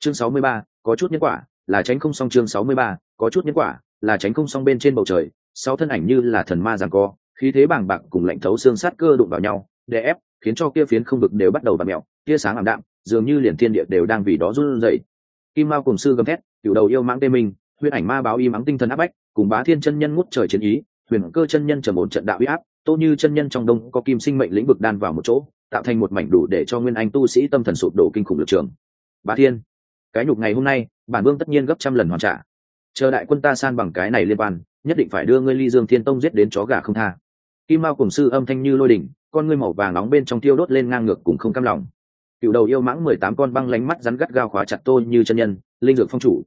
Chương 63, có chút nhân quả, là tránh không xong. Chương 63, có chút nhân quả, là tránh không xong. Bên trên bầu trời, sáu thân ảnh như là thần ma giằng co, khí thế bàng bạc cùng lạnh thấu xương sát cơ đụng vào nhau, đè ép, khiến cho kia phiến không vực đều bắt đầu vặn mèo, tia sáng ảm đạm, dường như liền thiên địa đều đang vì đó run rẩy. Kim Mao cùng sư gầm thét, cửu đầu yêu mãng tê mình, huyễn ảnh ma báo y mắng tinh thần áp bách, cùng Bá Thiên chân nhân ngút trời chiến ý, Huyền Cơ chân nhân trầm ổn trận đạo uy áp, Tô Như chân nhân trong đông có kim sinh mệnh lĩnh vực đan vào một chỗ, tạo thành một mảnh đủ để cho nguyên anh tu sĩ tâm thần sụp đổ kinh khủng lực trường. Bá Thiên, cái nhục ngày hôm nay, bản vương tất nhiên gấp trăm lần hoàn trả. Chờ đại quân ta san bằng cái này liên quan, nhất định phải đưa ngươi Ly Dương Thiên Tông giết đến chó gà không tha. Kim Mao cùng sư âm thanh như lôi đỉnh, con ngươi màu vàng nóng bên trong tiêu đốt lên ngang ngược cùng không cam lòng. Cựu đầu yêu mãng 18 con băng lánh mắt rắn gắt gao khóa chặt Tô Như chân nhân, linh dược phong chủ.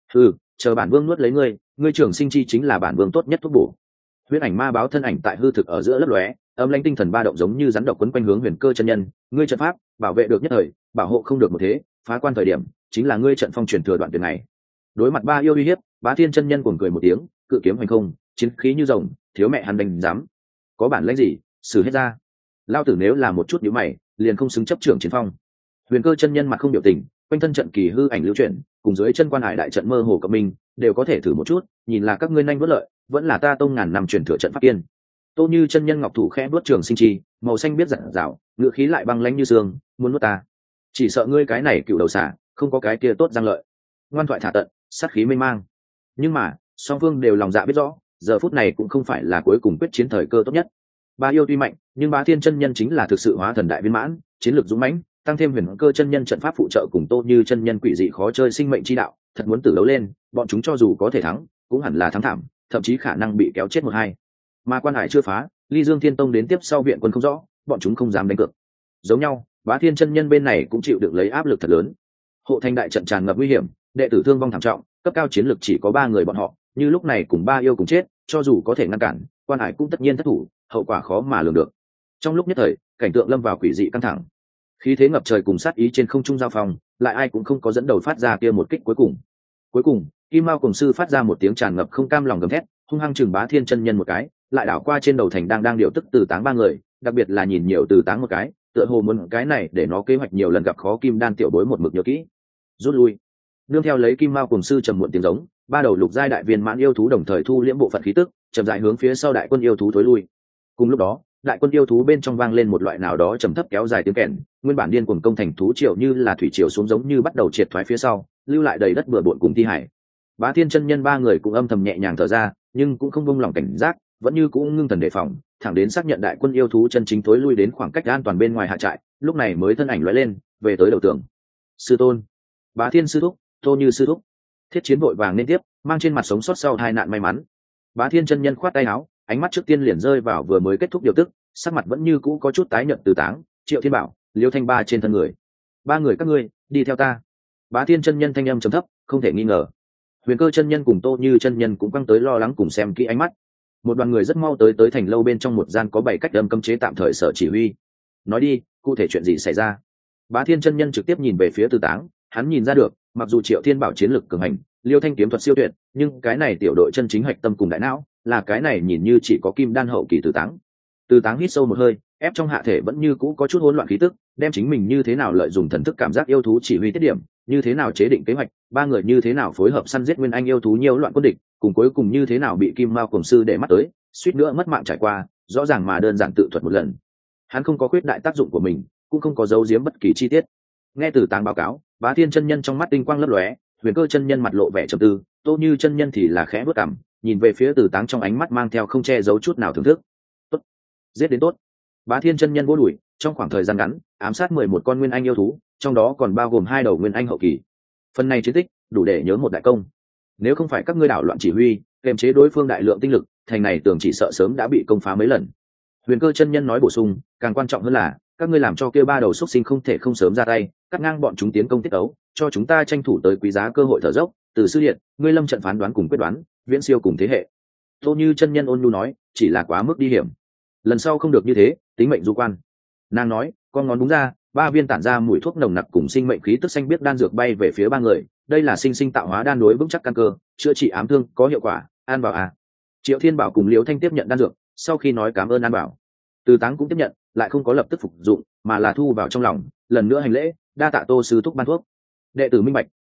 Chờ bản vương nuốt lấy ngươi trưởng sinh chi chính là bản vương tốt nhất thuốc bổ. Huyễn ảnh ma báo thân ảnh tại hư thực ở giữa lấp lóe, âm lãnh tinh thần ba động giống như rắn độc quấn quanh hướng Huyền Cơ chân nhân, ngươi trận pháp bảo vệ được nhất thời, bảo hộ không được một thế, phá quan thời điểm chính là ngươi trận phong truyền thừa đoạn tuyệt này. Đối mặt ba yêu uy hiếp, Bá Thiên chân nhân cuồng cười một tiếng, cự kiếm hành không, chiến khí như rồng, thiếu mẹ hắn đánh dám. Có bản lĩnh gì, xử hết ra. Lao tử nếu là một chút nhíu mày, liền không xứng chấp trưởng chiến phong. Huyền Cơ chân nhân mặt không biểu tình, quanh thân trận kỳ hư ảnh lưu chuyển, cùng dưới chân quan hải đại trận mơ hồ cộng minh, đều có thể thử một chút, nhìn là các ngươi nhanh vớt lợi, vẫn là ta tông ngàn năm truyền thừa trận pháp tiên. Tô Như chân nhân ngọc thủ khẽ vuốt trường sinh chi, màu xanh biết dặn dạo, ngựa khí lại băng lãnh như xương, muốn nuốt ta. Chỉ sợ ngươi cái này cựu đầu xả, không có cái kia tốt giang lợi. Ngoan thoại thả tận, sát khí mênh mang. Nhưng mà, song phương đều lòng dạ biết rõ, giờ phút này cũng không phải là cuối cùng quyết chiến thời cơ tốt nhất. Ba yêu tuy mạnh, nhưng Bá Thiên chân nhân chính là thực sự hóa thần đại viên mãn, chiến lược dũng mãnh, tăng thêm Huyền Cơ chân nhân trận pháp phụ trợ cùng Tô Như chân nhân quỷ dị khó chơi sinh mệnh chi đạo, thật muốn tử đấu lên, bọn chúng cho dù có thể thắng, cũng hẳn là thắng thảm, thậm chí khả năng bị kéo chết một hai. Mà quan hải chưa phá, Ly Dương Thiên Tông đến tiếp sau viện quân không rõ, bọn chúng không dám đánh cược. Giống nhau, Bá Thiên chân nhân bên này cũng chịu đựng lấy áp lực thật lớn. Hộ thành đại trận tràn ngập nguy hiểm, đệ tử thương vong thảm trọng, cấp cao chiến lược chỉ có 3 người bọn họ, như lúc này cùng ba yêu cùng chết, cho dù có thể ngăn cản, quan hải cũng tất nhiên thất thủ, hậu quả khó mà lường được. Trong lúc nhất thời, cảnh tượng lâm vào quỷ dị căng thẳng. Khí thế ngập trời cùng sát ý trên không trung giao phong, lại ai cũng không có dẫn đầu phát ra kia một kích cuối cùng. Cuối cùng, Kim Mao cùng sư phát ra một tiếng tràn ngập không cam lòng gầm thét, hung hăng chừng Bá Thiên chân nhân một cái, lại đảo qua trên đầu thành đang điều tức từ táng 3 người, đặc biệt là nhìn nhiều từ táng một cái, tựa hồ muốn cái này để nó kế hoạch nhiều lần gặp khó kim đan tiểu bối một mực nhớ kỹ. Rút lui. Nương theo lấy Kim Mao cùng sư trầm muộn tiếng giống, 3 đầu lục giai đại viên mãn yêu thú đồng thời thu liễm bộ phận khí tức, chậm rãi hướng phía sau đại quân yêu thú thối lui. Cùng lúc đó, đại quân yêu thú bên trong vang lên một loại nào đó trầm thấp kéo dài tiếng kèn, nguyên bản điên cuồng công thành thú triều như là thủy triều xuống giống như bắt đầu triệt thoái phía sau, lưu lại đầy đất bừa bộn cùng thi hải. Bá Thiên chân nhân 3 người cũng âm thầm nhẹ nhàng thở ra, nhưng cũng không buông lỏng cảnh giác, vẫn như cũng ngưng thần đề phòng, thẳng đến xác nhận đại quân yêu thú chân chính thối lui đến khoảng cách an toàn bên ngoài hạ trại, lúc này mới thân ảnh lóe lên, về tới đầu tường. Sư tôn, Bá Thiên sư thúc, Tô Như sư thúc. Thiết chiến vội vàng nên tiếp, mang trên mặt sống sót sau hai nạn may mắn. Bá Thiên chân nhân khoát tay áo, ánh mắt trước tiên liền rơi vào vừa mới kết thúc điều tức, sắc mặt vẫn như cũ có chút tái nhợt từ táng, Triệu Thiên Bảo, Liêu Thanh Ba trên thân người. 3 người các ngươi, đi theo ta. Bá Thiên chân nhân thanh âm trầm thấp, không thể nghi ngờ. Huyền Cơ chân nhân cùng Tô Như chân nhân cũng căng tới lo lắng cùng xem kỹ ánh mắt. Một đoàn người rất mau tới thành lâu bên trong một gian có 7 cách âm cấm chế tạm thời sở chỉ huy. Nói đi, cụ thể chuyện gì xảy ra? Bá Thiên chân nhân trực tiếp nhìn về phía Từ Táng, hắn nhìn ra được, mặc dù Triệu Thiên Bảo chiến lực cường hành, Liêu Thanh kiếm thuật siêu tuyệt, nhưng cái này tiểu đội chân chính hạch tâm cùng đại não, là cái này nhìn như chỉ có kim đan hậu kỳ Từ Táng. Từ Táng hít sâu một hơi, ép trong hạ thể vẫn như cũ có chút hỗn loạn khí tức, đem chính mình như thế nào lợi dụng thần thức cảm giác yêu thú chỉ huy tiết điểm, như thế nào chế định kế hoạch, 3 người như thế nào phối hợp săn giết nguyên anh yêu thú nhiều loạn quân địch, cùng cuối cùng như thế nào bị Kim Mao cùng sư để mắt tới, suýt nữa mất mạng trải qua, rõ ràng mà đơn giản tự thuật một lần. Hắn không có khuyết đại tác dụng của mình, cũng không có giấu giếm bất kỳ chi tiết. Nghe Từ Táng báo cáo, Bá Thiên chân nhân trong mắt tinh quang lấp lóe, Huyền Cơ chân nhân mặt lộ vẻ trầm tư, Tô Như chân nhân thì là khẽ bước cằm, nhìn về phía Từ Táng trong ánh mắt mang theo không che giấu chút nào thưởng thức. Tốt, giết đến tốt. Bá Thiên chân nhân vỗ đùi, trong khoảng thời gian ngắn, ám sát 11 con nguyên anh yêu thú, trong đó còn bao gồm 2 đầu nguyên anh hậu kỳ. Phần này chiến tích đủ để nhớ một đại công. Nếu không phải các ngươi đảo loạn chỉ huy, kềm chế đối phương đại lượng tinh lực, thành này tưởng chỉ sợ sớm đã bị công phá mấy lần. Huyền Cơ chân nhân nói bổ sung, càng quan trọng hơn là các ngươi làm cho kia 3 đầu xuất sinh không thể không sớm ra tay, cắt ngang bọn chúng tiến công tiết tấu, cho chúng ta tranh thủ tới quý giá cơ hội thở dốc. Từ sư điện, ngươi lâm trận phán đoán cùng quyết đoán, viễn siêu cùng thế hệ. Tô Như chân nhân ôn nhu nói, chỉ là quá mức đi hiểm, lần sau không được như thế, tính mệnh du quan. Nàng nói, con ngón đúng ra, 3 viên tản ra mùi thuốc nồng nặc cùng sinh mệnh khí tức xanh biết đan dược bay về phía 3 người, đây là sinh sinh tạo hóa đan đối vững chắc căn cơ, chữa trị ám thương có hiệu quả, an bảo à. Triệu Thiên Bảo cùng Liễu Thanh tiếp nhận đan dược, sau khi nói cảm ơn an bảo, Từ Táng cũng tiếp nhận, lại không có lập tức phục dụng, mà là thu vào trong lòng, lần nữa hành lễ, đa tạ Tô sư thúc ban thuốc. Đệ tử minh bạch,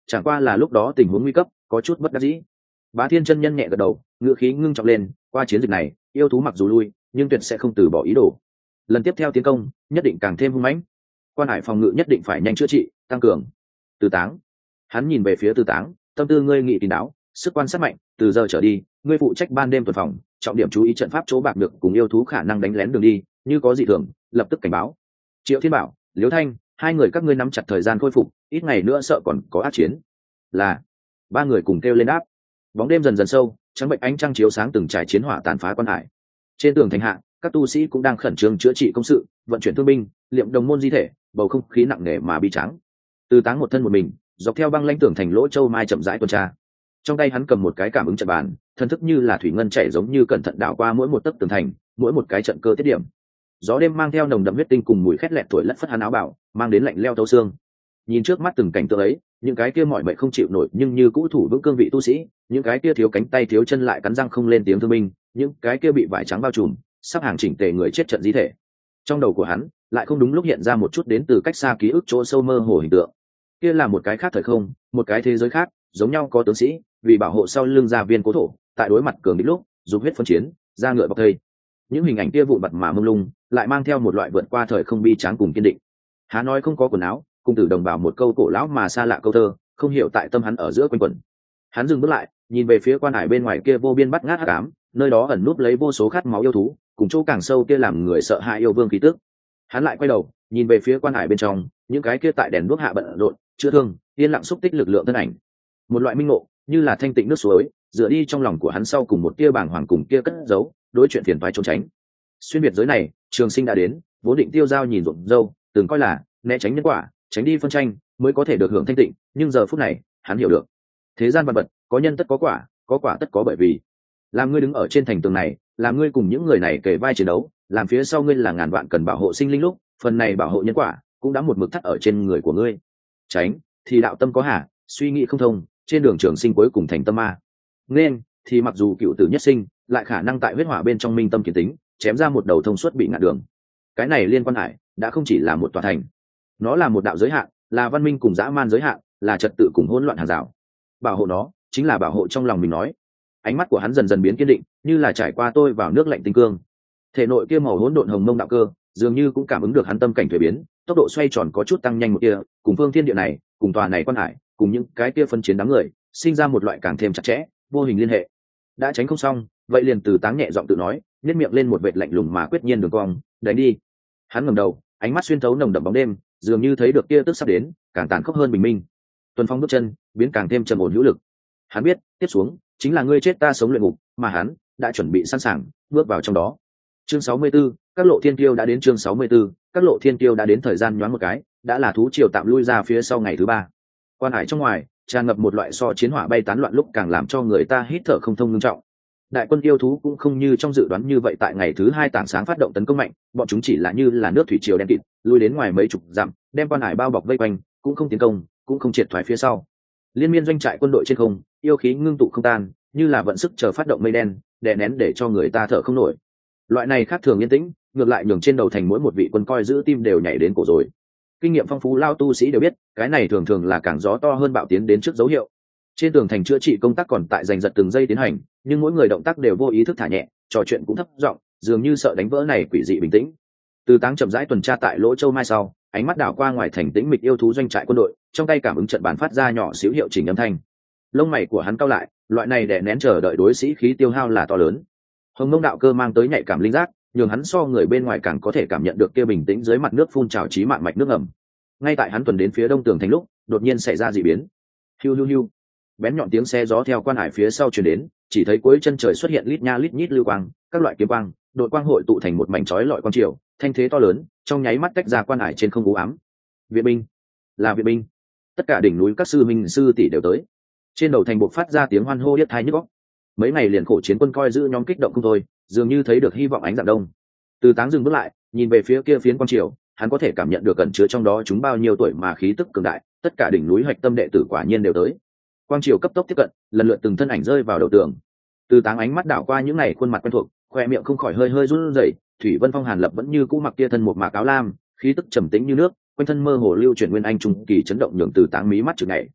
chẳng qua là lúc đó tình huống nguy cấp, có chút bất đắc dĩ. Bá Thiên chân nhân nhẹ gật đầu, ngữ khí ngưng trọng lên, qua chiến dịch này yêu thú mặc dù lui nhưng tuyệt sẽ không từ bỏ ý đồ, lần tiếp theo tiến công nhất định càng thêm hung mãnh. Quan hải phòng ngự nhất định phải nhanh chữa trị tăng cường. Từ Táng, hắn nhìn về phía Từ Táng, tâm tư ngươi nghị kín đáo, sức quan sát mạnh, từ giờ trở đi ngươi phụ trách ban đêm tuần phòng, trọng điểm chú ý trận pháp chỗ bạc được cùng yêu thú khả năng đánh lén đường đi, như có dị thường lập tức cảnh báo. Triệu Thiên Bảo, Liễu Thanh, hai người các ngươi nắm chặt thời gian khôi phục, ít ngày nữa sợ còn có ác chiến. Là. Ba người cùng kêu lên đáp. Bóng đêm dần dần sâu, trắng bệnh ánh trăng chiếu sáng từng trải chiến hỏa tàn phá quan hải. Trên tường thành hạ, các tu sĩ cũng đang khẩn trương chữa trị công sự, vận chuyển thương binh, liệm đồng môn di thể, bầu không khí nặng nề mà bi trắng. Từ Táng một thân một mình, dọc theo băng lãnh tường thành lỗ châu mai chậm rãi tuần tra. Trong tay hắn cầm một cái cảm ứng trận bàn, thân thức như là thủy ngân chảy giống như cẩn thận đảo qua mỗi một tấc tường thành, mỗi một cái trận cơ tiết điểm. Gió đêm mang theo nồng đậm huyết tinh cùng mùi khét lẹt thổi lất phất hắn áo bào, mang đến lạnh leo thấu xương. Nhìn trước mắt từng cảnh tượng ấy, những cái kia mọi mệnh không chịu nổi nhưng như cũ thủ vững cương vị tu sĩ, những cái kia thiếu cánh tay thiếu chân lại cắn răng không lên tiếng thương binh, những cái kia bị vải trắng bao trùm sắp hàng chỉnh tề người chết trận di thể. Trong đầu của hắn lại không đúng lúc hiện ra một chút đến từ cách xa ký ức chỗ sâu mơ hồ hình tượng. Kia là một cái khác thời không, một cái thế giới khác, giống nhau có tướng sĩ vì bảo hộ sau lưng gia viên cố thổ, tại đối mặt cường địch lúc dùng huyết phân chiến, ra ngựa bọc thây. Những hình ảnh kia vụn vặt mà mông lung, lại mang theo một loại vượt qua thời không bi tráng cùng kiên định. Há nói không có quần áo, cùng tử đồng bào một câu cổ lão mà xa lạ câu thơ, không hiểu tại tâm hắn ở giữa quanh quẩn. Hắn dừng bước lại, nhìn về phía quan hải bên ngoài kia vô biên bắt ngát hắc ám, nơi đó ẩn núp lấy vô số khát máu yêu thú, cùng chỗ càng sâu kia làm người sợ hãi yêu vương khí tức. Hắn lại quay đầu, nhìn về phía quan hải bên trong, những cái kia tại đèn đuốc hạ bận rộn, chữa thương, yên lặng xúc tích lực lượng thân ảnh. Một loại minh ngộ, như là thanh tịnh nước suối, dựa đi trong lòng của hắn sau cùng một tia bàng hoàng cùng kia cất giấu, đối chuyện phiền toái trốn tránh. Xuyên biệt giới này, Trường Sinh đã đến, vốn định tiêu dao nhìn ruộng dâu, từng coi là né tránh nhân quả, tránh đi phân tranh, mới có thể được hưởng thanh tịnh, nhưng giờ phút này, hắn hiểu được, thế gian vật vật, có nhân tất có quả tất có bởi vì. Làm ngươi đứng ở trên thành tường này, làm ngươi cùng những người này kề vai chiến đấu, làm phía sau ngươi là ngàn vạn cần bảo hộ sinh linh lúc, phần này bảo hộ nhân quả cũng đã một mực thắt ở trên người của ngươi. Tránh thì đạo tâm có hà, suy nghĩ không thông, trên đường Trường Sinh cuối cùng thành tâm ma. Nên thì mặc dù cựu tử nhất sinh, lại khả năng tại huyết hỏa bên trong minh tâm kiến tính, chém ra một đầu thông suốt bị ngạn đường. Cái này liên quan hải đã không chỉ là một tòa thành, nó là một đạo giới hạn, là văn minh cùng dã man giới hạn, là trật tự cùng hỗn loạn hàng rào. Bảo hộ nó chính là bảo hộ trong lòng mình nói. Ánh mắt của hắn dần dần biến kiên định, như là trải qua tôi vào nước lạnh tinh cương. Thể nội kia màu hỗn độn hồng mông đạo cơ dường như cũng cảm ứng được hắn tâm cảnh thuế biến, tốc độ xoay tròn có chút tăng nhanh một kia, cùng phương thiên địa này, cùng tòa này quan hải, cùng những cái kia phân chiến đám người, sinh ra một loại càng thêm chặt chẽ, vô hình liên hệ. Đã tránh không xong, vậy liền Từ Táng nhẹ giọng tự nói, nhếch miệng lên một vệt lạnh lùng mà quyết nhiên đường cong, đánh đi. Hắn ngẩng đầu, ánh mắt xuyên thấu nồng đậm bóng đêm, dường như thấy được kia tức sắp đến, càng tàn khốc hơn bình minh. Tuần Phong bước chân biến càng thêm trầm ổn hữu lực. Hắn biết, tiếp xuống chính là ngươi chết ta sống luyện ngục, mà hắn đã chuẩn bị sẵn sàng bước vào trong đó. Chương 64, các lộ thiên kiêu đã đến. Chương 64, các lộ thiên kiêu đã đến. Thời gian nhoáng một cái, đã là thú triều tạm lui ra phía sau ngày thứ ba. Quan hải trong ngoài tràn ngập một loại so chiến hỏa bay tán loạn lúc càng làm cho người ta hít thở không thông nghiêm trọng. Đại quân yêu thú cũng không như trong dự đoán như vậy, tại ngày thứ hai tảng sáng phát động tấn công mạnh, bọn chúng chỉ là như là nước thủy triều đen kịt, lui đến ngoài mấy chục dặm, đem quan hải bao bọc vây quanh, cũng không tiến công, cũng không triệt thoái phía sau. Liên miên doanh trại quân đội trên không, yêu khí ngưng tụ không tan, như là vận sức chờ phát động mây đen, đè nén để cho người ta thở không nổi. Loại này khác thường yên tĩnh, ngược lại nhường trên đầu thành mỗi một vị quân coi giữ tim đều nhảy đến cổ rồi. Kinh nghiệm phong phú lao tu sĩ đều biết, cái này thường thường là càng gió to hơn bạo tiến đến trước dấu hiệu. Trên tường thành chữa trị công tác còn tại giành giật từng giây tiến hành, nhưng mỗi người động tác đều vô ý thức thả nhẹ, trò chuyện cũng thấp giọng, dường như sợ đánh vỡ này quỷ dị bình tĩnh. Từ Táng chậm rãi tuần tra tại lỗ châu mai sau, ánh mắt đảo qua ngoài thành tĩnh mịch yêu thú doanh trại quân đội, trong tay cảm ứng trận bàn phát ra nhỏ xíu hiệu chỉnh âm thanh. Lông mày của hắn cau lại, loại này đè nén chờ đợi đối sĩ khí tiêu hao là to lớn. Hồng Mông đạo cơ mang tới nhạy cảm linh giác, nhường hắn so người bên ngoài càng có thể cảm nhận được kia bình tĩnh dưới mặt nước phun trào chí mạng mạch nước ngầm. Ngay tại hắn tuần đến phía đông tường thành lúc, đột nhiên xảy ra dị biến. Hiu hiu hiu, bén nhọn tiếng xe gió theo quan hải phía sau truyền đến, chỉ thấy cuối chân trời xuất hiện lít nha lít nhít lưu quang, các loại kiếm quang, đội quang hội tụ thành một mảnh chói lọi quang triều, thanh thế to lớn, trong nháy mắt tách ra quan hải trên không u ám. Viện binh, là viện binh. Tất cả đỉnh núi các sư minh sư tỷ đều tới. Trên đầu thành buộc phát ra tiếng hoan hô điếc tai nhức óc. Mấy ngày liền khổ chiến quân coi giữ nhóm kích động không thôi, dường như thấy được hy vọng ánh dạng đông. Từ Táng dừng bước lại, nhìn về phía kia phiến quang triều, hắn có thể cảm nhận được cẩn chứa trong đó chúng bao nhiêu tuổi mà khí tức cường đại, tất cả đỉnh núi hạch tâm đệ tử quả nhiên đều tới. Quang triều cấp tốc tiếp cận, lần lượt từng thân ảnh rơi vào đầu tường. Từ Táng ánh mắt đảo qua những này khuôn mặt quen thuộc, khoe miệng không khỏi hơi hơi run rẩy. Thủy Vân Phong Hàn Lập vẫn như cũ mặc kia thân một mạc áo lam, khí tức trầm tĩnh như nước, quanh thân mơ hồ lưu chuyển nguyên anh trung kỳ chấn động nhường Từ Táng mí mắt chực nhảy.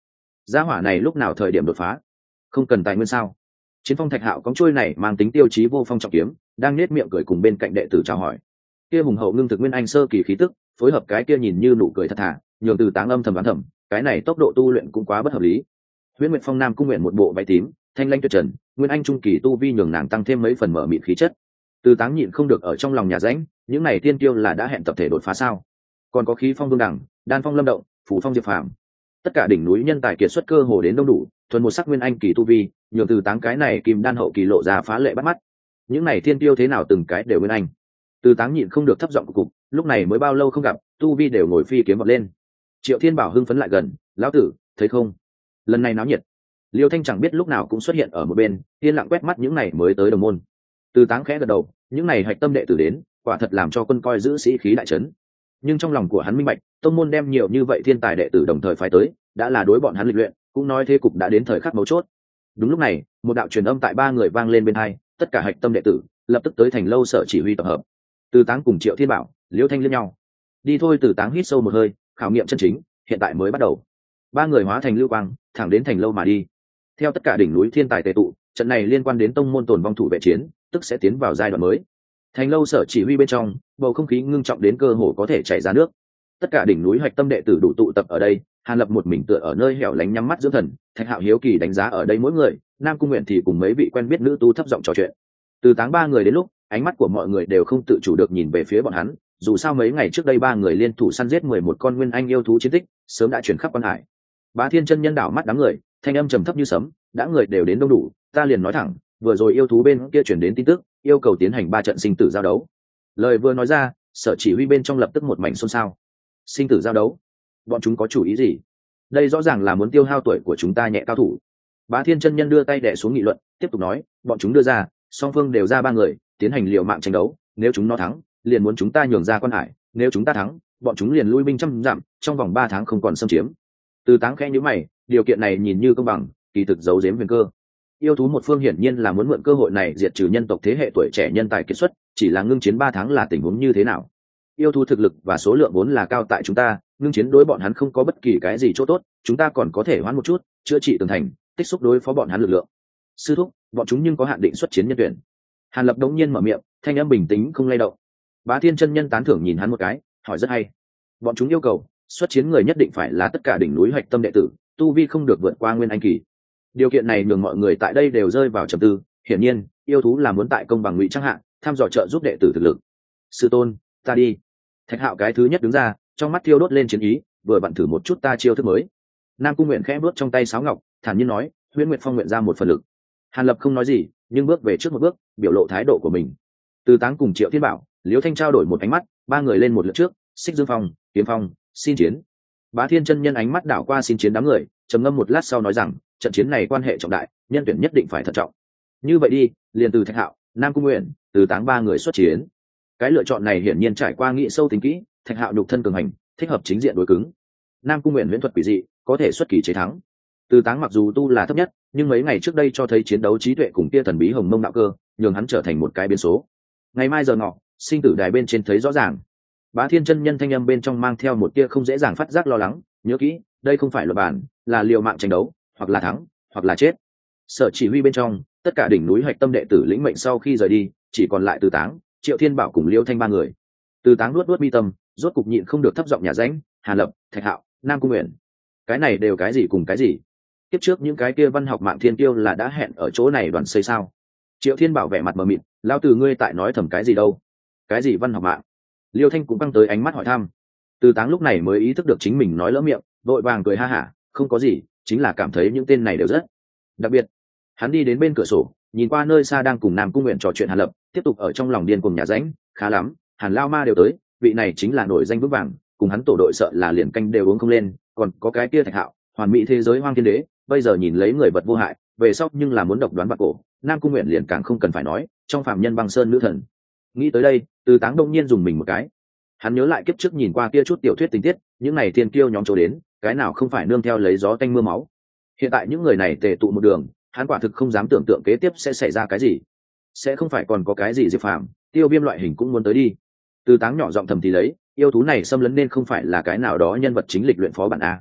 gia hỏa này lúc nào thời điểm đột phá, không cần tài nguyên sao? Chiến phong Thạch Hạo cóng trôi này mang tính tiêu chí vô phong trọng kiếm, đang nết miệng cười cùng bên cạnh đệ tử chào hỏi. Kia hùng hậu ngưng thực nguyên anh sơ kỳ khí tức, phối hợp cái kia nhìn như nụ cười thật thà, nhường Từ Táng âm thầm đoán thầm, cái này tốc độ tu luyện cũng quá bất hợp lý. Huyễn Nguyệt Phong Nam cung nguyện một bộ váy tím, thanh lãnh tuyệt trần, nguyên anh trung kỳ tu vi nhường nàng tăng thêm mấy phần mở mịn khí chất. Từ Táng nhịn không được ở trong lòng nhà rãnh, những này tiên tiêu là đã hẹn tập thể đột phá sao? Còn có khí phong vương đẳng, đan phong lâm động, phủ phong diệp phàm, tất cả đỉnh núi nhân tài kiệt xuất cơ hồ đến đông đủ, thuần một sắc nguyên anh kỳ tu vi, nhường Từ Táng cái này kim đan hậu kỳ lộ ra phá lệ bắt mắt. Những này tiên tiêu thế nào từng cái đều nguyên anh. Từ Táng nhịn không được thấp giọng cục, lúc này mới bao lâu không gặp, tu vi đều ngồi phi kiếm vọt lên. Triệu Thiên Bảo hưng phấn lại gần, lão tử, thấy không? Lần này náo nhiệt. Liêu Thanh chẳng biết lúc nào cũng xuất hiện ở một bên, yên lặng quét mắt những này mới tới đồng môn. Từ Táng khẽ gật đầu, những này hạch tâm đệ tử đến, quả thật làm cho quân coi giữ sĩ khí đại trấn. Nhưng trong lòng của hắn minh bạch, tông môn đem nhiều như vậy thiên tài đệ tử đồng thời phái tới, đã là đối bọn hắn lịch luyện, cũng nói thế cục đã đến thời khắc mấu chốt. Đúng lúc này, một đạo truyền âm tại ba người vang lên bên hai, tất cả hạch tâm đệ tử lập tức tới thành lâu sở chỉ huy tập hợp. Từ Táng cùng Triệu Thiên Bảo, Liêu Thanh liếc nhau. Đi thôi. Từ Táng hít sâu một hơi, khảo nghiệm chân chính hiện tại mới bắt đầu. Ba người hóa thành lưu quang, thẳng đến thành lâu mà đi. Theo tất cả đỉnh núi thiên tài tề tụ, trận này liên quan đến tông môn tồn vong thủ vệ chiến, tức sẽ tiến vào giai đoạn mới. Thành lâu sở chỉ huy bên trong, bầu không khí ngưng trọng đến cơ hồ có thể chảy ra nước. Tất cả đỉnh núi hoạch tâm đệ tử đủ tụ tập ở đây, Hàn Lập một mình tựa ở nơi hẻo lánh nhắm mắt dưỡng thần, Thạch Hạo hiếu kỳ đánh giá ở đây mỗi người, Nam Cung Nguyện thì cùng mấy vị quen biết nữ tu thấp giọng trò chuyện. Từ Táng ba người đến lúc, ánh mắt của mọi người đều không tự chủ được nhìn về phía bọn hắn, dù sao mấy ngày trước đây ba người liên thủ săn giết 11 con nguyên anh yêu thú chiến tích, sớm đã chuyển khắp quan hải. Bá Thiên chân nhân đảo mắt đám người, thanh âm trầm thấp như sấm, đã người đều đến đông đủ, ta liền nói thẳng, vừa rồi yêu thú bên kia chuyển đến tin tức, yêu cầu tiến hành 3 trận sinh tử giao đấu. Lời vừa nói ra, sở chỉ huy bên trong lập tức một mảnh xôn xao. Sinh tử giao đấu, bọn chúng có chủ ý gì? Đây rõ ràng là muốn tiêu hao tuổi của chúng ta nhẹ cao thủ. Bá Thiên chân nhân đưa tay đè xuống nghị luận, tiếp tục nói, bọn chúng đưa ra, song phương đều ra 3 người, tiến hành liều mạng tranh đấu, nếu chúng nó thắng, liền muốn chúng ta nhường ra quan hải, nếu chúng ta thắng, bọn chúng liền lui binh trăm dặm, trong vòng 3 tháng không còn xâm chiếm. Từ Táng khẽ nhíu mày, điều kiện này nhìn như công bằng, kỳ thực giấu giếm huyền cơ. Yêu thú một phương hiển nhiên là muốn mượn cơ hội này diệt trừ nhân tộc thế hệ tuổi trẻ nhân tài kiệt xuất, chỉ là ngưng chiến 3 tháng là tình huống như thế nào? Yêu thú thực lực và số lượng vốn là cao tại chúng ta, ngưng chiến đối bọn hắn không có bất kỳ cái gì chỗ tốt, chúng ta còn có thể hoãn một chút, chữa trị tường thành, tích xúc đối phó bọn hắn lực lượng. Sư thúc, bọn chúng nhưng có hạn định xuất chiến nhân tuyển. Hàn Lập đống nhiên mở miệng, thanh âm bình tĩnh không lay động. Bá Thiên chân nhân tán thưởng nhìn hắn một cái, hỏi rất hay. Bọn chúng yêu cầu xuất chiến người nhất định phải là tất cả đỉnh núi hoạch tâm đệ tử, tu vi không được vượt qua nguyên anh kỳ. Điều kiện này nhường mọi người tại đây đều rơi vào trầm tư, hiển nhiên, yêu thú là muốn tại công bằng ngụy trang hạ, tham dò trợ giúp đệ tử thực lực. Sư tôn, ta đi. Thạch Hạo cái thứ nhất đứng ra, trong mắt thiêu đốt lên chiến ý, vừa vặn thử một chút ta chiêu thức mới. Nam Cung Nguyện khẽ bước trong tay sáo ngọc, thản nhiên nói, Huyễn Nguyệt Phong nguyện ra một phần lực. Hàn Lập không nói gì, nhưng bước về trước một bước, biểu lộ thái độ của mình. Từ Táng cùng Triệu Thiên Bảo, Liễu Thanh trao đổi một ánh mắt, ba người lên một lượt trước, Xích Dương Phong, Kiếm Phong, xin chiến. Bá Thiên chân nhân ánh mắt đảo qua xin chiến đám người, trầm ngâm một lát sau nói rằng, trận chiến này quan hệ trọng đại, nhân tuyển nhất định phải thận trọng. Như vậy đi, liền từ Thạch Hạo, Nam Cung Nguyện, Từ Táng ba người xuất chiến. Cái lựa chọn này hiển nhiên trải qua nghĩ sâu tính kỹ, Thạch Hạo nhục thân cường hành, thích hợp chính diện đối cứng. Nam Cung Nguyện huyễn thuật quỷ dị, có thể xuất kỳ chế thắng. Từ Táng mặc dù tu là thấp nhất, nhưng mấy ngày trước đây cho thấy chiến đấu trí tuệ cùng kia thần bí hồng mông đạo cơ, nhường hắn trở thành một cái biến số. Ngày mai giờ ngọ, sinh tử đài bên trên thấy rõ ràng. Bá Thiên chân nhân thanh âm bên trong mang theo một tia không dễ dàng phát giác lo lắng, nhớ kỹ, đây không phải luật bản, là liều mạng tranh đấu, hoặc là thắng, hoặc là chết. Sở chỉ huy bên trong, tất cả đỉnh núi hoạch tâm đệ tử lĩnh mệnh sau khi rời đi, chỉ còn lại Từ Táng, Triệu Thiên Bảo cùng Liêu Thanh ba người. Từ Táng luốt luốt mi tâm, rốt cục nhịn không được thấp giọng nhà ránh, Hàn Lập, Thạch Hạo, Nam Cung Nguyện. Cái này đều cái gì cùng cái gì? Tiếp trước những cái kia văn học mạng thiên tiêu là đã hẹn ở chỗ này đoàn xây sao? Triệu Thiên Bảo vẻ mặt mờ mịt, lão tử ngươi tại nói thầm cái gì đâu? Cái gì văn học mạng? Liêu Thanh cũng căng tới ánh mắt hỏi thăm. Từ Táng lúc này mới ý thức được chính mình nói lỡ miệng, vội vàng cười ha hả, không có gì, chính là cảm thấy những tên này đều rất đặc biệt. Hắn đi đến bên cửa sổ, nhìn qua nơi xa đang cùng Nam Cung Nguyện trò chuyện Hàn Lập, tiếp tục ở trong lòng điên cùng nhà ránh, khá lắm, Hàn Lao Ma đều tới, vị này chính là nổi danh vững vàng, cùng hắn tổ đội sợ là liền canh đều uống không lên, còn có cái kia Thạch Hạo, hoàn mỹ thế giới hoang thiên đế, bây giờ nhìn lấy người vật vô hại, về sau nhưng là muốn độc đoán bạc cổ, Nam Cung Nguyện liền càng không cần phải nói, trong phạm nhân băng sơn nữ thần. Nghĩ tới đây, Từ Táng đông nhiên dùng mình một cái. Hắn nhớ lại kiếp trước nhìn qua kia chút tiểu thuyết tình tiết, những này thiên kiêu nhóm chỗ đến, cái nào không phải nương theo lấy gió tanh mưa máu. Hiện tại những người này tề tụ một đường, hắn quả thực không dám tưởng tượng kế tiếp sẽ xảy ra cái gì. Sẽ không phải còn có cái gì Diệp Phàm, Tiêu Viêm loại hình cũng muốn tới đi. Từ Táng nhỏ giọng thầm thì lấy, yêu thú này xâm lấn nên không phải là cái nào đó nhân vật chính lịch luyện phó bản a.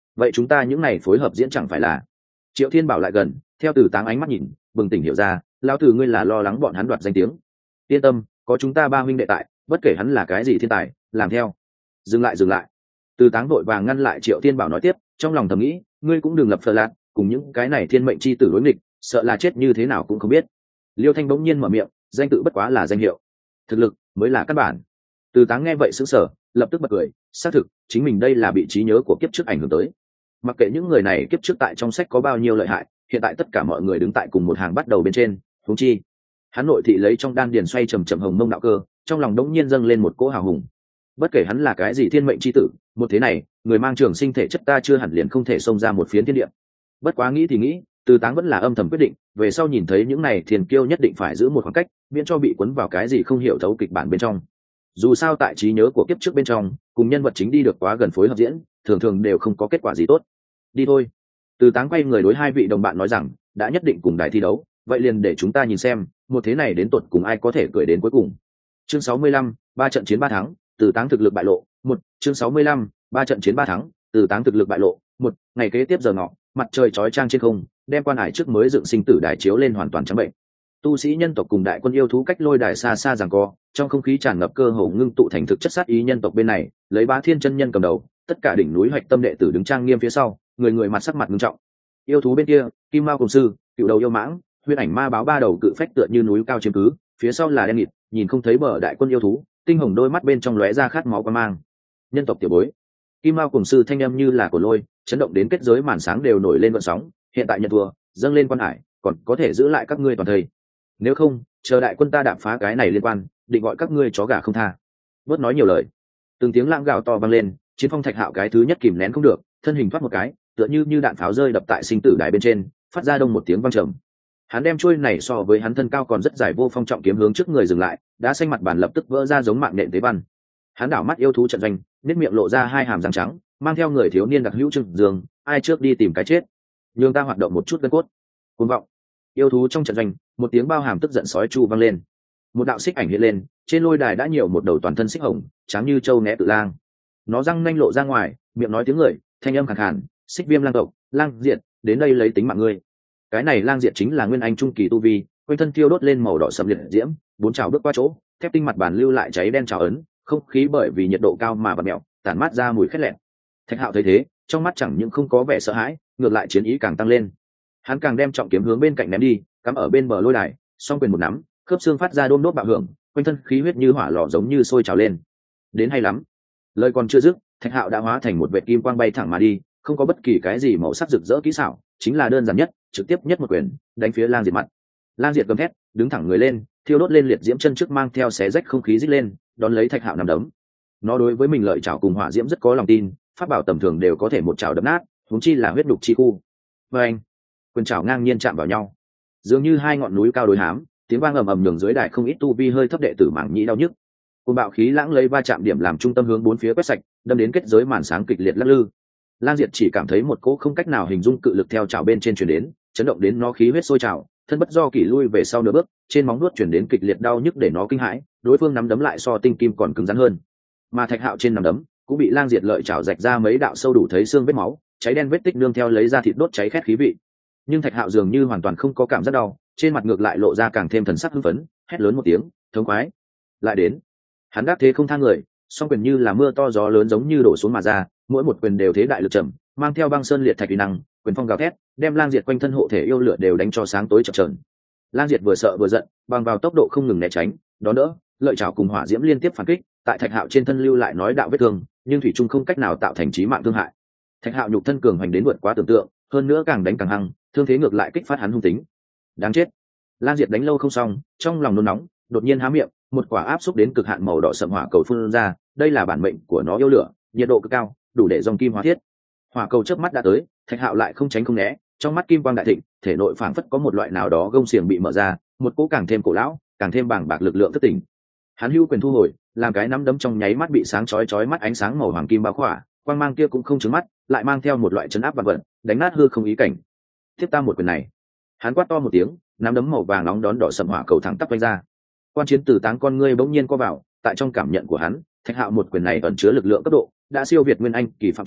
vậy chúng ta những này phối hợp diễn chẳng phải là? Triệu Thiên Bảo lại gần, theo Từ Táng ánh mắt nhìn, bừng tỉnh hiểu ra, lão tử ngươi là lo lắng bọn hắn đoạt danh tiếng. Yên tâm, có chúng ta ba huynh đệ tại, bất kể hắn là cái gì thiên tài, làm theo. Dừng lại. Từ Táng vội vàng ngăn lại Triệu Thiên Bảo nói tiếp, trong lòng thầm nghĩ, ngươi cũng đừng lập phờ lạt, cùng những cái này thiên mệnh chi tử đối nghịch, sợ là chết như thế nào cũng không biết. Liêu Thanh bỗng nhiên mở miệng, danh tự bất quá là danh hiệu, thực lực mới là căn bản. Từ Táng nghe vậy sững sờ, lập tức bật cười, xác thực, chính mình đây là bị trí nhớ của kiếp trước ảnh hưởng tới. Mặc kệ những người này kiếp trước tại trong sách có bao nhiêu lợi hại, hiện tại tất cả mọi người đứng tại cùng một hàng bắt đầu bên trên, huống chi hắn nội thị lấy trong đan điền xoay trầm trầm hồng mông đạo cơ, trong lòng đống nhiên dâng lên một cỗ hào hùng. Bất kể hắn là cái gì thiên mệnh chi tử, một thế này, người mang trường sinh thể chất ta chưa hẳn liền không thể xông ra một phiến thiên địa. Bất quá nghĩ thì nghĩ, Từ Táng vẫn là âm thầm quyết định, về sau nhìn thấy những này thiên kiêu nhất định phải giữ một khoảng cách, miễn cho bị cuốn vào cái gì không hiểu thấu kịch bản bên trong. Dù sao tại trí nhớ của kiếp trước bên trong, cùng nhân vật chính đi được quá gần phối hợp diễn, thường thường đều không có kết quả gì tốt. Đi thôi. Từ Táng quay người đối hai vị đồng bạn nói rằng, đã nhất định cùng đài thi đấu, vậy liền để chúng ta nhìn xem, một thế này đến tột cùng ai có thể cười đến cuối cùng. Chương 65, 3 trận chiến 3 thắng, Từ Táng thực lực bại lộ. Chương 65, 3 trận chiến 3 thắng, Từ Táng thực lực bại lộ. Ngày kế tiếp giờ ngọ, mặt trời chói chang trên không, đem quan hải trước mới dựng sinh tử đài chiếu lên hoàn toàn trắng bệnh. Tu sĩ nhân tộc cùng đại quân yêu thú cách lôi đài xa xa giằng co, trong không khí tràn ngập cơ hồ ngưng tụ thành thực chất sát ý nhân tộc bên này, lấy Bá Thiên chân nhân cầm đầu, tất cả đỉnh núi hoạch tâm đệ tử đứng trang nghiêm phía sau, người người mặt sắc mặt nghiêm trọng. Yêu thú bên kia, Kim Mao cùng sư, cựu đầu yêu mãng, huyết ảnh ma báo ba đầu cự phách tựa như núi cao chiếm cứ, phía sau là đen nghịt, nhìn không thấy bờ đại quân yêu thú, tinh hồng đôi mắt bên trong lóe ra khát máu quan mang. Nhân tộc tiểu bối. Kim Mao cùng sư thanh âm như là của lôi, chấn động đến kết giới màn sáng đều nổi lên gợn sóng, hiện tại nhận thua, dâng lên quan hải, còn có thể giữ lại các ngươi toàn thây. Nếu không, chờ đại quân ta đạp phá cái này liên quan, định gọi các ngươi chó gà không tha. Bớt nói nhiều lời. Từng tiếng lãng gào to vang lên, Chiến Phong Thạch Hạo cái thứ nhất kìm nén không được, thân hình thoát một cái, tựa như đạn pháo rơi đập tại sinh tử đài bên trên, phát ra đông một tiếng vang trầm. Hắn đem chuôi này so với hắn thân cao còn rất dài vô phong trọng kiếm hướng trước người dừng lại, đã xanh mặt bàn lập tức vỡ ra giống mạng nện tế văn. Hắn đảo mắt yêu thú trận doanh, nét miệng lộ ra hai hàm răng trắng, mang theo người thiếu niên đặc hữu trừng dương, ai trước đi tìm cái chết, nhường ta hoạt động một chút gân cốt. Cuồng vọng. Yêu thú trong trận doanh, một tiếng bao hàm tức giận sói chu vang lên. Một đạo xích ảnh hiện lên, trên lôi đài đã nhiều một đầu toàn thân xích hồng, trắng như trâu né tự lang. Nó răng nanh lộ ra ngoài, miệng nói tiếng người, thanh âm khàn khàn, xích viêm lang tộc, lang diệt, đến đây lấy tính mạng ngươi. Cái này lang diệt chính là nguyên anh trung kỳ tu vi, quanh thân thiêu đốt lên màu đỏ sầm liệt diễm, bốn trào bước qua chỗ, thép tinh mặt bàn lưu lại cháy đen trào ấn, không khí bởi vì nhiệt độ cao mà bật mèo, tản mát ra mùi khét lẹn. Thạch Hạo thấy thế, trong mắt chẳng những không có vẻ sợ hãi, ngược lại chiến ý càng tăng lên. Hắn càng đem trọng kiếm hướng bên cạnh ném đi, cắm ở bên bờ lôi đài, song quyền một nắm, khớp xương phát ra đôm đốt bạo hưởng, quanh thân khí huyết như hỏa lò giống như sôi trào lên. Đến hay lắm. Lời còn chưa dứt, Thạch Hạo đã hóa thành một vệt kim quang bay thẳng mà đi, không có bất kỳ cái gì màu sắc rực rỡ kỹ xảo, chính là đơn giản nhất, trực tiếp nhất một quyền, đánh phía Lang Diệt mặt. Lang Diệt gầm thét, đứng thẳng người lên, thiêu đốt lên liệt diễm chân trước mang theo xé rách không khí rít lên, đón lấy Thạch Hạo nằm đấm. Nó đối với mình lợi chảo cùng hỏa diễm rất có lòng tin, pháp bảo tầm thường đều có thể một chảo đập nát, huống chi là huyết đục chi khu. Và anh, quyền chảo ngang nhiên chạm vào nhau, dường như hai ngọn núi cao đối hám, tiếng vang ầm ầm nhường dưới đài không ít tu vi hơi thấp đệ tử mảng nhĩ đau nhức. Cơn bạo khí lãng lấy va chạm điểm làm trung tâm hướng bốn phía quét sạch, đâm đến kết giới màn sáng kịch liệt lắc lư. Lang Diệt chỉ cảm thấy một cỗ không cách nào hình dung cự lực theo chảo bên trên truyền đến, chấn động đến nó khí huyết sôi trào, thân bất do kỷ lui về sau nửa bước, trên móng nuốt truyền đến kịch liệt đau nhức để nó kinh hãi, đối phương nắm đấm lại so tinh kim còn cứng rắn hơn. Mà Thạch Hạo trên nắm đấm cũng bị Lang Diệt lợi chảo rạch ra mấy đạo sâu đủ thấy xương vết máu, cháy đen vết tích nương theo lấy ra thịt đốt cháy khét khí vị. Nhưng Thạch Hạo dường như hoàn toàn không có cảm giác đau, trên mặt ngược lại lộ ra càng thêm thần sắc hưng phấn, hét lớn một tiếng, thống khoái. Lại đến. Hắn đáp thế không tha người, song quyền như là mưa to gió lớn giống như đổ xuống mà ra, mỗi một quyền đều thế đại lực trầm, mang theo băng sơn liệt thạch uy năng, quyền phong gào thét, đem Lang Diệt quanh thân hộ thể yêu lửa đều đánh cho sáng tối chập chờn. Lang Diệt vừa sợ vừa giận, bằng vào tốc độ không ngừng né tránh, đón đỡ, lợi chảo cùng hỏa diễm liên tiếp phản kích, tại Thạch Hạo trên thân lưu lại nói đạo vết thương, nhưng thủy chung không cách nào tạo thành chí mạng thương hại. Thạch Hạo nhục thân cường hành đến vượt quá tưởng tượng, hơn nữa càng đánh càng hăng, thương thế ngược lại kích phát hắn hung tính. Đáng chết. Lang Diệt đánh lâu không xong, trong lòng nôn nóng, đột nhiên há miệng, một quả áp xúc đến cực hạn màu đỏ sậm hỏa cầu phun ra, đây là bản mệnh của nó yêu lửa, nhiệt độ cực cao, đủ để dòng kim hóa thiết. Hỏa cầu chớp mắt đã tới, Thạch Hạo lại không tránh không né, trong mắt kim quang đại thịnh, thể nội phảng phất có một loại nào đó gông xiềng bị mở ra, một cỗ càng thêm cổ lão, càng thêm bàng bạc lực lượng thức tỉnh. Hắn hưu quyền thu hồi, làm cái nắm đấm trong nháy mắt bị sáng chói mắt ánh sáng màu hoàng kim bao khỏa, quang mang kia cũng không trứng mắt, lại mang theo một loại chấn áp vạn vật, đánh nát hư không ý cảnh. Tiếp ta một quyền này. Hắn quát to một tiếng, nắm đấm màu vàng nóng đón đỏ sầm hỏa cầu thẳng tắp vung ra. Quan Chiến Tử Táng con ngươi bỗng nhiên co vào, tại trong cảm nhận của hắn, Thạch Hạo một quyền này ẩn chứa lực lượng cấp độ đã siêu việt nguyên anh kỳ phạm chủ,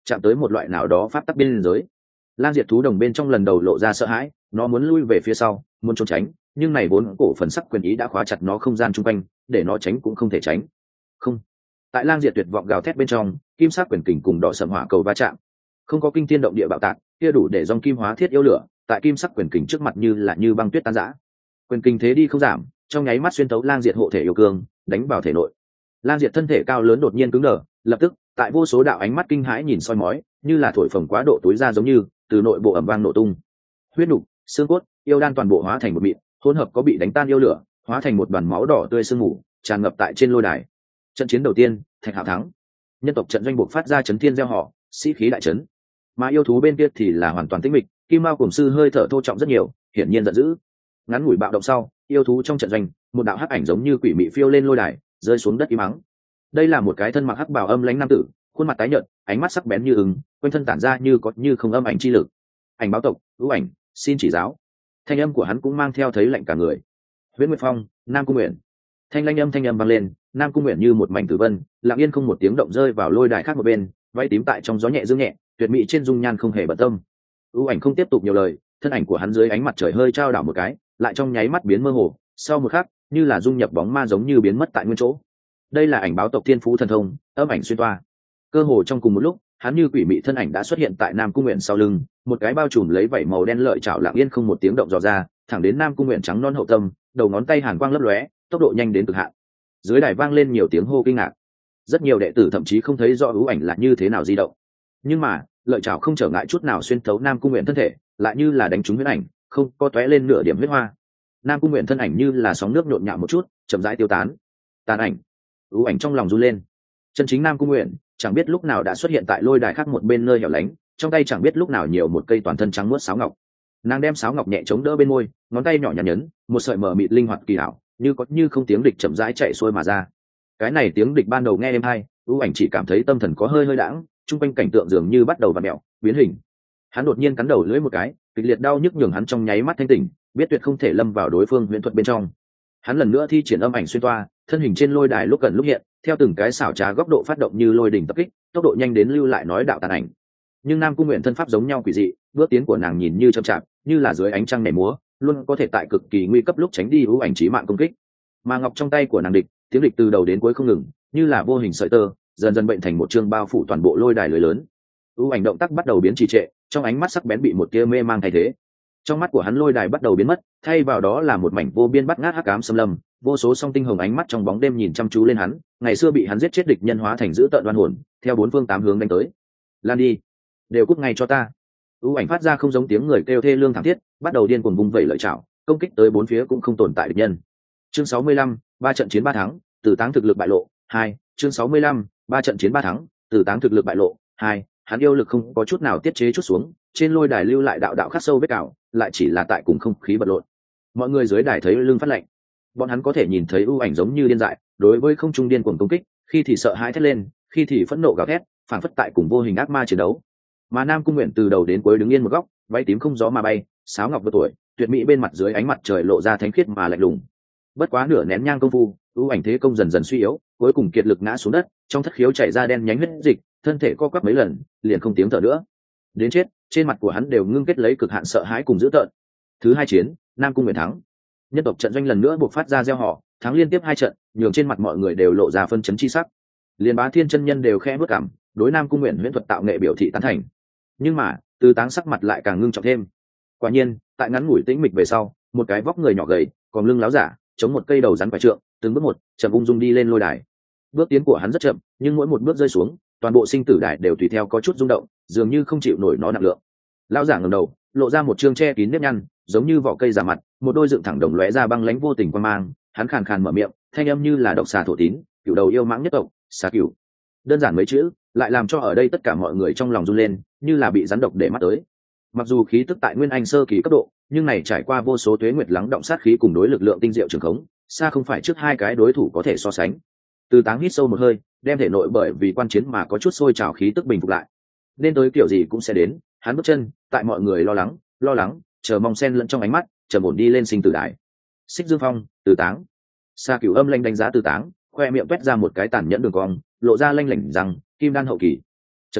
chạm tới một loại nào đó pháp tắc biên giới. Lang diệt thú đồng bên trong lần đầu lộ ra sợ hãi, nó muốn lui về phía sau, muốn trốn tránh, nhưng này vốn cổ phần sắc quyền ý đã khóa chặt nó không gian chung quanh, để nó tránh cũng không thể tránh. Không. Tại Lang diệt tuyệt vọng gào thét bên trong, kim sắc quyền kình cùng đỏ sẫm hỏa cầu va chạm, không có kinh thiên động địa bạo tạc, kia đủ để dòng kim hóa thiết yêu lửa, tại kim sắc quyền kình trước mặt như là như băng tuyết tan rã. Quyền kình thế đi không giảm, trong nháy mắt xuyên tấu Lang diệt hộ thể yêu cương, đánh vào thể nội. Lang diệt thân thể cao lớn đột nhiên cứng đờ, lập tức, tại vô số đạo ánh mắt kinh hãi nhìn soi mói, như là thổi phồng quá độ túi ra giống như từ nội bộ ầm vang nổ tung. Huyết nục, xương cốt, yêu đan toàn bộ hóa thành một mịn, hỗn hợp có bị đánh tan yêu lửa, hóa thành một đoàn máu đỏ tươi sương mù, tràn ngập tại trên lôi đài. Trận chiến đầu tiên, Thạch Hạo thắng. Nhân tộc trận doanh buộc phát ra chấn thiên gieo họ, sĩ khí đại chấn. Mà yêu thú bên kia thì là hoàn toàn tĩnh mịch, Kim Mao cùng sư hơi thở thô trọng rất nhiều, hiển nhiên giận dữ. Ngắn ngủi bạo động sau, yêu thú trong trận doanh, một đạo hắc ảnh giống như quỷ mị phiêu lên lôi đài, rơi xuống đất im mắng. Đây là một cái thân mặc hắc bào âm lãnh nam tử, khuôn mặt tái nhợt, ánh mắt sắc bén như ứng, quanh thân tản ra như có như không âm ảnh chi lực. Ảnh báo tộc, ưu ảnh, xin chỉ giáo. Thanh âm của hắn cũng mang theo thấy lạnh cả người. Huyễn Nguyệt Phong, Nam Cung Nguyện. Thanh âm vang lên, Nam Cung Nguyện như một mảnh tử vân, lặng yên không một tiếng động rơi vào lôi đài khác một bên, váy tím tại trong gió nhẹ dương nhẹ, tuyệt mỹ trên dung nhan không hề bận tâm. Ưu ảnh không tiếp tục nhiều lời, thân ảnh của hắn dưới ánh mặt trời hơi trao đảo một cái, lại trong nháy mắt biến mơ hồ, sau một khắc, như là dung nhập bóng ma giống như biến mất tại nguyên chỗ. Đây là ảnh báo tộc thiên phú thần thông, âm ảnh xuyên toa. Cơ hồ trong cùng một lúc, hắn như quỷ mị thân ảnh đã xuất hiện tại Nam Cung Nguyện sau lưng, một cái bao trùm lấy vảy màu đen lợi chảo lặng yên không một tiếng động dò ra, thẳng đến Nam Cung Nguyện trắng non hậu tâm, đầu ngón tay hàn quang lấp lóe, tốc độ nhanh đến cực hạn. Dưới đài vang lên nhiều tiếng hô kinh ngạc. Rất nhiều đệ tử thậm chí không thấy rõ ưu ảnh là như thế nào di động. Nhưng mà, lợi chảo không trở ngại chút nào xuyên thấu Nam Cung Nguyện thân thể, lại như là đánh trúng huyết ảnh, không có tóe lên nửa điểm huyết hoa. Nam Cung Nguyện thân ảnh như là sóng nước nhộn nhạo một chút, chậm rãi tiêu tán. Tàn ảnh. Ưu ảnh trong lòng run lên. Chân chính Nam Cung Nguyện chẳng biết lúc nào đã xuất hiện tại lôi đài khác một bên nơi hẻo lánh, trong tay chẳng biết lúc nào nhiều một cây toàn thân trắng muốt sáo ngọc. Nàng đem sáo ngọc nhẹ chống đỡ bên môi, ngón tay nhỏ nhắn nhấn, một sợi mờ mịt linh hoạt kỳ ảo, như có như không tiếng địch chậm rãi chạy xuôi mà ra. Cái này tiếng địch ban đầu nghe êm hay, ưu ảnh chỉ cảm thấy tâm thần có hơi đãng, trung quanh cảnh tượng dường như bắt đầu vặn mèo, biến hình. Hắn đột nhiên cắn đầu lưỡi một cái, kịch liệt đau nhức nhường hắn trong nháy mắt thanh tỉnh, biết tuyệt không thể lâm vào đối phương huyễn thuật bên trong. Hắn lần nữa thi triển âm ảnh xuyên toa, thân hình trên lôi đài lúc gần lúc hiện, theo từng cái xảo trá góc độ phát động như lôi đỉnh tập kích, tốc độ nhanh đến lưu lại nói đạo tàn ảnh. Nhưng Nam Cung Nguyện thân pháp giống nhau quỷ dị, bước tiến của nàng nhìn như chậm chạp, như là dưới ánh trăng nhảy múa, luôn có thể tại cực kỳ nguy cấp lúc tránh đi ưu ảnh chí mạng công kích. Mà ngọc trong tay của nàng địch, tiếng địch từ đầu đến cuối không ngừng, như là vô hình sợi tơ, dần dần bệnh thành một chương bao phủ toàn bộ lôi đài lưới lớn. Ưu ảnh động tác bắt đầu biến trì trệ, trong ánh mắt sắc bén bị một tia mê mang thay thế. Trong mắt của hắn lôi đài bắt đầu biến mất, thay vào đó là một mảnh vô biên bắt ngát hắc ám xâm lâm, vô số song tinh hồng ánh mắt trong bóng đêm nhìn chăm chú lên hắn, ngày xưa bị hắn giết chết địch nhân hóa thành dữ tợn oan hồn, theo bốn phương tám hướng đánh tới. Lan đi, đều cút ngay cho ta. Ưu ảnh phát ra không giống tiếng người kêu thê lương thảm thiết, bắt đầu điên cuồng vung vẩy lợi chảo, công kích tới bốn phía cũng không tồn tại địch nhân. Chương 65, 3 trận chiến 3 thắng, Tử Táng thực lực bại lộ 2. Chương 65, 3 trận chiến 3 thắng, Tử Táng thực lực bại lộ 2. Hắn yêu lực không có chút nào tiết chế chút xuống, trên lôi đài lưu lại đạo đạo khắc sâu vết cào, lại chỉ là tại cùng không khí vật lộn. Mọi người dưới đài thấy lưng phát lạnh, bọn hắn có thể nhìn thấy ưu ảnh giống như điên dại, đối với không trung điên cuồng công kích, khi thì sợ hãi thét lên, khi thì phẫn nộ gào thét, phản phất tại cùng vô hình ác ma chiến đấu. Mà Nam Cung Nguyện từ đầu đến cuối đứng yên một góc, váy tím không gió mà bay, sáo ngọc vượt tuổi, tuyệt mỹ bên mặt dưới ánh mặt trời lộ ra thánh khiết mà lạnh lùng. Bất quá nửa nén nhang công phu, ưu ảnh thế công dần dần suy yếu, cuối cùng kiệt lực ngã xuống đất, trong thất khiếu chảy ra đen nhánh huyết dịch, thân thể co quắp mấy lần, liền không tiếng thở nữa. Đến chết, trên mặt của hắn đều ngưng kết lấy cực hạn sợ hãi cùng dữ tợn. Thứ hai chiến, Nam Cung Nguyện thắng. Nhân tộc trận doanh lần nữa buộc phát ra gieo họ, thắng liên tiếp 2 trận, nhường trên mặt mọi người đều lộ ra phân chấn chi sắc. Liên Bá Thiên chân nhân đều khẽ bước cảm, đối Nam Cung Nguyện huyễn thuật tạo nghệ biểu thị tán thành. Nhưng mà, Từ Táng sắc mặt lại càng ngưng trọng thêm. Quả nhiên, tại ngắn ngủi tĩnh mịch về sau, một cái vóc người nhỏ gầy, còn lưng láo giả, chống một cây đầu rắn quải trượng, từng bước một, chậm ung dung đi lên lôi đài. Bước tiến của hắn rất chậm, nhưng mỗi một bước rơi xuống, toàn bộ sinh tử đài đều tùy theo có chút rung động, dường như không chịu nổi nó nặng lượng. Lão giả ngẩng đầu, lộ ra một trương che kín nếp nhăn, giống như vỏ cây giả mặt, một đôi dựng thẳng đồng lóe ra băng lãnh vô tình quan mang, hắn khàn khàn mở miệng, thanh âm như là độc xà thổ tín, cửu đầu yêu mãng nhất tộc, xà cửu. Đơn giản mấy chữ, lại làm cho ở đây tất cả mọi người trong lòng run lên, như là bị rắn độc để mắt tới. Mặc dù khí tức tại nguyên anh sơ kỳ cấp độ, nhưng này trải qua vô số tuế nguyệt lắng động sát khí cùng đối lực lượng tinh diệu trường khống, xa không phải trước hai cái đối thủ có thể so sánh. Từ Táng hít sâu một hơi, đem thể nội bởi vì quan chiến mà có chút sôi trào khí tức bình phục lại. Nên tới kiểu gì cũng sẽ đến, hắn bước chân, tại mọi người lo lắng, chờ mong xen lẫn trong ánh mắt, trầm ổn đi lên sinh tử đài. Xích Dương Phong, Từ Táng. Sa Cửu âm lanh đánh giá Từ Táng, khoe miệng toét ra một cái tàn nhẫn đường cong, lộ ra lanh lảnh rằng, kim đan hậu kỳ. Chậc chậc,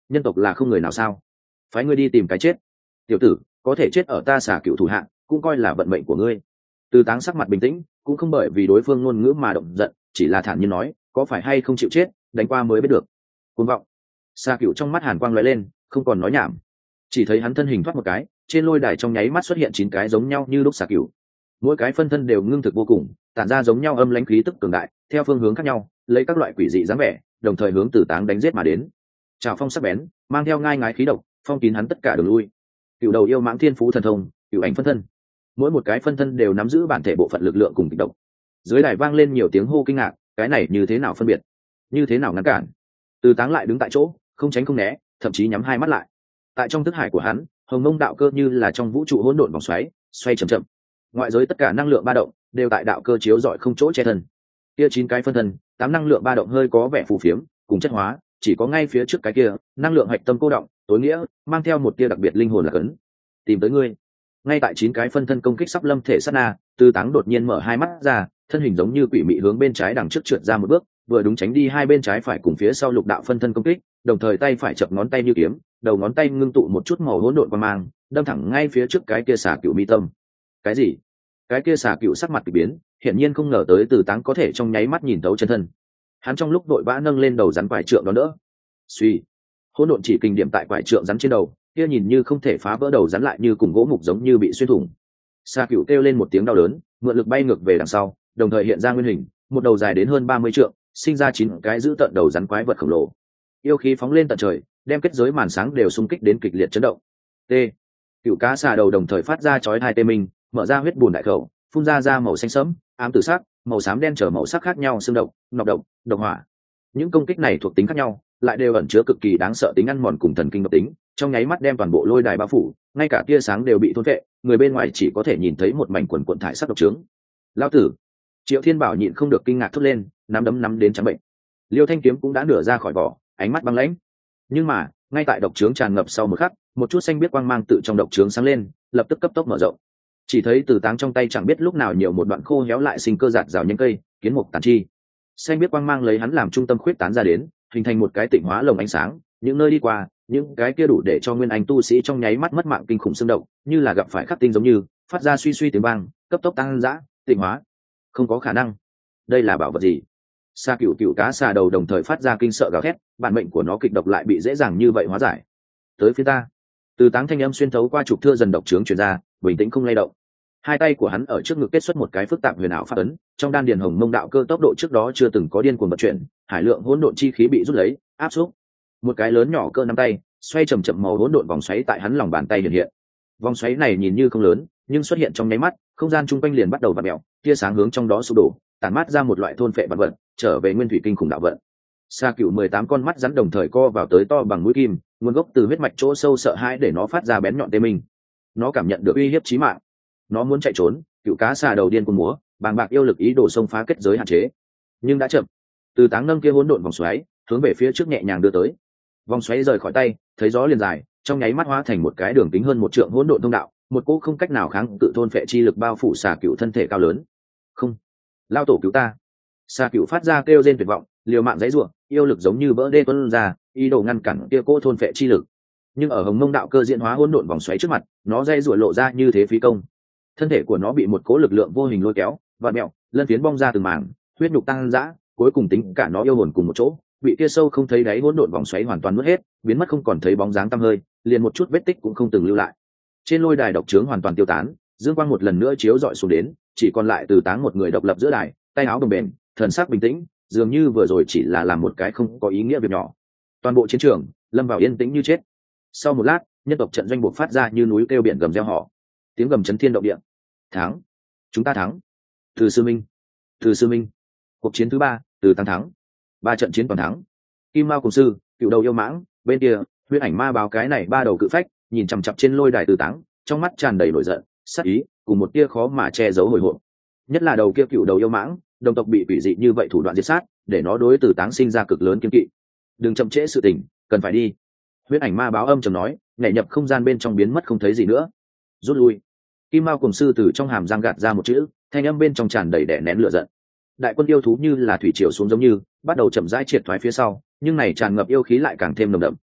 nhân tộc là không người nào sao? Phái ngươi đi tìm cái chết. Tiểu tử, có thể chết ở ta xả cựu thủ hạ cũng coi là vận mệnh của ngươi. Từ Táng sắc mặt bình tĩnh, cũng không bởi vì đối phương ngôn ngữ mà động giận, chỉ là thản nhiên nói, có phải hay không chịu chết, đánh qua mới biết được. Cuồng vọng. Xà cựu trong mắt hàn quang lóe lên, không còn nói nhảm. Chỉ thấy hắn thân hình thoát một cái, trên lôi đài trong nháy mắt xuất hiện 9 cái giống nhau như lúc xà cựu. Mỗi cái phân thân đều ngưng thực vô cùng, tản ra giống nhau âm lãnh khí tức cường đại, theo phương hướng khác nhau, lấy các loại quỷ dị dáng vẻ, đồng thời hướng Từ Táng đánh giết mà đến. Trào phong sắc bén, mang theo ngai ngái khí độc, phong kín hắn tất cả đường lui. Cựu đầu yêu mãng thiên phú thần thông, cựu ảnh phân thân. Mỗi một cái phân thân đều nắm giữ bản thể bộ phận lực lượng cùng kịch độc. Dưới đài vang lên nhiều tiếng hô kinh ngạc, cái này như thế nào phân biệt, như thế nào ngăn cản? Từ Táng lại đứng tại chỗ, không tránh không né, thậm chí nhắm hai mắt lại. Tại trong thức hải của hắn, hồng mông đạo cơ như là trong vũ trụ hỗn độn vòng xoáy, xoay chậm chậm. Ngoại giới tất cả năng lượng ba động đều tại đạo cơ chiếu rọi không chỗ che thân. Kia 9 cái phân thân, 8 năng lượng ba động hơi có vẻ phù phiếm, cùng chất hóa, chỉ có ngay phía trước cái kia, năng lượng hạch tâm cô động, tối nghĩa, mang theo một tia đặc biệt linh hồn là cấn. Tìm tới ngươi. Ngay tại 9 cái phân thân công kích sắp lâm thể sát na, Từ Táng đột nhiên mở hai mắt ra, thân hình giống như quỷ mị hướng bên trái đằng trước trượt ra một bước, vừa đúng tránh đi hai bên trái phải cùng phía sau lục đạo phân thân công kích, đồng thời tay phải chập ngón tay như kiếm, đầu ngón tay ngưng tụ một chút màu hỗn độn quang mang, đâm thẳng ngay phía trước cái kia xà cựu mi tâm. Cái gì? Cái kia xà cựu sắc mặt kỳ biến, hiển nhiên không ngờ tới Từ Táng có thể trong nháy mắt nhìn thấu chân thân. Hắn trong lúc vội vã nâng lên đầu rắn quải trượng đó đỡ. Suy, hỗn độn chỉ kinh điểm tại quải trượng rắn trên đầu, kia nhìn như không thể phá vỡ đầu rắn lại như cùng gỗ mục giống như bị xuyên thủng. Xà cựu kêu lên một tiếng đau đớn, mượn lực bay ngược về đằng sau, đồng thời hiện ra nguyên hình, một đầu dài đến hơn 30 trượng, sinh ra 9 cái giữ tận đầu rắn quái vật khổng lồ. Yêu khí phóng lên tận trời, đem kết giới màn sáng đều xung kích đến kịch liệt chấn động. T. Cựu cá xà đầu đồng thời phát ra chói tai tê minh, mở ra huyết bùn đại khẩu, phun ra màu xanh sẫm, ám tử sắc, màu xám đen trở màu sắc khác nhau, xương độc, nọc độc, độc hỏa. Những công kích này thuộc tính khác nhau, lại đều ẩn chứa cực kỳ đáng sợ tính ăn mòn cùng thần kinh độc tính, trong nháy mắt đem toàn bộ lôi đài bao phủ, ngay cả tia sáng đều bị thôn phệ, người bên ngoài chỉ có thể nhìn thấy một mảnh quần quần thải sắc độc trướng. Lão tử! Triệu Thiên Bảo nhịn không được kinh ngạc thốt lên, nắm đấm nắm đến trắng bệnh. Liêu Thanh kiếm cũng đã nửa ra khỏi vỏ, ánh mắt băng lãnh. Nhưng mà, ngay tại độc trướng tràn ngập sau một khắc, một chút xanh biết quang mang tự trong độc trướng sáng lên, lập tức cấp tốc mở rộng. Chỉ thấy Từ Táng trong tay chẳng biết lúc nào nhiều một đoạn khô héo lại sinh cơ giạt rào nhánh cây, kiến mục tàn chi. Xanh biết quang mang lấy hắn làm trung tâm khuyết tán ra đến, hình thành một cái tịnh hóa lồng ánh sáng, những nơi đi qua, những cái kia đủ để cho nguyên anh tu sĩ trong nháy mắt mất mạng kinh khủng xương động, như là gặp phải khắc tinh giống như, phát ra suy suy tiếng vang, cấp tốc tăng dã, tịnh hóa. Không có khả năng. Đây là bảo vật gì? Sa cựu cựu cá xà đầu đồng thời phát ra kinh sợ gào thét, bản mệnh của nó kịch độc lại bị dễ dàng như vậy hóa giải. Tới phía ta. Từ Táng thanh âm xuyên thấu qua trục thưa dần độc trướng truyền ra, bình tĩnh không lay động. Hai tay của hắn ở trước ngực kết xuất một cái phức tạp huyền ảo pháp ấn, trong đan điền hồng mông đạo cơ tốc độ trước đó chưa từng có điên cuồng vận chuyển, hải lượng hỗn độn chi khí bị rút lấy, áp xúc. Một cái lớn nhỏ cỡ nắm tay, xoay chậm chậm màu hỗn độn vòng xoáy tại hắn lòng bàn tay hiện hiện. Vòng xoáy này nhìn như không lớn, nhưng xuất hiện trong nháy mắt, không gian chung quanh liền bắt đầu vặn mèo, tia sáng hướng trong đó sụp đổ, tản mát ra một loại thôn phệ vật vật, trở về nguyên thủy kinh khủng đạo vận. Sa cựu 18 con mắt rắn đồng thời co vào tới to bằng mũi kim, nguồn gốc từ huyết mạch chỗ sâu sợ hãi để nó phát ra bén nhọn tê minh. Nó cảm nhận được uy hiếp chí mạng, nó muốn chạy trốn, cựu cá xà đầu điên cuồng múa, bàng bạc yêu lực ý đồ xông phá kết giới hạn chế, nhưng đã chậm. Từ Táng nâng kia hỗn độn vòng xoáy, hướng về phía trước nhẹ nhàng đưa tới. Vòng xoáy rời khỏi tay, thấy gió liền dài, trong nháy mắt hóa thành một cái đường kính hơn 1 trượng hỗn độn thông đạo, một cỗ không cách nào kháng cự thôn phệ chi lực bao phủ xà cựu thân thể cao lớn. Không, lao tổ cứu ta! Xà cựu phát ra kêu rên tuyệt vọng, liều mạng giãy giụa, yêu lực giống như vỡ đê tuôn ra, ý đồ ngăn cản kia cỗ thôn phệ chi lực. Nhưng ở hồng mông đạo cơ diễn hóa hỗn độn vòng xoáy trước mặt, nó giãy giụa lộ ra như thế phí công. Thân thể của nó bị một cỗ lực lượng vô hình lôi kéo, vặn mèo, lân phiến bong ra từng mảng, huyết nhục tăng dã, cuối cùng tính cả nó yêu hồn cùng một chỗ, bị kia sâu không thấy đáy hỗn độn vòng xoáy hoàn toàn nuốt hết, biến mất không còn thấy bóng dáng tăm hơi, liền một chút vết tích cũng không từng lưu lại. Trên lôi đài độc trướng hoàn toàn tiêu tán, dương quang một lần nữa chiếu rọi xuống đến, chỉ còn lại Từ Táng một người độc lập giữa đài, tay áo đồng bền, thần sắc bình tĩnh, dường như vừa rồi chỉ là làm một cái không có ý nghĩa việc nhỏ. Toàn bộ chiến trường lâm vào yên tĩnh như chết. Sau một lát, nhân tộc trận doanh buộc phát ra như núi kêu biển gầm reo hò, tiếng gầm chấn thiên động địa. Thắng, chúng ta thắng. Từ sư minh, từ sư minh. Cuộc chiến thứ 3, Từ Táng thắng. 3 trận chiến toàn thắng. Kim Mao cùng sư, cựu đầu yêu mãng, bên kia, huyễn ảnh ma báo cái này 3 đầu cự phách, nhìn chằm chằm trên lôi đài Từ Táng, trong mắt tràn đầy nổi giận, sát ý, cùng một tia khó mà che giấu hồi hộp. Nhất là đầu kia cựu đầu yêu mãng, đồng tộc bị quỷ dị như vậy thủ đoạn diệt sát, để nó đối Từ Táng sinh ra cực lớn kiêng kỵ. Đừng chậm trễ sự tình, cần phải đi. Huyễn ảnh ma báo âm trầm nói, nhảy nhập không gian bên trong biến mất không thấy gì nữa. Rút lui. Kim Mao cùng sư từ trong hàm răng gạt ra một chữ, thanh âm bên trong tràn đầy đè nén lửa giận. Đại quân yêu thú như là thủy triều xuống giống như, bắt đầu chậm rãi triệt thoái phía sau, nhưng này tràn ngập yêu khí lại càng thêm nồng đậm,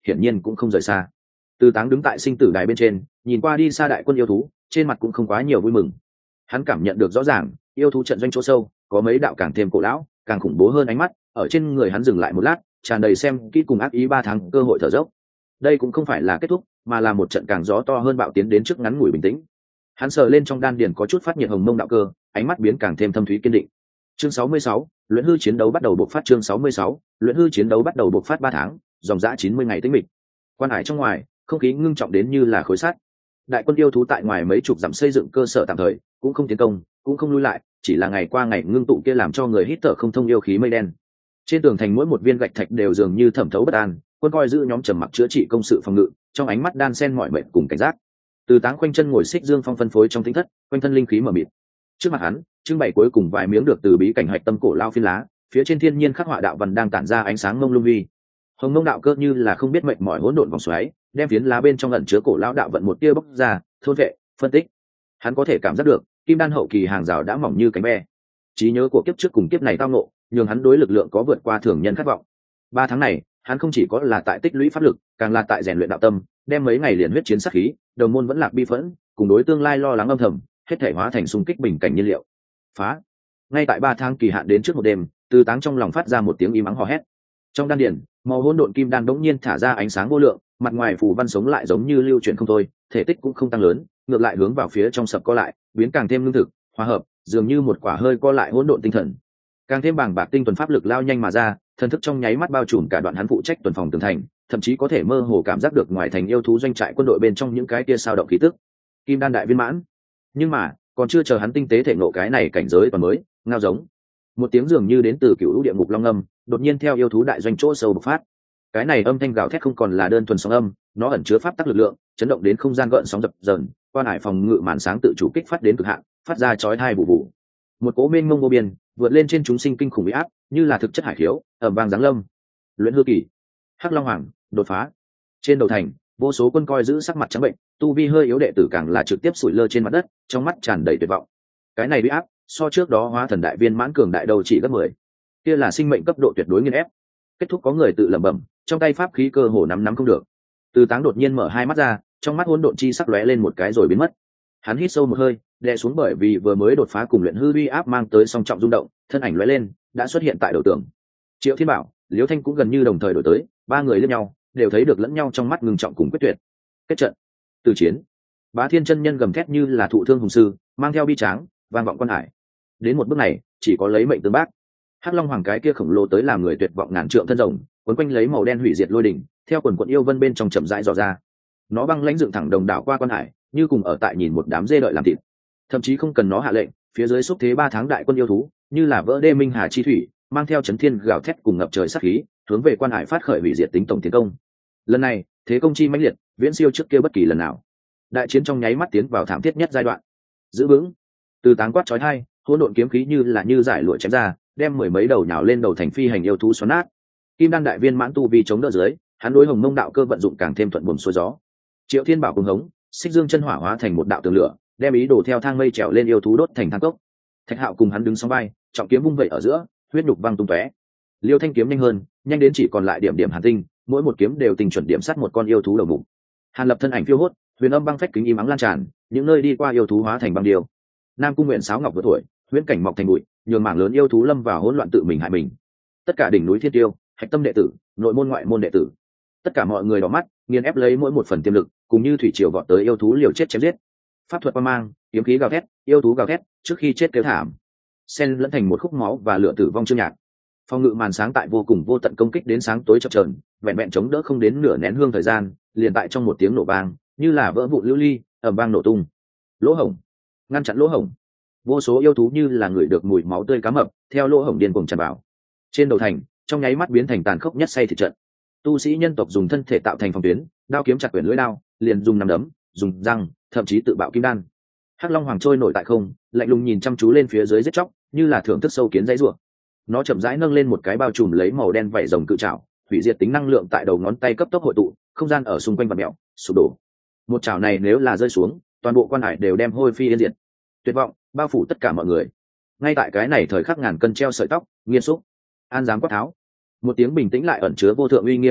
hiển nhiên cũng không rời xa. Từ Táng đứng tại sinh tử đài bên trên, nhìn qua đi xa đại quân yêu thú, trên mặt cũng không quá nhiều vui mừng. Hắn cảm nhận được rõ ràng, yêu thú trận doanh chỗ sâu, có mấy đạo càng thêm cổ lão, càng khủng bố hơn ánh mắt, ở trên người hắn dừng lại một lát, tràn đầy xem kỹ cùng ác ý 3 tháng cơ hội thở dốc. Đây cũng không phải là kết thúc, mà là một trận càng gió to hơn bạo tiến đến trước ngắn ngủi bình tĩnh. Hắn sờ lên trong đan điền có chút phát nhiệt hồng mông đạo cơ, ánh mắt biến càng thêm thâm thúy kiên định. Chương 66, luyện hư chiến đấu bắt đầu bộc phát. Chương 66, luyện hư chiến đấu bắt đầu bộc phát. 3 tháng, dòng dã 90 ngày tĩnh mịch. Quan hải trong ngoài, không khí ngưng trọng đến như là khối sắt. Đại quân yêu thú tại ngoài mấy chục dặm xây dựng cơ sở tạm thời, cũng không tiến công, cũng không lui lại, chỉ là ngày qua ngày ngưng tụ kia làm cho người hít thở không thông yêu khí mây đen. Trên tường thành mỗi một viên gạch thạch đều dường như thẩm thấu bất an, quân coi giữ nhóm trầm mặc chữa trị công sự phòng ngự, trong ánh mắt đan xen mọi mệnh cùng cảnh giác. Từ Táng khoanh chân ngồi xích dương phong phân phối trong thính thất, quanh thân linh khí mở mịt. Trước mặt hắn, trưng bày cuối cùng vài miếng được từ bí cảnh hạch tâm cổ lao phiến lá, phía trên thiên nhiên khắc họa đạo văn đang tản ra ánh sáng mông lung vi. Hồng mông đạo cơ như là không biết mệnh mỏi hỗn độn vòng xoáy, đem phiến lá bên trong ẩn chứa cổ lão đạo vận một tia bốc ra, thôn vệ, phân tích. Hắn có thể cảm giác được, kim đan hậu kỳ hàng rào đã mỏng như cánh ve. Trí nhớ của kiếp trước cùng kiếp này tao ngộ, nhường hắn đối lực lượng có vượt qua thường nhân khát vọng. 3 tháng này, hắn không chỉ có là tại tích lũy pháp lực, càng là tại rèn luyện đạo tâm, đem mấy ngày liền huyết chiến sát khí, đồng môn vẫn lạc bi phẫn, cùng đối tương lai lo lắng âm thầm, hết thể hóa thành xung kích bình cảnh nhiên liệu. Phá! Ngay tại 3 tháng kỳ hạn đến trước một đêm, Từ Táng trong lòng phát ra một tiếng im ắng hò hét. Trong đan điển, màu hỗn độn kim đan đống nhiên thả ra ánh sáng vô lượng, mặt ngoài phù văn sống lại giống như lưu chuyển không thôi, thể tích cũng không tăng lớn, ngược lại hướng vào phía trong sập co lại, biến càng thêm lương thực, hòa hợp, dường như một quả hơi co lại hỗn độn tinh thần. Càng thêm bàng bạc tinh tuần pháp lực lao nhanh mà ra, thần thức trong nháy mắt bao trùm cả đoạn hắn phụ trách tuần phòng tường thành, thậm chí có thể mơ hồ cảm giác được ngoài thành yêu thú doanh trại quân đội bên trong những cái kia sao động khí tức. Kim đan đại viên mãn. Nhưng mà, còn chưa chờ hắn tinh tế thể ngộ cái này cảnh giới còn mới, ngao giống. Một tiếng dường như đến từ cựu lũ địa ngục long âm, đột nhiên theo yêu thú đại doanh chỗ sâu bộc phát. Cái này âm thanh gào thét không còn là đơn thuần sóng âm, nó ẩn chứa pháp tắc lực lượng, chấn động đến không gian gợn sóng dập dờn, quan hải phòng ngự màn sáng tự chủ kích phát đến cực hạn, phát ra chói tai vụ vụ. Một cỗ mênh mông vô biên, vượt lên trên chúng sinh kinh khủng uy áp, như là thực chất hải khiếu, ầm vang giáng lâm. Luyện hư kỳ, Hắc Long Hoàng đột phá. Trên đầu thành, vô số quân coi giữ sắc mặt trắng bệnh, tu vi hơi yếu đệ tử càng là trực tiếp sủi lơ trên mặt đất, trong mắt tràn đầy tuyệt vọng. Cái này uy áp, so trước đó hóa thần đại viên mãn cường đại đầu chỉ gấp 10. Kia là sinh mệnh cấp độ tuyệt đối nghiền ép. Kết thúc có người tự lẩm bẩm, trong tay pháp khí cơ hồ nắm không được. Từ Táng đột nhiên mở hai mắt ra, trong mắt hỗn độn chi sắc lóe lên một cái rồi biến mất. Hắn hít sâu một hơi, đè xuống bởi vì vừa mới đột phá cùng luyện hư uy áp mang tới song trọng rung động, thân ảnh lóe lên, đã xuất hiện tại đầu tường. Triệu Thiên Bảo, Liễu Thanh cũng gần như đồng thời đổi tới, ba người liếc nhau, đều thấy được lẫn nhau trong mắt ngưng trọng cùng quyết tuyệt. Kết trận, từ chiến. Bá Thiên chân nhân gầm thét như là thụ thương hùng sư, mang theo bi tráng, vang vọng quan hải. Đến một bước này, chỉ có lấy mệnh tương bác. Hắc Long Hoàng cái kia khổng lồ tới làm người tuyệt vọng ngàn trượng thân rồng, quấn quanh lấy màu đen hủy diệt lôi đỉnh, theo quần quần yêu vân bên trong chậm rãi dò ra. Nó băng lãnh dựng thẳng đồng đảo qua quan hải, như cùng ở tại nhìn một đám dê đợi làm thịt. Thậm chí không cần nó hạ lệnh, phía dưới xúc thế 3 tháng đại quân yêu thú, như là vỡ đê minh hà chi thủy, mang theo chấn thiên gào thét cùng ngập trời sát khí, hướng về quan hải phát khởi hủy diệt tính tổng tiến công. Lần này, thế công chi mãnh liệt, viễn siêu trước kia bất kỳ lần nào. Đại chiến trong nháy mắt tiến vào thảm thiết nhất giai đoạn. Giữ vững. Từ Táng quát chói tai, hỗn độn kiếm khí như giải lụa chém ra, đem mười mấy đầu nhào lên đầu thành phi hành yêu thú xoắn nát. Kim đan đại viên mãn tu vi chống đỡ dưới, hắn đối hồng mông đạo cơ vận dụng càng thêm thuận buồm xuôi gió. Triệu Thiên Bảo cùng hống, xích dương chân hỏa hóa thành một đạo tường lửa, đem ý đồ theo thang mây trèo lên yêu thú đốt thành thang cốc. Thạch Hạo cùng hắn đứng song vai, trọng kiếm vung vậy ở giữa, huyết đục văng tung tóe. Liêu Thanh kiếm nhanh hơn, nhanh đến chỉ còn lại điểm điểm hàn tinh, mỗi một kiếm đều tình chuẩn điểm sát một con yêu thú đầu mục. Hàn Lập thân ảnh phiêu hốt, huyền âm băng phách kính im ắng lan tràn, những nơi đi qua yêu thú hóa thành băng điêu. Nam Cung Nguyện sáo ngọc vừa tuổi, huyễn cảnh mọc thành bụi, nhường mảng lớn yêu thú lâm vào hỗn loạn tự mình hại mình. Tất cả đỉnh núi thiên tiêu, hạch tâm đệ tử, nội môn ngoại môn đệ tử, tất cả mọi người đỏ mắt, nghiền ép lấy mỗi một phần tiềm lực, cùng như thủy triều vọt tới yêu thú liều chết chém giết. Pháp thuật qua mang, kiếm khí gào thét, yêu thú gào thét, trước khi chết kêu thảm, xen lẫn thành một khúc máu và lửa tử vong chương nhạc. Phòng ngự màn sáng tại vô cùng vô tận công kích đến sáng tối chập chờn, vẹn vẹn chống đỡ không đến nửa nén hương thời gian, liền tại trong một tiếng nổ vang, như là vỡ vụn lưu ly, ầm vang nổ tung. Lỗ hổng, ngăn chặn lỗ hổng. Vô số yêu thú như là người được mùi máu tươi cá mập, theo lỗ hổng điên cuồng tràn vào. Trên đầu thành, trong nháy mắt biến thành tàn khốc nhất say thịt trận. Tu sĩ nhân tộc dùng thân thể tạo thành phòng tuyến, đao kiếm chặt quyển lưỡi đao, liền dùng nắm đấm, dùng răng, thậm chí tự bạo kim đan. Hắc Long Hoàng trôi nổi tại không, lạnh lùng nhìn chăm chú lên phía dưới giết chóc, như là thưởng thức sâu kiến dãy rủa. Nó chậm rãi nâng lên một cái bao trùm lấy màu đen vảy rồng cự trảo, hủy diệt tính năng lượng tại đầu ngón tay cấp tốc hội tụ, không gian ở xung quanh vặn mèo, sụp đổ. Một chảo này nếu là rơi xuống, toàn bộ quan hải đều đem hôi phi yên diệt. Tuyệt vọng bao phủ tất cả mọi người. Ngay tại cái này thời khắc ngàn cân treo sợi tóc, nghiên xúc, an dám quát tháo. Một tiếng bình tĩnh lại ẩn chứa vô thượng uy nghiêm đạo hét,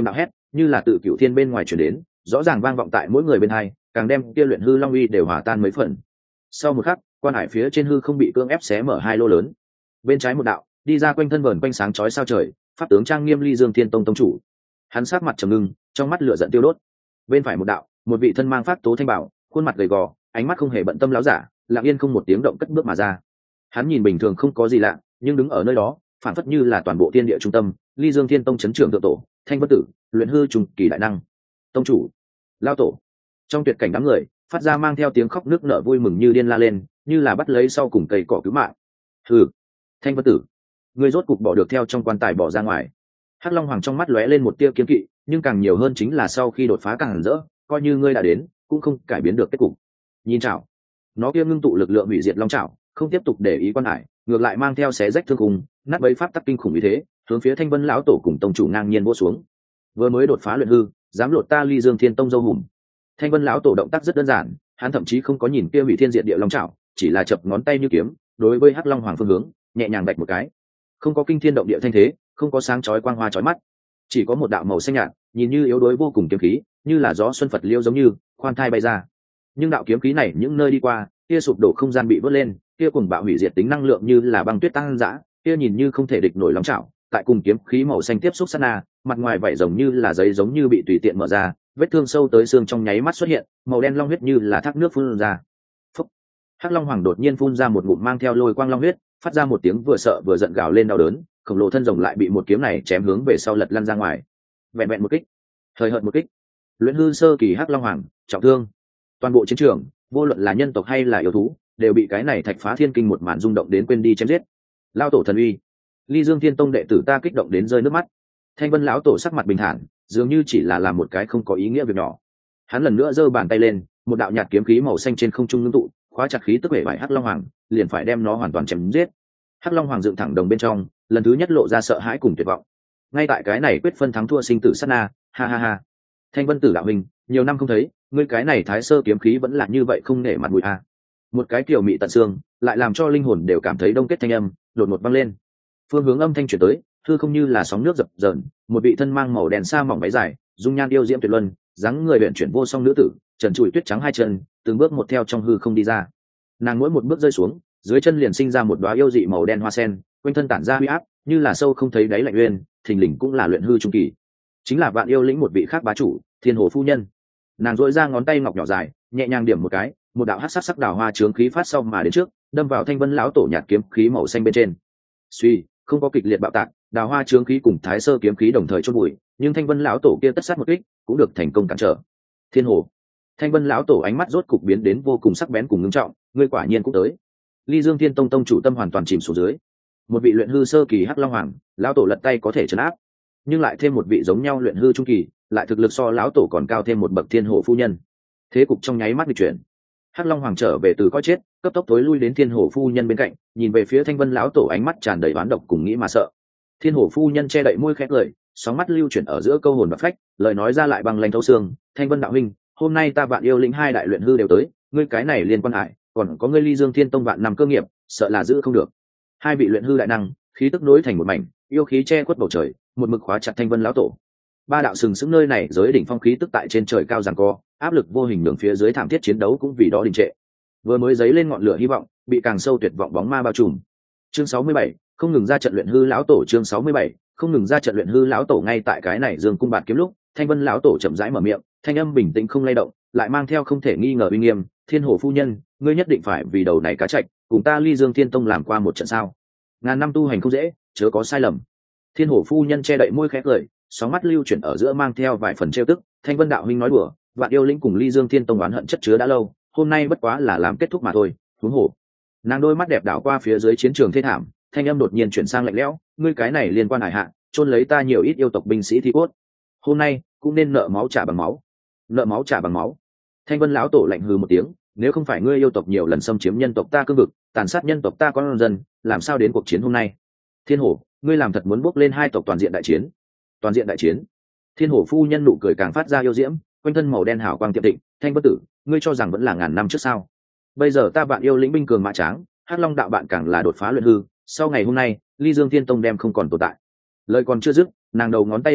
như là tự cựu thiên bên ngoài chuyển đến, rõ ràng vang vọng tại mỗi người bên hai, càng đem kia luyện hư long uy đều hòa tan mấy phần. Sau một khắc, quan hải phía trên hư không bị cưỡng ép xé mở hai lô lớn, bên trái một đạo đi ra quanh thân vờn quanh sáng chói sao trời, pháp tướng trang nghiêm Ly Dương Thiên Tông tông chủ. Hắn sát mặt trầm ngưng, trong mắt lửa giận tiêu đốt. Bên phải một đạo, một vị thân mang pháp tố thanh bảo, khuôn mặt gầy gò, ánh mắt không hề bận tâm láo giả, lặng yên không một tiếng động cất bước mà ra. Hắn nhìn bình thường không có gì lạ, nhưng đứng ở nơi đó phản phất như là toàn bộ thiên địa trung tâm. Ly Dương Thiên Tông chấn trưởng thượng tổ, Thanh Vân Tử, luyện hư trùng kỳ đại năng, tông chủ, lao tổ. Trong tuyệt cảnh đám người phát ra mang theo tiếng khóc nước nở vui mừng như điên la lên, như là bắt lấy sau cùng cây cỏ cứu mạng. Hừ, Thanh Vân Tử, ngươi rốt cục bỏ được theo trong quan tài bỏ ra ngoài. Hắc Long Hoàng trong mắt lóe lên một tia kiếm kỵ, nhưng càng nhiều hơn chính là sau khi đột phá càng rỡ, coi như ngươi đã đến cũng không cải biến được kết cục. Nhìn chảo, nó kia ngưng tụ lực lượng hủy diệt long chảo, không tiếp tục để ý quan hải, ngược lại mang theo xé rách thương khung, nát bấy pháp tắc kinh khủng như thế, hướng phía Thanh Vân lão tổ cùng tông chủ ngang nhiên vỗ xuống. Vừa mới đột phá luyện hư, dám lột ta Ly Dương Thiên Tông dâu hùm. Thanh Vân lão tổ động tác rất đơn giản, hắn thậm chí không có nhìn kia hủy thiên diệt địa long chảo, chỉ là chập ngón tay như kiếm, đối với Hắc Long Hoàng phương hướng nhẹ nhàng vạch một cái. Không có kinh thiên động địa thanh thế, không có sáng chói quang hoa chói mắt, chỉ có một đạo màu xanh nhạt, nhìn như yếu đuối vô cùng kiếm khí, như là gió xuân Phật liêu giống như khoan thai bay ra. Nhưng đạo kiếm khí này những nơi đi qua, kia sụp đổ không gian bị vớt lên, kia cùng bạo hủy diệt tính năng lượng như là băng tuyết tăng dã, kia nhìn như không thể địch nổi long chảo, tại cùng kiếm khí màu xanh tiếp xúc sát na, mặt ngoài vảy rồng như là giấy giống như bị tùy tiện mở ra, vết thương sâu tới xương trong nháy mắt xuất hiện, màu đen long huyết như là thác nước phun ra. Phúc. Hắc Long Hoàng đột nhiên phun ra một ngụm mang theo lôi quang long huyết, phát ra một tiếng vừa sợ vừa giận gào lên đau đớn, khổng lồ thân rồng lại bị một kiếm này chém hướng về sau lật lăn ra ngoài. Vẹn vẹn một kích, thời hợt một kích, luyện hư sơ kỳ Hắc Long Hoàng trọng thương. Toàn bộ chiến trường, vô luận là nhân tộc hay là yêu thú, đều bị cái này thạch phá thiên kinh một màn rung động đến quên đi chém giết. Lao tổ thần uy, Ly Dương Thiên Tông đệ tử ta kích động đến rơi nước mắt. Thanh Vân lão tổ sắc mặt bình thản, dường như chỉ là làm một cái không có ý nghĩa việc nhỏ. Hắn lần nữa giơ bàn tay lên, một đạo nhạt kiếm khí màu xanh trên không trung ngưng tụ, khóa chặt khí tức bể bại Hắc Long Hoàng, liền phải đem nó hoàn toàn chém giết. Hắc Long Hoàng dựng thẳng đồng bên trong, lần thứ nhất lộ ra sợ hãi cùng tuyệt vọng. Ngay tại cái này quyết phân thắng thua sinh tử sát na, ha ha ha. Thanh Vân Tử đạo huynh, nhiều năm không thấy, ngươi cái này thái sơ kiếm khí vẫn là như vậy không nể mặt mũi a. Một cái kiểu mị tận xương, lại làm cho linh hồn đều cảm thấy đông kết thanh âm, đột ngột vang lên. Phương hướng âm thanh truyền tới, thư không như là sóng nước dập dờn, một vị thân mang màu đen sa mỏng váy dài, dung nhan yêu diễm tuyệt luân, dáng người luyện chuyển vô song nữ tử, trần trụi tuyết trắng hai chân, từng bước một theo trong hư không đi ra. Nàng mỗi một bước rơi xuống, dưới chân liền sinh ra một đóa yêu dị màu đen hoa sen, quanh thân tản ra huy áp, như là sâu không thấy đáy lạnh uyên, thình lình cũng là luyện hư trung kỳ, chính là Vạn Yêu Lĩnh một vị khác bá chủ, Thiên Hồ phu nhân. Nàng duỗi ra ngón tay ngọc nhỏ dài, nhẹ nhàng điểm một cái, một đạo hắc sắc sắc đào hoa chướng khí phát sau mà đến trước, đâm vào Thanh Vân lão tổ nhạt kiếm khí màu xanh bên trên. Suy, không có kịch liệt bạo tạc, đào hoa chướng khí cùng thái sơ kiếm khí đồng thời chôn bụi, nhưng Thanh Vân lão tổ kia tất sát một kích, cũng được thành công cản trở. Thiên Hồ, Thanh Vân lão tổ ánh mắt rốt cục biến đến vô cùng sắc bén cùng ngưng trọng, ngươi quả nhiên cũng tới. Ly Dương Thiên Tông tông chủ tâm hoàn toàn chìm xuống dưới. Một vị luyện hư sơ kỳ Hắc Long Hoàng, lão tổ lật tay có thể trấn áp, nhưng lại thêm một vị giống nhau luyện hư trung kỳ, lại thực lực so lão tổ còn cao thêm một bậc Thiên Hồ phu nhân. Thế cục trong nháy mắt nghịch chuyển. Hắc Long Hoàng trở về từ cõi chết, cấp tốc tối lui đến Thiên Hồ phu nhân bên cạnh, nhìn về phía Thanh Vân lão tổ ánh mắt tràn đầy oán độc cùng nghĩ mà sợ. Thiên Hồ phu nhân che đậy môi khẽ cười, sóng mắt lưu chuyển ở giữa câu hồn và phách, lời nói ra lại bằng lanh thấu xương. Thanh Vân đạo huynh, hôm nay ta Vạn Yêu Lĩnh hai đại luyện hư đều tới, ngươi cái này liên quan hại, còn có ngươi Ly Dương Thiên Tông vạn năm cơ nghiệp, sợ là giữ không được. Hai vị luyện hư đại năng, khí tức nối thành một mảnh, yêu khí che khuất bầu trời, một mực khóa chặt Thanh Vân lão tổ. Ba đạo sừng sững nơi này giới đỉnh phong khí tức tại trên trời cao giằng co, áp lực vô hình đường phía dưới thảm thiết chiến đấu cũng vì đó đình trệ. Vừa mới dấy lên ngọn lửa hy vọng, bị càng sâu tuyệt vọng bóng ma bao trùm. Chương 67, không ngừng ra trận luyện hư lão tổ. Chương 67, không ngừng ra trận luyện hư lão tổ. Ngay tại cái này dương cung bạt kiếm lúc, Thanh Vân lão tổ chậm rãi mở miệng, thanh âm bình tĩnh không lay động, lại mang theo không thể nghi ngờ uy nghiêm. Thiên Hồ phu nhân, ngươi nhất định phải vì đầu này cá trạch, cùng ta Ly Dương Thiên Tông làm qua một trận sao? Ngàn năm tu hành không dễ, chớ có sai lầm. Thiên Hồ phu nhân che đậy môi khẽ cười, sóng mắt lưu chuyển ở giữa mang theo vài phần trêu tức. Thanh Vân đạo huynh nói đùa, Vạn Yêu Lĩnh cùng Ly Dương Thiên Tông oán hận chất chứa đã lâu, hôm nay bất quá là làm kết thúc mà thôi. Huống hồ, nàng đôi mắt đẹp đảo qua phía dưới chiến trường thê thảm, thanh âm đột nhiên chuyển sang lạnh lẽo, ngươi cái này liên quan hải hạ, chôn lấy ta nhiều ít yêu tộc binh sĩ thi cốt, hôm nay cũng nên nợ máu trả bằng máu. Nợ máu trả bằng máu. Thanh Vân lão tổ lạnh hừ một tiếng, nếu không phải ngươi yêu tộc nhiều lần xâm chiếm nhân tộc ta cương vực, tàn sát nhân tộc ta con dân, làm sao đến cuộc chiến hôm nay? Thiên Hổ, ngươi làm thật muốn bước lên hai tộc toàn diện đại chiến? Toàn diện đại chiến? Thiên Hổ phu nhân nụ cười càng phát ra yêu diễm, quanh thân màu đen hào quang tiệm thịnh. Thanh bất tử, ngươi cho rằng vẫn là ngàn năm trước sao? Bây giờ ta Vạn Yêu Lĩnh binh cường mã tráng, Hắc Long đạo bạn càng là đột phá luyện hư, sau ngày hôm nay, Ly Dương Thiên Tông đem không còn tồn tại. Lời còn chưa dứt, nàng đầu ngón tay dương nhẹ,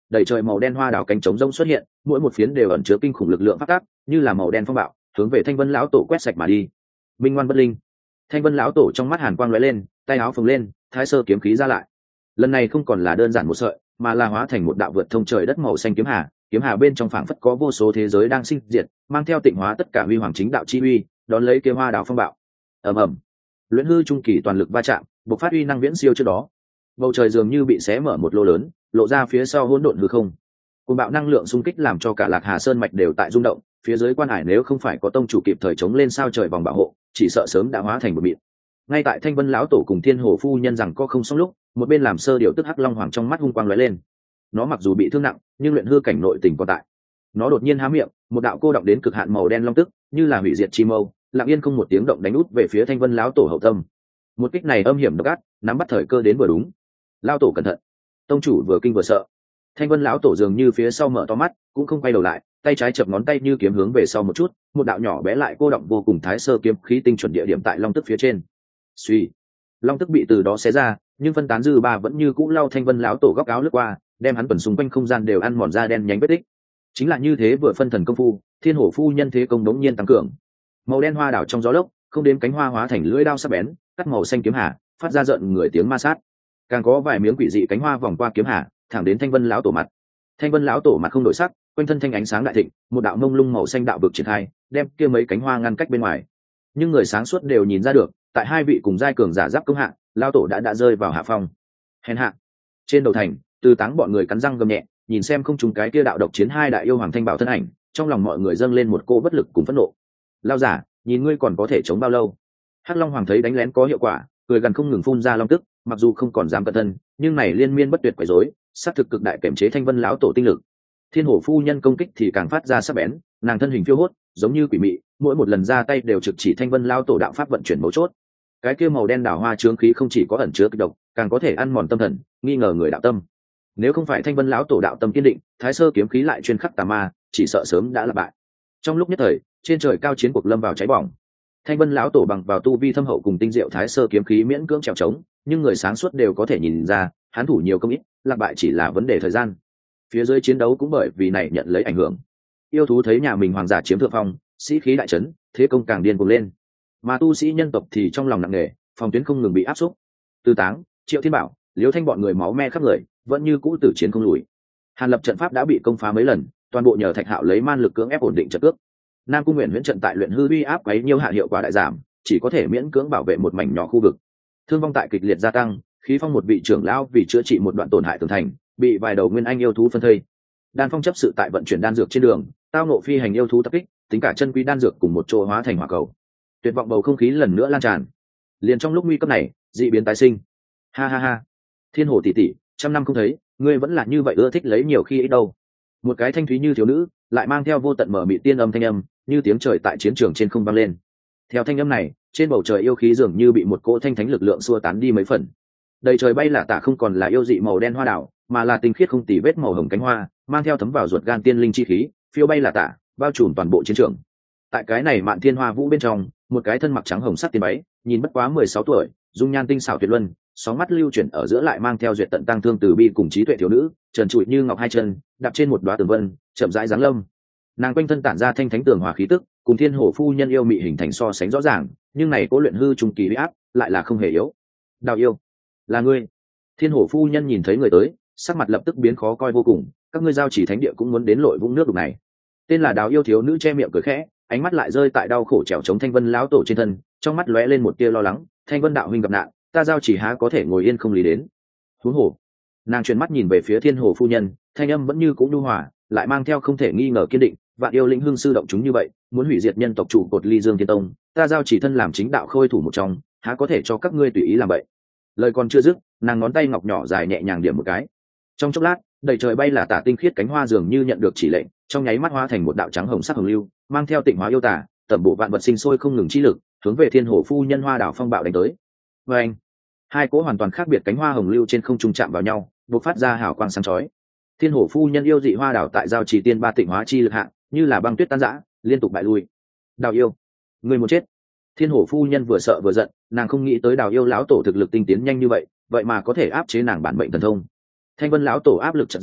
đầy trời màu đen hoa đào cánh trống rông xuất hiện, mỗi một phiến đều ẩn chứa kinh khủng lực lượng phát tác, như là màu đen phong bạo hướng về Thanh Vân lão tổ quét sạch mà đi. Minh ngoan bất linh. Thanh Vân lão tổ trong mắt hàn quang lóe lên, tay áo phồng lên, thái sơ kiếm khí ra lại. Lần này không còn là đơn giản một sợi, mà là hóa thành một đạo vượt thông trời đất màu xanh kiếm hà bên trong phảng phất có vô số thế giới đang sinh diệt, mang theo tịnh hóa tất cả huy hoàng chính đạo chi uy, đón lấy kia hoa đào phong bạo. Ầm ầm. Luyện hư trung kỳ toàn lực va chạm, bộc phát uy năng viễn siêu trước đó. Bầu trời dường như bị xé mở một lỗ lớn, lộ ra phía sau hỗn độn hư không. Cuồng bạo năng lượng xung kích làm cho cả Lạc Hà Sơn mạch đều tại rung động, phía dưới quan hải nếu không phải có tông chủ kịp thời chống lên sao trời vòng bảo hộ, chỉ sợ sớm đã hóa thành một mịn. Ngay tại Thanh Vân lão tổ cùng Thiên Hồ phu nhân rằng có không xong lúc, một bên làm sơ điều tức Hắc Long Hoàng trong mắt hung quang lóe lên. Nó mặc dù bị thương nặng, nhưng luyện hư cảnh nội tình còn tại. Nó đột nhiên há miệng, một đạo cô động đến cực hạn màu đen long tức, như là hủy diệt chi mâu, lặng yên không một tiếng động đánh út về phía Thanh Vân lão tổ hậu tâm. Một kích này âm hiểm độc ác, nắm bắt thời cơ đến vừa đúng. Lão tổ cẩn thận. Tông chủ vừa kinh vừa sợ. Thanh Vân lão tổ dường như phía sau mở to mắt, cũng không quay đầu lại, tay trái chập ngón tay như kiếm hướng về sau một chút, một đạo nhỏ bé lại cô động vô cùng thái sơ kiếm khí tinh chuẩn địa điểm tại long tức phía trên. Suy, long tức bị từ đó xé ra, nhưng phân tán dư ba vẫn như cũ lao Thanh Vân lão tổ góc áo lướt qua, đem hắn tuần xung quanh không gian đều ăn mòn ra đen nhánh vết tích. Chính là như thế vừa phân thần công phu, Thiên Hổ phu nhân thế công đống nhiên tăng cường. Màu đen hoa đảo trong gió lốc, không đến cánh hoa hóa thành lưỡi đao sắc bén, cắt màu xanh kiếm hà, phát ra giận người tiếng ma sát. Càng có vài miếng quỷ dị cánh hoa vòng qua kiếm hà, thẳng đến Thanh Vân lão tổ mặt. Thanh Vân lão tổ mặt không đổi sắc, quanh thân thanh ánh sáng đại thịnh, một đạo mông lung màu xanh đạo vực triển khai, đem kia mấy cánh hoa ngăn cách bên ngoài. Nhưng người sáng suốt đều nhìn ra được, tại hai vị cùng giai cường giả giáp công hạ, lão tổ đã rơi vào hạ phong. Hèn hạ. Trên đầu thành, Từ Táng bọn người cắn răng gầm nhẹ, nhìn xem không trùng cái kia đạo độc chiến hai đại yêu hoàng thanh bảo thân ảnh, trong lòng mọi người dâng lên một cô bất lực cùng phẫn nộ. Lão giả, nhìn ngươi còn có thể chống bao lâu? Hắc Long Hoàng thấy đánh lén có hiệu quả, cười gần không ngừng phun ra long tức, mặc dù không còn dám cẩn thân, nhưng này liên miên bất tuyệt quấy rối, sát thực cực đại kiểm chế Thanh Vân lão tổ tinh lực. Thiên Hổ phu nhân công kích thì càng phát ra sắc bén, nàng thân hình phiêu hốt, giống như quỷ mị, mỗi một lần ra tay đều trực chỉ Thanh Vân lão tổ đạo pháp vận chuyển mấu chốt. Cái kia màu đen đảo hoa chướng khí không chỉ có ẩn chứa kịch độc, càng có thể ăn mòn tâm thần, nghi ngờ người đạo tâm. Nếu không phải Thanh Vân lão tổ đạo tâm kiên định, thái sơ kiếm khí lại chuyên khắc tà ma, chỉ sợ sớm đã là bại. Trong lúc nhất thời, trên trời cao chiến cuộc lâm vào cháy bỏng. Thanh Vân lão tổ bằng vào tu vi thâm hậu cùng tinh diệu thái sơ kiếm khí miễn cưỡng trèo trống, nhưng người sáng suốt đều có thể nhìn ra, hắn thủ nhiều công ít, lạc bại chỉ là vấn đề thời gian. Phía dưới chiến đấu cũng bởi vì này nhận lấy ảnh hưởng. Yêu thú thấy nhà mình hoàng giả chiếm thượng phong, sĩ khí đại chấn, thế công càng điên cuồng lên. Mà tu sĩ nhân tộc thì trong lòng nặng nề, phòng tuyến không ngừng bị áp xúc. Từ Táng, Triệu Thiên Bảo, Liễu Thanh bọn người máu me khắp người, vẫn như cũ tử chiến không lùi. Hàn Lập trận pháp đã bị công phá mấy lần, toàn bộ nhờ Thạch Hạo lấy man lực cưỡng ép ổn định trận cước. Nam Cung Nguyện huyễn trận tại luyện hư uy áp quấy nhiêu hạ hiệu quả đại giảm, chỉ có thể miễn cưỡng bảo vệ một mảnh nhỏ khu vực. Thương vong tại kịch liệt gia tăng, khí phong một vị trưởng lão vì chữa trị một đoạn tổn hại tường thành, bị vài đầu nguyên anh yêu thú phân thây. Đan Phong chấp sự tại vận chuyển đan dược trên đường, tao nộ phi hành yêu thú tập kích, tính cả chân quý đan dược cùng một chỗ hóa thành hỏa cầu. Tuyệt vọng bầu không khí lần nữa lan tràn. Liền trong lúc nguy cấp này, dị biến tái sinh. Ha ha ha. Thiên Hồ tỷ tỷ, trăm năm không thấy, ngươi vẫn là như vậy ưa thích lấy nhiều khi ít đâu. Một cái thanh thúy như thiếu nữ, lại mang theo vô tận mở mị tiên âm thanh âm, như tiếng trời tại chiến trường trên không vang lên. Theo thanh âm này, trên bầu trời yêu khí dường như bị một cỗ thanh thánh lực lượng xua tán đi mấy phần. Đầy trời bay là tả không còn là yêu dị màu đen hoa đảo, mà là tinh khiết không tì vết màu hồng cánh hoa, mang theo thấm vào ruột gan tiên linh chi khí, phiêu bay là tả, bao trùm toàn bộ chiến trường. Tại cái này mạn thiên hoa vũ bên trong, một cái thân mặc trắng hồng sắc tiên váy, nhìn bất quá 16 tuổi, dung nhan tinh xảo tuyệt luân, sóng mắt lưu chuyển ở giữa lại mang theo duyệt tận tăng thương từ bi cùng trí tuệ thiếu nữ, trần trụi như ngọc hai chân, đạp trên một đóa tường vân, chậm rãi giáng lâm. Nàng quanh thân tản ra thanh thánh tường hòa khí tức, cùng Thiên Hổ phu nhân yêu mị hình thành so sánh rõ ràng, nhưng này cố luyện hư trung kỳ uy áp lại là không hề yếu. Đào yêu, là ngươi? Thiên Hổ phu nhân nhìn thấy người tới, sắc mặt lập tức biến khó coi vô cùng. Các ngươi giao chỉ thánh địa cũng muốn đến lội vũng nước đục này? Tên là Đào yêu thiếu nữ che miệng cười khẽ, ánh mắt lại rơi tại đau khổ trèo chống Thanh Vân lão tổ trên thân, trong mắt lóe lên một tia lo lắng. Thanh Vân đạo huynh gặp nạn, ta giao chỉ há có thể ngồi yên không lý đến? Huống hồ, nàng chuyển mắt nhìn về phía Thiên Hổ phu nhân, thanh âm vẫn như cũ nhu hòa, lại mang theo không thể nghi ngờ kiên định. Vạn yêu lĩnh hương sư động chúng như vậy, muốn hủy diệt nhân tộc trụ cột Ly Dương Thiên Tông, ta giao chỉ thân làm chính đạo khôi thủ một trong, há có thể cho các ngươi tùy ý làm vậy? Lời còn chưa dứt, nàng ngón tay ngọc nhỏ dài nhẹ nhàng điểm một cái. Trong chốc lát, đầy trời bay là tả tinh khiết cánh hoa dường như nhận được chỉ lệnh, trong nháy mắt hóa thành một đạo trắng hồng sắc hồng lưu, mang theo tịnh hóa yêu tả, tẩm bổ vạn vật sinh sôi không ngừng chi lực, hướng về Thiên Hổ phu nhân hoa đảo phong bạo đánh tới. Và anh, hai cỗ hoàn toàn khác biệt cánh hoa hồng lưu trên không trung chạm vào nhau, bộc phát ra hào quang sáng chói. Thiên Hổ phu nhân yêu dị hoa đảo tại giao chỉ tiên ba tịnh hóa chi lực hạng, như là băng tuyết tan rã, liên tục bại lui. Đào yêu, người muốn chết! Thiên Hổ phu nhân vừa sợ vừa giận, nàng không nghĩ tới Đào yêu lão tổ thực lực tinh tiến nhanh như vậy, vậy mà có thể áp chế nàng bản mệnh thần thông. Thanh Vân lão tổ áp lực chợt giảm,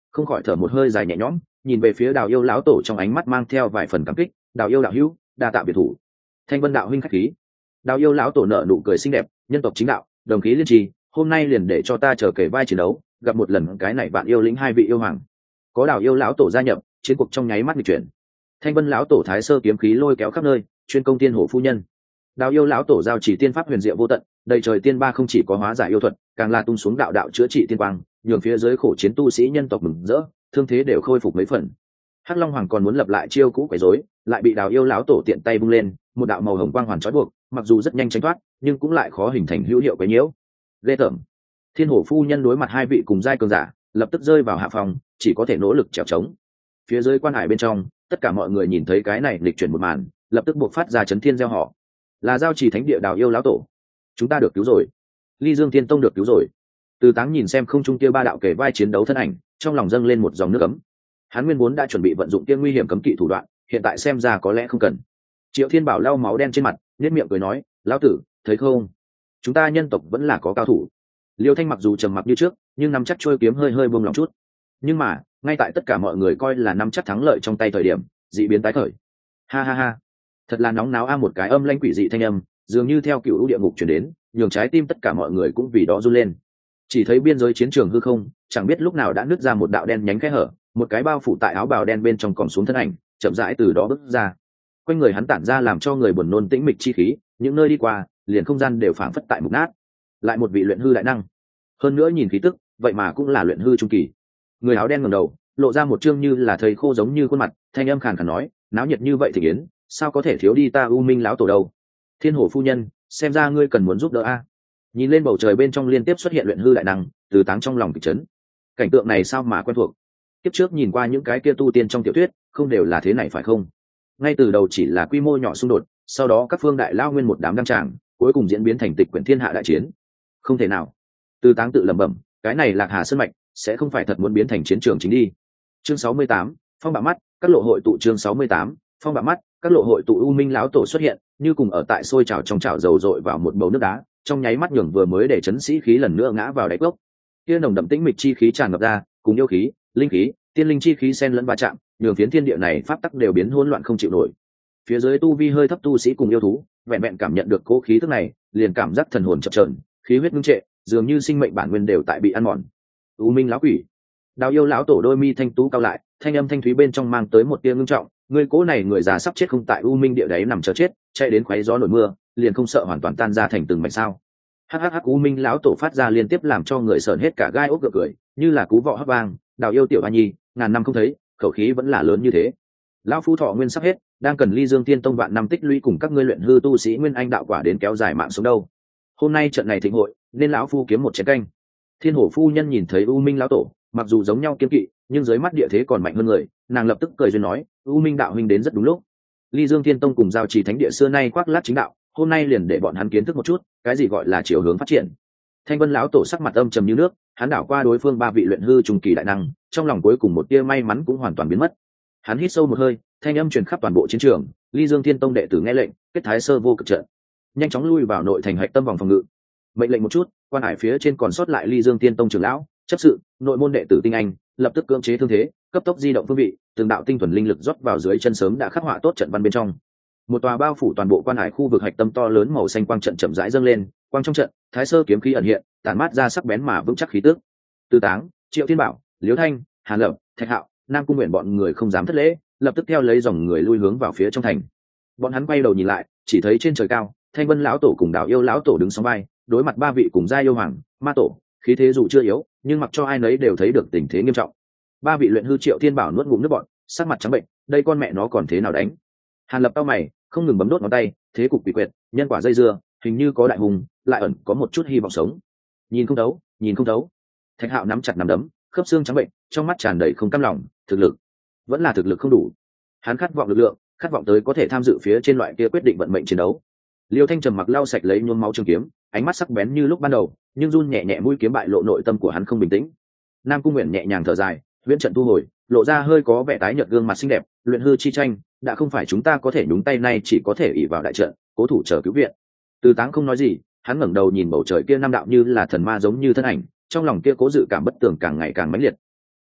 không khỏi thở một hơi dài nhẹ nhõm, nhìn về phía Đào Yêu lão tổ trong ánh mắt mang theo vài phần cảm kích. Đào Yêu đạo hữu, đa tạ biệt thủ. Thanh Vân đạo huynh khách khí. Đào Yêu lão tổ nở nụ cười xinh đẹp, nhân tộc chính đạo, đồng khí liên trì, hôm nay liền để cho ta trở kể vai chiến đấu, gặp một lần cái này bạn yêu lĩnh hai vị yêu hoàng. Có Đào Yêu lão tổ gia nhập, chiến cuộc trong nháy mắt nghịch chuyển. Thanh Vân lão tổ thái sơ kiếm khí lôi kéo khắp nơi, chuyên công tiên hổ phu nhân. Đào Yêu lão tổ giao chỉ tiên pháp huyền diệu vô tận, đầy trời tiên ba không chỉ có hóa giải yêu thuật, càng là tung xuống đạo đạo chữa trị tiên quang, nhường phía dưới khổ chiến tu sĩ nhân tộc mừng rỡ, thương thế đều khôi phục mấy phần. Hắc Long Hoàng còn muốn lập lại chiêu cũ quấy rối, lại bị Đào Yêu lão tổ tiện tay vung lên, một đạo màu hồng quang hoàn trói buộc, mặc dù rất nhanh tránh thoát, nhưng cũng lại khó hình thành hữu hiệu quấy nhiễu. Ghê tởm. Thiên Hổ phu nhân đối mặt hai vị cùng giai cường giả, lập tức rơi vào hạ phòng, chỉ có thể nỗ lực trèo trống. Phía dưới quan hải bên trong, tất cả mọi người nhìn thấy cái này lịch chuyển một màn, lập tức buộc phát ra chấn thiên gieo họ. Là giao trì thánh địa Đào Yêu lão tổ, chúng ta được cứu rồi. Ly Dương Tiên Tông được cứu rồi. Từ Táng nhìn xem không trung kia ba đạo kể vai chiến đấu thân ảnh, trong lòng dâng lên một dòng nước ấm. Hắn nguyên vốn đã chuẩn bị vận dụng kia nguy hiểm cấm kỵ thủ đoạn, hiện tại xem ra có lẽ không cần. Triệu Thiên Bảo lau máu đen trên mặt, nhếch miệng cười nói, lão tử, thấy không, chúng ta nhân tộc vẫn là có cao thủ. Liêu Thanh mặc dù trầm mặc như trước, nhưng nắm chắc trôi kiếm hơi hơi buông lòng chút. Nhưng mà, ngay tại tất cả mọi người coi là nắm chắc thắng lợi trong tay thời điểm, dị biến tái khởi. Ha ha ha, thật là nóng náo a, một cái âm lãnh quỷ dị thanh âm, dường như theo cựu địa ngục truyền đến, nhường trái tim tất cả mọi người cũng vì đó run lên. Chỉ thấy biên giới chiến trường hư không, chẳng biết lúc nào đã nứt ra một đạo đen nhánh kẽ hở, một cái bao phủ tại áo bào đen bên trong còn xuống thân ảnh, chậm rãi từ đó bước ra. Quanh người hắn tản ra làm cho người buồn nôn tĩnh mịch chi khí, những nơi đi qua, liền không gian đều phảng phất tại mục nát. Lại một vị luyện hư đại năng, hơn nữa nhìn khí tức, vậy mà cũng là luyện hư trung kỳ. Người áo đen ngẩng đầu, lộ ra một trương như là thầy khô giống như khuôn mặt, thanh âm khàn khàn nói, náo nhiệt như vậy thì yến, sao có thể thiếu đi ta U Minh lão tổ đâu. Thiên Hổ phu nhân, xem ra ngươi cần muốn giúp đỡ a. Nhìn lên bầu trời bên trong liên tiếp xuất hiện luyện hư đại năng, Từ Táng trong lòng kịch chấn. Cảnh tượng này sao mà quen thuộc. Tiếp trước nhìn qua những cái kia tu tiên trong tiểu thuyết, không đều là thế này phải không? Ngay từ đầu chỉ là quy mô nhỏ xung đột, sau đó các phương đại lao nguyên một đám đăng tràng, cuối cùng diễn biến thành tịch quyển thiên hạ đại chiến. Không thể nào. Từ Táng tự lẩm bẩm, cái này Lạc Hà sơn mạch sẽ không phải thật muốn biến thành chiến trường chính đi. Chương 68, phong bạo mắt, các lộ hội tụ. Chương 68, phong bạo mắt, các lộ hội tụ. U Minh lão tổ xuất hiện, như cùng ở tại sôi trào trong chảo dầu dội vào một bầu nước đá, trong nháy mắt nhường vừa mới để chấn sĩ khí lần nữa ngã vào đáy cốc. Kia nồng đậm tĩnh mịch chi khí tràn ngập ra, cùng yêu khí, linh khí, tiên linh chi khí xen lẫn va chạm, nhường phiến thiên địa này pháp tắc đều biến hỗn loạn không chịu nổi. Phía dưới tu vi hơi thấp tu sĩ cùng yêu thú, vẹn vẹn cảm nhận được cố khí tức này, liền cảm giác thần hồn chập chờn, khí huyết ngưng trệ, dường như sinh mệnh bản nguyên đều tại bị ăn mòn. U Minh lão quỷ. Đào Yêu lão tổ đôi mi thanh tú cao lại, thanh âm thanh thúy bên trong mang tới một tia ngưng trọng, người cố này người già sắp chết không tại U Minh địa đáy nằm chờ chết, chạy đến khoé gió nổi mưa, liền không sợ hoàn toàn tan ra thành từng mảnh sao? Hắc U Minh lão tổ phát ra liên tiếp làm cho người sởn hết cả gai ốc gượng cười, như là cú vọ hấp vang. Đào Yêu tiểu hoa nhi, ngàn năm không thấy, khẩu khí vẫn là lớn như thế. Lão phu thọ nguyên sắp hết, đang cần Ly Dương Tiên Tông vạn năm tích lũy cùng các ngươi luyện hư tu sĩ nguyên anh đạo quả đến kéo dài mạng sống đâu. Hôm nay trận này thịnh hội, nên lão phu kiếm một chén canh. Thiên Hổ phu nhân nhìn thấy U Minh lão tổ, mặc dù giống nhau kiên kỵ, nhưng dưới mắt địa thế còn mạnh hơn người, nàng lập tức cười duyên nói, U Minh đạo huynh đến rất đúng lúc. Ly Dương Tiên Tông cùng giao trì thánh địa xưa nay khoác lác chính đạo, hôm nay liền để bọn hắn kiến thức một chút, cái gì gọi là chiều hướng phát triển. Thanh Vân lão tổ sắc mặt âm trầm như nước, hắn đảo qua đối phương ba vị luyện hư trùng kỳ đại năng, trong lòng cuối cùng một tia may mắn cũng hoàn toàn biến mất. Hắn hít sâu một hơi, thanh âm truyền khắp toàn bộ chiến trường, Ly Dương Thiên Tông đệ tử nghe lệnh, kết thái sơ vô cực trận, nhanh chóng lui vào nội thành hạch tâm vòng phòng ngự. Mệnh lệnh một chút, quan hải phía trên còn sót lại Ly Dương Thiên Tông trưởng lão, chấp sự, nội môn đệ tử tinh anh, lập tức cưỡng chế thương thế, cấp tốc di động phương vị, từng đạo tinh thuần linh lực rót vào dưới chân sớm đã khắc họa tốt trận văn bên trong. Một tòa bao phủ toàn bộ quan hải khu vực hạch tâm to lớn màu xanh quang trận chậm rãi dâng lên, quang trong trận, thái sơ kiếm khí ẩn hiện, tản mát ra sắc bén mà vững chắc khí tức. Từ Táng, Triệu Thiên Bảo, Liễu Thanh, Hàn Lập, Thạch Hạo, Nam Cung Nguyện bọn người không dám thất lễ, lập tức theo lấy dòng người lui hướng vào phía trong thành. Bọn hắn quay đầu nhìn lại, chỉ thấy trên trời cao, Thanh Vân lão tổ cùng Đào Yêu lão tổ đứng song vai, đối mặt ba vị cùng gia yêu hoàng, ma tổ, khí thế dù chưa yếu, nhưng mặc cho ai nấy đều thấy được tình thế nghiêm trọng. Ba vị luyện hư Triệu Thiên Bảo nuốt ngụm nước bọt, sắc mặt trắng bệnh, đây con mẹ nó còn thế nào đánh? Hàn Lập cau mày, không ngừng bấm đốt ngón tay, thế cục bị quyệt, nhân quả dây dưa, hình như có đại hùng, lại ẩn có một chút hy vọng sống. Nhìn không thấu, nhìn không thấu. Thạch Hạo nắm chặt nắm đấm, khớp xương trắng bệnh, trong mắt tràn đầy không cam lòng, thực lực vẫn là thực lực không đủ. Hắn khát vọng lực lượng, khát vọng tới có thể tham dự phía trên loại kia quyết định vận mệnh chiến đấu. Liêu Thanh trầm mặc lau sạch lấy nhuốm máu trường kiếm, ánh mắt sắc bén như lúc ban đầu, nhưng run nhẹ nhẹ mũi kiếm bại lộ nội tâm của hắn không bình tĩnh. Nam Cung Nguyện nhẹ nhàng thở dài, viễn trận thu hồi, lộ ra hơi có vẻ tái nhợt gương mặt xinh đẹp, luyện hư chi tranh, đã không phải chúng ta có thể nhúng tay, nay chỉ có thể ỷ vào đại trận, cố thủ chờ cứu viện. Từ Táng không nói gì, hắn ngẩng đầu nhìn bầu trời kia năm đạo như là thần ma giống như thân ảnh, trong lòng kia cố dự cảm bất tường càng ngày càng mãnh liệt.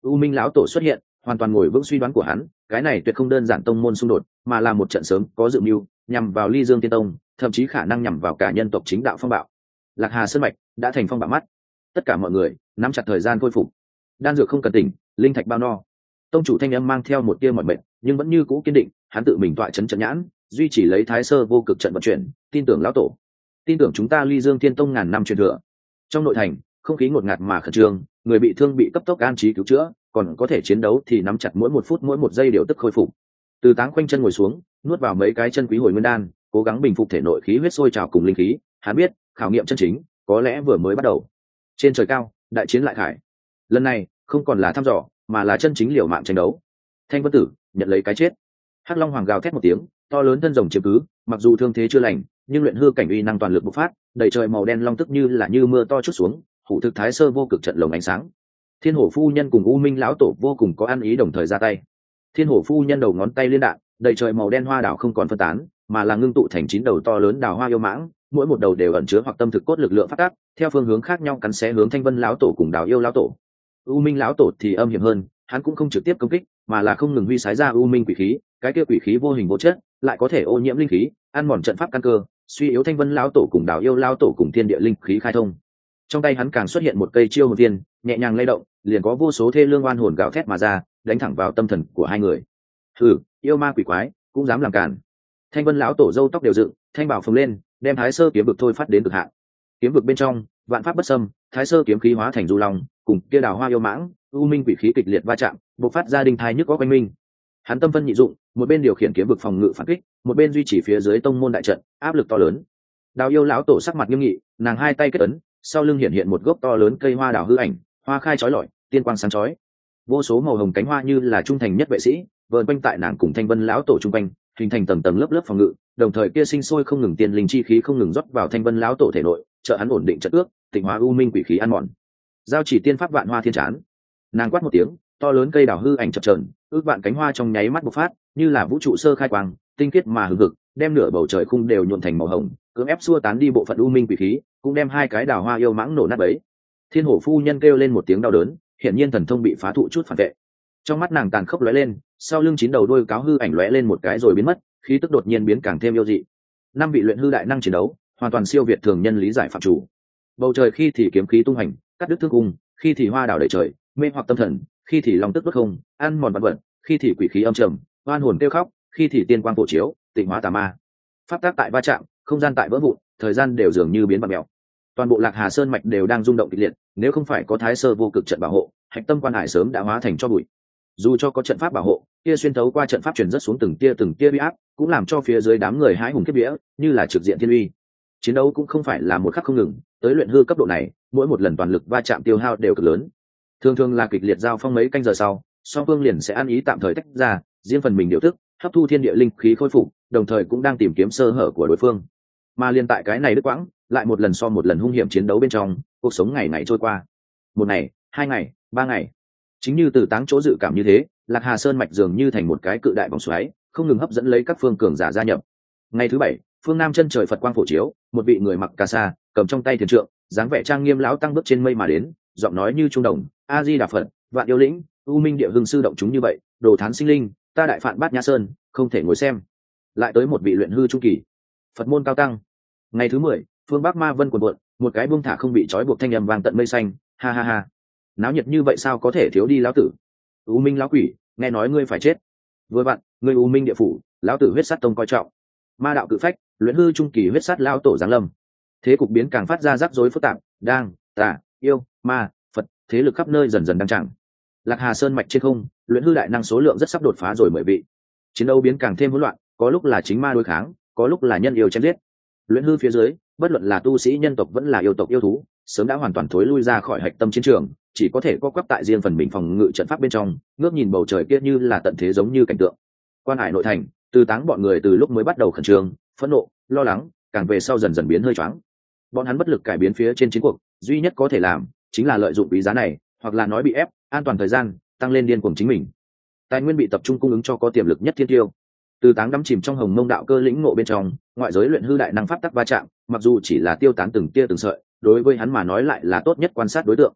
U Minh lão tổ xuất hiện, hoàn toàn ngồi vững suy đoán của hắn, cái này tuyệt không đơn giản tông môn xung đột, mà là một trận sớm có dự mưu, nhằm vào Ly Dương Tiên Tông, thậm chí khả năng nhằm vào cả nhân tộc chính đạo phong bạo. Lạc Hà Sơn mạch đã thành phong bạo mắt, tất cả mọi người nắm chặt thời gian khôi phục. Đan dược không cần tỉnh, linh thạch bao no. Tông chủ thanh âm mang theo một tia mỏi mệt, nhưng vẫn như cũ kiên định, hắn tự mình tọa chấn trận nhãn, duy trì lấy Thái Sơ vô cực trận vận chuyển, tin tưởng lão tổ, tin tưởng chúng ta Ly Dương Tiên Tông ngàn năm truyền thừa. Trong nội thành, không khí ngột ngạt mà khẩn trương, người bị thương bị cấp tốc an trí cứu chữa, còn có thể chiến đấu thì nắm chặt mỗi một phút mỗi một giây đều tức khôi phục. Từ Táng khoanh chân ngồi xuống, nuốt vào mấy cái chân quý hồi nguyên đan, cố gắng bình phục thể nội khí huyết sôi trào cùng linh khí. Hắn biết, khảo nghiệm chân chính có lẽ vừa mới bắt đầu. Trên trời cao, đại chiến lại khải. Lần này không còn là thăm dò, mà là chân chính liều mạng tranh đấu. Thanh Vân Tử nhận lấy cái chết. Hắc Long Hoàng gào thét một tiếng, to lớn thân rồng chiếm cứ, mặc dù thương thế chưa lành, nhưng luyện hư cảnh uy năng toàn lực bộc phát, đầy trời màu đen long tức như là như mưa to chút xuống, hủ thực Thái Sơ vô cực trận lồng ánh sáng. Thiên Hổ phu nhân cùng U Minh lão tổ vô cùng có ăn ý đồng thời ra tay. Thiên Hổ phu nhân đầu ngón tay liên đạn, đầy trời màu đen hoa đảo không còn phân tán, mà là ngưng tụ thành 9 đầu to lớn đào hoa yêu mãng, mỗi một đầu đều ẩn chứa hoặc tâm thực cốt lực lượng phát tác, theo phương hướng khác nhau cắn xé hướng Thanh Vân lão tổ cùng Đào Yêu lão tổ. U Minh lão tổ thì âm hiểm hơn, hắn cũng không trực tiếp công kích, mà là không ngừng huy sái ra U Minh quỷ khí, cái kia quỷ khí vô hình vô chất, lại có thể ô nhiễm linh khí, ăn mòn trận pháp căn cơ, suy yếu Thanh Vân lão tổ cùng Đào Yêu lão tổ cùng thiên địa linh khí khai thông. Trong tay hắn càng xuất hiện một cây chiêu hồn viên, nhẹ nhàng lay động, liền có vô số thê lương oan hồn gào thét mà ra, đánh thẳng vào tâm thần của hai người. Hừ, yêu ma quỷ quái, cũng dám làm cản. Thanh Vân lão tổ râu tóc đều dựng, thanh bảo phồng lên, đem Thái Sơ kiếm vực thôi phát đến cực hạn. Kiếm vực bên trong, vạn pháp bất xâm, Thái Sơ kiếm khí hóa thành du long, cùng kia đào hoa yêu mãng, u minh quỷ khí kịch liệt va chạm, bộc phát ra đinh thai nhức có quanh minh. Hắn tâm phân nhị dụng, một bên điều khiển kiếm vực phòng ngự phản kích, một bên duy trì phía dưới tông môn đại trận, áp lực to lớn. Đào Yêu lão tổ sắc mặt nghiêm nghị, nàng hai tay kết ấn, sau lưng hiện một gốc to lớn cây hoa đào hư ảnh, hoa khai chói lọi, tiên quang sáng chói. Vô số màu hồng cánh hoa như là trung thành nhất vệ sĩ, vờn quanh tại nàng cùng Thanh Vân lão tổ trung quanh, hình thành tầng tầng lớp lớp phòng ngự, đồng thời kia sinh sôi không ngừng tiên linh chi khí không ngừng rót vào Thanh Vân lão tổ thể nội, trợ hắn ổn định trận ước, tịnh hóa u minh quỷ khí ăn mòn. Giao chỉ tiên pháp vạn hoa thiên chán. Nàng quát một tiếng, to lớn cây đào hư ảnh chập chờn, ước vạn cánh hoa trong nháy mắt bộc phát, như là vũ trụ sơ khai quang, tinh khiết mà hừng hực, đem nửa bầu trời khung đều nhuộm thành màu hồng, cưỡng ép xua tán đi bộ phận u minh quỷ khí, cũng đem hai cái đào hoa yêu mãng nổ nát bấy. Thiên Hổ phu nhân kêu lên một tiếng đau đớn, hiển nhiên thần thông bị phá thụ chút phản vệ. Trong mắt nàng tàn khốc lóe lên, sau lưng 9 đầu đôi cáo hư ảnh lóe lên một cái rồi biến mất, khí tức đột nhiên biến càng thêm yêu dị. 5 vị luyện hư đại năng chiến đấu, hoàn toàn siêu việt thường nhân lý giải phạm chủ. Bầu trời khi thì kiếm khí tung hành, cắt đứt thương cung, khi thì hoa đảo đầy trời, mê hoặc tâm thần, khi thì lòng tức bất không, ăn mòn vật vật, khi thì quỷ khí âm trầm, oan hồn kêu khóc, khi thì tiên quang phổ chiếu, tịnh hóa tà ma. Pháp tác tại va chạm, không gian tại vỡ vụn, thời gian đều dường như biến bạt mèo. Toàn bộ Lạc Hà Sơn mạch đều đang rung động kịch liệt, nếu không phải có Thái Sơ vô cực trận bảo hộ, hạch tâm quan hải sớm đã hóa thành tro bụi. Dù cho có trận pháp bảo hộ, kia xuyên thấu qua trận pháp truyền rất xuống từng tia uy áp, cũng làm cho phía dưới đám người hái hùng kiếp vía, như là trực diện thiên uy. Chiến đấu cũng không phải là một khắc không ngừng, tới luyện hư cấp độ này, mỗi một lần toàn lực va chạm tiêu hao đều cực lớn. Thường thường là kịch liệt giao phong mấy canh giờ sau, song phương liền sẽ ăn ý tạm thời tách ra, riêng phần mình điều tức, hấp thu thiên địa linh khí khôi phục, đồng thời cũng đang tìm kiếm sơ hở của đối phương. Mà liên tại cái này đứt quãng, lại một lần so một lần hung hiểm chiến đấu bên trong, cuộc sống ngày ngày trôi qua. Một ngày, 2 ngày, 3 ngày. Chính như Từ Táng chỗ dự cảm như thế, Lạc Hà Sơn mạch dường như thành một cái cự đại vòng xoáy, không ngừng hấp dẫn lấy các phương cường giả gia nhập. Ngày thứ 7, phương Nam chân trời Phật quang phổ chiếu, một vị người mặc cà sa, cầm trong tay thiền trượng, dáng vẻ trang nghiêm lão tăng bước trên mây mà đến, giọng nói như trung đồng, A Di Đà Phật, vạn yêu lĩnh, u minh địa hưng sư động chúng như vậy, đồ thán sinh linh, ta đại phạn Bát Nhã Sơn, không thể ngồi xem. Lại tới một vị luyện hư trung kỳ, Phật môn cao tăng. Ngày thứ 10, phương Bắc Ma Vân cuồn cuộn, một cái buông thả không bị trói buộc thanh âm vang tận mây xanh, ha ha ha. Náo nhiệt như vậy sao có thể thiếu đi lão tử? U Minh lão quỷ, nghe nói ngươi phải chết. Vừa vặn, ngươi U Minh địa phủ, lão tử huyết sát tông coi trọng. Ma đạo cự phách, luyện hư trung kỳ huyết sát lão tổ giáng lâm. Thế cục biến càng phát ra rắc rối phức tạp, đang, tà, yêu, ma, Phật, thế lực khắp nơi dần dần đang chẳng. Lạc Hà Sơn mạch trên không, luyện hư đại năng số lượng rất sắp đột phá rồi 10 vị. Chiến đấu biến càng thêm hỗn loạn, có lúc là chính ma đối kháng, có lúc là nhân yêu chém giết. Luyện hư phía dưới, bất luận là tu sĩ nhân tộc vẫn là yêu tộc yêu thú, sớm đã hoàn toàn thối lui ra khỏi hạch tâm chiến trường, chỉ có thể co quắp tại riêng phần mình phòng ngự trận pháp bên trong, ngước nhìn bầu trời kia như là tận thế giống như cảnh tượng. Quan Hải nội thành, Từ Táng bọn người từ lúc mới bắt đầu khẩn trương, phẫn nộ, lo lắng, càng về sau dần dần biến hơi choáng. Bọn hắn bất lực cải biến phía trên chiến cuộc, duy nhất có thể làm chính là lợi dụng quý giá này, hoặc là nói bị ép, an toàn thời gian, tăng lên điên cuồng chính mình. Tài nguyên bị tập trung cung ứng cho có tiềm lực nhất thiên tiêu. Từ Táng đắm chìm trong hồng mông đạo cơ lĩnh ngộ bên trong, ngoại giới luyện hư đại năng pháp tắc va chạm, mặc dù chỉ là tiêu tán từng tia từng sợi, đối với hắn mà nói lại là tốt nhất quan sát đối tượng.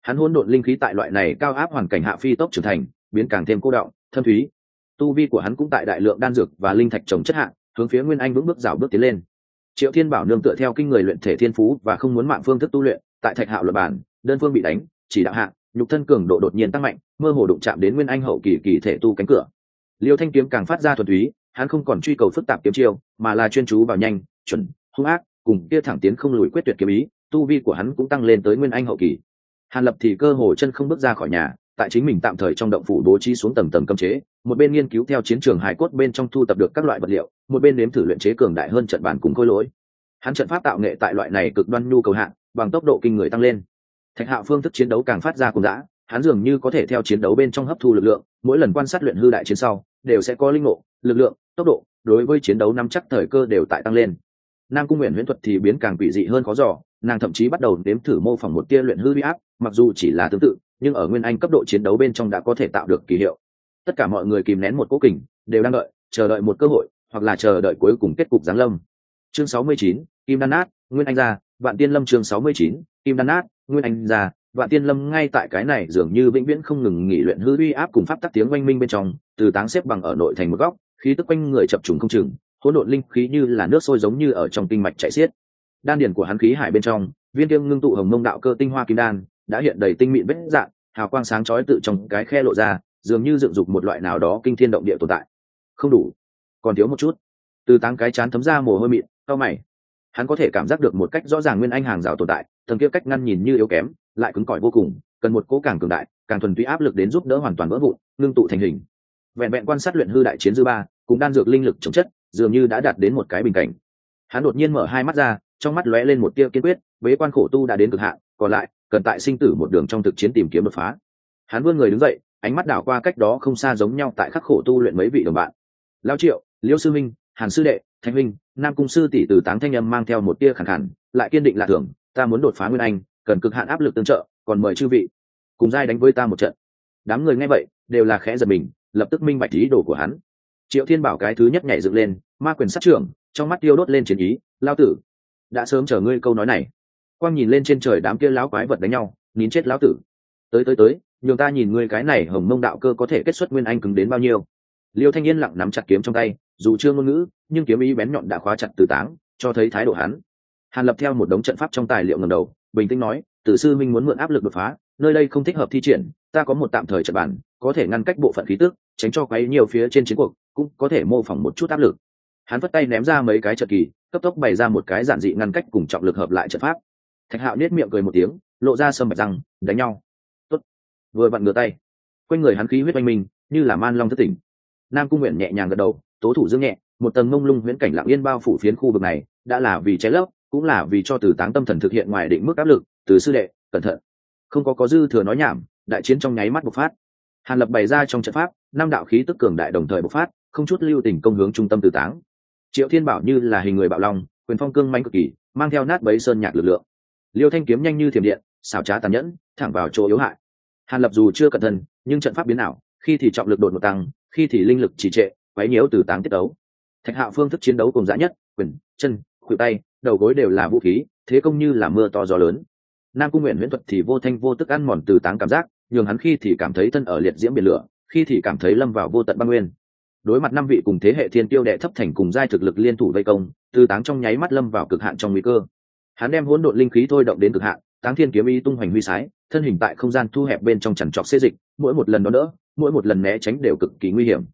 Hắn hỗn độn linh khí tại loại này cao áp hoàn cảnh hạ phi tốc trưởng thành, biến càng thêm cô đọng thâm thúy. Tu vi của hắn cũng tại đại lượng đan dược và linh thạch trồng chất hạ, hướng phía nguyên anh vững bước rào bước tiến lên. Triệu Thiên Bảo nương tựa theo kinh người luyện thể thiên phú và không muốn mạng phương thức tu luyện, tại Thạch Hạo luật bản, đơn phương bị đánh, chỉ đạo hạ, nhục thân cường độ đột nhiên tăng mạnh, mơ hồ đụng chạm đến nguyên anh hậu kỳ kỳ thể tu cánh cửa. Liêu Thanh kiếm càng phát ra thuần túy, hắn không còn truy cầu phức tạp kiếm chiêu, mà là chuyên chú vào nhanh, chuẩn, hung ác, cùng kia thẳng tiến không lùi quyết tuyệt kiếm ý, tu vi của hắn cũng tăng lên tới nguyên anh hậu kỳ. Hàn Lập thì cơ hồ chân không bước ra khỏi nhà, tại chính mình tạm thời trong động phủ bố trí xuống tầng tầng cấm chế, một bên nghiên cứu theo chiến trường hải cốt bên trong thu tập được các loại vật liệu, một bên nếm thử luyện chế cường đại hơn trận bàn cùng khối lỗi. Hắn trận pháp tạo nghệ tại loại này cực đoan nhu cầu hạn, bằng tốc độ kinh người tăng lên. Thạch Hạo phương thức chiến đấu càng phát ra cuồng dã, hắn dường như có thể theo chiến đấu bên trong hấp thu lực lượng, mỗi lần quan sát luyện hư đại chiến sau, đều sẽ có linh ngộ, lực lượng, tốc độ, đối với chiến đấu nắm chắc thời cơ đều tại tăng lên. Nam Cung Nguyện huyễn thuật thì biến càng quỷ dị hơn khó dò, nàng thậm chí bắt đầu nếm thử mô phỏng một tia luyện hư uy áp, mặc dù chỉ là tương tự, nhưng ở nguyên anh cấp độ chiến đấu bên trong đã có thể tạo được kỳ hiệu. Tất cả mọi người kìm nén một cố kình, đều đang đợi, chờ đợi một cơ hội, hoặc là chờ đợi cuối cùng kết cục giáng lâm. Chương 69, Kim Đan Nát, Nguyên Anh ra, Vạn Tiên Lâm. Chương 69, Kim Đan Nát, Nguyên Anh ra, Vạn Tiên Lâm. Ngay tại cái này dường như vĩnh viễn không ngừng nghỉ luyện hư uy áp cùng pháp tắc tiếng oanh minh bên trong, Từ Táng xếp bằng ở nội thành một góc, khí tức quanh người chập trùng không chừng, hỗn độn linh khí như là nước sôi giống như ở trong kinh mạch chảy xiết. Đan điền của hắn khí hải bên trong, viên kiêng ngưng tụ hồng mông đạo cơ tinh hoa kim đan đã hiện đầy tinh mịn vết dạng, hào quang sáng chói tự trong cái khe lộ ra, dường như dựng dục một loại nào đó kinh thiên động địa tồn tại. Không đủ, còn thiếu một chút. Từ Táng cái chán thấm ra mồ hôi mịn, cau mày. Hắn có thể cảm giác được một cách rõ ràng nguyên anh hàng rào tồn tại, tầng kia cách ngăn nhìn như yếu kém, lại cứng cỏi vô cùng, cần một cố càng cường đại, càng thuần túy áp lực đến giúp đỡ hoàn toàn vỡ vụn, ngưng tụ thành hình. Vẹn vẹn quan sát luyện hư đại chiến dư ba, cùng đan dược linh lực chống chất, dường như đã đạt đến một cái bình cảnh. Hắn đột nhiên mở hai mắt ra, trong mắt lóe lên một tia kiên quyết, bế quan khổ tu đã đến cực hạn, còn lại cần tại sinh tử một đường trong thực chiến tìm kiếm đột phá. Hắn vươn người đứng dậy, ánh mắt đảo qua cách đó không xa giống nhau tại khắc khổ tu luyện mấy vị đồng bạn. Lão Triệu, Liêu sư minh, Hàn sư đệ, Thanh huynh, Nam cung sư tỷ. Từ Táng thanh âm mang theo một tia khàn khàn, lại kiên định lạ thường, ta muốn đột phá nguyên anh, cần cực hạn áp lực tương trợ, còn mời chư vị cùng giai đánh với ta một trận. Đám người nghe vậy đều là khẽ giật mình, lập tức minh bạch ý đồ của hắn. Triệu Thiên Bảo cái thứ nhất nhảy dựng lên, ma quyền sát trưởng, trong mắt tiêu đốt lên chiến ý. Lao tử đã sớm chờ ngươi câu nói này. Quang nhìn lên trên trời đám kia lão quái vật đánh nhau, nín chết lão tử. Tới, nhường ta nhìn ngươi cái này hồng mông đạo cơ có thể kết xuất nguyên anh cứng đến bao nhiêu. Liêu Thanh Yên lặng nắm chặt kiếm trong tay, dù chưa ngôn ngữ, nhưng kiếm ý bén nhọn đã khóa chặt Từ Táng, cho thấy thái độ hắn. Hàn Lập theo một đống trận pháp trong tài liệu ngẩng đầu, bình tĩnh nói, Tử sư minh muốn mượn áp lực đột phá, nơi đây không thích hợp thi triển, ta có một tạm thời trận bản, có thể ngăn cách bộ phận khí tức, tránh cho quấy nhiều phía trên chiến cuộc, cũng có thể mô phỏng một chút áp lực. Hắn vất tay ném ra mấy cái trận kỳ, cấp tốc bày ra một cái giản dị ngăn cách cùng trọng lực hợp lại trận pháp. Thạch Hạo nết miệng cười một tiếng, lộ ra sâm bạch răng, đánh nhau. Tốt. Vừa vặn ngửa tay, quanh người hắn khí huyết oanh minh, như là man long thất tỉnh. Nam Cung Nguyện nhẹ nhàng gật đầu, tố thủ dương nhẹ, một tầng mông lung huyễn cảnh lặng yên bao phủ phiến khu vực này, đã là vì che lấp, cũng là vì cho Từ Táng tâm thần thực hiện ngoài định mức áp lực. Từ sư đệ, cẩn thận. Không có dư thừa nói nhảm, đại chiến trong nháy mắt bộc phát. Hàn Lập bày ra trong trận pháp, năm đạo khí tức cường đại đồng thời bộc phát, không chút lưu tình công hướng trung tâm Từ Táng. Triệu Thiên Bảo như là hình người bạo long, quyền phong cương mãnh cực kỳ, mang theo nát bấy sơn nhạc lực lượng. Liêu Thanh kiếm nhanh như thiểm điện, xảo trá tàn nhẫn, thẳng vào chỗ yếu hại. Hàn Lập dù chưa cẩn thận, nhưng trận pháp biến ảo, khi thì trọng lực đột ngột tăng, khi thì linh lực trì trệ, quấy nhiễu Từ Táng tiết đấu. Thạch Hạo phương thức chiến đấu cùng dã nhất, quyền, chân, khuỷu tay, đầu gối đều là vũ khí, thế công như là mưa to gió lớn. Nam Cung Nguyện huyễn thuật thì vô thanh vô tức ăn mòn Từ Táng cảm giác, nhường hắn khi thì cảm thấy thân ở liệt diễm biển lửa, khi thì cảm thấy lâm vào vô tận băng nguyên. Đối mặt năm vị cùng thế hệ thiên tiêu đệ thấp thành cùng giai thực lực liên thủ vây công, Từ Táng trong nháy mắt lâm vào cực hạn trong nguy cơ. Hắn đem hỗn độn linh khí thôi động đến cực hạn, Táng Thiên kiếm ý tung hoành huy sái, thân hình tại không gian thu hẹp bên trong chằn trọc xê dịch, mỗi một lần đó đỡ, mỗi một lần né tránh đều cực kỳ nguy hiểm.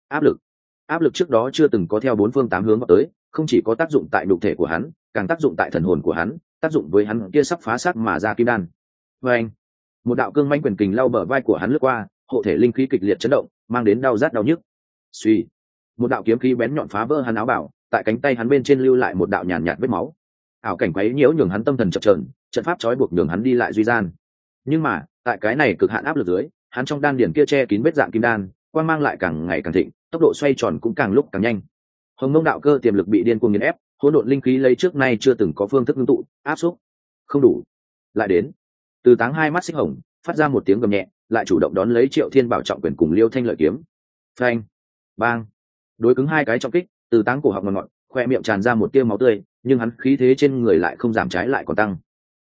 Áp lực trước đó chưa từng có theo bốn phương tám hướng vào tới, không chỉ có tác dụng tại nhục thể của hắn, càng tác dụng tại thần hồn của hắn, tác dụng với hắn kia sắp phá xác mà ra kim đan. Và anh, một đạo cương mãnh quyền kình lao bờ vai của hắn lướt qua, hộ thể linh khí kịch liệt chấn động, mang đến đau rát đau nhức. Suy, một đạo kiếm khí bén nhọn phá vỡ hắn áo bảo, tại cánh tay hắn bên trên lưu lại một đạo nhàn nhạt vết máu. Ảo cảnh quấy nhiễu nhường hắn tâm thần chập chờn, trận pháp trói buộc nhường hắn đi lại duy gian. Nhưng mà, tại cái này cực hạn áp lực dưới, hắn trong đan điển kia che kín vết dạng kim đan, quang mang lại càng ngày càng thịnh, tốc độ xoay tròn cũng càng lúc càng nhanh. Hồng Mông đạo cơ tiềm lực bị điên cuồng nghiền ép, hỗn độn linh khí lấy trước nay chưa từng có phương thức ngưng tụ, áp xúc. Không đủ, lại đến. Từ Táng hai mắt xích hồng, phát ra một tiếng gầm nhẹ, lại chủ động đón lấy Triệu Thiên Bảo trọng quyền cùng Liêu Thanh lợi kiếm. Phanh, bang. Đối cứng hai cái trọng kích, Từ Táng cổ họng ngọt ngọt, khoe miệng tràn ra một tia máu tươi, nhưng hắn khí thế trên người lại không giảm trái lại còn tăng.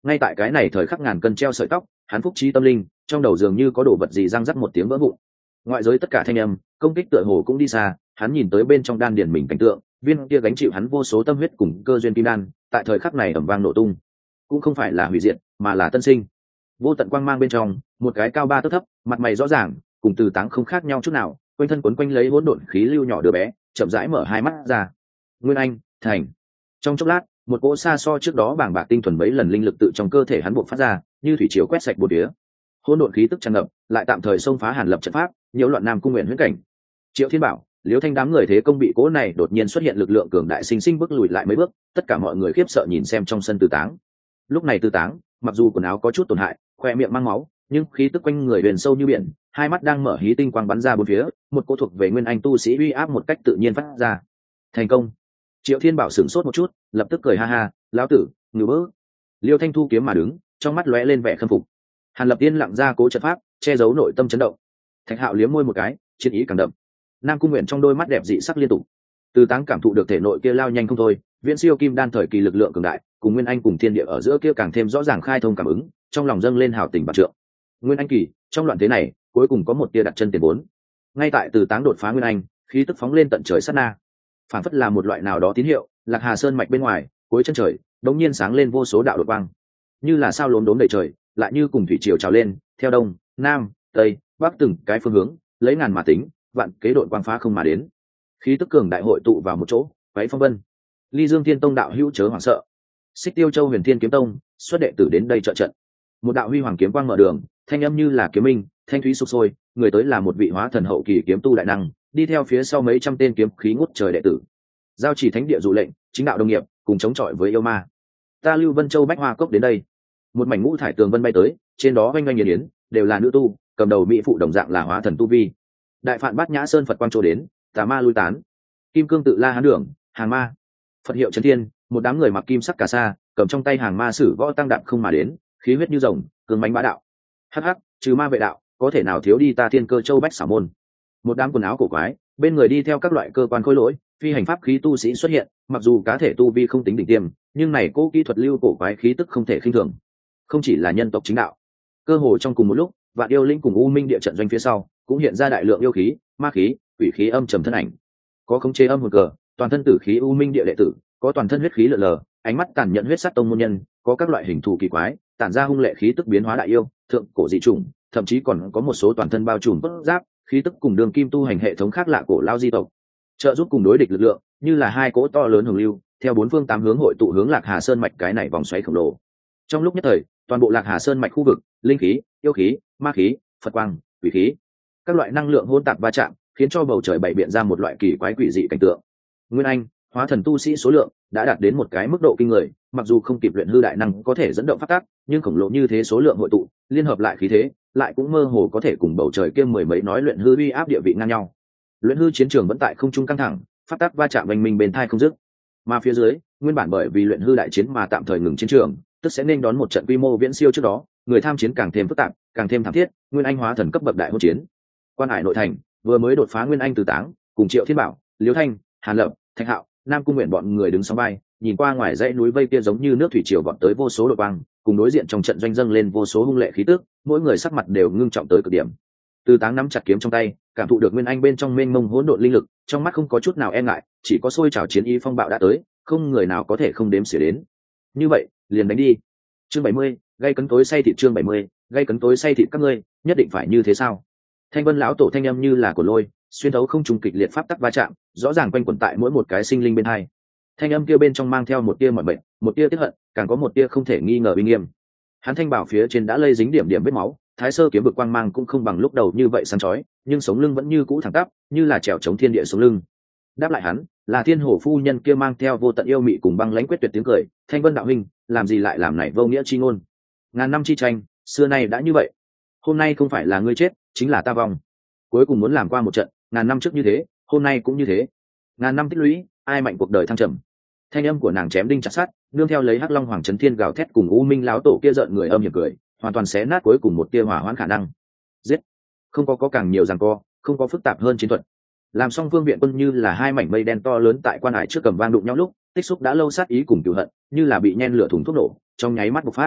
Ngay tại cái này thời khắc ngàn cân treo sợi tóc, hắn phúc trí tâm linh, trong đầu dường như có đồ vật gì răng rắc một tiếng vỡ vụn. Ngoại giới tất cả thanh âm, công kích tựa hồ cũng đi xa, hắn nhìn tới bên trong đan điền mình cảnh tượng, viên kia gánh chịu hắn vô số tâm huyết cùng cơ duyên kim đan, tại thời khắc này ầm vang nổ tung. Cũng không phải là hủy diệt, mà là tân sinh. Vô tận quang mang bên trong, một cái cao 3 tấc thấp, mặt mày rõ ràng, cùng Từ Táng không khác nhau chút nào, quanh thân quấn quanh lấy hỗn độn khí lưu nhỏ đứa bé, chậm rãi mở hai mắt ra. Nguyên Anh, thành. Trong chốc lát, một cỗ xa so trước đó bàng bạc tinh thuần mấy lần linh lực tự trong cơ thể hắn bộc phát ra, như thủy triều quét sạch bốn phía. Hỗn độn khí tức tràn ngập, lại tạm thời xông phá Hàn Lập trận pháp, nhiễu loạn Nam Cung Nguyện huyễn cảnh. Triệu Thiên Bảo, Liễu Thanh đám người thế công bị cỗ này đột nhiên xuất hiện lực lượng cường đại sinh sinh bước lùi lại mấy bước, tất cả mọi người khiếp sợ nhìn xem trong sân Từ Táng. Lúc này Từ Táng, mặc dù quần áo có chút tổn hại, khoe miệng mang máu, nhưng khí tức quanh người huyền sâu như biển, hai mắt đang mở hí tinh quang bắn ra bốn phía, một cỗ thuộc về Nguyên Anh tu sĩ uy áp một cách tự nhiên phát ra. Thành công. Triệu Thiên Bảo sửng sốt một chút, lập tức cười ha ha, lão tử, ngừ bớ. Liêu Thanh thu kiếm mà đứng, trong mắt lóe lên vẻ khâm phục. Hàn Lập Tiên lặng ra cố trận pháp, che giấu nội tâm chấn động. Thạch Hạo liếm môi một cái, chiến ý càng đậm. Nam Cung Nguyện trong đôi mắt đẹp dị sắc liên tục. Từ Táng cảm thụ được thể nội kia lao nhanh không thôi, viễn siêu kim đan thời kỳ lực lượng cường đại, cùng Nguyên Anh cùng thiên địa ở giữa kia càng thêm rõ ràng khai thông cảm ứng, trong lòng dâng lên hào tình bạc trượng. Nguyên Anh kỳ, trong loạn thế này, cuối cùng có một tia đặt chân tiền vốn. Ngay tại Từ Táng đột phá Nguyên Anh, khí tức phóng lên tận trời sát na, phản phất là một loại nào đó tín hiệu, Lạc Hà Sơn mạch bên ngoài, cuối chân trời, đống nhiên sáng lên vô số đạo đột quang, như là sao lốm đốm đầy trời, lại như cùng thủy triều trào lên, theo đông, nam, tây, bắc từng cái phương hướng, lấy ngàn mà tính, vạn kế đội quang phá không mà đến. Khí tức cường đại hội tụ vào một chỗ, váy phong vân. Ly Dương Thiên Tông đạo hữu chớ hoảng sợ. Xích Tiêu Châu Huyền Thiên Kiếm Tông, xuất đệ tử đến đây trợ trận. Một đạo huy hoàng kiếm quang mở đường, thanh âm như là kiếm minh, thanh thúy sục sôi, người tới là một vị hóa thần hậu kỳ kiếm tu đại năng, đi theo phía sau mấy trăm tên kiếm khí ngút trời đệ tử. Giao chỉ thánh địa dụ lệnh, chính đạo đồng nghiệp, cùng chống chọi với yêu ma. Ta Lưu Vân Châu Bách Hoa Cốc đến đây. Một mảnh ngũ thải tường vân bay tới, trên đó oanh oanh nghiền yến, đều là nữ tu, cầm đầu mỹ phụ đồng dạng là hóa thần tu vi. Đại Phạn Bát Nhã Sơn Phật quang trô đến, tà ma lui tán. Kim Cương Tự La Hán Đường, hàng ma. Phật hiệu Trấn Thiên, một đám người mặc kim sắc cà sa, cầm trong tay hàng ma sử võ tăng đạp không mà đến, khí huyết như rồng, cường mãnh bá đạo. Hắc hắc, trừ ma vệ đạo, có thể nào thiếu đi ta Thiên Cơ Châu Bách Xảo môn. Một đám quần áo cổ quái, bên người đi theo các loại cơ quan khối lỗi, phi hành pháp khí tu sĩ xuất hiện, mặc dù cá thể tu vi không tính đỉnh tiêm, nhưng này cố kỹ thuật lưu cổ quái khí tức không thể khinh thường. Không chỉ là nhân tộc chính đạo, cơ hồ trong cùng một lúc, Vạn Yêu Linh cùng U Minh địa trận doanh phía sau, cũng hiện ra đại lượng yêu khí, ma khí, quỷ khí âm trầm thân ảnh. Có khống chế âm hồn cờ, toàn thân tử khí U Minh địa đệ tử, có toàn thân huyết khí lờ lờ, ánh mắt tàn nhẫn huyết sát tông môn nhân, có các loại hình thù kỳ quái, tản ra hung lệ khí tức biến hóa đại yêu, thượng cổ dị chủng, thậm chí còn có một số toàn thân bao trùm bất giáp, khí tức cùng đường kim tu hành hệ thống khác lạ cổ lao di tộc, trợ giúp cùng đối địch lực lượng, như là hai cỗ to lớn hồng lưu, theo bốn phương tám hướng hội tụ hướng Lạc Hà Sơn mạch cái này vòng xoáy khổng lồ. Trong lúc nhất thời, toàn bộ Lạc Hà Sơn mạch khu vực, linh khí, yêu khí, ma khí, Phật quang, quỷ khí, các loại năng lượng hỗn tạp va chạm, khiến cho bầu trời bày biện ra một loại kỳ quái quỷ dị cảnh tượng. Nguyên Anh, hóa thần tu sĩ số lượng đã đạt đến một cái mức độ kinh người, mặc dù không kịp luyện hư đại năng có thể dẫn động phát tác, nhưng khổng lồ như thế số lượng hội tụ, liên hợp lại khí thế, lại cũng mơ hồ có thể cùng bầu trời kia mười mấy nói luyện hư uy áp địa vị ngang nhau. Luyện hư chiến trường vẫn tại không trung căng thẳng, phát tác va chạm oanh minh bên thai không dứt. Mà phía dưới, nguyên bản bởi vì luyện hư đại chiến mà tạm thời ngừng chiến trường, tức sẽ nên đón một trận quy mô viễn siêu trước đó, người tham chiến càng thêm phức tạp, càng thêm thảm thiết, Nguyên Anh hóa thần cấp bậc đại hôn chiến. Quan Hải nội thành, vừa mới đột phá Nguyên Anh Từ Táng, cùng Triệu Thiên Bảo, Liễu Thanh, Hàn Lập, Thạch Hạo, Nam Cung Nguyện bọn người đứng sóng vai, nhìn qua ngoài dãy núi vây kia giống như nước thủy triều vọt tới vô số đội băng, cùng đối diện trong trận doanh dâng lên vô số hung lệ khí tức, mỗi người sắc mặt đều ngưng trọng tới cực điểm. Từ Táng nắm chặt kiếm trong tay, cảm thụ được Nguyên Anh bên trong mênh mông hỗn độn linh lực, trong mắt không có chút nào e ngại, chỉ có sôi trào chiến ý phong bạo đã tới, không người nào có thể không đếm xỉa đến. Như vậy, liền đánh đi. Chương 70, gây cấn tối say thịt chương 70, gây cấn tối say thịt các ngươi, nhất định phải như thế sao? Thanh Vân lão tổ thanh âm như là của lôi, xuyên thấu không trùng kịch liệt pháp tắc va chạm, rõ ràng quanh quẩn tại mỗi một cái sinh linh bên hai. Thanh âm kia bên trong mang theo một tia mỏi mệt, một tia tiếc hận, càng có một tia không thể nghi ngờ uy nghiêm. Hắn thanh bảo phía trên đã lây dính điểm điểm vết máu, thái sơ kiếm vực quang mang cũng không bằng lúc đầu như vậy sáng chói, nhưng sống lưng vẫn như cũ thẳng tắp, như là trèo chống thiên địa sống lưng. Đáp lại hắn, là Thiên Hổ phu nhân kia mang theo vô tận yêu mị cùng băng lãnh quyết tuyệt tiếng cười, Thanh Vân đạo huynh, làm gì lại làm này vô nghĩa chi ngôn? Ngàn năm chi tranh, xưa nay đã như vậy. Hôm nay không phải là ngươi chết, chính là ta vong. Cuối cùng muốn làm qua một trận, ngàn năm trước như thế, hôm nay cũng như thế. Ngàn năm tích lũy, ai mạnh cuộc đời thăng trầm. Thanh âm của nàng chém đinh chặt sắt, nương theo lấy Hắc Long Hoàng Chấn Thiên gào thét cùng U Minh lão tổ kia giận người âm hiểm cười, hoàn toàn xé nát cuối cùng một tia hỏa hoãn khả năng. Giết, không có càng nhiều giằng co, không có phức tạp hơn chiến thuật. Làm xong Vương viện quân như là hai mảnh mây đen to lớn tại quan hải trước cầm vang đụng nhau lúc, tích xúc đã lâu sát ý cùng cừu hận, như là bị nhen lửa thùng thuốc nổ, trong nháy mắt bộc phát.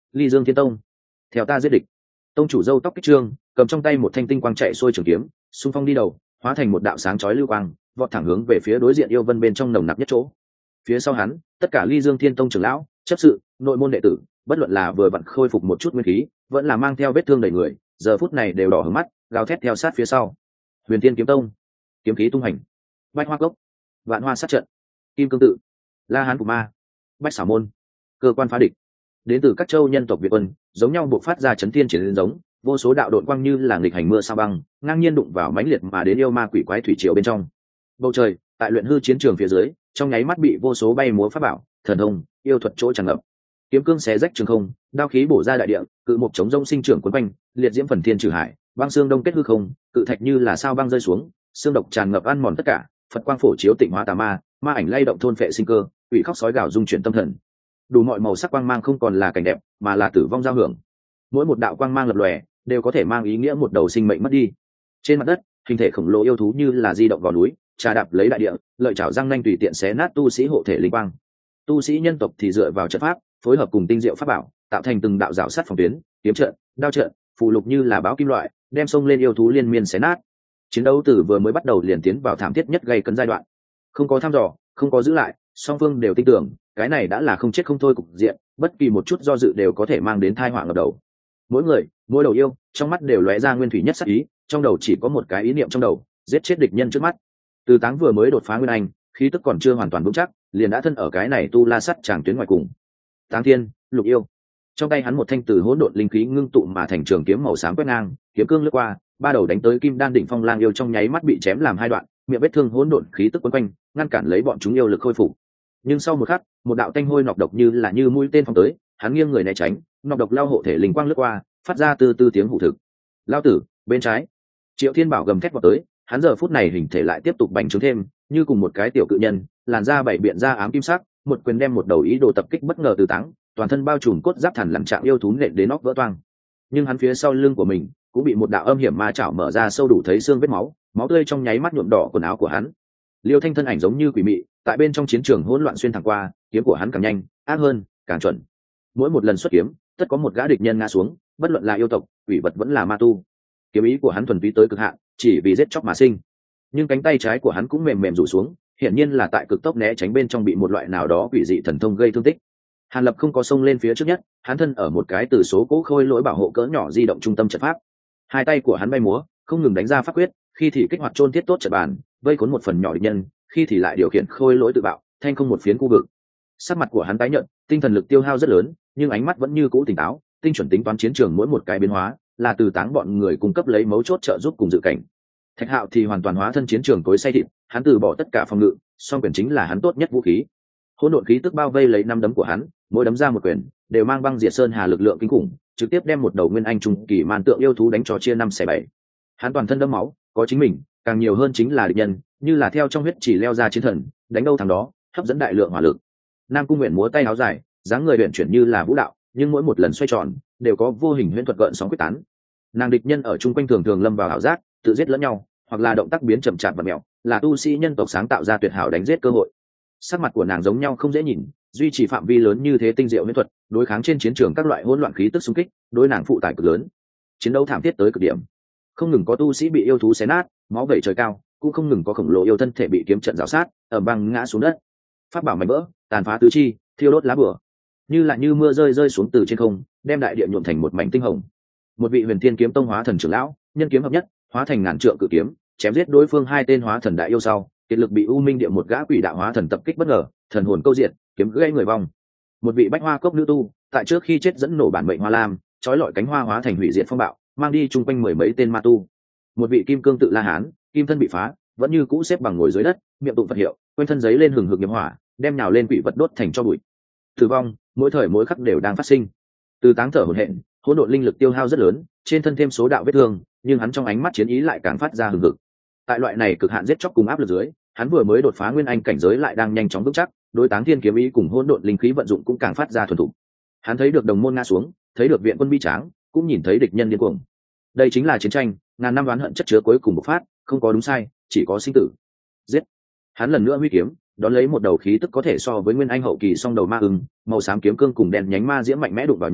Ly Dương Thiên Tông, theo ta giết địch. Tông chủ râu tóc kích trương, cầm trong tay một thanh tinh quang chạy xuôi trường kiếm, xung phong đi đầu, hóa thành một đạo sáng chói lưu quang, vọt thẳng hướng về phía đối diện yêu vân bên trong nồng nặc nhất chỗ. Phía sau hắn, tất cả Ly Dương Thiên Tông trưởng lão, chấp sự, nội môn đệ tử, bất luận là vừa vặn khôi phục một chút nguyên khí, vẫn là mang theo vết thương đầy người, giờ phút này đều đỏ hướng mắt, gào thét theo sát phía sau. Huyền Thiên Kiếm Tông, kiếm khí tung hành. Bách Hoa Cốc, Vạn Hoa sát trận, Kim Cương Tự, La Hán Cù Ma, Bách Xảo Môn, cơ quan phá địch. Đến từ các châu nhân tộc Việt quân, giống nhau buộc phát ra chấn thiên chiến giống, vô số đạo độn quang như là nghịch hành mưa sao băng, ngang nhiên đụng vào mãnh liệt mà đến yêu ma quỷ quái thủy triều bên trong. Bầu trời, tại luyện hư chiến trường phía dưới, trong nháy mắt bị vô số bay múa pháp bảo, thần thông, yêu thuật chỗ tràn ngập. Kiếm cương xé rách trường không, đao khí bổ ra đại địa, cự mục chống rông sinh trưởng cuốn quanh, liệt diễm phần thiên trừ hải, băng xương đông kết hư không, cự thạch như là sao băng rơi xuống, xương độc tràn ngập ăn mòn tất cả, Phật quang phổ chiếu tịnh hóa tà ma, ma ảnh lay động thôn phệ sinh cơ, quỷ khóc sói gào dung chuyển tâm thần. Đủ mọi màu sắc quang mang không còn là cảnh đẹp, mà là tử vong giao hưởng. Mỗi một đạo quang mang lập lòe, đều có thể mang ý nghĩa một đầu sinh mệnh mất đi. Trên mặt đất, hình thể khổng lồ yêu thú như là di động vào núi, trà đạp lấy đại địa, lợi chảo răng nanh tùy tiện xé nát tu sĩ hộ thể linh quang. Tu sĩ nhân tộc thì dựa vào trận pháp, phối hợp cùng tinh diệu pháp bảo, tạo thành từng đạo rào sắt phòng tuyến, kiếm trận, đao trận, phù lục như là báo kim loại, đem xông lên yêu thú liên miên xé nát. Chiến đấu từ vừa mới bắt đầu liền tiến vào thảm thiết nhất gây cấn giai đoạn. Không có thăm dò, không có giữ lại, song phương đều tin tưởng, cái này đã là không chết không thôi cục diện, bất kỳ một chút do dự đều có thể mang đến tai họa ngập đầu. Mỗi người, mỗi đầu yêu, trong mắt đều lóe ra nguyên thủy nhất sắc ý, trong đầu chỉ có một cái ý niệm trong đầu, giết chết địch nhân trước mắt. Từ Táng vừa mới đột phá nguyên anh, khí tức còn chưa hoàn toàn vững chắc, liền đã thân ở cái này tu la sắt tràng tuyến ngoài cùng. Táng Thiên, Lục Yêu. Trong tay hắn một thanh từ hỗn độn linh khí ngưng tụ mà thành trường kiếm màu xám quét ngang, kiếm cương lướt qua, ba đầu đánh tới Kim Đan đỉnh phong lang yêu trong nháy mắt bị chém làm hai đoạn, miệng vết thương hỗn độn khí tức quấn quanh, ngăn cản lấy bọn chúng yêu lực khôi phục. Nhưng sau một khắc, một đạo tanh hôi nọc độc như mũi tên phóng tới, hắn nghiêng người né tránh, nọc độc lao hộ thể linh quang lướt qua, phát ra từ từ tiếng hủ thực. Lao tử, bên trái. Triệu Thiên Bảo gầm thét vào tới, hắn giờ phút này hình thể lại tiếp tục bành trướng thêm, như cùng một cái tiểu cự nhân, làn da bảy biện ra ám kim sắc, một quyền đem một đầu ý đồ tập kích bất ngờ từ Táng, toàn thân bao trùm cốt giáp thằn lằn trạng yêu thú nện đến nóc vỡ toang. Nhưng hắn phía sau lưng của mình cũng bị một đạo âm hiểm ma chảo mở ra sâu đủ thấy xương vết máu, máu tươi trong nháy mắt nhuộm đỏ quần áo của hắn. Liêu Thanh thân ảnh giống như quỷ mị, tại bên trong chiến trường hỗn loạn xuyên thẳng qua, kiếm của hắn càng nhanh, ác hơn, càng chuẩn. Mỗi một lần xuất kiếm, tất có một gã địch nhân ngã xuống, bất luận là yêu tộc, quỷ vật vẫn là ma tu. Kiếm ý của hắn thuần túy tới cực hạn, chỉ vì giết chóc mà sinh. Nhưng cánh tay trái của hắn cũng mềm mềm rủ xuống, hiển nhiên là tại cực tốc né tránh bên trong bị một loại nào đó quỷ dị thần thông gây thương tích. Hàn Lập không có xông lên phía trước nhất, hắn thân ở một cái từ số cỗ khôi lỗi bảo hộ cỡ nhỏ di động trung tâm trận pháp. Hai tay của hắn bay múa, không ngừng đánh ra pháp quyết, khi thì kích hoạt chôn thiết tốt trận bàn, vây cuốn một phần nhỏ địch nhân, khi thì lại điều khiển khôi lỗi tự bạo, thanh không một phiến khu vực. Sắc mặt của hắn tái nhợt, tinh thần lực tiêu hao rất lớn, nhưng ánh mắt vẫn như cũ tỉnh táo, tinh chuẩn tính toán chiến trường mỗi một cái biến hóa, là từ Táng bọn người cung cấp lấy mấu chốt trợ giúp cùng dự cảnh. Thạch Hạo thì hoàn toàn hóa thân chiến trường cối xay thịt, hắn từ bỏ tất cả phòng ngự, song quyền chính là hắn tốt nhất vũ khí. Hỗn độn khí tức bao vây lấy năm đấm của hắn, mỗi đấm ra một quyền đều mang băng diệt sơn hà lực lượng kinh khủng, trực tiếp đem một đầu nguyên anh trung kỳ man tượng yêu thú đánh cho chia năm xẻ bảy. Hắn toàn thân đẫm máu, có chính mình, càng nhiều hơn chính là địch nhân, như là theo trong huyết chỉ leo ra chiến thần, đánh đâu thằng đó, hấp dẫn đại lượng hỏa lực. Nam Cung Nguyện múa tay áo dài, dáng người luyện chuyển như là vũ đạo, nhưng mỗi một lần xoay tròn đều có vô hình huyễn thuật gợn sóng quyết tán. Nàng địch nhân ở chung quanh thường thường lâm vào ảo giác, tự giết lẫn nhau, hoặc là động tác biến chậm chạp và mèo, là tu sĩ nhân tộc sáng tạo ra tuyệt hảo đánh giết cơ hội. Sắc mặt của nàng giống nhau không dễ nhìn, duy trì phạm vi lớn như thế tinh diệu huyễn thuật, đối kháng trên chiến trường các loại hỗn loạn khí tức xung kích, đối nàng phụ tải cực lớn. Chiến đấu thảm thiết tới cực điểm, không ngừng có tu sĩ bị yêu thú xé nát, máu vẩy trời cao, cũng không ngừng có khổng lồ yêu thân thể bị kiếm trận rào sát, ở băng ngã xuống đất. Pháp bảo mảnh vỡ, tàn phá tứ chi, thiêu đốt lá bùa, như mưa rơi xuống từ trên không, đem đại địa nhuộm thành một mảnh tinh hồng. Một vị Huyền Thiên Kiếm Tông hóa thần trưởng lão, nhân kiếm hợp nhất, hóa thành ngàn trượng cự kiếm, chém giết đối phương hai tên hóa thần đại yêu sau, kiệt lực bị U Minh Địa một gã quỷ đạo hóa thần tập kích bất ngờ, thần hồn câu diệt, kiếm gãy người vong. Một vị Bách Hoa Cốc nữ tu, tại trước khi chết dẫn nổ bản mệnh hoa lam, trói lọi cánh hoa hóa thành hủy diệt phong bạo, mang đi chung quanh mười mấy tên ma tu. Một vị Kim Cương Tự La Hán, kim thân bị phá, vẫn như cũ xếp bằng ngồi dưới đất, miệng tụng Phật hiệu, quanh thân giấy lên hừng hực nghiệp hỏa, đem nhào lên quỷ vật đốt thành cho bụi. Tử vong, mỗi thời mỗi khắc đều đang phát sinh. Từ Táng thở hổn hển, hỗn độn linh lực tiêu hao rất lớn, trên thân thêm số đạo vết thương, nhưng hắn trong ánh mắt chiến ý lại càng phát ra hừng hực. Tại loại này cực hạn giết chóc cùng áp lực dưới, hắn vừa mới đột phá nguyên anh cảnh giới lại đang nhanh chóng vững chắc, đối Táng Thiên kiếm ý cùng hỗn độn linh khí vận dụng cũng càng phát ra thuần thục. Hắn thấy được đồng môn ngã xuống, thấy được viện quân bi tráng, cũng nhìn thấy địch nhân điên cuồng. Đây chính là chiến tranh, ngàn năm oán hận chất chứa cuối cùng bộc phát, không có đúng sai, chỉ có sinh tử. Giết! Hắn lần nữa huy kiếm, đón lấy một đầu khí tức có thể so với nguyên anh hậu kỳ song đầu ma ưng, màu xám kiếm cương cùng đèn nhánh ma diễm mạnh mẽ đụng vào nhau,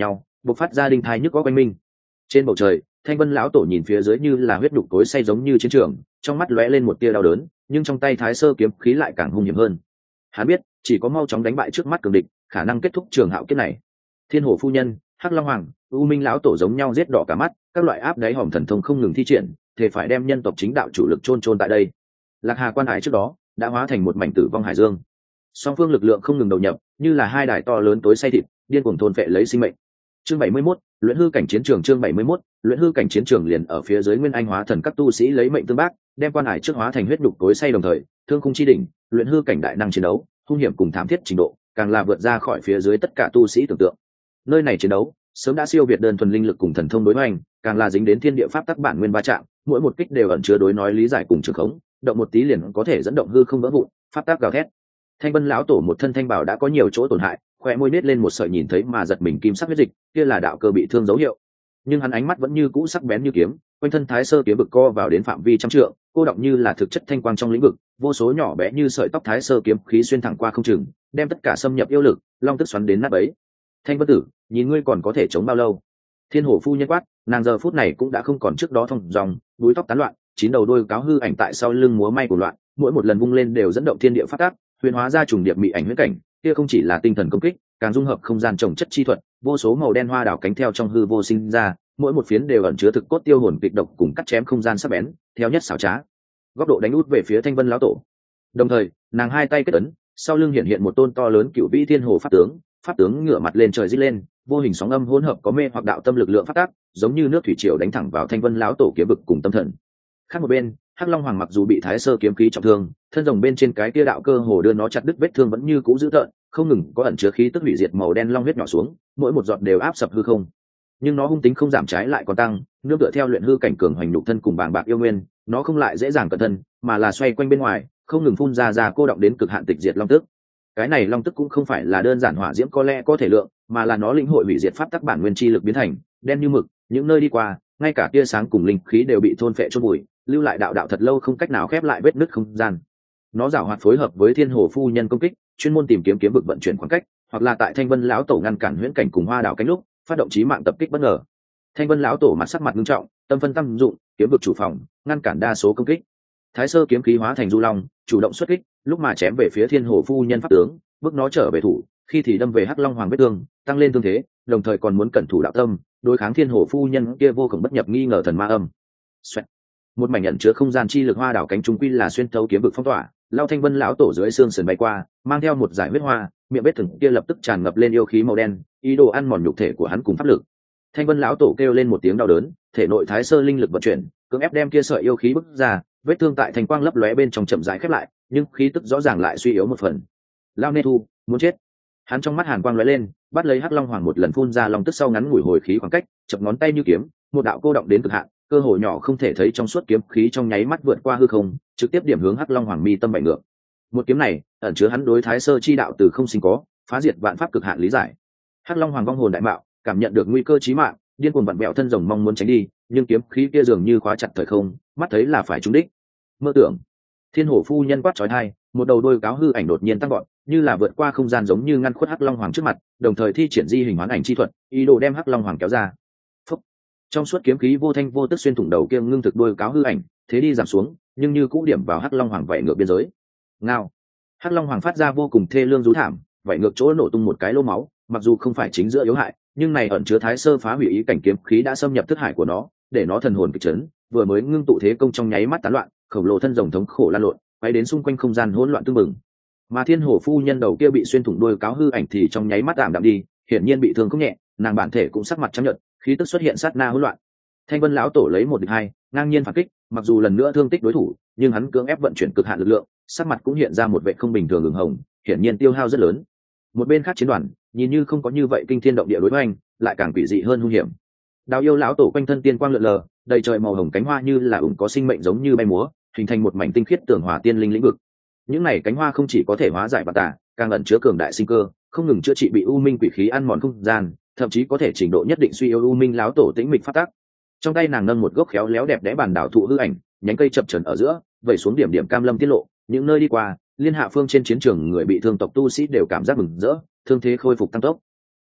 bộc phát ra đinh thai nhức có quanh minh. Trên bầu trời, Thanh Vân lão tổ nhìn phía dưới như là huyết đục tối say giống như chiến trường, trong mắt lóe lên một tia đau đớn, nhưng trong tay Thái Sơ kiếm khí lại càng hung hiểm hơn. Hắn biết, chỉ có mau chóng đánh bại trước mắt cường địch, khả năng kết thúc trường hạo kiếp này. Thiên Hổ phu nhân, Hắc Long hoàng, U Minh lão tổ giống nhau giết đỏ cả mắt, các loại áp đáy hòm thần thông không ngừng thi triển, thể phải đem nhân tộc chính đạo chủ lực chôn tại đây. Lạc Hà quan hải trước đó đã hóa thành một mảnh tử vong hải dương. Song phương lực lượng không ngừng đầu nhập, như là hai đài to lớn tối say thịt, điên cuồng thôn phệ lấy sinh mệnh. Chương 71, luyện hư cảnh chiến trường. Chương 71, luyện hư cảnh chiến trường. Liền ở phía dưới nguyên anh hóa thần các tu sĩ lấy mệnh tương bác, đem quan hải trước hóa thành huyết đục tối say đồng thời, thương khung chi đỉnh, luyện hư cảnh đại năng chiến đấu, hung hiểm cùng thảm thiết trình độ, càng là vượt ra khỏi phía dưới tất cả tu sĩ tưởng tượng. Nơi này chiến đấu sớm đã siêu việt đơn thuần linh lực cùng thần thông đối hoành, càng là dính đến thiên địa pháp tắc bản nguyên va chạm, mỗi một kích đều ẩn chứa đối nói lý giải cùng trường khống, động một tí liền có thể dẫn động hư không vỡ vụn, pháp tắc gào thét. Thanh Vân lão tổ một thân thanh bảo đã có nhiều chỗ tổn hại, khoe môi nết lên một sợi nhìn thấy mà giật mình kim sắc huyết dịch, kia là đạo cơ bị thương dấu hiệu. Nhưng hắn ánh mắt vẫn như cũ sắc bén như kiếm, quanh thân Thái Sơ kiếm vực co vào đến phạm vi trăm trượng, cô động như là thực chất thanh quang trong lĩnh vực, vô số nhỏ bé như sợi tóc Thái Sơ kiếm khí xuyên thẳng qua không chừng, đem tất cả xâm nhập yêu lực, long tức xoắn đến nát bấy. Thanh Vân tử, nhìn ngươi còn có thể chống bao lâu? Thiên Hổ phu nhân quát, nàng giờ phút này cũng đã không còn trước đó thông dòng, búi tóc tán loạn, chín đầu đôi cáo hư ảnh tại sau lưng múa may của loạn, mỗi một lần vung lên đều dẫn động thiên địa phát tác, huyền hóa ra trùng điệp mị ảnh huyễn cảnh, kia không chỉ là tinh thần công kích, càng dung hợp không gian trồng chất chi thuật, vô số màu đen hoa đảo cánh theo trong hư vô sinh ra, mỗi một phiến đều ẩn chứa thực cốt tiêu hồn kịch độc cùng cắt chém không gian sắc bén, theo nhất xảo trá, góc độ đánh út về phía Thanh Vân lão tổ. Đồng thời, nàng hai tay kết ấn, sau lưng hiện một tôn to lớn cựu vĩ thiên hồ pháp tướng ngửa mặt lên trời rít lên, vô hình sóng âm hỗn hợp có mê hoặc đạo tâm lực lượng phát tác, giống như nước thủy triều đánh thẳng vào Thanh Vân lão tổ kiếm vực cùng tâm thần. Khác một bên, Hắc Long hoàng mặc dù bị Thái Sơ kiếm khí trọng thương, thân rồng bên trên cái kia đạo cơ hồ đưa nó chặt đứt vết thương vẫn như cũ giữ tợn, không ngừng có ẩn chứa khí tức hủy diệt màu đen long huyết nhỏ xuống, mỗi một giọt đều áp sập hư không. Nhưng nó hung tính không giảm, trái lại còn tăng, nương tựa theo luyện hư cảnh cường hoành nhục thân cùng bàng bạc yêu nguyên, nó không lại dễ dàng cẩn thân, mà là xoay quanh bên ngoài, không ngừng phun ra cô động đến cực hạn tịch diệt long tức. Cái này long tức cũng không phải là đơn giản hỏa diễm có lẽ có thể lượng, mà là nó lĩnh hội hủy diệt pháp tắc bản nguyên chi lực biến thành, đen như mực, những nơi đi qua, ngay cả tia sáng cùng linh khí đều bị thôn phệ chôn bụi, lưu lại đạo đạo thật lâu không cách nào khép lại vết nứt không gian. Nó giảo hoạt phối hợp với Thiên Hổ phu nhân công kích, chuyên môn tìm kiếm kiếm vực vận chuyển khoảng cách, hoặc là tại Thanh Vân lão tổ ngăn cản huyễn cảnh cùng hoa đảo cánh lúc, phát động chí mạng tập kích bất ngờ. Thanh Vân lão tổ mặt sắc mặt nghiêm trọng, tâm phân tâm dụng, kiếm vực chủ phòng, ngăn cản đa số công kích. Thái Sơ kiếm khí hóa thành du long, chủ động xuất kích, lúc mà chém về phía Thiên Hổ phu nhân pháp tướng, bước nó trở về thủ, khi thì đâm về Hắc Long hoàng vết thương, tăng lên thương thế, đồng thời còn muốn cẩn thủ đạo tâm, đối kháng Thiên Hổ phu nhân kia vô cùng bất nhập nghi ngờ thần ma âm. Xoẹt. Một mảnh nhận chứa không gian chi lực hoa đảo cánh trung quy là xuyên thấu kiếm vực phong tỏa, lao Thanh Vân lão tổ dưới xương sườn bay qua, mang theo một giải huyết hoa, miệng vết thương kia lập tức tràn ngập lên yêu khí màu đen, ý đồ ăn mòn nhục thể của hắn cùng pháp lực. Thanh Vân lão tổ kêu lên một tiếng đau đớn, thể nội Thái Sơ linh lực vận chuyển, cưỡng ép đem kia sợi yêu khí bức ra, vết thương tại thành quang lấp lóe bên trong chậm rãi khép lại, nhưng khí tức rõ ràng lại suy yếu một phần. Lao Nê Thu, muốn chết! Hắn trong mắt hàn quang lóe lên, bắt lấy Hắc Long hoàng một lần phun ra long tức sau ngắn ngủi hồi khí khoảng cách, chập ngón tay như kiếm, một đạo cô động đến cực hạn, cơ hội nhỏ không thể thấy trong suốt kiếm khí trong nháy mắt vượt qua hư không, trực tiếp điểm hướng Hắc Long hoàng mi tâm bảy ngược. Một kiếm này ẩn chứa hắn đối Thái Sơ chi đạo từ không sinh có, phá diệt vạn pháp cực hạn lý giải. Hắc Long hoàng vong hồn đại mạo, cảm nhận được nguy cơ chí mạng, điên cuồng vặn vẹo thân rồng mong muốn tránh đi, nhưng kiếm khí kia dường như khóa chặt thời không, mắt thấy là phải trúng đích. Mơ tưởng. Thiên Hổ phu nhân quát chói tai, một đầu đôi cáo hư ảnh đột nhiên tăng vọt, như là vượt qua không gian giống như ngăn khuất Hắc Long hoàng trước mặt, đồng thời thi triển di hình hoán ảnh chi thuật, ý đồ đem Hắc Long hoàng kéo ra. Phúc. Trong suốt kiếm khí vô thanh vô tức xuyên thủng đầu kia ngưng thực đôi cáo hư ảnh, thế đi giảm xuống, nhưng như cũ điểm vào Hắc Long hoàng vảy ngược biên giới. Ngao. Hắc Long hoàng phát ra vô cùng thê lương rú thảm, vảy ngược chỗ nổ tung một cái lỗ máu, mặc dù không phải chính giữa yếu hại, nhưng này ẩn chứa Thái Sơ phá hủy ý cảnh kiếm khí đã xâm nhập thức hải của nó, để nó thần hồn kịch chấn, vừa mới ngưng tụ thế công trong nháy mắt tán loạn, khổng lồ thân rồng thống khổ lan lộn, bay đến xung quanh không gian hỗn loạn tương mừng. Mà Thiên Hổ phu nhân đầu kia bị xuyên thủng đôi cáo hư ảnh thì trong nháy mắt tạm đạm đi, hiển nhiên bị thương không nhẹ, nàng bản thể cũng sắc mặt trắng nhợt, khí tức xuất hiện sát na hỗn loạn. Thanh Vân lão tổ lấy một địch hai, ngang nhiên phản kích, mặc dù lần nữa thương tích đối thủ, nhưng hắn cưỡng ép vận chuyển cực hạn lực lượng, sắc mặt cũng hiện ra một vẻ không bình thường ửng hồng, hiển nhiên tiêu hao rất lớn. Một bên khác chiến đoàn, nhìn như không có như vậy kinh thiên động địa đối với anh, lại càng quỷ dị hơn hung hiểm. Đào yêu lão tổ quanh thân tiên quang lượn lờ, đầy trời màu hồng cánh hoa như là ủng có sinh mệnh giống như bay múa, hình thành một mảnh tinh khiết tường hòa tiên linh lĩnh vực. Những này cánh hoa không chỉ có thể hóa giải bạt tà, càng ẩn chứa cường đại sinh cơ, không ngừng chữa trị bị u minh quỷ khí ăn mòn không gian, thậm chí có thể trình độ nhất định suy yếu u minh lão tổ tĩnh mịch phát tác. Trong tay nàng nâng một gốc khéo léo đẹp đẽ bản đảo thụ hư ảnh, nhánh cây chập chờn ở giữa, vẩy xuống điểm điểm cam lâm tiết lộ, những nơi đi qua, liên hạ phương trên chiến trường người bị thương tộc tu sĩ đều cảm giác mừng rỡ, thương thế khôi phục tăng tốc.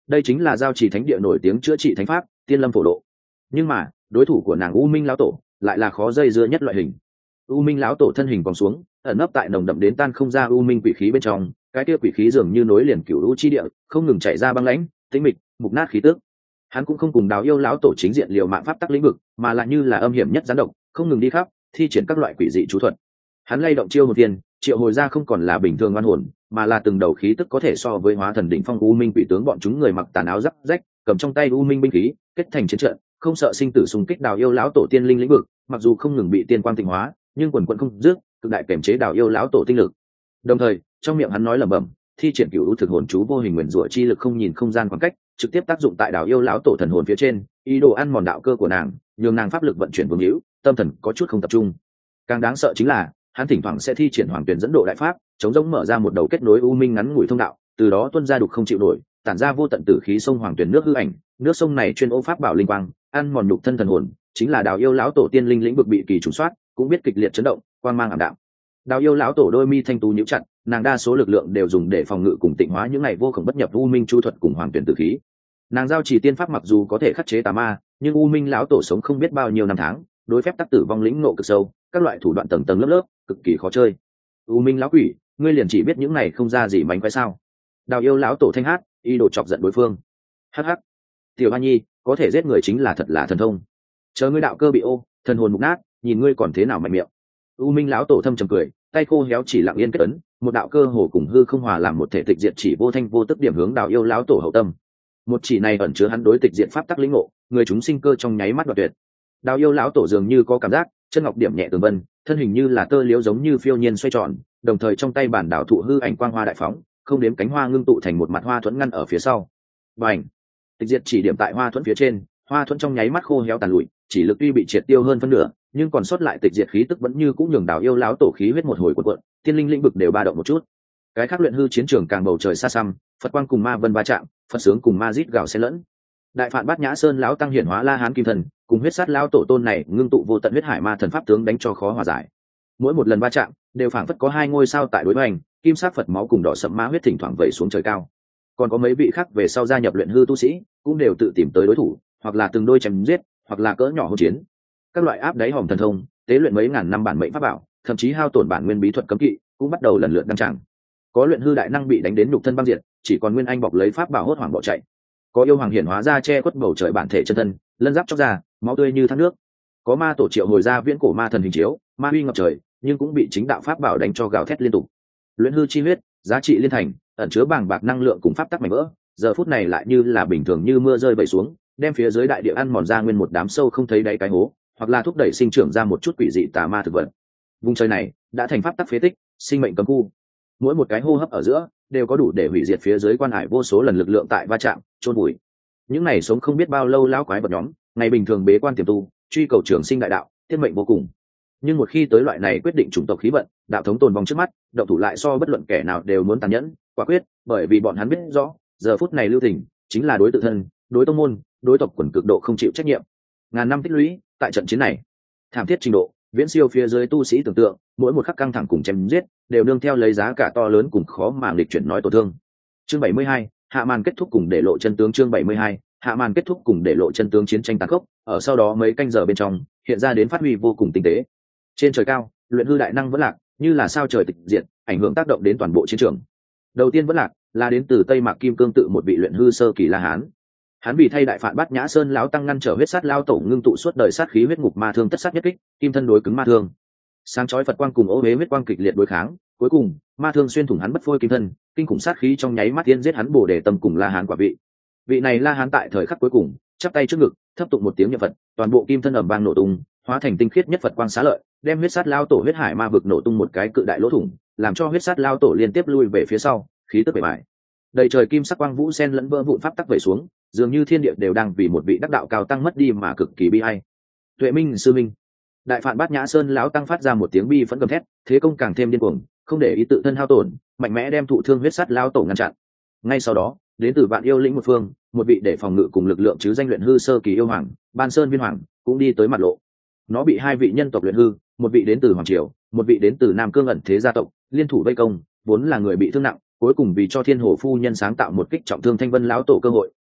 đây chính là giao trì thánh địa nổi tiếng chữa trị thánh pháp tiên lâm phổ độ. Nhưng mà đối thủ của nàng u minh lão tổ lại là khó dây dưa nhất loại hình. U minh lão tổ thân hình còn xuống, ẩn nấp tại nồng đậm đến tan không ra u minh quỷ khí bên trong, cái kia quỷ khí dường như nối liền cửu u chi địa, không ngừng chảy ra băng lãnh tĩnh mịch mục nát khí tức. Hắn cũng không cùng Đào Yêu lão tổ chính diện liều mạng pháp tắc lĩnh vực, mà lại như là âm hiểm nhất gián độc, không ngừng đi khắp thi triển các loại quỷ dị chú thuật. Hắn lay động chiêu một viên, triệu hồi ra không còn là bình thường oan hồn, mà là từng đầu khí tức có thể so với hóa thần đỉnh phong u minh quỷ tướng, bọn chúng người mặc tàn áo rách rách, cầm trong tay u minh binh khí, kết thành chiến trận, không sợ sinh tử xung kích Đào Yêu lão tổ tiên linh lĩnh vực, mặc dù không ngừng bị tiên quang tịnh hóa, nhưng quần quần không dứt, cực đại kiểm chế Đào Yêu lão tổ tinh lực. Đồng thời, trong miệng hắn nói lẩm bẩm, thi triển cửu u thực hồn chú vô hình nguyền rủa chi lực không nhìn không gian khoảng cách, trực tiếp tác dụng tại Đào Yêu lão tổ thần hồn phía trên, ý đồ ăn mòn đạo cơ của nàng, nhường nàng pháp lực vận chuyển vương hữu, tâm thần có chút không tập trung. Càng đáng sợ chính là, hắn thỉnh thoảng sẽ thi triển hoàng tuyển dẫn độ đại pháp, chống rỗng mở ra một đầu kết nối u minh ngắn ngủi thông đạo, từ đó tuôn ra đục không chịu nổi, tản ra vô tận tử khí sông hoàng tuyển nước hư ảnh, nước sông này chuyên ô pháp bảo linh quang, ăn mòn nhục thân thần hồn, chính là Đào Yêu lão tổ tiên linh lĩnh vực bị kỳ trùng soát, cũng biết kịch liệt chấn động, quang mang ảm đạm. Đào Yêu lão tổ đôi mi thanh tú nhíu chặt, nàng đa số lực lượng đều dùng để phòng ngự cùng tịnh hóa những ngày vô khổng bất nhập u minh chu thuật cùng hoàng tuyển tử khí. Nàng giao chỉ tiên pháp mặc dù có thể khắc chế tà ma, nhưng u minh lão tổ sống không biết bao nhiêu năm tháng, đối phép tắc tử vong lĩnh ngộ cực sâu, các loại thủ đoạn tầng tầng lớp lớp, cực kỳ khó chơi. U minh lão quỷ, ngươi liền chỉ biết những này không ra gì mánh quái sao? Đào Yêu lão tổ thanh hát, y đồ chọc giận đối phương. Hắc hắc, tiểu hoa nhi, có thể giết người chính là thật là thần thông. Chờ ngươi đạo cơ bị ô, thần hồn mục nát, nhìn ngươi còn thế nào mạnh miệng. U minh lão tổ thâm trầm cười, tay khô héo chỉ lặng yên kết ấn, một đạo cơ hồ cùng hư không hòa làm một thể tịch diệt chỉ vô thanh vô tức điểm hướng Đào Yêu lão tổ hậu tâm. Một chỉ này ẩn chứa hắn đối tịch diệt pháp tắc lĩnh ngộ, người chúng sinh cơ trong nháy mắt đoạt tuyệt. Đào Yêu lão tổ dường như có cảm giác, chân ngọc điểm nhẹ tường vân, thân hình như là tơ liễu giống như phiêu nhiên xoay tròn, đồng thời trong tay bản đảo thụ hư ảnh quang hoa đại phóng, không đếm cánh hoa ngưng tụ thành một mặt hoa thuẫn ngăn ở phía sau. Bành! Tịch diệt chỉ điểm tại hoa thuẫn phía trên, hoa thuẫn trong nháy mắt khô héo tàn lụi, chỉ lực tuy bị triệt tiêu hơn phân nửa, nhưng còn sót lại tịch diệt khí tức vẫn như cũng nhường Đào Yêu lão tổ khí huyết một hồi cuộn cuộn, tiên linh lĩnh vực đều ba động một chút. Cái khác luyện hư chiến trường càng bầu trời xa xăm, Phật quang cùng ma vân va chạm, Phật sướng cùng ma rít gào xen lẫn. Đại Phạn Bát Nhã Sơn lão tăng hiển hóa La Hán kim thần, cùng huyết sát lão tổ tôn này ngưng tụ vô tận huyết hải ma thần pháp tướng đánh cho khó hòa giải. Mỗi một lần va chạm, đều phảng phất có hai ngôi sao tại đối hoành, kim sắc Phật máu cùng đỏ sẫm ma huyết thỉnh thoảng vẩy xuống trời cao. Còn có mấy vị khác về sau gia nhập luyện hư tu sĩ, cũng đều tự tìm tới đối thủ, hoặc là từng đôi chém giết, hoặc là cỡ nhỏ hỗn chiến. Các loại áp đáy hòm thần thông, tế luyện mấy ngàn năm bản mệnh pháp bảo, thậm chí hao tổn bản nguyên bí thuật cấm kỵ, cũng bắt đầu lần lượt đăng tràng. Có luyện hư đại năng bị đánh đến nhục thân băng diệt, chỉ còn nguyên anh bọc lấy pháp bảo hốt hoảng bỏ chạy. Có yêu hoàng hiển hóa ra che khuất bầu trời bản thể chân thân, lân giáp chóc ra, máu tươi như thác nước. Có ma tổ triệu hồi ra viễn cổ ma thần hình chiếu, ma uy ngập trời, nhưng cũng bị chính đạo pháp bảo đánh cho gào thét liên tục. Luyện hư chi huyết, giá trị liên thành, ẩn chứa bàng bạc năng lượng cùng pháp tắc mảnh vỡ, giờ phút này lại như là bình thường như mưa rơi vẩy xuống, đem phía dưới đại địa ăn mòn ra nguyên một đám sâu không thấy đáy cái hố, hoặc là thúc đẩy sinh trưởng ra một chút quỷ dị tà ma thực vật. Vùng trời này đã thành pháp tắc phế tích, sinh mệnh cấm khu. Mỗi một cái hô hấp ở giữa đều có đủ để hủy diệt phía dưới quan hải vô số lần lực lượng tại va chạm, chôn bụi. Những này sống không biết bao lâu lão quái vật nhóm, ngày bình thường bế quan tiềm tu, truy cầu trường sinh đại đạo, tiết mệnh vô cùng. Nhưng một khi tới loại này quyết định chủng tộc khí vận, đạo thống tồn vong trước mắt, động thủ lại so bất luận kẻ nào đều muốn tàn nhẫn, quả quyết, bởi vì bọn hắn biết rõ, giờ phút này lưu tình chính là đối tự thân, đối tông môn, đối tộc quần cực độ không chịu trách nhiệm. Ngàn năm tích lũy, tại trận chiến này, thảm thiết trình độ, viễn siêu phía dưới tu sĩ tưởng tượng, mỗi một khắc căng thẳng cùng chém giết, đều nương theo lấy giá cả to lớn cùng khó mà nghịch chuyển nói tổn thương. Chương 72, hạ màn kết thúc cùng để lộ chân tướng. Chương 72, hạ màn kết thúc cùng để lộ chân tướng. Chiến tranh tàn khốc, ở sau đó mấy canh giờ bên trong, hiện ra đến phát huy vô cùng tinh tế. Trên trời cao, luyện hư đại năng vẫn lạc, như là sao trời tịch diệt, ảnh hưởng tác động đến toàn bộ chiến trường. Đầu tiên vẫn lạc, là đến từ Tây Mạc Kim Cương tự một vị luyện hư sơ kỳ La Hán. Hắn bị thay Đại Phạn Bát Nhã Sơn lão tăng ngăn trở huyết sát lao tổ ngưng tụ suốt đời sát khí huyết ngục ma thương tất sát nhất kích, kim thân đối cứng ma thương. Sáng chói Phật quang cùng ô uế huyết quang kịch liệt đối kháng, cuối cùng, ma thương xuyên thủng hắn bất phôi kim thân, kinh khủng sát khí trong nháy mắt tiên giết hắn Bồ Đề tâm cùng La Hán quả vị. Vị này La Hán tại thời khắc cuối cùng, chắp tay trước ngực, thấp tụng một tiếng niệm Phật, toàn bộ kim thân ầm vang nổ tung, hóa thành tinh khiết nhất Phật quang xá lợi, đem huyết sát lao tổ huyết hải ma vực nổ tung một cái cự đại lỗ thủng, làm cho huyết sát lao tổ liên tiếp lui về phía sau, khí tức bề bại. Đầy trời kim sắc quang vũ sen lẫn vỡ vụn pháp tắc về xuống, dường như thiên địa đều đang vì một vị đắc đạo cao tăng mất đi mà cực kỳ bi ai. Tuệ Minh sư minh. Đại Phạn Bát Nhã Sơn lão tăng phát ra một tiếng bi phẫn gầm thét, thế công càng thêm điên cuồng, không để ý tự thân hao tổn, mạnh mẽ đem thụ thương huyết sát lao tổ ngăn chặn. Ngay sau đó, đến từ Vạn Yêu lĩnh một phương, một vị để phòng ngự cùng lực lượng chứ danh luyện hư sơ kỳ yêu hoàng, Ban Sơn Viên Hoàng, cũng đi tới mặt lộ. Nó bị hai vị nhân tộc luyện hư, một vị đến từ hoàng triều, một vị đến từ Nam Cương ẩn thế gia tộc, liên thủ vây công, vốn là người bị thương nặng, cuối cùng vì cho Thiên Hồ phu nhân sáng tạo một kích trọng thương Thanh Vân lão tổ cơ hội,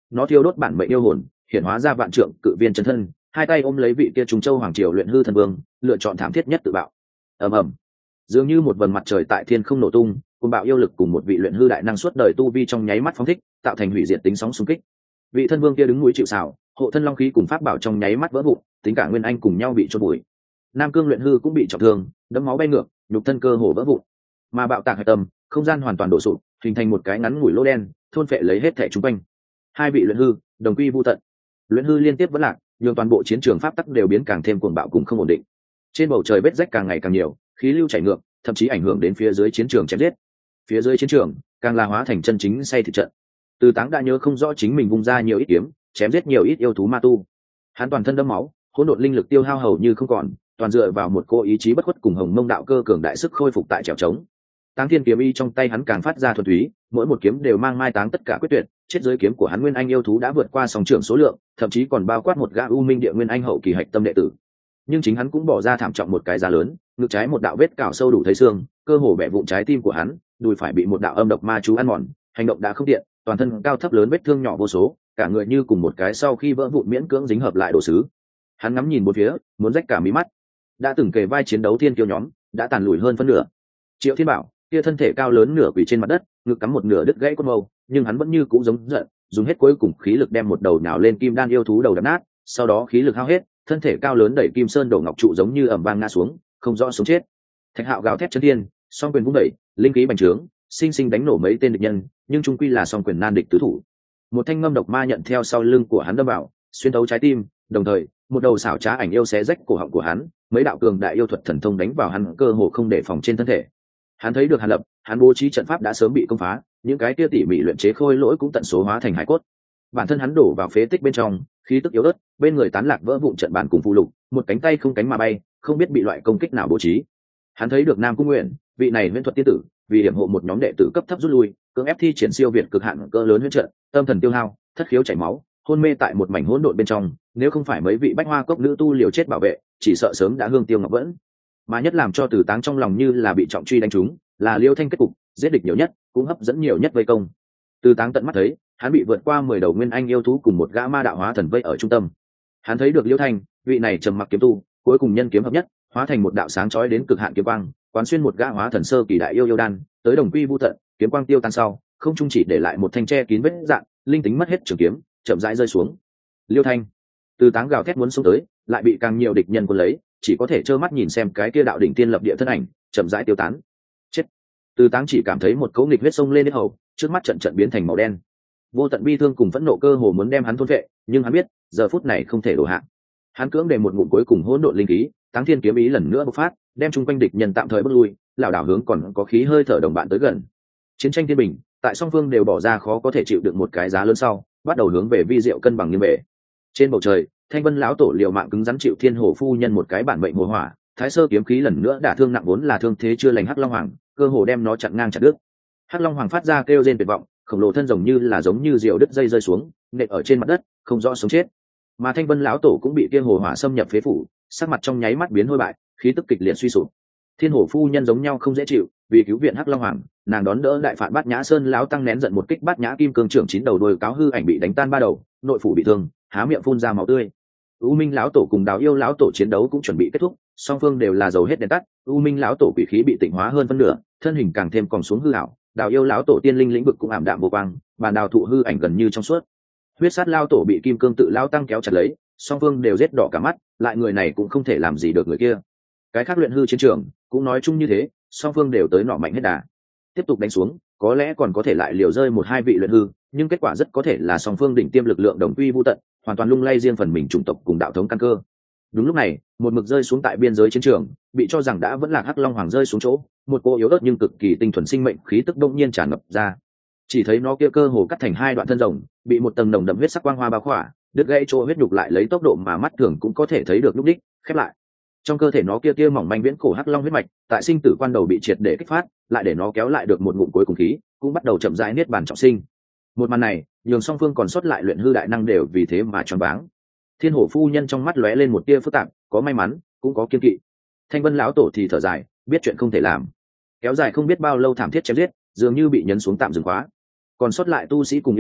nó thiêu đốt bản mệnh yêu hồn, hiển hóa ra vạn trượng cự viên chân thân, hai tay ôm lấy vị kia Trung Châu hoàng triều luyện hư thần vương, lựa chọn thảm thiết nhất tự bạo. Ầm ầm, dường như một vầng mặt trời tại thiên không nổ tung, cùng bạo yêu lực cùng một vị luyện hư đại năng suốt đời tu vi trong nháy mắt phóng thích, tạo thành hủy diệt tính sóng xung kích. Vị thân vương kia đứng núi chịu sào, hộ thân long khí cùng pháp bảo trong nháy mắt vỡ vụn, tính cả nguyên anh cùng nhau bị chôn bụi. Nam cương luyện hư cũng bị trọng thương, đẫm máu bay ngược, nhục thân cơ hồ vỡ vụn. Mà bạo tạc hạch tâm, không gian hoàn toàn đổ sụp, hình thành một cái ngắn ngủi lỗ đen, thôn phệ lấy hết thảy chúng quanh. Hai vị luyện hư đồng quy vu tận. Luyện hư liên tiếp vẫn lạc, nhưng toàn bộ chiến trường pháp tắc đều biến càng thêm cuồng bạo cùng không ổn định. Trên bầu trời vết rách càng ngày càng nhiều, khí lưu chảy ngược, thậm chí ảnh hưởng đến phía dưới chiến trường chém giết. Phía dưới chiến trường càng là hóa thành chân chính say thịt trận. Từ Táng đã nhớ không rõ chính mình vung ra nhiều ít kiếm, chém giết nhiều ít yêu thú ma tu. Hắn toàn thân đẫm máu, hỗn độn linh lực tiêu hao hầu như không còn, toàn dựa vào một cô ý chí bất khuất cùng Hồng Mông đạo cơ cường đại sức khôi phục tại trèo trống. Táng Thiên kiếm ý trong tay hắn càng phát ra thuần túy, mỗi một kiếm đều mang mai táng tất cả quyết tuyệt, chết dưới kiếm của hắn nguyên anh yêu thú đã vượt qua song trưởng số lượng, thậm chí còn bao quát một gã U Minh Địa Nguyên Anh hậu kỳ hạch tâm đệ tử. Nhưng chính hắn cũng bỏ ra thảm trọng một cái giá lớn, ngực trái một đạo vết cào sâu đủ thấy xương, cơ hồ bẻ vụn trái tim của hắn, đùi phải bị một đạo âm độc ma chú ăn mòn, hành động đã không tiện, toàn thân cao thấp lớn vết thương nhỏ vô số, cả người như cùng một cái sau khi vỡ vụn miễn cưỡng dính hợp lại đồ sứ. Hắn ngắm nhìn bốn phía, muốn rách cả mí mắt. Đã từng kề vai chiến đấu thiên kiêu nhóm, đã tàn lùi hơn phân nửa. Triệu Thiên Bảo, kia thân thể cao lớn nửa quỳ trên mặt đất, ngực cắm một nửa đứt gãy cốt mâu, nhưng hắn vẫn như cũ giống giận, dùng hết cuối cùng khí lực đem một đầu nhào lên kim đan yêu thú đầu đập nát, sau đó khí lực hao hết, thân thể cao lớn đẩy kim sơn đổ ngọc trụ giống như ầm vang ngã xuống, không rõ sống chết. Thạch Hạo gào thét chấn thiên, song quyền vung đẩy, linh khí bành trướng, sinh sinh đánh nổ mấy tên địch nhân, nhưng trung quy là song quyền nan địch tứ thủ. Một thanh ngâm độc ma nhận theo sau lưng của hắn đâm vào, xuyên thấu trái tim, đồng thời, một đầu xảo trá ảnh yêu xé rách cổ họng của hắn, mấy đạo cường đại yêu thuật thần thông đánh vào hắn cơ hồ không để phòng trên thân thể. Hắn thấy được Hàn Lập, hắn bố trí trận pháp đã sớm bị công phá, những cái kia tỉ mỉ luyện chế khôi lỗi cũng tận số hóa thành hải cốt. Bản thân hắn đổ vào phế tích bên trong, khí tức yếu ớt, bên người tán lạc vỡ vụn trận bàn cùng phụ lục, một cánh tay không cánh mà bay, không biết bị loại công kích nào bố trí. Hắn thấy được Nam Cung Nguyện, vị này huyễn thuật tiên tử, vì điểm hộ một nhóm đệ tử cấp thấp rút lui, cưỡng ép thi triển siêu việt cực hạn cỡ lớn huyễn trận, tâm thần tiêu hao, thất khiếu chảy máu, hôn mê tại một mảnh hỗn độn bên trong, nếu không phải mấy vị bách hoa cốc nữ tu liều chết bảo vệ, chỉ sợ sớm đã hương tiêu ngọc vẫn. Mà nhất làm cho Từ Táng trong lòng như là bị trọng truy đánh trúng, là Liêu Thanh kết cục, giết địch nhiều nhất, cũng hấp dẫn nhiều nhất vây công. Từ Táng tận mắt thấy, hắn bị vượt qua 10 đầu nguyên anh yêu thú cùng một gã ma đạo hóa thần vây ở trung tâm. Hắn thấy được Liêu Thanh, vị này trầm mặc kiếm tu, cuối cùng nhân kiếm hợp nhất, hóa thành một đạo sáng chói đến cực hạn kiếm quang, quán xuyên một gã hóa thần sơ kỳ đại yêu đan, tới đồng quy vu tận, kiếm quang tiêu tan sau, không trung chỉ để lại một thanh tre kín vết dạn, linh tính mất hết trường kiếm, chậm rãi rơi xuống. Liêu Thanh, Từ Táng gào thét muốn xuống tới, lại bị càng nhiều địch nhân cuốn lấy, chỉ có thể trơ mắt nhìn xem cái kia đạo đỉnh tiên lập địa thân ảnh, chậm rãi tiêu tán. Chết. Từ Táng chỉ cảm thấy một cỗ nghịch huyết sông lên đến hầu, trước mắt trận trận biến thành màu đen. Vô tận bi thương cùng phẫn nộ cơ hồ muốn đem hắn thôn phệ, nhưng hắn biết, giờ phút này không thể đổ hạ. Hắn cưỡng để một ngụm cuối cùng hỗn độn linh khí, Táng Thiên kiếm ý lần nữa bộc phát, đem chung quanh địch nhân tạm thời bước lui, lảo đảo hướng còn có khí hơi thở đồng bạn tới gần. Chiến tranh thiên bình, tại song phương đều bỏ ra khó có thể chịu được một cái giá lớn sau, bắt đầu hướng về vi diệu cân bằng nghiêng về. Trên bầu trời, Thanh Vân lão tổ liều mạng cứng rắn chịu Thiên Hổ phu nhân một cái bản mệnh hồ hỏa, Thái Sơ kiếm khí lần nữa đả thương nặng vốn là thương thế chưa lành Hắc Long Hoàng, cơ hồ đem nó chặn ngang chặt đứt. Hắc Long Hoàng phát ra kêu rên tuyệt vọng, khổng lồ thân rồng giống như diều đứt dây rơi xuống, nện ở trên mặt đất, không rõ sống chết. Mà Thanh Vân lão tổ cũng bị kia hồ hỏa xâm nhập phế phủ, sắc mặt trong nháy mắt biến hôi bại, khí tức kịch liệt suy sụp. Thiên Hổ phu nhân giống nhau không dễ chịu, vì cứu viện Hắc Long Hoàng, nàng đón đỡ đại phản Bát Nhã Sơn lão tăng nén giận một kích Bát Nhã Kim Cương trưởng 9 đầu đôi cáo hư ảnh bị đánh tan ba đầu, nội phủ bị thương, há miệng phun ra máu tươi. U Minh lão tổ cùng Đào Yêu lão tổ chiến đấu cũng chuẩn bị kết thúc, song phương đều là dầu hết đèn tắt. U Minh lão tổ quỷ khí bị tịnh hóa hơn phân nửa, thân hình càng thêm còn xuống hư ảo. Đào Yêu lão tổ tiên linh lĩnh vực cũng ảm đạm vô quang, bàn đào thụ hư ảnh gần như trong suốt. Huyết sát lão tổ bị Kim Cương tự lão tăng kéo chặt lấy, song phương đều giết đỏ cả mắt, lại người này cũng không thể làm gì được người kia. Cái khác luyện hư chiến trường cũng nói chung như thế, song phương đều tới nọ mạnh hết đà. Tiếp tục đánh xuống, có lẽ còn có thể lại liều rơi một hai vị luyện hư, nhưng kết quả rất có thể là song phương đỉnh tiêm lực lượng đồng quy vu tận, hoàn toàn lung lay riêng phần mình chủng tộc cùng đạo thống căn cơ. Đúng lúc này, một mực rơi xuống tại biên giới chiến trường, bị cho rằng đã vẫn là Hắc Long Hoàng rơi xuống chỗ, một cô yếu ớt nhưng cực kỳ tinh thuần sinh mệnh khí tức đông nhiên tràn ngập ra. Chỉ thấy nó kia cơ hồ cắt thành hai đoạn thân rồng, bị một tầng nồng đậm huyết sắc quang hoa bao khỏa, đứt gãy chỗ huyết nhục lại lấy tốc độ mà mắt thường cũng có thể thấy được lúc đích, khép lại. Trong cơ thể nó kia mỏng manh viễn cổ Hắc Long huyết mạch, tại sinh tử quan đầu bị triệt để kích phát, lại để nó kéo lại được một ngụm cuối cùng khí, cũng bắt đầu chậm rãi niết bàn trọng sinh. Một màn này, nhường song phương còn sót lại luyện hư đại năng đều vì thế mà choáng váng. Thiên Hổ phu nhân trong mắt lóe lên một tia phức tạp, có may mắn, cũng có kiên kỵ. Thanh Vân lão tổ thì thở dài, biết chuyện không thể làm. Kéo dài không biết bao lâu thảm thiết chém giết, dường như bị nhấn xuống tạm dừng khóa. Còn sót lại tu sĩ cùng yêu thú,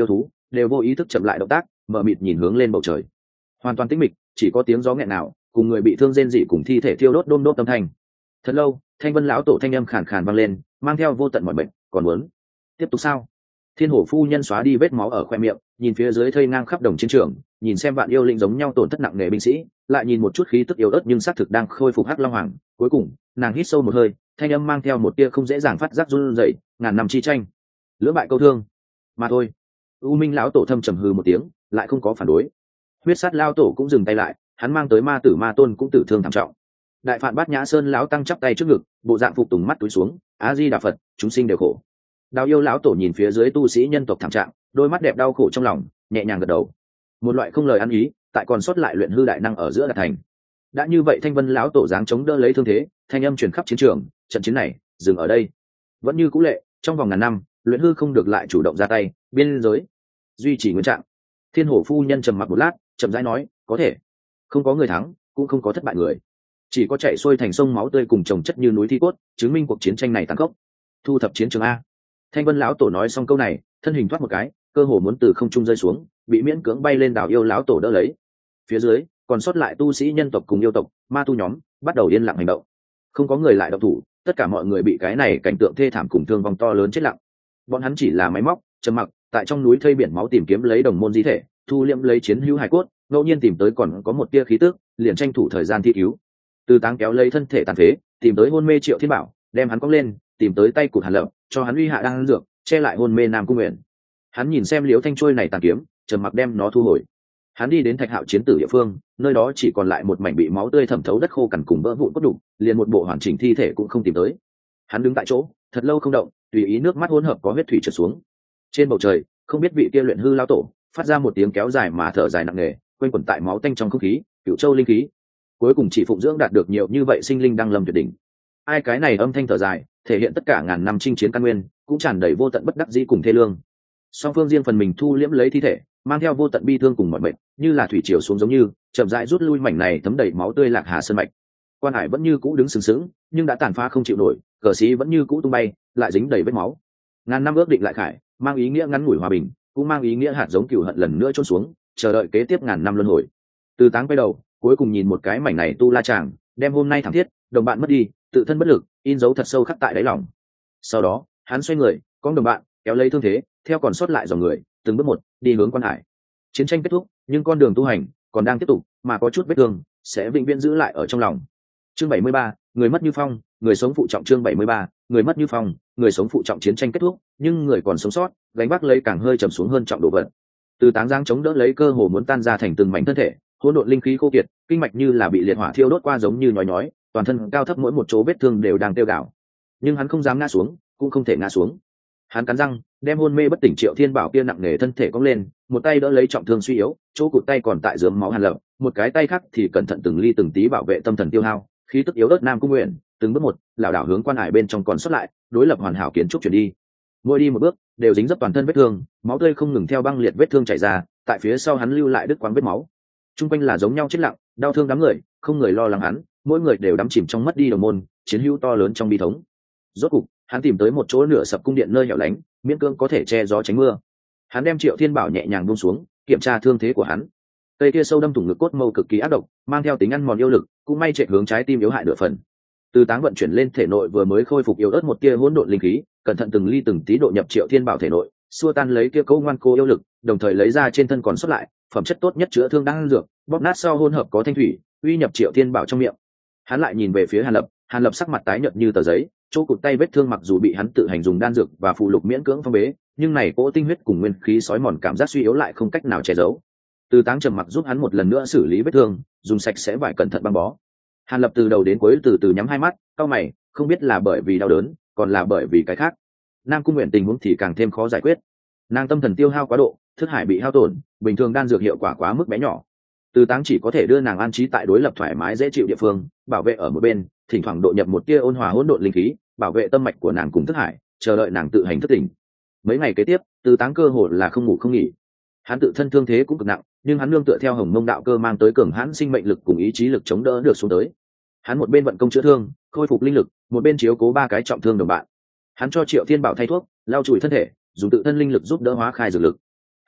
đều vô ý thức chậm lại động tác, mờ mịt nhìn hướng lên bầu trời. Hoàn toàn tĩnh mịch, chỉ có tiếng gió nghẹn nào cùng người bị thương rên rỉ cùng thi thể thiêu đốt đôm đốt âm thanh. Thật lâu, Thanh Vân lão tổ thanh âm khàn khàn vang lên, mang theo vô tận mọi bệnh. Còn muốn tiếp tục sao? Thiên Hổ phu nhân xóa đi vết máu ở khoe miệng, nhìn phía dưới thây ngang khắp đồng chiến trường, nhìn xem vạn yêu linh giống nhau tổn thất nặng nề binh sĩ, lại nhìn một chút khí tức yếu ớt nhưng xác thực đang khôi phục Hắc Long Hoàng. Cuối cùng, nàng hít sâu một hơi, thanh âm mang theo một tia không dễ dàng phát giác run rẩy. Ngàn năm chi tranh, lưỡng bại câu thương, mà thôi. U Minh lão tổ thâm trầm hừ một tiếng, lại không có phản đối. Huyết sát lão tổ cũng dừng tay lại, hắn mang tới ma tử ma tôn cũng tử thương thảm trọng. Đại phạn Bát Nhã Sơn lão tăng chắp tay trước ngực, bộ dạng phục tùng mắt túi xuống, A Di Đà Phật, chúng sinh đều khổ. Đào yêu lão tổ nhìn phía dưới tu sĩ nhân tộc thảm trạng, đôi mắt đẹp đau khổ trong lòng, nhẹ nhàng gật đầu. Một loại không lời ăn ý, tại còn sót lại luyện hư đại năng ở giữa đạt thành. Đã như vậy Thanh Vân lão tổ dáng chống đỡ lấy thương thế, thanh âm truyền khắp chiến trường, trận chiến này dừng ở đây. Vẫn như cũ lệ, trong vòng ngàn năm, luyện hư không được lại chủ động ra tay, biên giới duy trì nguyên trạng. Thiên Hổ phu nhân trầm mặc một lát, chậm rãi nói, có thể không có người thắng, cũng không có thất bại người, chỉ có chạy xuôi thành sông máu tươi cùng chồng chất như núi thi cốt, chứng minh cuộc chiến tranh này tàn khốc. Thu thập chiến trường a. Thanh Vân lão tổ nói xong câu này, thân hình thoát một cái, cơ hồ muốn từ không trung rơi xuống, bị miễn cưỡng bay lên. Đảo yêu lão tổ đỡ lấy. Phía dưới còn sót lại tu sĩ nhân tộc cùng yêu tộc, ma tu nhóm bắt đầu yên lặng hành động. Không có người lại động thủ, tất cả mọi người bị cái này cảnh tượng thê thảm cùng thương vong to lớn chết lặng. Bọn hắn chỉ là máy móc, trầm mặc, tại trong núi thây biển máu tìm kiếm lấy đồng môn di thể, thu liễm lấy chiến hữu hải cốt, ngẫu nhiên tìm tới còn có một tia khí tức, liền tranh thủ thời gian thi cứu. Từ Táng kéo lấy thân thể tàn phế, tìm tới hôn mê Triệu Thiên Bảo, đem hắn cong lên, tìm tới tay cụt Hàn Lập, cho hắn uy hạ đang dược, che lại hôn mê Nam Cung Nguyện. Hắn nhìn xem Liễu Thanh trôi này tàn kiếm, trầm mặc đem nó thu hồi. Hắn đi đến Thạch Hạo chiến tử địa phương, nơi đó chỉ còn lại một mảnh bị máu tươi thẩm thấu đất khô cằn cùng vỡ vụn cốt đục, liền một bộ hoàn chỉnh thi thể cũng không tìm tới. Hắn đứng tại chỗ, thật lâu không động, tùy ý nước mắt hỗn hợp có huyết thủy trượt xuống. Trên bầu trời, không biết vị kia luyện hư lao tổ phát ra một tiếng kéo dài mà thở dài nặng nề, quanh quẩn tại máu tanh trong không khí, Cửu Châu linh khí. Cuối cùng chỉ phụng dưỡng đạt được nhiều như vậy sinh linh đang lâm tuyệt đỉnh. Ai cái này âm thanh thở dài, thể hiện tất cả ngàn năm chinh chiến căn nguyên, cũng tràn đầy vô tận bất đắc dĩ cùng thê lương. Song phương riêng phần mình thu liễm lấy thi thể, mang theo vô tận bi thương cùng mọi mệnh, như là thủy triều xuống giống như, chậm rãi rút lui mảnh này thấm đầy máu tươi Lạc Hà sơn mạch. Quan Hải vẫn như cũ đứng sừng sững, nhưng đã tàn phá không chịu nổi, cờ sĩ vẫn như cũ tung bay, lại dính đầy vết máu. Ngàn năm ước định lại khải, mang ý nghĩa ngắn ngủi hòa bình, cũng mang ý nghĩa hạt giống cừu hận lần nữa trôn xuống, chờ đợi kế tiếp ngàn năm luân hồi. Từ Táng quay đầu, cuối cùng nhìn một cái mảnh này tu la chàng, đem hôm nay thảm thiết, đồng bạn mất đi, tự thân bất lực, in dấu thật sâu khắc tại đáy lòng. Sau đó, hắn xoay người, con đồng bạn kéo lấy thương thế, theo còn sót lại dòng người, từng bước một đi hướng Quan Hải. Chiến tranh kết thúc, nhưng con đường tu hành còn đang tiếp tục, mà có chút vết thương sẽ vĩnh viễn giữ lại ở trong lòng. Chương 73, người mất như phong, người sống phụ trọng. Chương 73, người mất như phong, người sống phụ trọng. Chiến tranh kết thúc, nhưng người còn sống sót, gánh vác lấy càng hơi trầm xuống hơn trọng đồ vật. Từ Táng giang chống đỡ lấy cơ hồ muốn tan ra thành từng mảnh thân thể, hỗn độn linh khí khô kiệt, kinh mạch như là bị liệt hỏa thiêu đốt qua giống như nhói nhói, toàn thân cao thấp mỗi một chỗ vết thương đều đang tiêu gạo. Nhưng hắn không dám ngã xuống, cũng không thể ngã xuống. Hắn cắn răng, đem hôn mê bất tỉnh Triệu Thiên Bảo kia nặng nề thân thể cong lên, một tay đỡ lấy trọng thương suy yếu, chỗ cụt tay còn tại rớm máu Hàn Lập, một cái tay khác thì cẩn thận từng ly từng tí bảo vệ tâm thần tiêu hao, khí tức yếu ớt Nam Cung Nguyện, từng bước một, lảo đảo hướng Quan Hải bên trong còn xuất lại, đối lập hoàn hảo kiến trúc chuyển đi. Mỗi đi một bước, đều dính dấp toàn thân vết thương, máu tươi không ngừng theo băng liệt vết thương chảy ra, tại phía sau hắn lưu lại đứt quãng vết máu. Trung quanh là giống nhau chết lặng, đau thương đám người, không người lo lắng hắn, mỗi người đều đắm chìm trong mất đi đồng môn, chiến hữu to lớn trong bi thống. Rốt cục, hắn tìm tới một chỗ nửa sập cung điện nơi hẻo lánh, miễn cưỡng có thể che gió tránh mưa. Hắn đem Triệu Thiên Bảo nhẹ nhàng buông xuống, kiểm tra thương thế của hắn. Cây kia sâu đâm thủng ngực cốt mâu cực kỳ ác độc, mang theo tính ăn mòn yêu lực, cũng may chạy hướng trái tim yếu hại nửa phần. Từ Táng vận chuyển lên thể nội vừa mới khôi phục yếu ớt một tia hỗn độn linh khí, cẩn thận từng ly từng tí độ nhập Triệu Thiên Bảo thể nội, xua tan lấy kia câu ngoan cô yêu lực, đồng thời lấy ra trên thân còn sót lại phẩm chất tốt nhất chữa thương đang dược, bóp nát sau hỗn hợp có thanh thủy, uy nhập Triệu Thiên Bảo trong miệng. Hắn lại nhìn về phía Hàn Lập sắc mặt tái nhợt như tờ giấy, chỗ cụt tay vết thương mặc dù bị hắn tự hành dùng đan dược và phụ lục miễn cưỡng phong bế, nhưng này cỗ tinh huyết cùng nguyên khí sói mòn cảm giác suy yếu lại không cách nào che giấu. Từ Táng trầm mặc giúp hắn một lần nữa xử lý vết thương, dùng sạch sẽ vải cẩn thận băng bó. Hàn Lập từ đầu đến cuối từ từ nhắm hai mắt, cau mày, không biết là bởi vì đau đớn, còn là bởi vì cái khác. Nam Cung Nguyện tình huống thì càng thêm khó giải quyết. Nàng tâm thần tiêu hao quá độ, thức hải bị hao tổn, bình thường đan dược hiệu quả quá mức bé nhỏ. Từ Táng chỉ có thể đưa nàng an trí tại đối lập thoải mái dễ chịu địa phương, bảo vệ ở một bên, thỉnh thoảng độ nhập một tia ôn hòa hỗn độn linh khí, bảo vệ tâm mạch của nàng cùng thức hải, chờ đợi nàng tự hành thức tỉnh. Mấy ngày kế tiếp, Từ Táng cơ hồ là không ngủ không nghỉ. Hắn tự thân thương thế cũng cực nặng, nhưng hắn nương tựa theo Hồng Mông đạo cơ mang tới cường hãn sinh mệnh lực cùng ý chí lực chống đỡ được xuống tới. Hắn một bên vận công chữa thương, khôi phục linh lực, một bên chiếu cố ba cái trọng thương đồng bạn. Hắn cho Triệu Thiên Bảo thay thuốc, lau chùi thân thể, dùng tự thân linh lực giúp đỡ hóa khai dược lực.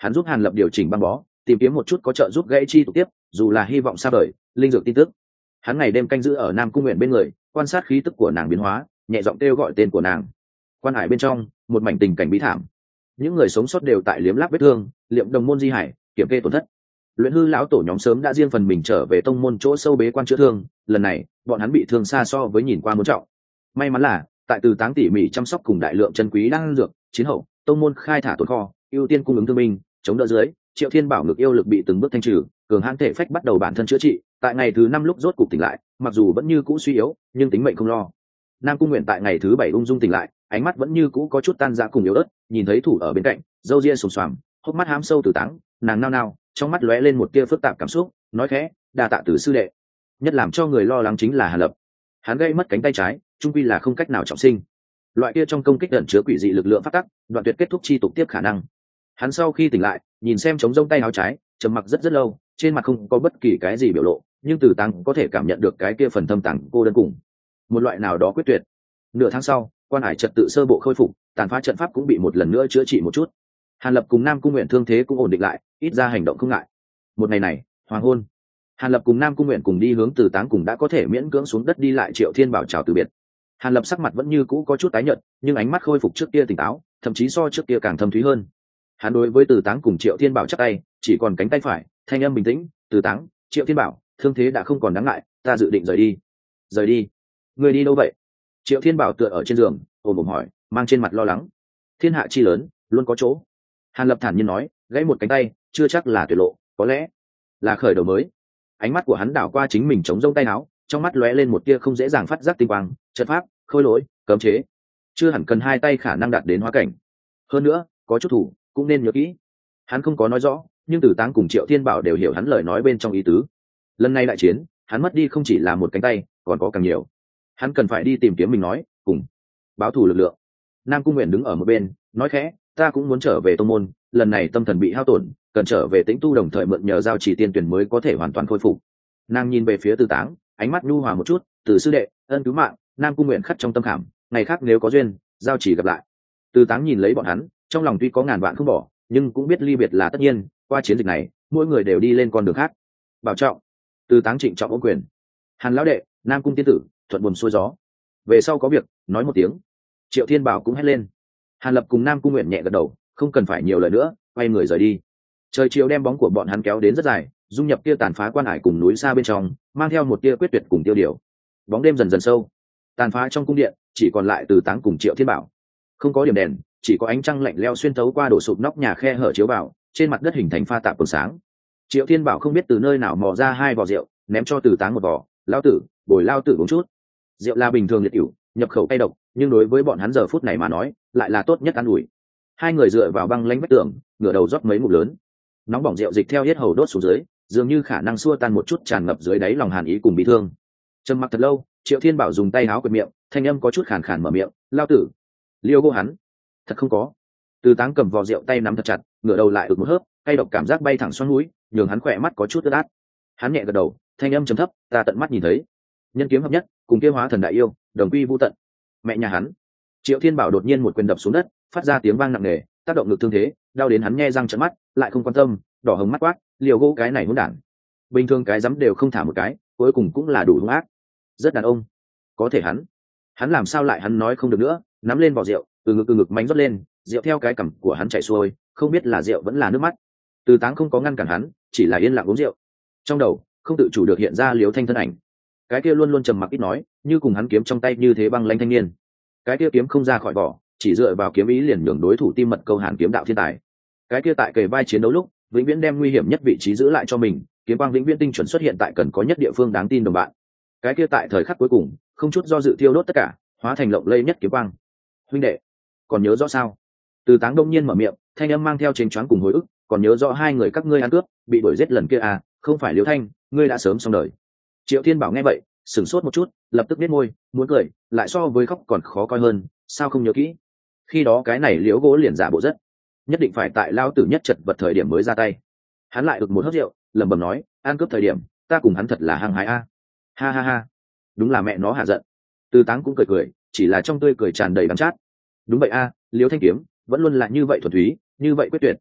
Hắn giúp Hàn Lập điều chỉnh băng bó, tìm kiếm một chút có trợ giúp gãy chi tục tiếp, dù là hy vọng xa vời linh dược tin tức. Hắn ngày đêm canh giữ ở Nam Cung Nguyện bên người, quan sát khí tức của nàng biến hóa, nhẹ giọng kêu gọi tên của nàng. Quan hải bên trong, một mảnh tình cảnh bí thảm. Những người sống sót đều tại liếm láp vết thương, liệm đồng môn di hải, kiểm kê tổn thất. Luyện hư lão tổ nhóm sớm đã riêng phần mình trở về tông môn chỗ sâu bế quan chữa thương, lần này bọn hắn bị thương xa so với nhìn qua muốn trọng. May mắn là tại Từ Táng tỉ mỉ chăm sóc cùng đại lượng chân quý đan dược chiến hậu, tông môn khai thả tồn kho, ưu tiên cung ứng thương binh, chống đỡ dưới. Triệu Thiên Bảo ngực yêu lực bị từng bước thanh trừ, cường hãn thể phách bắt đầu bản thân chữa trị. Tại ngày thứ 5 lúc rốt cục tỉnh lại, mặc dù vẫn như cũ suy yếu, nhưng tính mệnh không lo. Nam Cung Nguyện tại ngày thứ 7 ung dung tỉnh lại, ánh mắt vẫn như cũ có chút tan rã cùng yếu ớt, nhìn thấy thủ ở bên cạnh, râu ria xồm xoàm, hốc mắt hám sâu Từ Táng, nàng nao nao, trong mắt lóe lên một tia phức tạp cảm xúc, nói khẽ, đa tạ Từ sư đệ. Nhất làm cho người lo lắng chính là Hàn Lập. Hắn gây mất cánh tay trái, trung quy là không cách nào trọng sinh. Loại kia trong công kích ẩn chứa quỷ dị lực lượng phát tắc, đoạn tuyệt kết thúc chi tục tiếp khả năng. Hắn sau khi tỉnh lại, nhìn xem trống rông tay áo trái, trầm mặc rất lâu, trên mặt không có bất kỳ cái gì biểu lộ, nhưng Từ Táng có thể cảm nhận được cái kia phần thâm tàng cô đơn cùng một loại nào đó quyết tuyệt. Nửa tháng sau, quan hải trật tự sơ bộ khôi phục, tàn phá trận pháp cũng bị một lần nữa chữa trị một chút. Hàn Lập cùng Nam Cung Nguyện thương thế cũng ổn định lại, ít ra hành động không ngại. Một ngày này, hoàng hôn, Hàn Lập cùng Nam Cung Nguyện cùng đi hướng Từ Táng cùng đã có thể miễn cưỡng xuống đất đi lại. Triệu Thiên Bảo chào từ biệt. Hàn Lập sắc mặt vẫn như cũ có chút tái nhợt, nhưng ánh mắt khôi phục trước kia tỉnh táo, thậm chí so trước kia càng thâm thúy hơn. Hắn đối với Từ Táng cùng Triệu Thiên Bảo chắp tay, chỉ còn cánh tay phải, thanh âm bình tĩnh, "Từ Táng, Triệu Thiên Bảo, thương thế đã không còn đáng ngại, ta dự định rời đi." "Rời đi? Ngươi đi đâu vậy?" Triệu Thiên Bảo tựa ở trên giường, ôm hỏi, mang trên mặt lo lắng. "Thiên hạ chi lớn, luôn có chỗ." Hàn Lập thản nhiên nói, gãy một cánh tay, chưa chắc là tuyệt lộ, có lẽ là khởi đầu mới. Ánh mắt của hắn đảo qua chính mình chống rông tay áo, trong mắt lóe lên một tia không dễ dàng phát giác tinh quang, trận pháp, khôi lỗi, cấm chế, chưa hẳn cần hai tay khả năng đạt đến hóa cảnh. Hơn nữa, có chút thủ cũng nên nhớ kỹ. Hắn không có nói rõ, nhưng Từ Táng cùng Triệu Thiên Bảo đều hiểu hắn lời nói bên trong ý tứ. Lần này đại chiến, hắn mất đi không chỉ là một cánh tay, còn có càng nhiều. Hắn cần phải đi tìm kiếm mình nói cùng báo thù lực lượng. Nam Cung Nguyện đứng ở một bên, nói khẽ, "Ta cũng muốn trở về tông môn, lần này tâm thần bị hao tổn, cần trở về tĩnh tu, đồng thời mượn nhờ giao chỉ tiên tuyển mới có thể hoàn toàn khôi phục." Nàng nhìn về phía Từ Táng, ánh mắt nhu hòa một chút, "Từ sư đệ, ân cứu mạng, Nam Cung Nguyện khắc trong tâm khảm, ngày khác nếu có duyên, giao chỉ gặp lại." Từ Táng nhìn lấy bọn hắn, trong lòng tuy có ngàn vạn không bỏ, nhưng cũng biết ly biệt là tất nhiên, qua chiến dịch này, mỗi người đều đi lên con đường khác. Bảo trọng. Từ Táng trịnh trọng ôm quyền. Hàn lão đệ, Nam Cung tiên tử, thuận buồm xuôi gió. Về sau có việc, nói một tiếng. Triệu Thiên Bảo cũng hét lên. Hàn Lập cùng Nam Cung Nguyện nhẹ gật đầu, không cần phải nhiều lời nữa, quay người rời đi. Trời chiều đem bóng của bọn hắn kéo đến rất dài, dung nhập kia tàn phá quan hải cùng núi xa bên trong, mang theo một tia quyết tuyệt cùng tiêu điều. Bóng đêm dần dần sâu, tàn phá trong cung điện, chỉ còn lại Từ Táng cùng Triệu Thiên Bảo. Không có điểm đèn, chỉ có ánh trăng lạnh lẽo xuyên thấu qua đổ sụp nóc nhà khe hở chiếu vào, trên mặt đất hình thành pha tạp quần sáng. Triệu Thiên Bảo không biết từ nơi nào mò ra hai vò rượu, ném cho Từ Táng một vò, "Lao tử, bồi lao tử uống chút." Rượu là bình thường liệt ỉu, nhập khẩu cay độc, nhưng đối với bọn hắn giờ phút này mà nói, lại là tốt nhất ăn ủi. Hai người dựa vào băng lánh vách tường, ngửa đầu rót mấy ngụm lớn. Nóng bỏng rượu dịch theo hết hầu đốt xuống dưới, dường như khả năng xua tan một chút tràn ngập dưới đáy lòng hàn ý cùng bi thương. Trầm mặc thật lâu, Triệu Thiên Bảo dùng tay áo quệt miệng, thanh âm có chút khàn khàn mở miệng, "Lao tử." Liêu cô hắn. "Thật không có." Từ Táng cầm vò rượu tay nắm thật chặt, ngửa đầu lại ực một hớp, cay độc cảm giác bay thẳng xoắn mũi, nhường hắn khỏe mắt có chút ướt át. Hắn nhẹ gật đầu, thanh âm trầm thấp, "Ta tận mắt nhìn thấy, nhân kiếm hợp nhất, cùng kia hóa thần đại yêu, đồng quy vu tận." Mẹ nhà hắn. Triệu Thiên Bảo đột nhiên một quyền đập xuống đất, phát ra tiếng vang nặng nề, tác động ngực thương thế, đau đến hắn nhe răng trợn mắt, lại không quan tâm, đỏ hồng mắt quát, "Liều gỗ cái này hỗn đản." Bình thường cái dám đều không thả một cái, cuối cùng cũng là đủ hung ác. Rất đàn ông. Có thể hắn làm sao lại hắn nói không được nữa, nắm lên vò rượu, từ ngực mánh rót lên, rượu theo cái cằm của hắn chảy xuôi, không biết là rượu vẫn là nước mắt. Từ Táng không có ngăn cản hắn, chỉ là yên lặng uống rượu. Trong đầu không tự chủ được hiện ra Liễu Thanh thân ảnh. Cái kia luôn luôn trầm mặc ít nói, như cùng hắn kiếm trong tay như thế băng lãnh thanh niên. Cái kia kiếm không ra khỏi vỏ, chỉ dựa vào kiếm ý liền nhường đối thủ tim mật câu hàn kiếm đạo thiên tài. Cái kia tại kề vai chiến đấu lúc, vĩnh viễn đem nguy hiểm nhất vị trí giữ lại cho mình, kiếm quang vĩnh viễn tinh chuẩn xuất hiện tại cần có nhất địa phương đáng tin đồng bạn. Cái kia tại thời khắc cuối cùng, không chút do dự thiêu đốt tất cả, hóa thành lộng lẫy nhất kiếm quang. "Huynh đệ, còn nhớ rõ sao?" Từ Táng đông nhiên mở miệng, thanh âm mang theo chênh choáng cùng hồi ức, "Còn nhớ rõ hai người các ngươi ăn cướp, bị đuổi giết lần kia à? Không phải Liễu Thanh, ngươi đã sớm xong đời." Triệu Thiên Bảo nghe vậy, sửng sốt một chút, lập tức biết môi, muốn cười, lại so với khóc còn khó coi hơn, "Sao không nhớ kỹ? Khi đó cái này Liễu gỗ liền giả bộ rất, nhất định phải tại lao tử nhất chật vật thời điểm mới ra tay." Hắn lại ực một hớp rượu, lẩm bẩm nói, "Ăn cướp thời điểm, ta cùng hắn thật là hăng hái a." Ha ha ha, đúng là mẹ nó hạ giận. Từ Táng cũng cười, chỉ là trong tươi cười tràn đầy đắng chát. "Đúng vậy a, Liễu Thanh kiếm vẫn luôn là như vậy thuần túy, như vậy quyết tuyệt."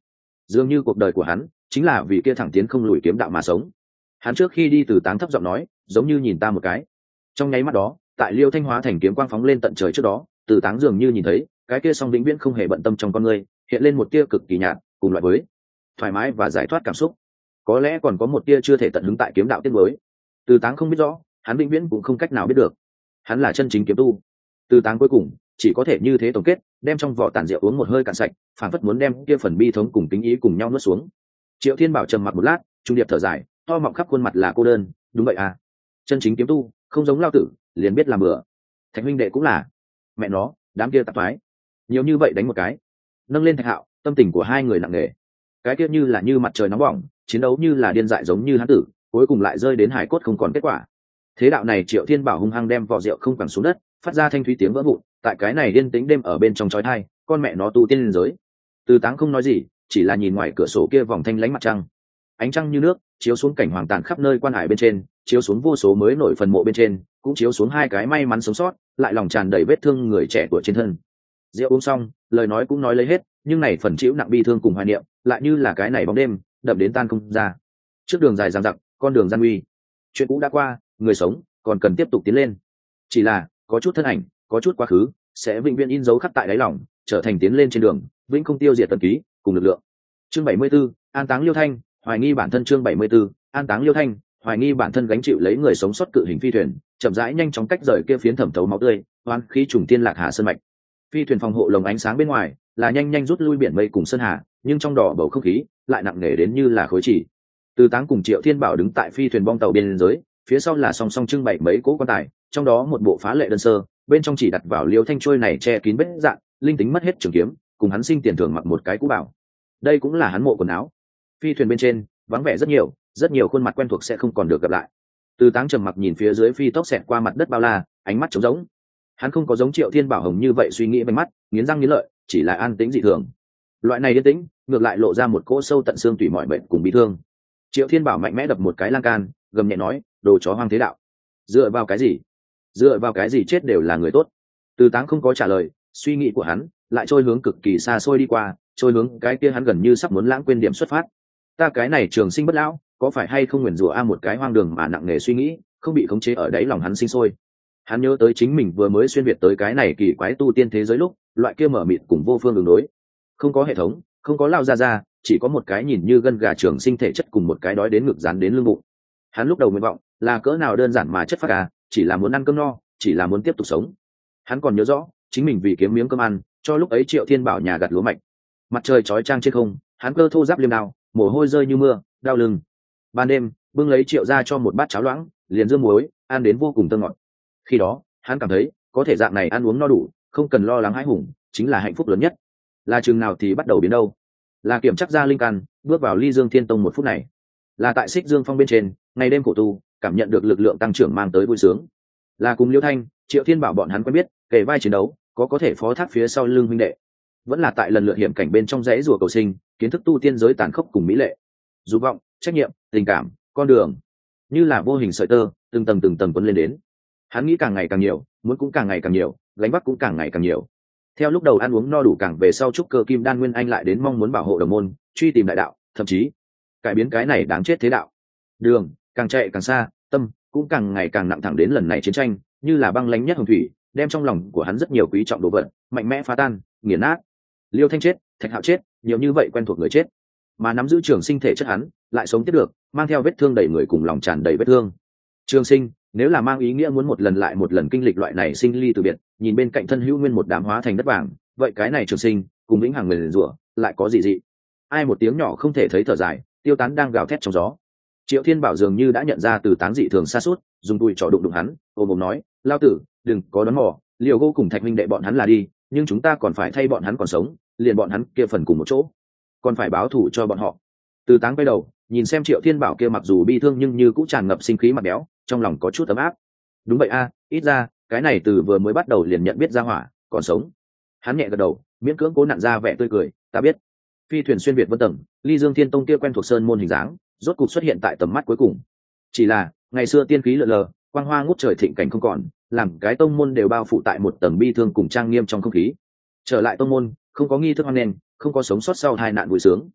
dường như cuộc đời của hắn chính là vì kia thẳng tiến không lùi kiếm đạo mà sống. Hắn trước khi đi Từ Táng thấp giọng nói, giống như nhìn ta một cái. Trong nháy mắt đó, tại Liêu Thanh hóa thành kiếm quang phóng lên tận trời trước đó, Từ Táng dường như nhìn thấy cái kia song vĩnh viễn không hề bận tâm trong con người hiện lên một tia cực kỳ nhạt, cùng loại với thoải mái và giải thoát cảm xúc. Có lẽ còn có một tia chưa thể tận hứng tại kiếm đạo tiết mới. Từ Táng không biết rõ, hắn vĩnh viễn cũng không cách nào biết được. Hắn là chân chính kiếm tu. Từ Táng cuối cùng chỉ có thể như thế tổng kết, đem trong vỏ tàn rượu uống một hơi cạn sạch, phản phất muốn đem kia phần bi thống cùng tính ý cùng nhau nuốt xuống. Triệu Thiên Bảo trầm mặc một lát, trung điệp thở dài, to mọng khắp khuôn mặt là cô đơn. Đúng vậy à, chân chính kiếm tu không giống lao tử liền biết làm bừa. Thạch huynh đệ cũng là, mẹ nó đám kia tạp thoái nhiều như vậy đánh một cái. Nâng lên Thạch Hạo, tâm tình của hai người nặng nề. Cái kia như là như mặt trời nóng bỏng, chiến đấu như là điên dại giống như hán tử, cuối cùng lại rơi đến hải cốt không còn kết quả. Thế đạo này Triệu Thiên Bảo hung hăng đem vỏ rượu không quẳng xuống đất, phát ra thanh thúy tiếng vỡ vụn. Tại cái này yên tĩnh đêm ở bên trong chói tai, con mẹ nó tu tiên liên giới. Từ Táng không nói gì, chỉ là nhìn ngoài cửa sổ kia vòng thanh lãnh mặt trăng. Ánh trăng như nước chiếu xuống cảnh hoàng tàn khắp nơi quan hải bên trên, chiếu xuống vô số mới nổi phần mộ bên trên, cũng chiếu xuống hai cái may mắn sống sót lại lòng tràn đầy vết thương người trẻ tuổi trên thân. Rượu uống xong, lời nói cũng nói lấy hết, nhưng này phần chịu nặng bi thương cùng hoài niệm lại như là cái này bóng đêm đậm đến tan không ra. Trước đường dài dằng dặc, con đường gian nguy, chuyện cũ đã qua, người sống còn cần tiếp tục tiến lên. Chỉ là có chút thân ảnh, có chút quá khứ sẽ vĩnh viễn in dấu khắc tại đáy lòng, trở thành tiến lên trên đường vĩnh không tiêu diệt tần ký cùng lực lượng. Chương 74, an táng Liêu Thanh, hoài nghi bản thân. Chương 74, an táng Liêu Thanh, hoài nghi bản thân gánh chịu lấy người sống sót cự hình phi thuyền chậm rãi nhanh chóng cách rời kia phiến thẩm thấu máu tươi oan khí trùng tiên lạc hà sơn mạch. Phi thuyền phòng hộ lồng ánh sáng bên ngoài là nhanh nhanh rút lui biển mây cùng sơn hà, nhưng trong đỏ bầu không khí lại nặng nề đến như là khối chỉ. Từ Táng cùng Triệu Thiên Bảo đứng tại phi thuyền bong tàu biên giới, phía sau là song song trưng bày mấy cỗ quan tài, trong đó một bộ phá lệ đơn sơ, bên trong chỉ đặt vào Liêu Thanh trôi này che kín vết dạn, linh tính mất hết trường kiếm, cùng hắn sinh tiền thưởng mặc một cái cũ bảo. Đây cũng là hắn mộ quần áo. Phi thuyền bên trên vắng vẻ rất nhiều khuôn mặt quen thuộc sẽ không còn được gặp lại. Từ Táng trầm mặc nhìn phía dưới phi tốc xẹt qua mặt đất bao la, ánh mắt trống rỗng. Hắn không có giống Triệu Thiên Bảo hồng như vậy suy nghĩ bên mắt, nghiến răng nghiến lợi, chỉ là an tĩnh dị thường. Loại này yên tĩnh ngược lại lộ ra một cỗ sâu tận xương tủy mỏi mệt cùng bi thương. Triệu Thiên Bảo mạnh mẽ đập một cái lan can, gầm nhẹ nói, đồ chó hoang thế đạo, dựa vào cái gì? Dựa vào cái gì chết đều là người tốt? Từ Táng không có trả lời, suy nghĩ của hắn lại trôi hướng cực kỳ xa xôi đi qua, trôi hướng cái kia hắn gần như sắp muốn lãng quên điểm xuất phát. Ta cái này trường sinh bất lão, có phải hay không nguyền rủa a? Một cái hoang đường mà nặng nề suy nghĩ không bị khống chế ở đáy lòng hắn sinh sôi. Hắn nhớ tới chính mình vừa mới xuyên việt tới cái này kỳ quái tu tiên thế giới lúc, loại kia mở mịt cùng vô phương đường đối, không có hệ thống, không có lao ra, chỉ có một cái nhìn như gân gà trường sinh thể chất cùng một cái đói đến ngực dán đến lưng bụng. Hắn lúc đầu nguyện vọng là cỡ nào đơn giản mà chất phác à, chỉ là muốn ăn cơm no, chỉ là muốn tiếp tục sống. Hắn còn nhớ rõ chính mình vì kiếm miếng cơm ăn, cho lúc ấy Triệu Thiên Bảo nhà gặt lúa mạch, mặt trời chói chang trên không, hắn cơ thô giáp liêm đao, mồ hôi rơi như mưa, đau lưng. Ban đêm bưng lấy Triệu ra cho một bát cháo loãng liền dưa muối, ăn đến vô cùng thơm ngọt. Khi đó hắn cảm thấy có thể dạng này ăn uống no đủ, không cần lo lắng hãi hùng, chính là hạnh phúc lớn nhất. Là chừng nào thì bắt đầu biến đâu? Là kiểm chắc ra linh căn, bước vào Ly Dương Thiên Tông một phút này. Là tại Xích Dương Phong bên trên, ngày đêm khổ tu, cảm nhận được lực lượng tăng trưởng mang tới vui sướng. Là cùng Liêu Thanh, Triệu Thiên Bảo bọn hắn quen biết, kể vai chiến đấu, có thể phó thác phía sau lưng huynh đệ. Vẫn là tại lần lượt hiểm cảnh bên trong rẫy rùa cầu sinh, kiến thức tu tiên giới tàn khốc cùng mỹ lệ. Dục vọng, trách nhiệm, tình cảm, con đường, như là vô hình sợi tơ, từng tầng quấn lên đến. Hắn nghĩ càng ngày càng nhiều, muốn cũng càng ngày càng nhiều, gánh vác cũng càng ngày càng nhiều. Theo lúc đầu ăn uống no đủ, càng về sau trúc cơ kim đan nguyên anh lại đến mong muốn bảo hộ đồng môn, truy tìm đại đạo, thậm chí cải biến cái này đáng chết thế đạo. Đường càng chạy càng xa, tâm cũng càng ngày càng nặng, thẳng đến lần này chiến tranh như là băng lánh nhất hồng thủy, đem trong lòng của hắn rất nhiều quý trọng đồ vật mạnh mẽ phá tan, nghiền nát. Liêu Thanh chết, Thạch Hạo chết, nhiều như vậy quen thuộc người chết, mà nắm giữ trường sinh thể chất hắn lại sống tiếp được, mang theo vết thương đầy người cùng lòng tràn đầy vết thương. Trường sinh nếu là mang ý nghĩa muốn một lần lại một lần kinh lịch loại này sinh ly từ biệt, nhìn bên cạnh thân hữu nguyên một đám hóa thành đất vàng, vậy cái này trường sinh cùng vĩnh hằng nguyền rủa lại có gì dị? Ai một tiếng nhỏ không thể thấy thở dài, tiêu tán đang gào thét trong gió. Triệu Thiên Bảo dường như đã nhận ra Từ Táng dị thường xa suốt, dùng đùi trỏ đụng hắn, ôm nói, lao tử đừng có đón mò, Liều Gô cùng Thạch minh đệ bọn hắn là đi, nhưng chúng ta còn phải thay bọn hắn còn sống, liền bọn hắn kia phần cùng một chỗ, còn phải báo thù cho bọn họ. Từ Táng quay đầu nhìn xem Triệu Thiên Bảo kia mặc dù bi thương nhưng như cũng tràn ngập sinh khí mặt béo, trong lòng có chút ấm áp. Đúng vậy a, ít ra cái này từ vừa mới bắt đầu liền nhận biết ra hỏa còn sống. Hắn nhẹ gật đầu, miễn cưỡng cố nặn ra vẻ tươi cười, ta biết. Phi thuyền xuyên việt vân tầng, Ly Dương Thiên Tông kia quen thuộc sơn môn hình dáng rốt cục xuất hiện tại tầm mắt cuối cùng. Chỉ là ngày xưa tiên khí lượn lờ, quang hoa ngút trời thịnh cảnh không còn, làm cái tông môn đều bao phủ tại một tầng bi thương cùng trang nghiêm trong không khí. Trở lại tông môn, không có nghi thức hoan nghênh, không có sống sót sau tai nạn vui sướng,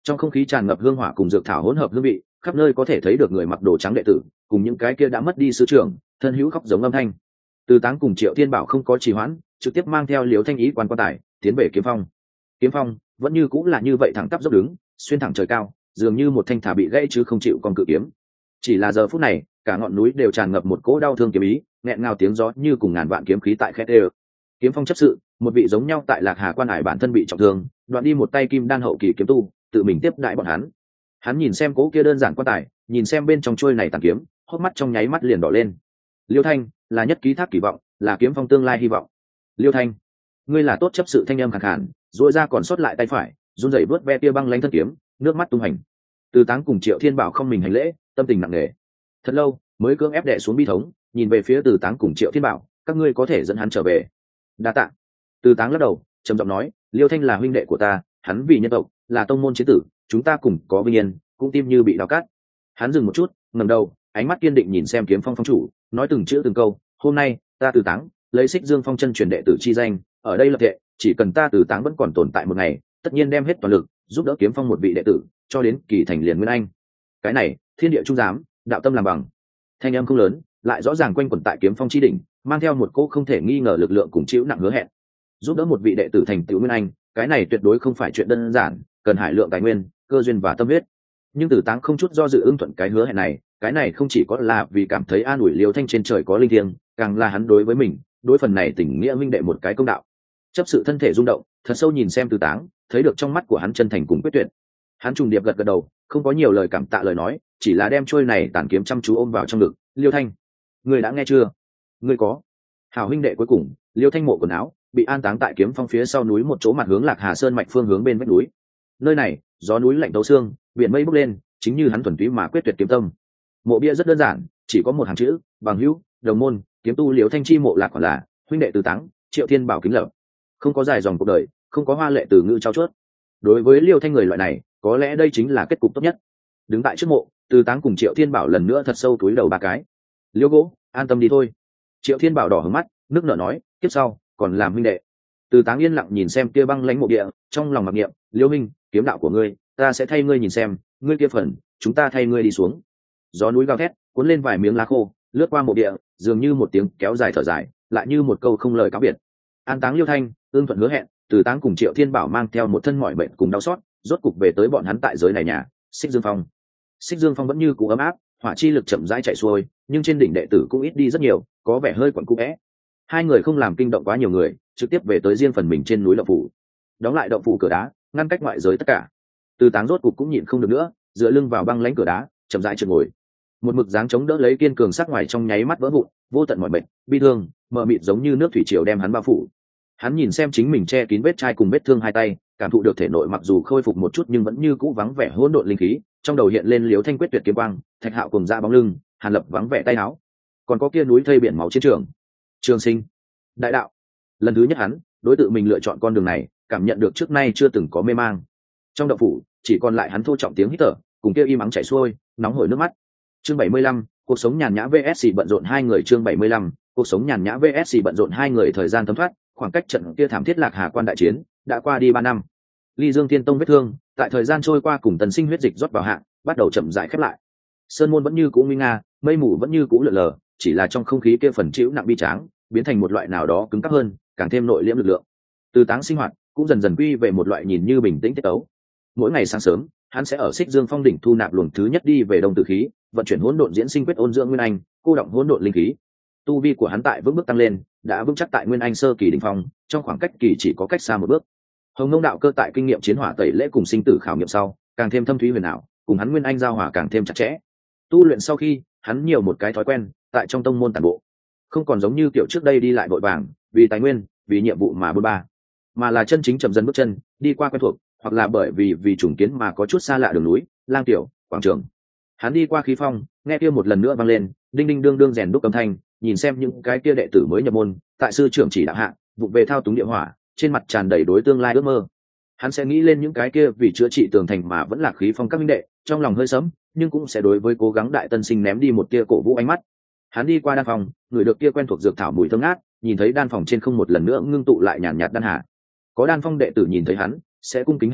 Trong không khí tràn ngập hương hỏa cùng dược thảo hỗn hợp hương vị, khắp nơi có thể thấy được người mặc đồ trắng đệ tử cùng những cái kia đã mất đi sư trưởng thân hữu khóc giống âm thanh. Từ Táng cùng Triệu Thiên Bảo không có trì hoãn, trực tiếp mang theo Liễu Thanh ý quan tài tiến về kiếm phong. Kiếm phong vẫn như cũng là như vậy thẳng tắp dốc đứng, xuyên thẳng trời cao, dường như một thanh thả bị gãy chứ không chịu con cự kiếm. Chỉ là giờ phút này, cả ngọn núi đều tràn ngập một cỗ đau thương kiếm ý, nghẹn ngào tiếng gió như cùng ngàn vạn kiếm khí tại khét đều. Kiếm phong chấp sự, một vị giống nhau tại Lạc Hà quan hải bản thân bị trọng thương, đoạn đi một tay kim đan hậu kỳ kiếm tu, tự mình tiếp đại bọn hắn. Hắn nhìn xem cỗ kia đơn giản quan tài, nhìn xem bên trong trôi này tàn kiếm, hốc mắt trong nháy mắt liền đỏ lên. Liêu Thanh là nhất ký thác kỳ vọng, là kiếm phong tương lai hy vọng. Liêu Thanh, ngươi là tốt chấp sự, thanh âm khàn khàn, duỗi ra còn sót lại tay phải, run rẩy vớt ve tia băng lánh thân kiếm, nước mắt tung hành. Từ Táng cùng Triệu Thiên Bảo không mình hành lễ, tâm tình nặng nề. Thật lâu mới cưỡng ép đè xuống bi thống, nhìn về phía Từ Táng cùng Triệu Thiên Bảo, các ngươi có thể dẫn hắn trở về. Đa tạ. Từ Táng lắc đầu, trầm giọng nói, Liêu Thanh là huynh đệ của ta, hắn vì nhân tộc, là tông môn chiến tử, chúng ta cùng có vinh yên, cũng tim như bị đau cắt. Hắn dừng một chút, ngẩng đầu, ánh mắt kiên định nhìn xem kiếm phong phong chủ, nói từng chữ từng câu, hôm nay ta Từ Táng lấy Xích Dương Phong chân truyền đệ tử chi danh, ở đây lập thệ, chỉ cần ta Từ Táng vẫn còn tồn tại một ngày, tất nhiên đem hết toàn lực giúp đỡ kiếm phong một vị đệ tử, cho đến kỳ thành liền nguyên anh. Cái này thiên địa trung giám, đạo tâm làm bằng. Thanh âm không lớn, lại rõ ràng quanh quẩn tại kiếm phong chi đỉnh, mang theo một cỗ không thể nghi ngờ lực lượng cùng chịu nặng hứa hẹn. Giúp đỡ một vị đệ tử thành tựu nguyên anh, cái này tuyệt đối không phải chuyện đơn giản, cần hải lượng tài nguyên, cơ duyên và tâm huyết. Nhưng Từ Táng không chút do dự ưng thuận cái hứa hẹn này, cái này không chỉ có là vì cảm thấy an ủi Liêu Thanh trên trời có linh thiêng, càng là hắn đối với mình, đối phần này tình nghĩa huynh đệ một cái công đạo. Chấp sự thân thể rung động, thật sâu nhìn xem Từ Táng, thấy được trong mắt của hắn chân thành cùng quyết tuyệt. Hắn trùng điệp gật gật đầu, không có nhiều lời cảm tạ lời nói, chỉ là đem trôi này tản kiếm chăm chú ôm vào trong ngực. Liêu Thanh, ngươi đã nghe chưa? Ngươi có. Hảo huynh đệ cuối cùng, Liêu Thanh mộ quần áo bị an táng tại kiếm phong phía sau núi một chỗ mặt hướng Lạc Hà Sơn mạch phương hướng bên vách núi. Nơi này gió núi lạnh thấu xương, biển mây bốc lên, chính như hắn thuần túy mà quyết tuyệt kiếm tâm. Mộ bia rất đơn giản, chỉ có một hàng chữ: bằng hữu, đồng môn, kiếm tu Liêu Thanh chi mộ Lạc, còn là huynh đệ Từ Táng, Triệu Thiên Bảo kính lập. Không có dài dòng cuộc đời, không có hoa lệ từ ngữ trao chuốt. Đối với Liêu Thanh người loại này, có lẽ đây chính là kết cục tốt nhất. Đứng tại trước mộ, Từ Táng cùng Triệu Thiên Bảo lần nữa thật sâu cúi đầu ba cái. Liêu gỗ, an tâm đi thôi. Triệu Thiên Bảo đỏ hứng mắt, nước nở nói, tiếp sau còn làm huynh đệ. Từ Táng yên lặng nhìn xem kia băng lãnh mộ địa, trong lòng mặc niệm, Liêu minh, kiếm đạo của ngươi, ta sẽ thay ngươi nhìn xem, ngươi kia phần, chúng ta thay ngươi đi xuống. Gió núi gào thét, cuốn lên vài miếng lá khô, lướt qua mộ địa, dường như một tiếng kéo dài thở dài, lại như một câu không lời cáo biệt. An táng Liêu Thanh, ương thuận hứa hẹn, Từ Táng cùng Triệu Thiên Bảo mang theo một thân mỏi bệnh cùng đau xót, rốt cục về tới bọn hắn tại giới này nhà, Xích Dương Phong. Xích Dương Phong vẫn như cũ ấm áp, hỏa chi lực chậm rãi chạy xuôi, nhưng trên đỉnh đệ tử cũng ít đi rất nhiều, có vẻ hơi quẩn cũ é. Hai người không làm kinh động quá nhiều người, trực tiếp về tới riêng phần mình trên núi động phủ, đóng lại động phủ cửa đá, ngăn cách ngoại giới tất cả. Từ Táng rốt cục cũng nhịn không được nữa, dựa lưng vào băng lãnh cửa đá, chậm rãi trượt ngồi. Một mực dáng chống đỡ lấy kiên cường sắc ngoài trong nháy mắt vỡ vụn, vô tận mỏi mệt, bi thương, mờ mịt giống như nước thủy triều đem hắn bao phủ. Hắn nhìn xem chính mình che kín vết chai cùng vết thương hai tay, cảm thụ được thể nội mặc dù khôi phục một chút nhưng vẫn như cũ vắng vẻ hỗn độn linh khí, trong đầu hiện lên Liếu Thanh quyết tuyệt kiếm quang, Thạch Hạo cùng ra bóng lưng, Hàn Lập vắng vẻ tay áo, còn có kia núi thây biển máu chiến trường. Trường sinh, đại đạo. Lần thứ nhất hắn đối tượng mình lựa chọn con đường này, cảm nhận được trước nay chưa từng có mê mang. Trong động phủ chỉ còn lại hắn thô trọng tiếng hít thở, cùng kia im ắng chảy xuôi, nóng hổi nước mắt. Chương 75, cuộc sống nhàn nhã vs bận rộn hai người. Chương 75, cuộc sống nhàn nhã vs bận rộn hai người. Thời gian thấm thoát, khoảng cách trận kia thảm thiết Lạc Hà quan đại chiến đã qua đi 3 năm. Ly Dương Tiên Tông vết thương tại thời gian trôi qua cùng tần sinh huyết dịch rót vào hạng, bắt đầu chậm rãi khép lại. Sơn môn vẫn như cũ nguy nga, mây mù vẫn như cũ lượn lờ, chỉ là trong không khí kia phần chịu nặng bi tráng biến thành một loại nào đó cứng cáp hơn, càng thêm nội liễm lực lượng. Từ Táng sinh hoạt cũng dần dần quy về một loại nhìn như bình tĩnh tiết tấu. Mỗi ngày sáng sớm, hắn sẽ ở Xích Dương Phong đỉnh thu nạp luồng thứ nhất đi về đông tử khí, vận chuyển hỗn độn diễn sinh quyết ôn dưỡng nguyên anh, cô động hỗn độn linh khí. Tu vi của hắn tại vững bước tăng lên, đã vững chắc tại nguyên anh sơ kỳ đỉnh phong, trong khoảng cách kỳ chỉ có cách xa một bước. Hồng Nông đạo cơ tại kinh nghiệm chiến hỏa tẩy lễ cùng sinh tử khảo nghiệm sau, càng thêm thâm thúy huyền ảo, cùng hắn nguyên anh giao hòa càng thêm chặt chẽ. Tu luyện sau khi, hắn nhiều một cái thói quen, tại trong tông môn tản bộ, không còn giống như kiểu trước đây đi lại vội vàng, vì tài nguyên, vì nhiệm vụ mà bôn ba, mà là chân chính chậm dần bước chân, đi qua quen thuộc, hoặc là bởi vì trùng kiến mà có chút xa lạ đường núi, lang tiểu, quảng trường. Hắn đi qua khí phong, nghe kia một lần nữa vang lên, đinh đinh đương đương rèn đúc âm thanh, nhìn xem những cái kia đệ tử mới nhập môn, tại sư trưởng chỉ đạo hạ, vụ về thao túng địa hỏa, trên mặt tràn đầy đối tương lai ước mơ. Hắn sẽ nghĩ lên những cái kia vì chữa trị tường thành mà vẫn là khí phong các minh đệ, trong lòng hơi sấm, nhưng cũng sẽ đối với cố gắng đại tân sinh ném đi một tia cổ vũ ánh mắt. Hắn đi qua đan phòng, ngửi được kia quen thuộc dược thảo mùi thơm ngát, nhìn thấy đan phòng trên không một lần nữa ngưng tụ lại nhàn nhạt đan hà. Có đan phong đệ tử nhìn thấy hắn, sẽ cung kính hành lễ,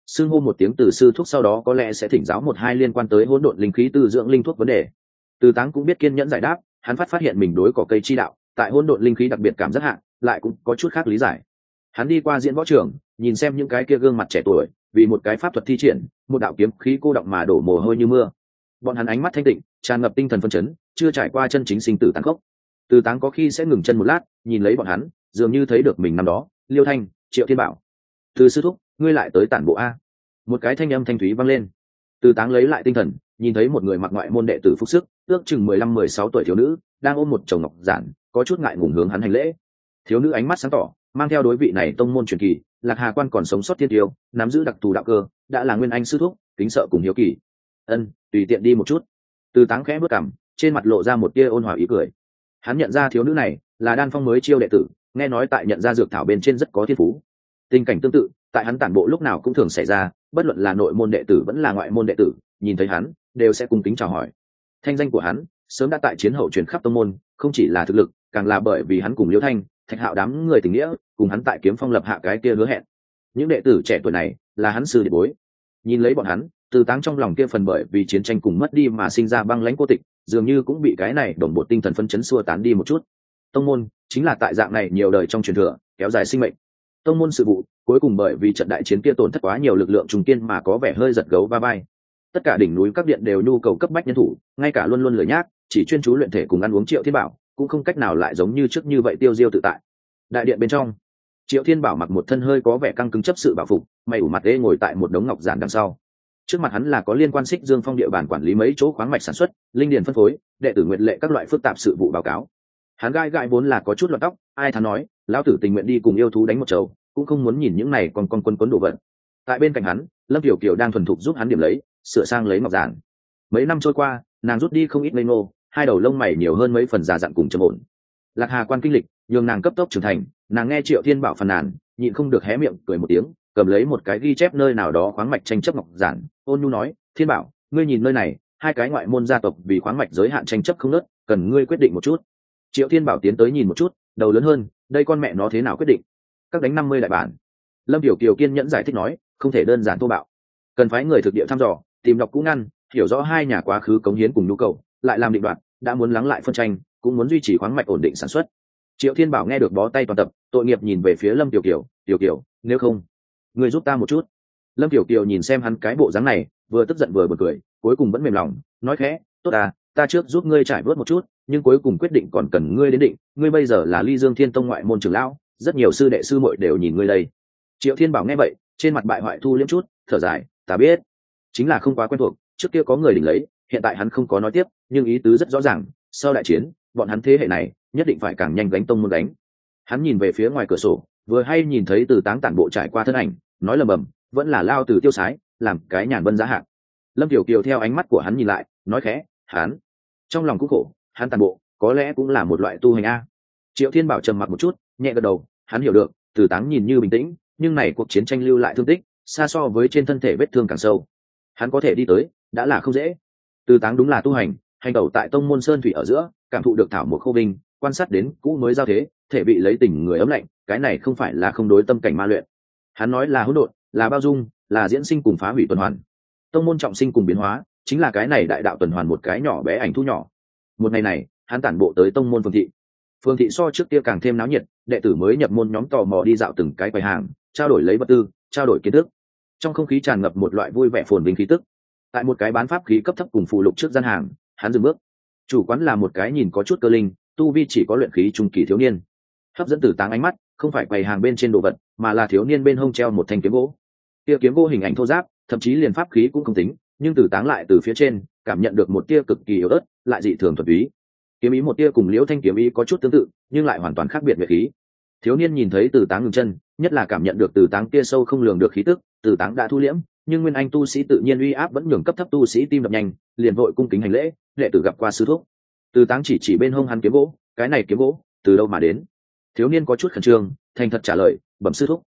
xưng hô một tiếng từ sư thuốc, sau đó có lẽ sẽ thỉnh giáo một hai liên quan tới hỗn độn linh khí tư dưỡng linh thuốc vấn đề. Từ Táng cũng biết kiên nhẫn giải đáp, hắn phát hiện mình đối cỏ cây chi đạo tại hỗn độn linh khí đặc biệt cảm giác hạn, lại cũng có chút khác lý giải. Hắn đi qua diễn võ trường, nhìn xem những cái kia gương mặt trẻ tuổi vì một cái pháp thuật thi triển, một đạo kiếm khí cô động mà đổ mồ hôi như mưa. Bọn hắn ánh mắt thanh tịnh, tràn ngập tinh thần phấn chấn, chưa trải qua chân chính sinh tử tàn khốc. Từ Táng có khi sẽ ngừng chân một lát, nhìn lấy bọn hắn, dường như thấy được mình năm đó, Liêu Thanh, Triệu Thiên Bảo. Từ sư thúc, ngươi lại tới tản bộ a? Một cái thanh âm thanh thúy vang lên. Từ Táng lấy lại tinh thần, nhìn thấy một người mặc ngoại môn đệ tử phục sức, ước chừng 15-16 tuổi thiếu nữ, đang ôm một chồng ngọc giản, có chút ngại ngùng hướng hắn hành lễ. Thiếu nữ ánh mắt sáng tỏ, mang theo đối vị này tông môn truyền kỳ, Lạc Hà Quan còn sống sót thiên tiêu, nắm giữ đặc thù đạo cơ, đã là nguyên anh sư thúc, kính sợ cùng hiếu kỳ. Ân, tùy tiện đi một chút. Từ Táng khẽ bước cằm, trên mặt lộ ra một tia ôn hòa ý cười. Hắn nhận ra thiếu nữ này là Đan Phong mới chiêu đệ tử, nghe nói tại nhận ra dược thảo bên trên rất có thiên phú. Tình cảnh tương tự tại hắn tản bộ lúc nào cũng thường xảy ra, bất luận là nội môn đệ tử vẫn là ngoại môn đệ tử, nhìn thấy hắn đều sẽ cung kính chào hỏi. Thanh danh của hắn sớm đã tại chiến hậu truyền khắp tông môn, không chỉ là thực lực, càng là bởi vì hắn cùng Liêu Thanh, Thạch Hạo đám người tình nghĩa, cùng hắn tại Kiếm Phong lập hạ cái kia hứa hẹn. Những đệ tử trẻ tuổi này là hắn sư đệ bối. Nhìn lấy bọn hắn, Từ Táng trong lòng kia phần bởi vì chiến tranh cùng mất đi mà sinh ra băng lãnh cô tịch, dường như cũng bị cái này đồng bộ tinh thần phân chấn xua tán đi một chút. Tông môn chính là tại dạng này nhiều đời trong truyền thừa, kéo dài sinh mệnh. Tông môn sự vụ cuối cùng bởi vì trận đại chiến kia tổn thất quá nhiều lực lượng trùng kiên mà có vẻ hơi giật gấu va vai. Tất cả đỉnh núi các điện đều nhu cầu cấp bách nhân thủ, ngay cả luôn luôn lười nhác, chỉ chuyên chú luyện thể cùng ăn uống Triệu Thiên Bảo cũng không cách nào lại giống như trước như vậy tiêu diêu tự tại. Đại điện bên trong, Triệu Thiên Bảo mặc một thân hơi có vẻ căng cứng chấp sự bảo phục, mày ủ mặt ê ngồi tại một đống ngọc giản đằng sau. Trước mặt hắn là có liên quan Xích Dương Phong địa bàn quản lý mấy chỗ khoáng mạch sản xuất, linh điền phân phối, đệ tử nguyện lệ các loại phức tạp sự vụ báo cáo. Hắn gai gai vốn là có chút lọt tóc, ai thán nói, lão tử tình nguyện đi cùng yêu thú đánh một chầu, cũng không muốn nhìn những này còn con quân quấn đồ vật. Tại bên cạnh hắn, Lâm Kiều Kiều đang thuần thục giúp hắn điểm lấy, sửa sang lấy ngọc giản. Mấy năm trôi qua, nàng rút đi không ít ngây ngô, hai đầu lông mày nhiều hơn mấy phần già dặn cùng trầm ổn. Lạc Hà Quan kinh lịch nhường nàng cấp tốc trưởng thành, nàng nghe Triệu Thiên Bảo phàn nàn, nhịn không được hé miệng cười một tiếng, cầm lấy một cái ghi chép nơi nào đó khoáng mạch tranh chấp ngọc giản, ôn nhu nói, Thiên Bảo, ngươi nhìn nơi này, hai cái ngoại môn gia tộc vì khoáng mạch giới hạn tranh chấp không nớt, cần ngươi quyết định một chút. Triệu Thiên Bảo tiến tới nhìn một chút, đầu lớn hơn, đây con mẹ nó thế nào quyết định? Các đánh 50 đại bản. Lâm Tiểu Kiều kiên nhẫn giải thích nói, không thể đơn giản thô bạo, cần phái người thực địa thăm dò, tìm đọc cũ ngăn, hiểu rõ hai nhà quá khứ cống hiến cùng nhu cầu, lại làm định đoạt, đã muốn lắng lại phân tranh, cũng muốn duy trì khoáng mạch ổn định sản xuất. Triệu Thiên Bảo nghe được bó tay toàn tập, tội nghiệp nhìn về phía Lâm Tiểu Kiều, Tiểu Kiều, nếu không, ngươi giúp ta một chút. Lâm Tiểu Kiều nhìn xem hắn cái bộ dáng này, vừa tức giận vừa bật cười, cuối cùng vẫn mềm lòng, nói khẽ, tốt à, ta trước giúp ngươi trải bớt một chút, nhưng cuối cùng quyết định còn cần ngươi đến định, ngươi bây giờ là Ly Dương Thiên Tông ngoại môn trưởng lão, rất nhiều sư đệ sư muội đều nhìn ngươi đây. Triệu Thiên Bảo nghe vậy, trên mặt bại hoại thu liếm chút, thở dài, ta biết, chính là không quá quen thuộc, trước kia có người đỉnh lấy, hiện tại hắn không có nói tiếp, nhưng ý tứ rất rõ ràng, sau đại chiến, bọn hắn thế hệ này nhất định phải càng nhanh gánh tông môn đánh. Hắn nhìn về phía ngoài cửa sổ, vừa hay nhìn thấy Từ Táng tản bộ trải qua thân ảnh, nói lầm bầm, vẫn là lao từ tiêu sái, làm cái nhàn vân giá hạng. Lâm Tiểu Kiều theo ánh mắt của hắn nhìn lại, nói khẽ, hắn trong lòng cũng khổ, hắn tản bộ có lẽ cũng là một loại tu hành a. Triệu Thiên Bảo trầm mặc một chút, nhẹ gật đầu, hắn hiểu được, Từ Táng nhìn như bình tĩnh, nhưng này cuộc chiến tranh lưu lại thương tích, xa so với trên thân thể vết thương càng sâu. Hắn có thể đi tới, đã là không dễ. Từ Táng đúng là tu hành, hành tẩu tại tông môn sơn thủy ở giữa, cảm thụ được thảo một khô binh, quan sát đến cũ mới giao thế, thể bị lấy tình người ấm lạnh, cái này không phải là không đối tâm cảnh ma luyện. Hắn nói là hỗn độn, là bao dung, là diễn sinh cùng phá hủy tuần hoàn. Tông môn trọng sinh cùng biến hóa, chính là cái này đại đạo tuần hoàn một cái nhỏ bé ảnh thu nhỏ. Một ngày này, hắn tản bộ tới tông môn Phương thị. Phương thị so trước kia càng thêm náo nhiệt, đệ tử mới nhập môn nhóm tò mò đi dạo từng cái quầy hàng, trao đổi lấy vật tư, trao đổi kiến thức. Trong không khí tràn ngập một loại vui vẻ phồn vinh khí tức. Tại một cái bán pháp khí cấp thấp cùng phụ lục trước gian hàng, hắn dừng bước. Chủ quán là một cái nhìn có chút cơ linh, tu vi chỉ có luyện khí trung kỳ thiếu niên. Hấp dẫn Từ Táng ánh mắt, không phải quầy hàng bên trên đồ vật, mà là thiếu niên bên hông treo một thanh kiếm gỗ. Tia kiếm gỗ hình ảnh thô ráp, thậm chí liền pháp khí cũng không tính, nhưng Từ Táng lại từ phía trên cảm nhận được một tia cực kỳ yếu ớt, lại dị thường thuần túy. Kiếm ý một tia cùng Liễu Thanh kiếm ý có chút tương tự, nhưng lại hoàn toàn khác biệt về khí. Thiếu niên nhìn thấy Từ Táng ngừng chân, nhất là cảm nhận được Từ Táng kia sâu không lường được khí tức, Từ Táng đã thu liễm, nhưng nguyên anh tu sĩ tự nhiên uy áp vẫn nhường cấp thấp tu sĩ tim đập nhanh, liền vội cung kính hành lễ, đệ tử gặp qua sư thúc. Từ Táng chỉ bên hông hắn kiếm gỗ, cái này kiếm gỗ từ đâu mà đến? Thiếu niên có chút khẩn trương, thành thật trả lời, bẩm sư thúc,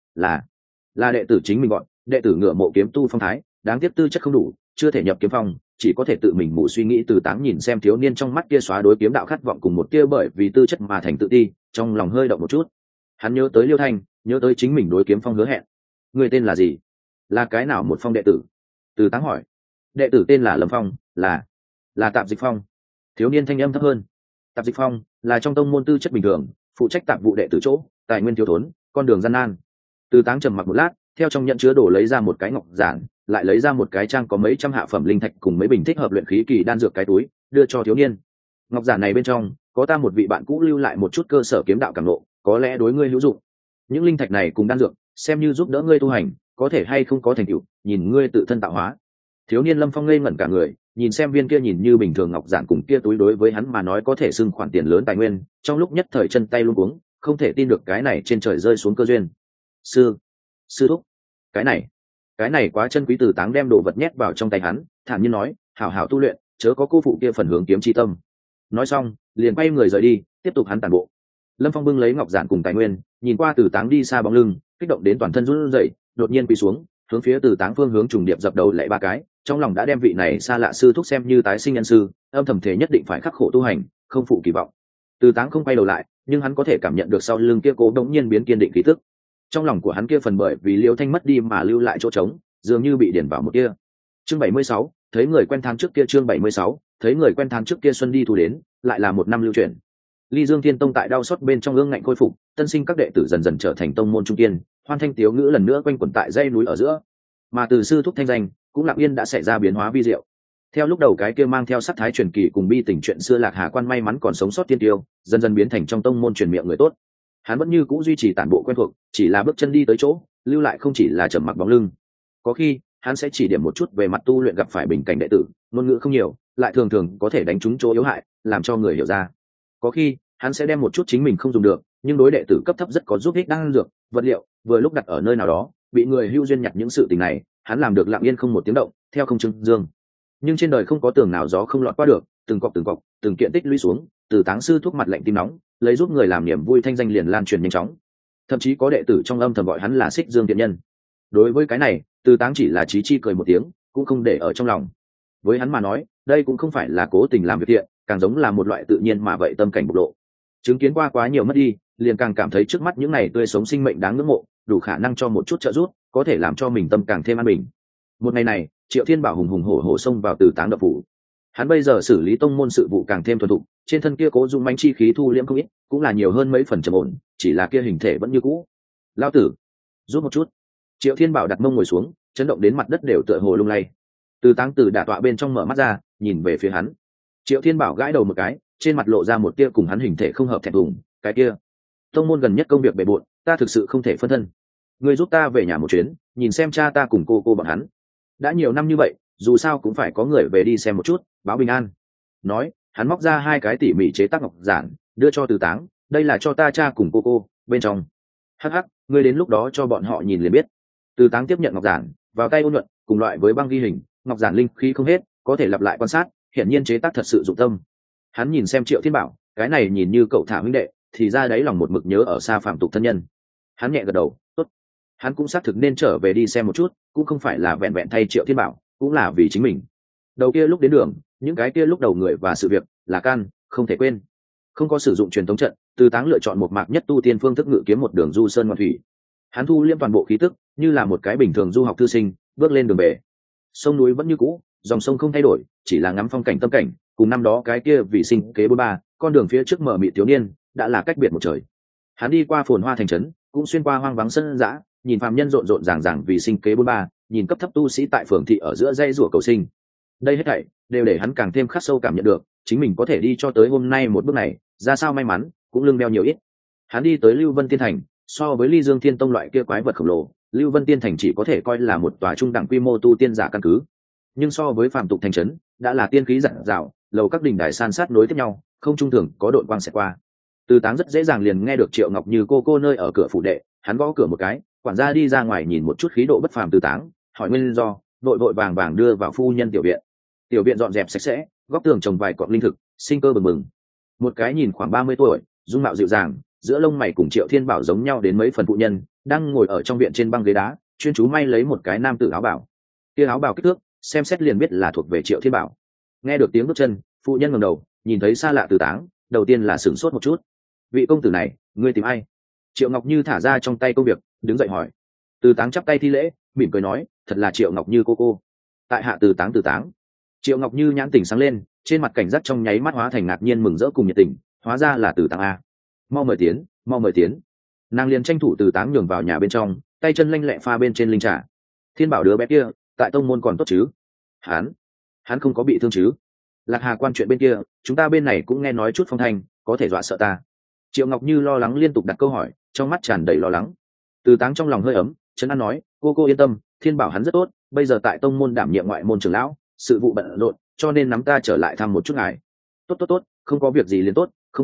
là đệ tử chính mình gọi, đệ tử ngựa mộ kiếm tu phong thái, đáng tiếc tư chất không đủ, chưa thể nhập kiếm phong, chỉ có thể tự mình mù suy nghĩ. Từ Táng nhìn xem thiếu niên trong mắt kia xóa đối kiếm đạo khát vọng cùng một tia bởi vì tư chất mà thành tự ti, trong lòng hơi động một chút. Hắn nhớ tới Liêu Thanh, nhớ tới chính mình đối kiếm phong hứa hẹn. Người tên là gì? Là cái nào một phong đệ tử? Từ Táng hỏi. Đệ tử tên là Lâm Phong, là Tạp Dịch Phong. Thiếu niên thanh âm thấp hơn. Tạp Dịch Phong là trong tông môn tư chất bình thường, phụ trách tạp vụ đệ tử chỗ, tài nguyên thiếu thốn, con đường gian nan. Từ Táng trầm mặc một lát, theo trong nhận chứa đồ lấy ra một cái ngọc giản, lại lấy ra một cái trang có mấy trăm hạ phẩm linh thạch cùng mấy bình thích hợp luyện khí kỳ đan dược cái túi, đưa cho thiếu niên. Ngọc giản này bên trong có ta một vị bạn cũ lưu lại một chút cơ sở kiếm đạo cảm ngộ, có lẽ đối ngươi hữu dụng. Những linh thạch này cùng đan dược, xem như giúp đỡ ngươi tu hành, có thể hay không có thành tựu, nhìn ngươi tự thân tạo hóa. Thiếu niên Lâm Phong ngây ngẩn cả người, nhìn xem viên kia nhìn như bình thường ngọc giản cùng kia túi đối với hắn mà nói có thể xưng khoản tiền lớn tài nguyên, trong lúc nhất thời chân tay luống cuống, không thể tin được cái này trên trời rơi xuống cơ duyên. Sư thúc, cái này quá chân quý. Từ Táng đem đồ vật nhét vào trong tay hắn, thản nhiên nói, hảo hảo tu luyện, chớ có cô phụ kia phần hướng kiếm chi tâm. Nói xong liền quay người rời đi, tiếp tục hắn tản bộ. Lâm Phong bưng lấy ngọc giản cùng tài nguyên, nhìn qua Từ Táng đi xa bóng lưng, kích động đến toàn thân run rẩy, đột nhiên quỳ xuống, hướng phía Từ Táng phương hướng trùng điệp dập đầu lạy ba cái, trong lòng đã đem vị này xa lạ sư thúc xem như tái sinh nhân sư, âm thầm thể nhất định phải khắc khổ tu hành, không phụ kỳ vọng. Từ Táng không quay đầu lại, nhưng hắn có thể cảm nhận được sau lưng kia cố đống nhiên biến kiên định khí tức. Trong lòng của hắn kia phần bởi vì Liêu Thanh mất đi mà lưu lại chỗ trống, dường như bị điển vào một kia. Chương 76, thấy người quen tháng trước kia. Chương 76, thấy người quen tháng trước kia. Xuân đi thu đến, lại là một năm lưu chuyển. Ly Dương Thiên Tông tại đau xót bên trong ương ngạnh khôi phục, tân sinh các đệ tử dần dần trở thành tông môn trung kiên, hoan thanh tiếu ngữ lần nữa quanh quẩn tại dãy núi ở giữa. Mà từ sư thúc thanh danh cũng lặng yên đã xảy ra biến hóa vi diệu. Theo lúc đầu cái kia mang theo sắc thái truyền kỳ cùng bi tình chuyện xưa Lạc Hà Quan may mắn còn sống sót tiên tiêu, dần dần biến thành trong tông môn truyền miệng người tốt. Hắn vẫn như cũ duy trì tản bộ quen thuộc, chỉ là bước chân đi tới chỗ, lưu lại không chỉ là trầm mặc bóng lưng. Có khi hắn sẽ chỉ điểm một chút về mặt tu luyện gặp phải bình cảnh đệ tử, ngôn ngữ không nhiều, lại thường thường có thể đánh trúng chỗ yếu hại, làm cho người hiểu ra. Có khi hắn sẽ đem một chút chính mình không dùng được, nhưng đối đệ tử cấp thấp rất có giúp ích đan dược, vật liệu, vừa lúc đặt ở nơi nào đó, bị người hưu duyên nhặt những sự tình này, hắn làm được lặng yên không một tiếng động, theo không trưng dương. Nhưng trên đời không có tường nào gió không lọt qua được, từng cọc, từng kiện tích lũy xuống, Từ Táng sư thuốc mặt lạnh tim nóng, lấy giúp người làm niềm vui thanh danh liền lan truyền nhanh chóng. Thậm chí có đệ tử trong âm thầm gọi hắn là Xích Dương Thiện Nhân. Đối với cái này, Từ Táng chỉ là chí chi cười một tiếng, cũng không để ở trong lòng. Với hắn mà nói, đây cũng không phải là cố tình làm việc thiện, càng giống là một loại tự nhiên mà vậy tâm cảnh bộc lộ. Chứng kiến qua quá nhiều mất đi, liền càng cảm thấy trước mắt những này tươi sống sinh mệnh đáng ngưỡng mộ, đủ khả năng cho một chút trợ giúp, có thể làm cho mình tâm càng thêm an bình. Một ngày này, Triệu Thiên Bảo hùng hùng hổ hổ xông vào Từ Táng đập phủ. Hắn bây giờ xử lý tông môn sự vụ càng thêm thuần thục, trên thân kia cố dung manh chi khí thu liễm không ít, cũng là nhiều hơn mấy phần trầm ổn, chỉ là kia hình thể vẫn như cũ. Lão tử, giúp một chút. Triệu Thiên Bảo đặt mông ngồi xuống, chấn động đến mặt đất đều tựa hồ lung lay. Từ Táng từ đả tọa bên trong mở mắt ra, nhìn về phía hắn. Triệu Thiên Bảo gãi đầu một cái, trên mặt lộ ra một tia cùng hắn hình thể không hợp thẹn thùng. Cái kia, tông môn gần nhất công việc bề bộn, ta thực sự không thể phân thân. Ngươi giúp ta về nhà một chuyến, nhìn xem cha ta cùng cô bọn hắn. Đã nhiều năm như vậy, dù sao cũng phải có người về đi xem một chút, báo bình an. Nói, hắn móc ra hai cái tỉ mỉ chế tác ngọc giản, đưa cho Từ Táng. Đây là cho ta cha cùng cô, bên trong. Hắc hắc, ngươi đến lúc đó cho bọn họ nhìn liền biết. Từ Táng tiếp nhận ngọc giản, vào tay ôn nhuận, cùng loại với băng ghi hình, ngọc giản linh khí không hết, có thể lặp lại quan sát, hiển nhiên chế tác thật sự dụng tâm. Hắn nhìn xem Triệu Thiên Bảo, cái này nhìn như cậu thả huynh đệ, thì ra đấy lòng một mực nhớ ở xa phạm tục thân nhân. Hắn nhẹ gật đầu, tốt. Hắn cũng xác thực nên trở về đi xem một chút, cũng không phải là vẹn vẹn thay Triệu Thiên Bảo, cũng là vì chính mình. Đầu kia lúc đến đường, những cái kia lúc đầu người và sự việc, là can, không thể quên. Không có sử dụng truyền thống trận, Từ Táng lựa chọn một mạc nhất tu tiên phương thức ngự kiếm một đường du sơn ngoạn thủy. Hắn thu liêm toàn bộ khí tức, như là một cái bình thường du học thư sinh, bước lên đường bể. Sông núi vẫn như cũ, dòng sông không thay đổi, chỉ là ngắm phong cảnh tâm cảnh, cùng năm đó cái kia vì sinh kế bôn ba, con đường phía trước mở mịt thiếu niên, đã là cách biệt một trời. Hắn đi qua phồn hoa thành trấn, cũng xuyên qua hoang vắng sân dã, nhìn phàm nhân rộn rộn ràng ràng vì sinh kế bôn ba, nhìn cấp thấp tu sĩ tại phường thị ở giữa dây rủa cầu sinh. Đây hết thảy đều để hắn càng thêm khắc sâu cảm nhận được, chính mình có thể đi cho tới hôm nay một bước này, ra sao may mắn, cũng lưng đeo nhiều ít. Hắn đi tới Lưu Vân Tiên Thành, so với Ly Dương Thiên Tông loại kia quái vật khổng lồ, Lưu Vân Tiên Thành chỉ có thể coi là một tòa trung đẳng quy mô tu tiên giả căn cứ. Nhưng so với phàm tục thành trấn, đã là tiên khí rạng rào, lầu các đình đài san sát nối tiếp nhau, không trung thường có đội quang xẹt qua. Từ Táng rất dễ dàng liền nghe được Triệu Ngọc Như cô nơi ở cửa phủ đệ, hắn gõ cửa một cái, quản gia đi ra ngoài nhìn một chút khí độ bất phàm Từ Táng, hỏi nguyên do, vội vội vàng vàng đưa vào phu nhân tiểu viện. Tiểu viện dọn dẹp sạch sẽ, góc tường trồng vài cọng linh thực, sinh cơ bừng bừng. Một cái nhìn khoảng 30 tuổi, dung mạo dịu dàng, giữa lông mày cùng Triệu Thiên Bảo giống nhau đến mấy phần phụ nhân, đang ngồi ở trong viện trên băng ghế đá, chuyên chú may lấy một cái nam tử áo bảo. Kia áo bảo kích thước, xem xét liền biết là thuộc về Triệu Thiên Bảo. Nghe được tiếng bước chân, phụ nhân ngẩng đầu, nhìn thấy xa lạ Từ Táng, đầu tiên là sửng sốt một chút. Vị công tử này, ngươi tìm ai? Triệu Ngọc Như thả ra trong tay công việc, đứng dậy hỏi. Từ Táng chắp tay thi lễ, mỉm cười nói, thật là Triệu Ngọc Như cô. Tại hạ Từ Táng. Triệu Ngọc Như nhãn tỉnh sáng lên, trên mặt cảnh giác trong nháy mắt hóa thành ngạc nhiên mừng rỡ cùng nhiệt tình, hóa ra là Từ Táng a. Mau mời tiến. Nàng liền tranh thủ Từ Táng nhường vào nhà bên trong, tay chân lanh lẹ pha bên trên linh trà. Thiên Bảo đứa bé kia, tại tông môn còn tốt chứ? Hắn không có bị thương chứ? Lạc Hà quan chuyện bên kia, chúng ta bên này cũng nghe nói chút phong thanh, có thể dọa sợ ta. Triệu Ngọc Như lo lắng liên tục đặt câu hỏi, trong mắt tràn đầy lo lắng. Từ Táng trong lòng hơi ấm, trấn an nói, cô yên tâm, Thiên Bảo hắn rất tốt, bây giờ tại tông môn đảm nhiệm ngoại môn trưởng lão, sự vụ bận rộn, cho nên nắm ta trở lại thăm một chút ngài. Tốt, không có việc gì liền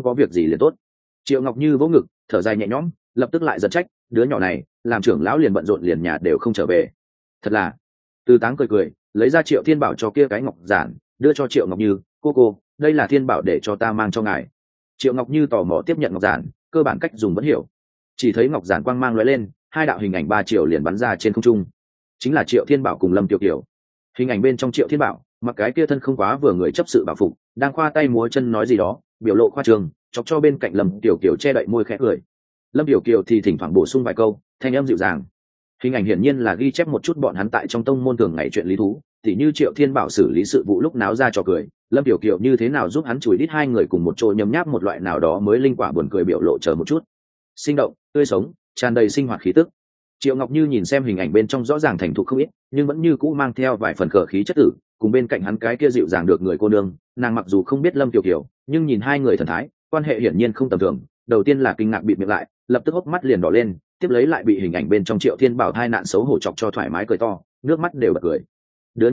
tốt. Triệu Ngọc Như vỗ ngực, thở dài nhẹ nhõm, lập tức lại giận trách, đứa nhỏ này, làm trưởng lão liền bận rộn liền nhà đều không trở về. Thật là. Từ Táng cười, lấy ra Triệu Thiên Bảo cho kia cái ngọc giản, đưa cho Triệu Ngọc Như, cô, đây là Thiên Bảo để cho ta mang cho ngài. Triệu Ngọc Như tò mò tiếp nhận ngọc giản, cơ bản cách dùng vẫn hiểu. Chỉ thấy ngọc giản quang mang lóe lên, hai đạo hình ảnh 3 triệu liền bắn ra trên không trung. Chính là Triệu Thiên Bảo cùng Lâm Tiểu Kiều. Hình ảnh bên trong Triệu Thiên Bảo, mặc cái kia thân không quá vừa người chấp sự bảo phục, đang khoa tay múa chân nói gì đó, biểu lộ khoa trương, chọc cho bên cạnh Lâm Tiểu Kiều che đậy môi khẽ cười. Lâm Tiểu Kiều thì thỉnh thoảng bổ sung vài câu, thanh âm dịu dàng. Hình ảnh hiển nhiên là ghi chép một chút bọn hắn tại trong tông môn thường ngày chuyện lý thú, tỉ như Triệu Thiên Bảo xử lý sự vụ lúc náo ra trò cười, Lâm Tiểu Kiều như thế nào giúp hắn chùi đít hai người cùng một chỗ nhấm nháp một loại nào đó mới linh quả buồn cười biểu lộ chờ một chút. Sinh động, tươi sống, tràn đầy sinh hoạt khí tức. Triệu Ngọc Như nhìn xem hình ảnh bên trong rõ ràng thành thục không ít, nhưng vẫn như cũ mang theo vài phần khờ khí chất tử, cùng bên cạnh hắn cái kia dịu dàng được người cô nương, nàng mặc dù không biết Lâm Tiểu Kiều, nhưng nhìn hai người thần thái, quan hệ hiển nhiên không tầm thường, đầu tiên là kinh ngạc bịt miệng lại, lập tức hốc mắt liền đỏ lên, tiếp lấy lại bị hình ảnh bên trong Triệu Thiên Bảo thai nạn xấu hổ chọc cho thoải mái cười to, nước mắt đều bật cười. Đứa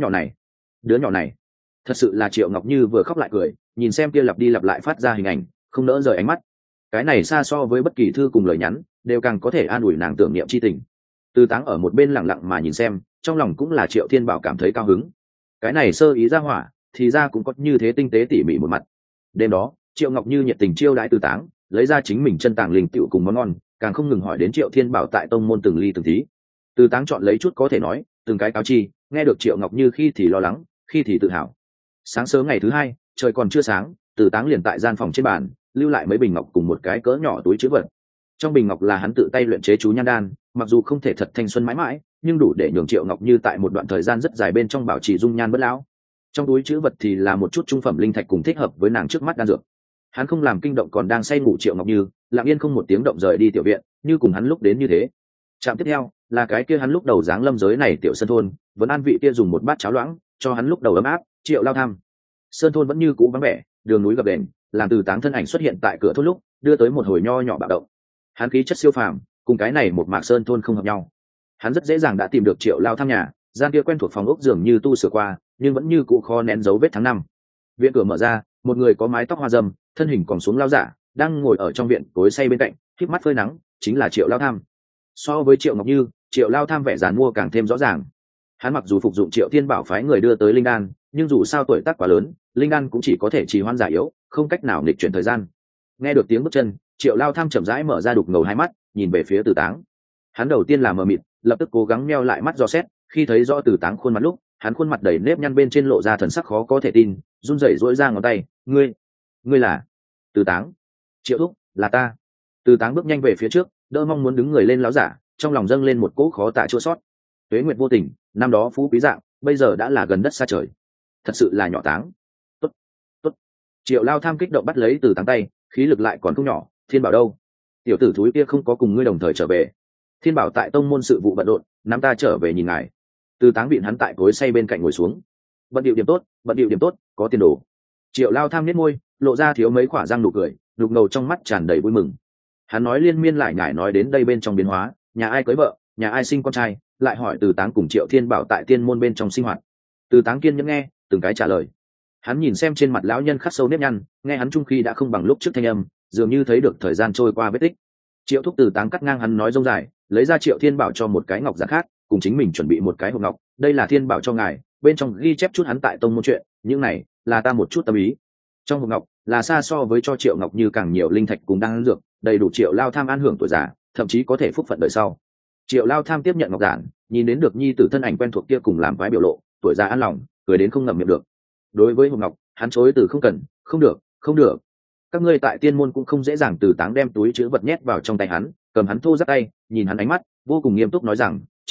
nhỏ này, thật sự là Triệu Ngọc Như vừa khóc lại cười, nhìn xem kia lặp đi lặp lại phát ra hình ảnh, không nỡ rời ánh mắt. Cái này xa so với bất kỳ thư cùng lời nhắn, đều càng có thể an ủi nàng tưởng niệm chi tình. Từ Táng ở một bên lặng lặng mà nhìn xem, trong lòng cũng là Triệu Thiên Bảo cảm thấy cao hứng. Cái này sơ ý ra hỏa, thì ra cũng có như thế tinh tế tỉ mỉ một mặt. Đêm đó, Triệu Ngọc Như nhiệt tình chiêu đãi Từ Táng, lấy ra chính mình chân tàng linh tựu cùng món ngon, càng không ngừng hỏi đến Triệu Thiên Bảo tại tông môn từng ly từng tí. Từ Táng chọn lấy chút có thể nói, từng cái cáo chi, nghe được Triệu Ngọc Như khi thì lo lắng, khi thì tự hào. Sáng sớm ngày thứ hai, trời còn chưa sáng, Từ Táng liền tại gian phòng trên bàn lưu lại mấy bình ngọc cùng một cái cỡ nhỏ túi trữ vật. Trong bình ngọc là hắn tự tay luyện chế chú nhan đan, mặc dù không thể thật thanh xuân mãi mãi, nhưng đủ để nhường Triệu Ngọc Như tại một đoạn thời gian rất dài bên trong bảo trì dung nhan bất lão. Trong túi trữ vật thì là một chút trung phẩm linh thạch cùng thích hợp với nàng trước mắt đan dược. Hắn không làm kinh động còn đang say ngủ Triệu Ngọc Như, lặng yên không một tiếng động rời đi tiểu viện, như cùng hắn lúc đến như thế. Trạm tiếp theo là cái kia hắn lúc đầu dáng lâm giới này tiểu sơn thôn, vẫn an vị kia dùng một bát cháo loãng cho hắn lúc đầu ấm áp. Triệu Lao Tham. Sơn thôn vẫn như cũ vắng vẻ, đường núi gập ghềnh, làm Từ Táng thân ảnh xuất hiện tại cửa thôn lúc, đưa tới một hồi nho nhỏ bạo động. Hắn khí chất siêu phàm, cùng cái này một mạc sơn thôn không hợp nhau. Hắn rất dễ dàng đã tìm được Triệu Lao Tham nhà, gian kia quen thuộc phòng ốc dường như tu sửa qua, nhưng vẫn như cũ khó nén dấu vết tháng năm. Viện cửa mở ra, một người có mái tóc hoa râm, thân hình còn xuống lao giả, đang ngồi ở trong viện tối say bên cạnh, khép mắt phơi nắng, chính là Triệu Lao Tham. So với Triệu Ngọc Như, Triệu Lao Tham vẻ giàn mua càng thêm rõ ràng. Hắn mặc dù phục dụng Triệu Thiên Bảo phái người đưa tới linh đan, nhưng dù sao tuổi tác quá lớn, linh đan cũng chỉ có thể trì hoãn giả yếu, không cách nào nghịch chuyển thời gian. Nghe được tiếng bước chân, Triệu Lao Tham chậm rãi mở ra đục ngầu hai mắt, nhìn về phía Từ Táng. Hắn đầu tiên là mờ mịt, lập tức cố gắng meo lại mắt dò xét, khi thấy rõ Từ Táng khuôn mặt lúc, hắn khuôn mặt đầy nếp nhăn bên trên lộ ra thần sắc khó có thể tin, run rẩy duỗi ra ngón tay, ngươi là Từ Táng? Triệu thúc, là ta. Từ Táng bước nhanh về phía trước, đỡ mong muốn đứng người lên láo giả, trong lòng dâng lên một cỗ khó tả chua sót. Tuế nguyệt vô tình, năm đó phú quý dạng, bây giờ đã là gần đất xa trời. Thật sự là nhỏ Táng. Tốt. Triệu Lao Tham kích động bắt lấy Từ Táng tay, khí lực lại còn không nhỏ. Thiên Bảo đâu? Tiểu tử thúi kia không có cùng ngươi đồng thời trở về. Thiên Bảo tại tông môn sự vụ bận rộn, nắm ta trở về nhìn ngài. Từ Táng vịn hắn tại cối say bên cạnh ngồi xuống. Bận điệu điểm tốt, có tiền đồ. Triệu Lao Tham nhếch môi, lộ ra thiếu mấy khỏa răng nụ cười, đục ngầu trong mắt tràn đầy vui mừng. Hắn nói liên miên lại nhải nói đến đây bên trong biến hóa, nhà ai cưới vợ, nhà ai sinh con trai, lại hỏi Từ Táng cùng Triệu Thiên Bảo tại tiên môn bên trong sinh hoạt. Từ Táng kiên nhẫn nghe, từng cái trả lời. Hắn nhìn xem trên mặt lão nhân khắc sâu nếp nhăn, nghe hắn trung khi đã không bằng lúc trước thanh âm, dường như thấy được thời gian trôi qua vết tích. Triệu thúc Từ Táng cắt ngang hắn nói rông dài, lấy ra Triệu Thiên Bảo cho một cái ngọc giả khác, cùng chính mình chuẩn bị một cái hộp ngọc, đây là Thiên Bảo cho ngài, bên trong ghi chép chút hắn tại tông môn chuyện, những này là ta một chút tâm ý. Trong hộp ngọc là xa so với cho Triệu Ngọc Như càng nhiều linh thạch cùng đan dược, đầy đủ Triệu Lao Tham an hưởng tuổi già, thậm chí có thể phúc phận đời sau. Triệu Lao Tham tiếp nhận ngọc giản, nhìn đến được nhi tử thân ảnh quen thuộc kia cùng làm quái biểu lộ, tuổi già an lòng, cười đến không ngậm miệng được. Đối với hộp ngọc, hắn chối từ không cần, không được. Các ngươi tại tiên môn cũng không dễ dàng. Từ Táng đem túi chứa vật nhét vào trong tay hắn, cầm hắn thô giáp tay, nhìn hắn ánh mắt vô cùng nghiêm túc nói rằng, Triệu thúc,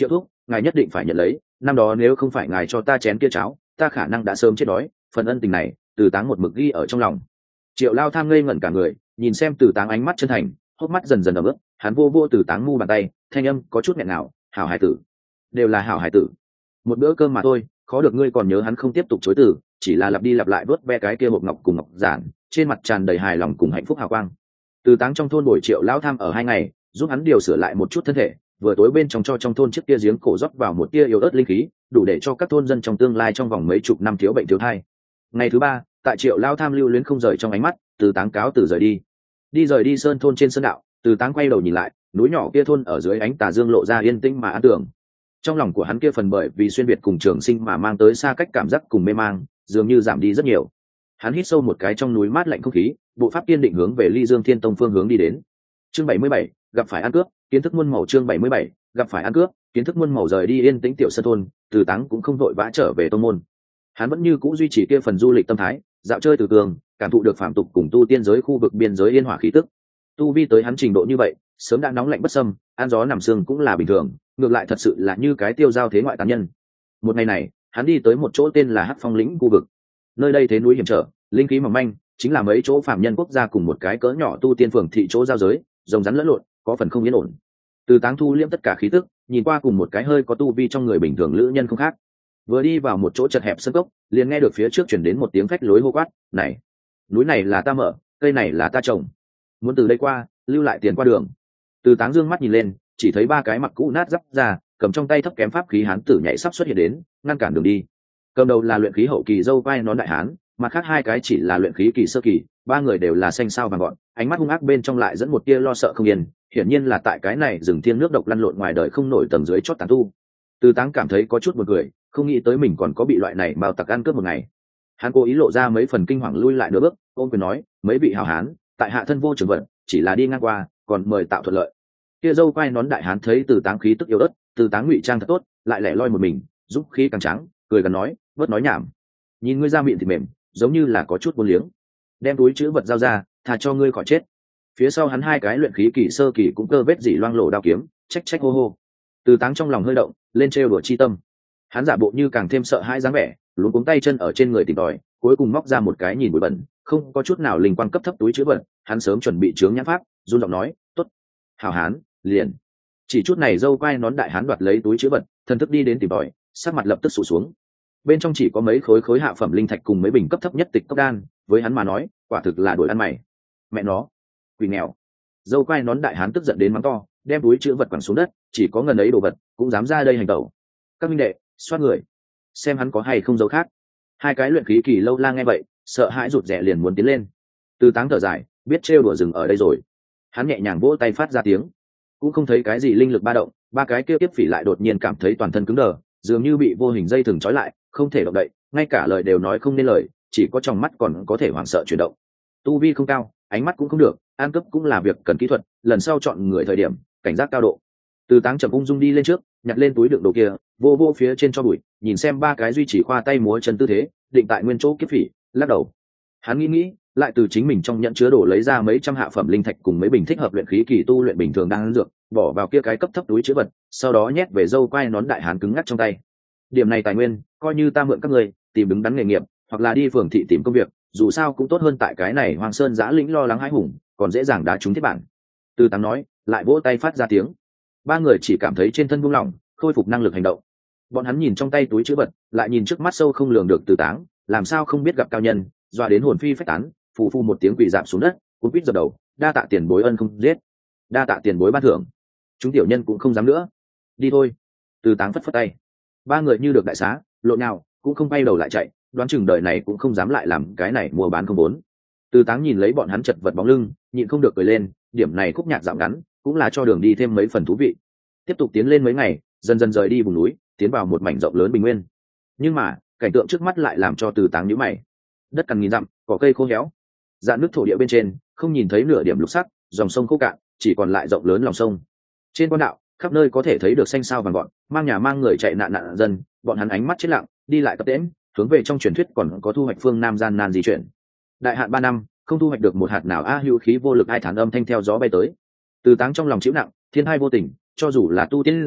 ngài nhất định phải nhận lấy, năm đó nếu không phải ngài cho ta chén kia cháo, ta khả năng đã sớm chết đói, phần ân tình này Từ Táng một mực ghi ở trong lòng. Triệu Lao Tham ngây ngẩn cả người, nhìn xem Từ Táng ánh mắt chân thành, hốc mắt dần dần ẩm ướt, hắn vô vô Từ Táng mu bàn tay, thanh âm có chút nghẹn ngào, hảo hải tử, đều là hảo hải tử, một bữa cơm mà thôi, khó được ngươi còn nhớ. Hắn không tiếp tục chối từ, chỉ là lặp đi lặp lại vớt ve cái kia hộp ngọc cùng ngọc giản, trên mặt tràn đầy hài lòng cùng hạnh phúc hào quang. Từ Táng trong thôn bồi Triệu Lão Tham ở 2 ngày, giúp hắn điều sửa lại một chút thân thể, vừa tối bên trong cho trong thôn chiếc kia giếng cổ rót vào một tia yếu ớt linh khí, đủ để cho các thôn dân trong tương lai trong vòng mấy chục năm thiếu bệnh thiếu thai. Ngày thứ 3, tại Triệu Lão Tham lưu luyến không rời trong ánh mắt, Từ Táng cáo từ rời đi. Rời đi sơn thôn trên sơn đạo, Từ Táng quay đầu nhìn lại, núi nhỏ kia thôn ở dưới ánh tà dương lộ ra yên tĩnh mà an tưởng. Trong lòng của hắn kia phần bởi vì xuyên việt cùng Trường Sinh mà mang tới xa cách cảm giác cùng mê mang, dường như giảm đi rất nhiều. Hắn hít sâu một cái trong núi mát lạnh không khí, bộ pháp kiên định hướng về Ly Dương Thiên Tông phương hướng đi đến. Chương 77, gặp phải ăn cướp, kiến thức muôn màu. Chương 77, gặp phải ăn cướp, kiến thức muôn màu. Rời đi yên tĩnh tiểu sơn thôn, Từ Táng cũng không vội vã trở về tông môn. Hắn vẫn như cũ duy trì kia phần du lịch tâm thái, dạo chơi từ tường, cảm thụ được phạm tục cùng tu tiên giới khu vực biên giới yên hòa khí tức. Tu vi tới hắn trình độ như vậy, sớm đã nóng lạnh bất xâm, ăn gió nằm sương cũng là bình thường, ngược lại thật sự là như cái tiêu giao thế ngoại tán nhân. Một ngày này, hắn đi tới một chỗ tên là Hắc Phong lĩnh khu vực. Nơi đây thế núi hiểm trở, linh khí mỏng manh, chính là mấy chỗ phạm nhân quốc gia cùng một cái cỡ nhỏ tu tiên phường thị chỗ giao giới, rồng rắn lẫn lộn, có phần không yên ổn. Từ Táng thu liễm tất cả khí tức, nhìn qua cùng một cái hơi có tu vi trong người bình thường lữ nhân không khác. Vừa đi vào một chỗ chật hẹp sân cốc, liền nghe được phía trước chuyển đến một tiếng phách lối hô quát: "Này, núi này là ta mở, cây này là ta trồng, muốn từ đây qua, lưu lại tiền qua đường." Từ Táng dương mắt nhìn lên, chỉ thấy 3 cái mặc cũ nát giáp ra, cầm trong tay thấp kém pháp khí hán tử nhảy sắp xuất hiện đến, ngăn cản đường đi. Cầm đầu là luyện khí hậu kỳ dâu quai nón đại hán, mặt khác 2 cái chỉ là luyện khí kỳ sơ kỳ, 3 người đều là xanh sao vàng gọn, ánh mắt hung ác bên trong lại dẫn một tia lo sợ không yên, hiển nhiên là tại cái này rừng thiên nước độc lăn lộn ngoài đời không nổi tầng dưới chót tán tu. Từ Táng cảm thấy có chút buồn cười, không nghĩ tới mình còn có bị loại này bao tặc ăn cướp một ngày. Hắn cố ý lộ ra mấy phần kinh hoàng lui lại nửa bước, ôm quyền nói: "Mấy vị hào hán, tại hạ thân vô trường vận, chỉ là đi ngang qua, còn mời tạo thuận lợi." Kia dâu quai nón đại hán thấy Từ Táng khí tức yếu ớt, Từ Táng ngụy trang thật tốt, lại lẻ loi một mình, giúp khí càng trắng, cười gần nói: "Bớt nói nhảm, nhìn ngươi da miệng thì mềm, giống như là có chút buồn liếng. Đem túi trữ vật giao ra, thà cho ngươi khỏi chết." Phía sau hắn 2 cái luyện khí kỳ sơ kỳ cũng cơ vết dỉ loang lổ đao kiếm, trách trách hô hô. Từ Táng trong lòng hơi động, lên trêu đùa chi tâm. Hắn giả bộ như càng thêm sợ hãi dáng vẻ, luống cuống tay chân ở trên người tìm tòi, cuối cùng móc ra một cái nhìn bụi bẩn, không có chút nào linh quan cấp thấp túi trữ vật. Hắn sớm chuẩn bị chướng nhãn pháp, run giọng nói: "Tốt, hảo hán, liền." Chỉ chút này dâu quai nón đại hán đoạt lấy túi trữ vật, thần thức đi đến tìm tòi, sắc mặt lập tức sụt xuống. Bên trong chỉ có mấy khối hạ phẩm linh thạch cùng mấy bình cấp thấp nhất tịch cốc đan, với hắn mà nói, quả thực là đổi ăn mày. Mẹ nó, quỷ nghèo. Dâu quai nón đại hán tức giận đến mắng to, đem túi trữ vật quẳng xuống đất, chỉ có ngần ấy đồ vật, cũng dám ra đây hành tẩu. Các minh đệ, xoát người, xem hắn có hay không dấu khác. 2 cái luyện khí kỳ lâu la nghe vậy, sợ hãi rụt rè liền muốn tiến lên. Từ Táng thở dài, biết trêu đùa dừng ở đây rồi. Hắn nhẹ nhàng vỗ tay phát ra tiếng, cũng không thấy cái gì linh lực ba động. 3 cái kia tiếp phỉ lại đột nhiên cảm thấy toàn thân cứng đờ, dường như bị vô hình dây thừng trói lại, không thể động đậy, ngay cả lời đều nói không nên lời, chỉ có trong mắt còn có thể hoảng sợ chuyển động. Tu vi không cao, ánh mắt cũng không được, ăn cướp cũng là việc cần kỹ thuật, lần sau chọn người thời điểm, cảnh giác cao độ. Từ Táng chậm ung dung đi lên trước, nhặt lên túi đựng đồ kia, vô phía trên cho bụi, nhìn xem 3 cái duy trì khoa tay múa chân tư thế, định tại nguyên chỗ kiếp phỉ, lắc đầu. Hắn nghĩ, lại từ chính mình trong nhận chứa đồ lấy ra mấy trăm hạ phẩm linh thạch cùng mấy bình thích hợp luyện khí kỳ tu luyện bình thường đang ăn dược, bỏ vào kia cái cấp thấp túi chứa vật, sau đó nhét về dâu quai nón đại hán cứng ngắc trong tay. Điểm này tài nguyên, coi như ta mượn các ngươi, tìm đứng đắn nghề nghiệp, hoặc là đi phường thị tìm công việc, dù sao cũng tốt hơn tại cái này Hoàng Sơn Giã Lĩnh lo lắng hãi hùng, còn dễ dàng đá trúng thiết bản. Từ Táng nói, lại vỗ tay phát ra tiếng. 3 người chỉ cảm thấy trên thân buông lỏng, khôi phục năng lực hành động. Bọn hắn nhìn trong tay túi trữ vật, lại nhìn trước mắt sâu không lường được Từ Táng, làm sao không biết gặp cao nhân, dọa đến hồn phi phách tán, phù một tiếng quỳ rạp xuống đất, cúi quýt dập đầu, đa tạ tiền bối ân không giết, đa tạ tiền bối ban thưởng. Chúng tiểu nhân cũng không dám nữa, đi thôi. Từ Táng phất phất tay. 3 người như được đại xá, lộn nào cũng không bay đầu lại chạy, đoán chừng đời này cũng không dám lại làm cái này mua bán không vốn. Từ Táng nhìn lấy bọn hắn chật vật bóng lưng, nhịn không được cười lên, điểm này khúc nhạc dạo ngắn, cũng là cho đường đi thêm mấy phần thú vị. Tiếp tục tiến lên mấy ngày, dần dần rời đi vùng núi, tiến vào một mảnh rộng lớn bình nguyên. Nhưng mà cảnh tượng trước mắt lại làm cho Từ Táng nhíu mày. Đất cằn nghìn dặm, cỏ cây khô héo, dạn nước thổ địa bên trên không nhìn thấy nửa điểm lục sắc, dòng sông khô cạn, chỉ còn lại rộng lớn lòng sông. Trên quan đạo khắp nơi có thể thấy được xanh sao vàng gọn, mang nhà mang người chạy nạn nạn dân, bọn hắn ánh mắt chết lặng, đi lại tập tễnh, hướng về trong truyền thuyết còn có thu hoạch phương nam gian nan di chuyển. Đại hạn 3 năm, không thu hoạch được một hạt nào, hữu khí vô lực, ai thán âm thanh theo gió bay tới. Từ Táng trong lòng chịu nặng, thiên hai vô tình, cho dù là tu tiên giả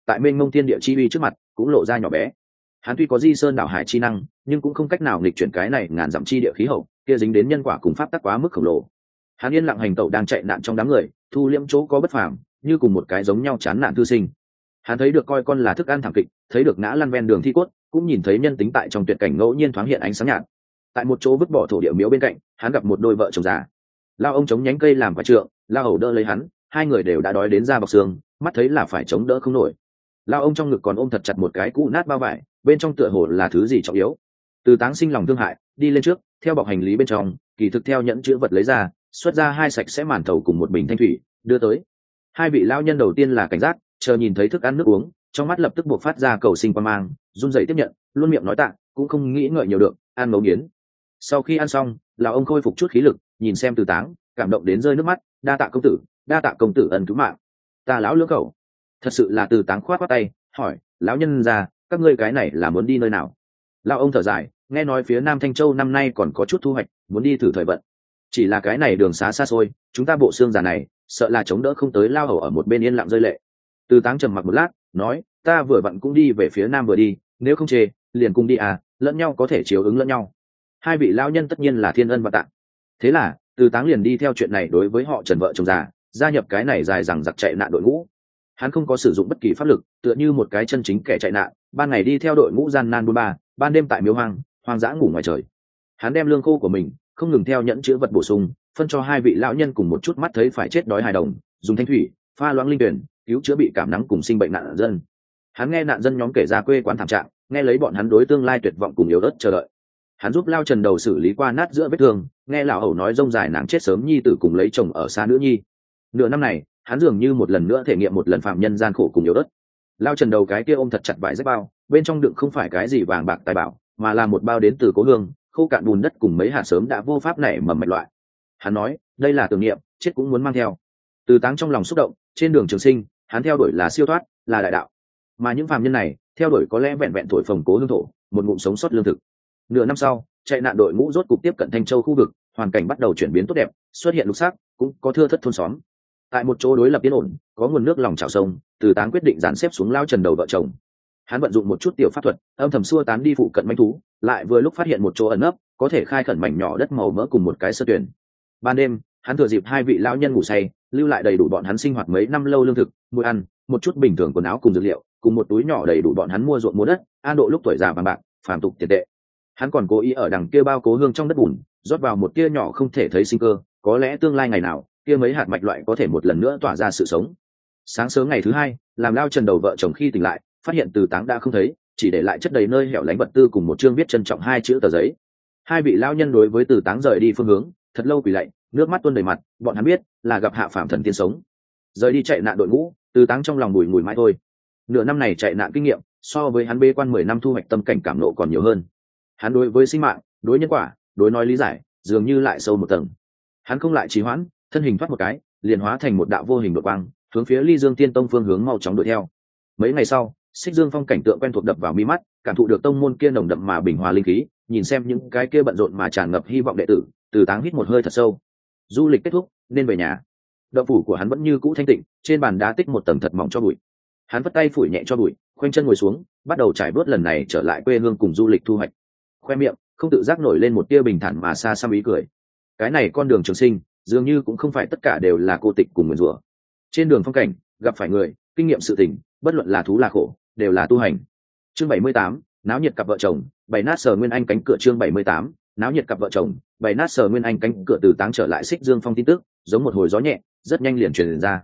tại mênh mông thiên địa chi uy trước mặt cũng lộ ra nhỏ bé. Hắn tuy có di sơn đảo hải chi năng, nhưng cũng không cách nào nghịch chuyển cái này ngàn dặm chi địa khí hậu, kia dính đến nhân quả cùng pháp tắc quá mức khổng lồ. Hắn yên lặng hành tẩu đang chạy nạn trong đám người, thu liễm chỗ có bất phàm, như cùng một cái giống nhau chán nạn thư sinh. Hắn thấy được coi con là thức ăn thảm kịch, thấy được ngã lăn ven đường thi cốt, cũng nhìn thấy nhân tính tại trong tuyệt cảnh ngẫu nhiên thoáng hiện ánh sáng nhạt. Tại một chỗ vứt bỏ thổ địa miếu bên cạnh, hắn gặp một đôi vợ chồng già. Lao ông chống nhánh cây làm quả trượng, lao hầu đỡ lấy hắn, hai người đều đã đói đến da bọc xương, mắt thấy là phải chống đỡ không nổi. Lao ông trong ngực còn ôm thật chặt một cái cũ nát bao vải, bên trong tựa hồ là thứ gì trọng yếu. Từ Táng sinh lòng thương hại, đi lên trước, theo bọc hành lý bên trong, kỳ thực theo nhẫn chữ vật lấy ra, xuất ra hai sạch sẽ màn thầu cùng một bình thanh thủy, đưa tới. Hai vị lao nhân đầu tiên là cảnh giác, chờ nhìn thấy thức ăn nước uống, trong mắt lập tức buộc phát ra cầu sinh quan mang, run rẩy tiếp nhận, luôn miệng nói tạ, cũng không nghĩ ngợi nhiều được, ăn ngấu nghiến. Sau khi ăn xong, lão ông khôi phục chút khí lực, nhìn xem Từ Táng, cảm động đến rơi nước mắt, đa tạ công tử ân cứu mạng. Ta lão lưỡng khẩu. Thật sự là Từ Táng khoát khoát tay, hỏi, lão nhân già, các ngươi cái này là muốn đi nơi nào? Lão ông thở dài, nghe nói phía Nam Thanh Châu năm nay còn có chút thu hoạch, muốn đi thử thời vận. Chỉ là cái này đường xá xa xôi, chúng ta bộ xương già này, sợ là chống đỡ không tới. Lao hầu ở một bên yên lặng rơi lệ. Từ Táng trầm mặc một lát, nói, ta vừa vặn cũng đi về phía Nam vừa đi, nếu không chê, liền cùng đi à, lẫn nhau có thể chiếu ứng lẫn nhau. Hai vị lão nhân tất nhiên là thiên ân và tặng. Thế là Từ Táng liền đi theo chuyện này đối với họ Trần vợ chồng già, gia nhập cái này dài dằng dặc chạy nạn đội ngũ. Hắn không có sử dụng bất kỳ pháp lực, tựa như một cái chân chính kẻ chạy nạn, ban ngày đi theo đội ngũ gian nan buôn ba, ban đêm tại miếu hoang dã ngủ ngoài trời. Hắn đem lương khô của mình không ngừng theo nhẫn chứa vật bổ sung, phân cho hai vị lão nhân cùng một chút mắt thấy phải chết đói hài đồng, dùng thanh thủy pha loãng linh tuyển cứu chữa bị cảm nắng cùng sinh bệnh nạn dân. Hắn nghe nạn dân nhóm kể ra quê quán thảm trạng, nghe lấy bọn hắn đối tương lai tuyệt vọng cùng yếu ớt chờ đợi. Hắn giúp Lao Trần đầu xử lý qua nát giữa vết thương, nghe lão hầu nói rông dài nàng chết sớm nhi tử cùng lấy chồng ở xa nữ nhi. Nửa năm này, hắn dường như một lần nữa thể nghiệm một lần phạm nhân gian khổ cùng yếu ớt. Lao Trần đầu cái kia ôm thật chặt vải rách bao, bên trong đựng không phải cái gì vàng bạc tài bảo, mà là một bao đến từ cố hương, khô cạn bùn đất cùng mấy hạt sớm đã vô pháp nảy mầm mạch loại. Hắn nói, đây là tưởng niệm, chết cũng muốn mang theo. Từ Táng trong lòng xúc động, trên đường trường sinh, hắn theo đuổi là siêu thoát, là đại đạo. Mà những phàm nhân này, theo đuổi có lẽ vẹn vẹn thổi phồng cố hương thổ, một ngụm sống sót lương thực. Nửa năm sau, chạy nạn đội ngũ rốt cục tiếp cận Thanh Châu khu vực, hoàn cảnh bắt đầu chuyển biến tốt đẹp, xuất hiện lục sắc, cũng có thưa thất thôn xóm. Tại một chỗ đối lập yên ổn, có nguồn nước lòng trào sông, Từ Táng quyết định dàn xếp xuống Lao Trần đầu vợ chồng. Hắn vận dụng một chút tiểu pháp thuật, âm thầm xua tán đi phụ cận manh thú, lại vừa lúc phát hiện một chỗ ẩn nấp, có thể khai khẩn mảnh nhỏ đất màu mỡ cùng một cái sơ tuyển. Ban đêm, hắn thừa dịp hai vị lão nhân ngủ say, lưu lại đầy đủ bọn hắn sinh hoạt mấy năm lâu lương thực, muối ăn, một chút bình thường quần áo cùng dược liệu, cùng một túi nhỏ đầy đủ bọn hắn mua ruộng mua đất, an độ lúc tuổi già vàng bạc, phàm tục tiền tệ. Hắn còn cố ý ở đằng kia bao cố hương trong đất bùn, rót vào một tia nhỏ không thể thấy sinh cơ, có lẽ tương lai ngày nào, kia mấy hạt mạch loại có thể một lần nữa tỏa ra sự sống. Sáng sớm ngày thứ hai, làm Lao Trần đầu vợ chồng khi tỉnh lại, phát hiện Từ Táng đã không thấy, chỉ để lại chất đầy nơi hẻo lánh vật tư cùng một chương viết trân trọng hai chữ tờ giấy. Hai vị lão nhân đối với Từ Táng rời đi phương hướng, thật lâu quỳ lạy, nước mắt tuôn đầy mặt, bọn hắn biết là gặp hạ phàm thần tiên sống. Rời đi chạy nạn đội ngũ, Từ Táng trong lòng bùi ngùi mãi thôi. Nửa năm này chạy nạn kinh nghiệm, so với hắn bế quan 10 năm thu hoạch tâm cảnh cảm nộ còn nhiều hơn. Hắn đối với sinh mạng, đối nhân quả, đối nói lý giải, dường như lại sâu một tầng. Hắn không lại trì hoãn, thân hình thoát một cái, liền hóa thành một đạo vô hình đột quang, hướng phía Ly Dương Tiên Tông phương hướng mau chóng đuổi theo. Mấy ngày sau, Xích Dương Phong cảnh tượng quen thuộc đập vào mi mắt, cảm thụ được tông môn kia nồng đậm mà bình hòa linh khí, nhìn xem những cái kia bận rộn mà tràn ngập hy vọng đệ tử, Từ Táng hít một hơi thật sâu. Du lịch kết thúc, nên về nhà. Động phủ của hắn vẫn như cũ thanh tịnh, trên bàn đá tích một tầng thật mỏng cho bụi. Hắn vất tay phủi nhẹ cho bụi, khoanh chân ngồi xuống, bắt đầu trải bớt lần này trở lại quê hương cùng du lịch thu hoạch. Khoe miệng không tự giác nổi lên một tia bình thản mà xa xăm ý cười. Cái này con đường trường sinh, dường như cũng không phải tất cả đều là cô tịch cùng nguyền rủa. Trên đường phong cảnh, gặp phải người, kinh nghiệm sự tình, bất luận là thú là khổ, đều là tu hành. Chương 78, náo nhiệt cặp vợ chồng, bày nát Sở Nguyên Anh cánh cửa. Chương 78, náo nhiệt cặp vợ chồng, bày nát Sở Nguyên Anh cánh cửa. Từ Táng trở lại Xích Dương Phong tin tức, giống một hồi gió nhẹ, rất nhanh liền truyền ra.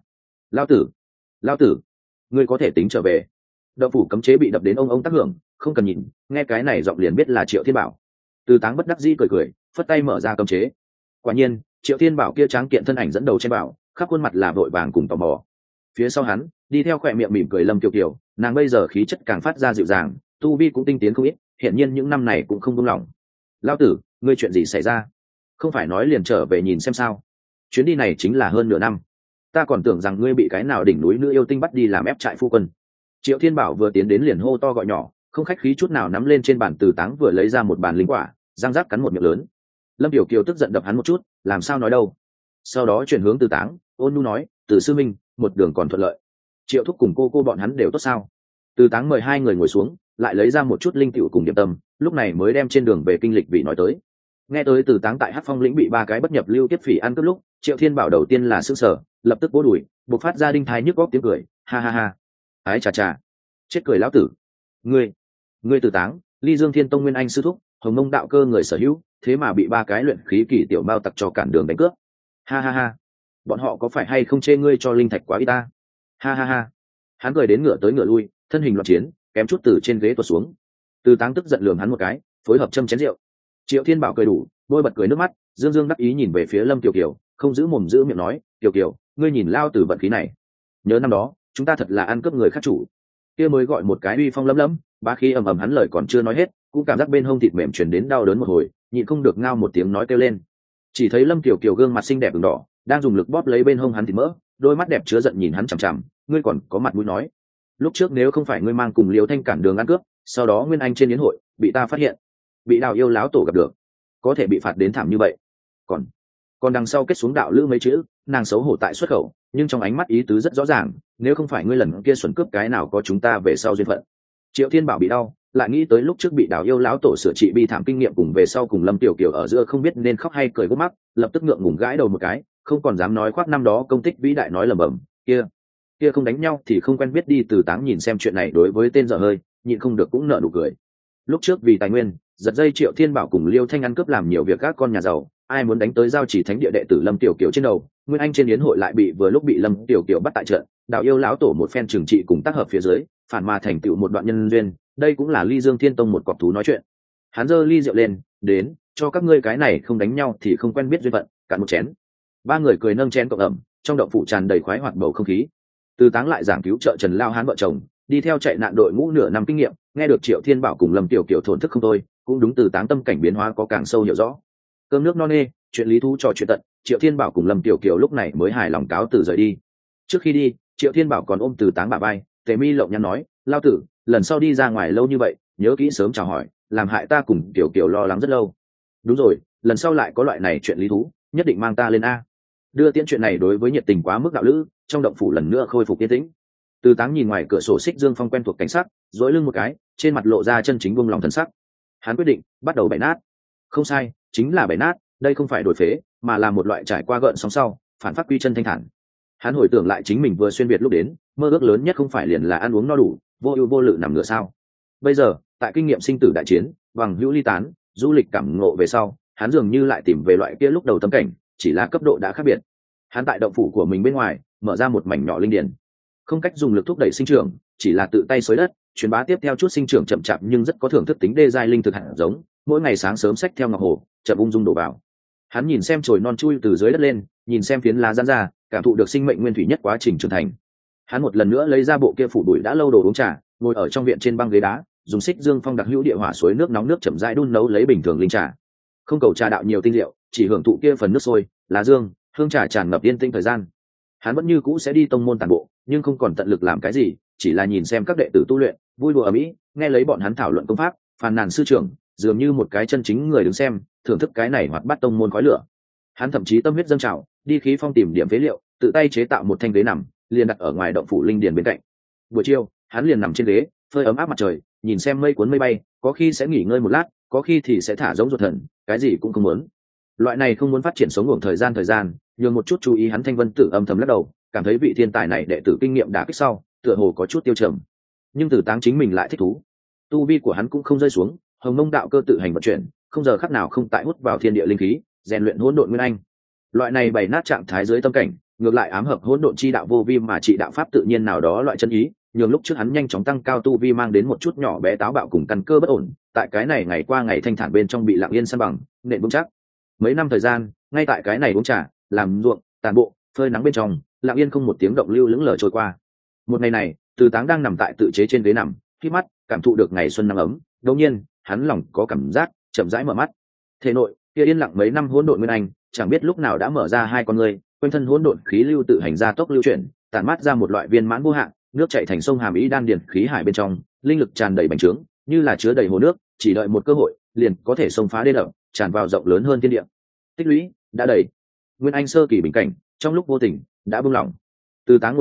Lao tử, ngươi có thể tính trở về. Đậu phủ cấm chế bị đập đến ông tác hưởng, không cần nhìn, nghe cái này giọng liền biết là Triệu Thiên Bảo. Từ Táng bất đắc dĩ cười cười, phất tay mở ra cấm chế. Quả nhiên, Triệu Thiên Bảo kia tráng kiện thân ảnh dẫn đầu trên bảo, khắp khuôn mặt là vội vàng cùng tò mò. Phía sau hắn, đi theo khỏe miệng mỉm cười Lâm Kiều Kiều, nàng bây giờ khí chất càng phát ra dịu dàng, tu vi cũng tinh tiến không ít, hiện nhiên những năm này cũng không buông lỏng. Lao tử, ngươi chuyện gì xảy ra? Không phải nói liền trở về nhìn xem sao? Chuyến đi này chính là hơn nửa năm, ta còn tưởng rằng ngươi bị cái nào đỉnh núi nữ yêu tinh bắt đi làm ép trại phu quân. Triệu Thiên Bảo vừa tiến đến liền hô to gọi nhỏ, không khách khí chút nào nắm lên trên bàn. Từ Táng vừa lấy ra một bàn linh quả, răng rác cắn một miệng lớn. Lâm Tiểu Kiều tức giận đập hắn một chút, làm sao nói đâu. Sau đó chuyển hướng Từ Táng, ôn nhu nói, Từ sư minh, một đường còn thuận lợi. Triệu thúc cùng cô bọn hắn đều tốt sao? Từ Táng mời hai người ngồi xuống, lại lấy ra một chút linh tiểu cùng điểm tâm, lúc này mới đem trên đường về kinh lịch vị nói tới. Nghe tới Từ Táng tại Hắc Phong lĩnh bị ba cái bất nhập lưu tiếp phỉ ăn cướp lúc, Triệu Thiên Bảo đầu tiên là sững sờ, lập tức vỗ đùi, bộc phát ra đinh thái nhức góc tiếng cười, ha ha ha. Ái chà chà, chết cười lão tử. Ngươi Từ Táng, Ly Dương Thiên Tông Nguyên Anh sư thúc, Hồng Mông đạo cơ người sở hữu, thế mà bị ba cái luyện khí kỳ tiểu bao tặc cho cản đường đánh cướp. Ha ha ha. Bọn họ có phải hay không chê ngươi cho linh thạch quá ít ta? Ha ha ha. Hắn cười đến ngựa tới ngựa lui, thân hình loạn chiến, kém chút từ trên ghế tuột xuống. Từ Táng tức giận lườm hắn một cái, phối hợp châm chén rượu. Triệu Thiên Bảo cười đủ, đôi bật cười nước mắt, dương dương đắc ý nhìn về phía Lâm Kiều Kiều, không giữ mồm giữ miệng nói, Kiều Kiều, ngươi nhìn lao tử vận khí này, nhớ năm đó chúng ta thật là ăn cướp người khác chủ, kia mới gọi một cái uy phong lấm lấm, bá khí ầm ầm. Hắn lời còn chưa nói hết, cũng cảm giác bên hông thịt mềm truyền đến đau đớn một hồi, nhịn không được ngao một tiếng nói kêu lên. Chỉ thấy Lâm Kiều Kiều gương mặt xinh đẹp ửng đỏ, đang dùng lực bóp lấy bên hông hắn thịt mỡ, đôi mắt đẹp chứa giận nhìn hắn chằm chằm, ngươi còn có mặt mũi nói, lúc trước nếu không phải ngươi mang cùng Liêu Thanh cản đường ăn cướp, sau đó Nguyên Anh trên yến hội bị ta phát hiện, bị Đào yêu láo tổ gặp được, có thể bị phạt đến thảm như vậy. Còn đằng sau kết xuống đạo lữ mấy chữ, nàng xấu hổ tại xuất khẩu, nhưng trong ánh mắt ý tứ rất rõ ràng, nếu không phải ngươi lần kia xuẩn cướp cái nào có chúng ta về sau duyên phận. Triệu Thiên Bảo bị đau, lại nghĩ tới lúc trước bị Đào yêu láo tổ sửa trị bi thảm kinh nghiệm, cùng về sau cùng Lâm Tiểu Kiều ở giữa không biết nên khóc hay cười gốc mắc, lập tức ngượng ngùng gãi đầu một cái, không còn dám nói khoác năm đó công tích vĩ đại nói lẩm bẩm, kia không đánh nhau thì không quen biết đi. Từ Táng nhìn xem chuyện này đối với tên dở hơi, nhịn không được cũng nở nụ cười. Lúc trước vì tài nguyên, giật dây Triệu Thiên Bảo cùng Liêu Thanh ăn cướp làm nhiều việc các con nhà giàu, ai muốn đánh tới giao chỉ thánh địa đệ tử Lâm Tiểu Kiều trên đầu, Nguyên Anh trên yến hội lại bị vừa lúc bị Lâm Tiểu Kiều bắt tại trận, Đạo yêu lão tổ một phen trừng trị cùng tác hợp phía dưới, phản mà thành tựu một đoạn nhân duyên. Đây cũng là Ly Dương Thiên Tông một cọp thú nói chuyện. Hắn giơ ly rượu lên, đến, cho các ngươi cái này không đánh nhau thì không quen biết duyên phận, cạn một chén. Ba người cười nâng chén cộng ẩm, trong động phủ tràn đầy khoái hoạt bầu không khí. Từ Táng lại giảng cứu trợ Trần Lao Hán vợ chồng, đi theo chạy nạn đội ngũ nửa năm kinh nghiệm, nghe được Triệu Thiên Bảo cùng Lâm Tiểu Kiều thổn thức không thôi, cũng đúng Từ Táng tâm cảnh biến hóa có càng sâu hiểu rõ. Cơm nước no nê, chuyện lý thú trò chuyện tận, Triệu Thiên Bảo cùng Lâm Tiểu Kiều lúc này mới hài lòng cáo từ rời đi. Trước khi đi, Triệu Thiên Bảo còn ôm Từ Táng bả vai, Tề Mi lộng nhắn nói, lao tử, lần sau đi ra ngoài lâu như vậy, nhớ kỹ sớm chào hỏi, làm hại ta cùng Tiểu Kiều lo lắng rất lâu. Đúng rồi, lần sau lại có loại này chuyện lý thú, nhất định mang ta lên a. Đưa tiễn chuyện này đối với nhiệt tình quá mức đạo lữ, trong động phủ lần nữa khôi phục yên tĩnh. Từ Táng nhìn ngoài cửa sổ xích dương phong quen thuộc cảnh sắc, dỗi lưng một cái, trên mặt lộ ra chân chính buông lòng thần sắc. Hắn quyết định bắt đầu bày nát. Không sai, chính là bày nát, đây không phải đổi phế, mà là một loại trải qua gợn sóng sau, phản phát quy chân thanh thản. Hắn hồi tưởng lại chính mình vừa xuyên việt lúc đến, mơ ước lớn nhất không phải liền là ăn uống no đủ, vô ưu vô lự nằm ngửa sao? Bây giờ, tại kinh nghiệm sinh tử đại chiến, bằng hữu ly tán, du lịch cảm ngộ về sau, hắn dường như lại tìm về loại kia lúc đầu tâm cảnh, chỉ là cấp độ đã khác biệt. Hắn tại động phủ của mình bên ngoài mở ra một mảnh nhỏ linh điển, không cách dùng lực thúc đẩy sinh trưởng, chỉ là tự tay xới đất truyền bá tiếp theo chút sinh trưởng chậm chạp nhưng rất có thưởng thức tính đê giai linh thực hạt giống, mỗi ngày sáng sớm xách theo ngọc hồ chậm ung dung đổ vào. Hắn nhìn xem chồi non chui từ dưới đất lên, nhìn xem phiến lá giãn ra, cảm thụ được sinh mệnh nguyên thủy nhất quá trình trưởng thành. Hắn một lần nữa lấy ra bộ kia phủ đuổi đã lâu đồ uống trà, ngồi ở trong viện trên băng ghế đá, dùng xích dương phong đặc hữu địa hỏa suối nước nóng nước chậm rãi đun nấu lấy bình thường linh trà. Không cầu trà đạo nhiều tinh diệu, chỉ hưởng thụ kia phần nước sôi, lá dương, hương trà tràn ngập yên tĩnh thời gian. Hắn vẫn như cũ sẽ đi tông môn tản bộ, nhưng không còn tận lực làm cái gì, chỉ là nhìn xem các đệ tử tu luyện, vui đùa ở mỹ, nghe lấy bọn hắn thảo luận công pháp, phàn nàn sư trưởng, dường như một cái chân chính người đứng xem, thưởng thức cái này hoặc bắt tông môn khói lửa. Hắn thậm chí tâm huyết dâng trào, đi khí phong tìm điểm phế liệu, tự tay chế tạo một thanh ghế nằm, liền đặt ở ngoài động phủ linh điền bên cạnh. Buổi chiều, hắn liền nằm trên ghế, phơi ấm áp mặt trời, nhìn xem mây cuốn mây bay, có khi sẽ nghỉ ngơi một lát, có khi thì sẽ thả giống ruột thần, cái gì cũng không muốn. Loại này không muốn phát triển sống ngủ thời gian, nhường một chút chú ý hắn Thanh Vân Tử âm thầm lắc đầu, cảm thấy vị thiên tài này đệ tử kinh nghiệm đã kích sau, tựa hồ có chút tiêu trầm. Nhưng Từ Táng chính mình lại thích thú, tu vi của hắn cũng không rơi xuống, Hồng Mông đạo cơ tự hành vận chuyển, không giờ khắc nào không tại hút vào thiên địa linh khí, rèn luyện hỗn độn nguyên anh. Loại này bày nát trạng thái dưới tâm cảnh, ngược lại ám hợp hỗn độn chi đạo vô vi mà trị đạo pháp tự nhiên nào đó loại chân ý, nhường lúc trước hắn nhanh chóng tăng cao tu vi mang đến một chút nhỏ bé táo bạo cùng căn cơ bất ổn, tại cái này ngày qua ngày thanh thản bên trong bị lặng yên san bằng, nện vững chắc. Mấy năm thời gian, ngay tại cái này uống trà, làm ruộng, tàn bộ, phơi nắng bên trong, lặng yên không một tiếng động lưu lững lờ trôi qua. Một ngày này, Từ Táng đang nằm tại tự chế trên ghế nằm, khi mắt cảm thụ được ngày xuân nắng ấm, đột nhiên, hắn lòng có cảm giác, chậm rãi mở mắt. Thể nội, kia yên lặng mấy năm hỗn độn nguyên anh, chẳng biết lúc nào đã mở ra hai con người, quanh thân hỗn độn khí lưu tự hành ra tốc lưu chuyển, tản mát ra một loại viên mãn vô hạn, nước chảy thành sông hàm ý đan điền khí hải bên trong, linh lực tràn đầy bành trướng, như là chứa đầy hồ nước, chỉ đợi một cơ hội, liền có thể xông phá đê đập, tràn vào rộng lớn hơn thiên địa. Tích lũy đã đầy. Nguyên anh sơ kỳ bình cảnh, trong lúc vô tình đã buông lỏng. Từ Táng ngồi dậy,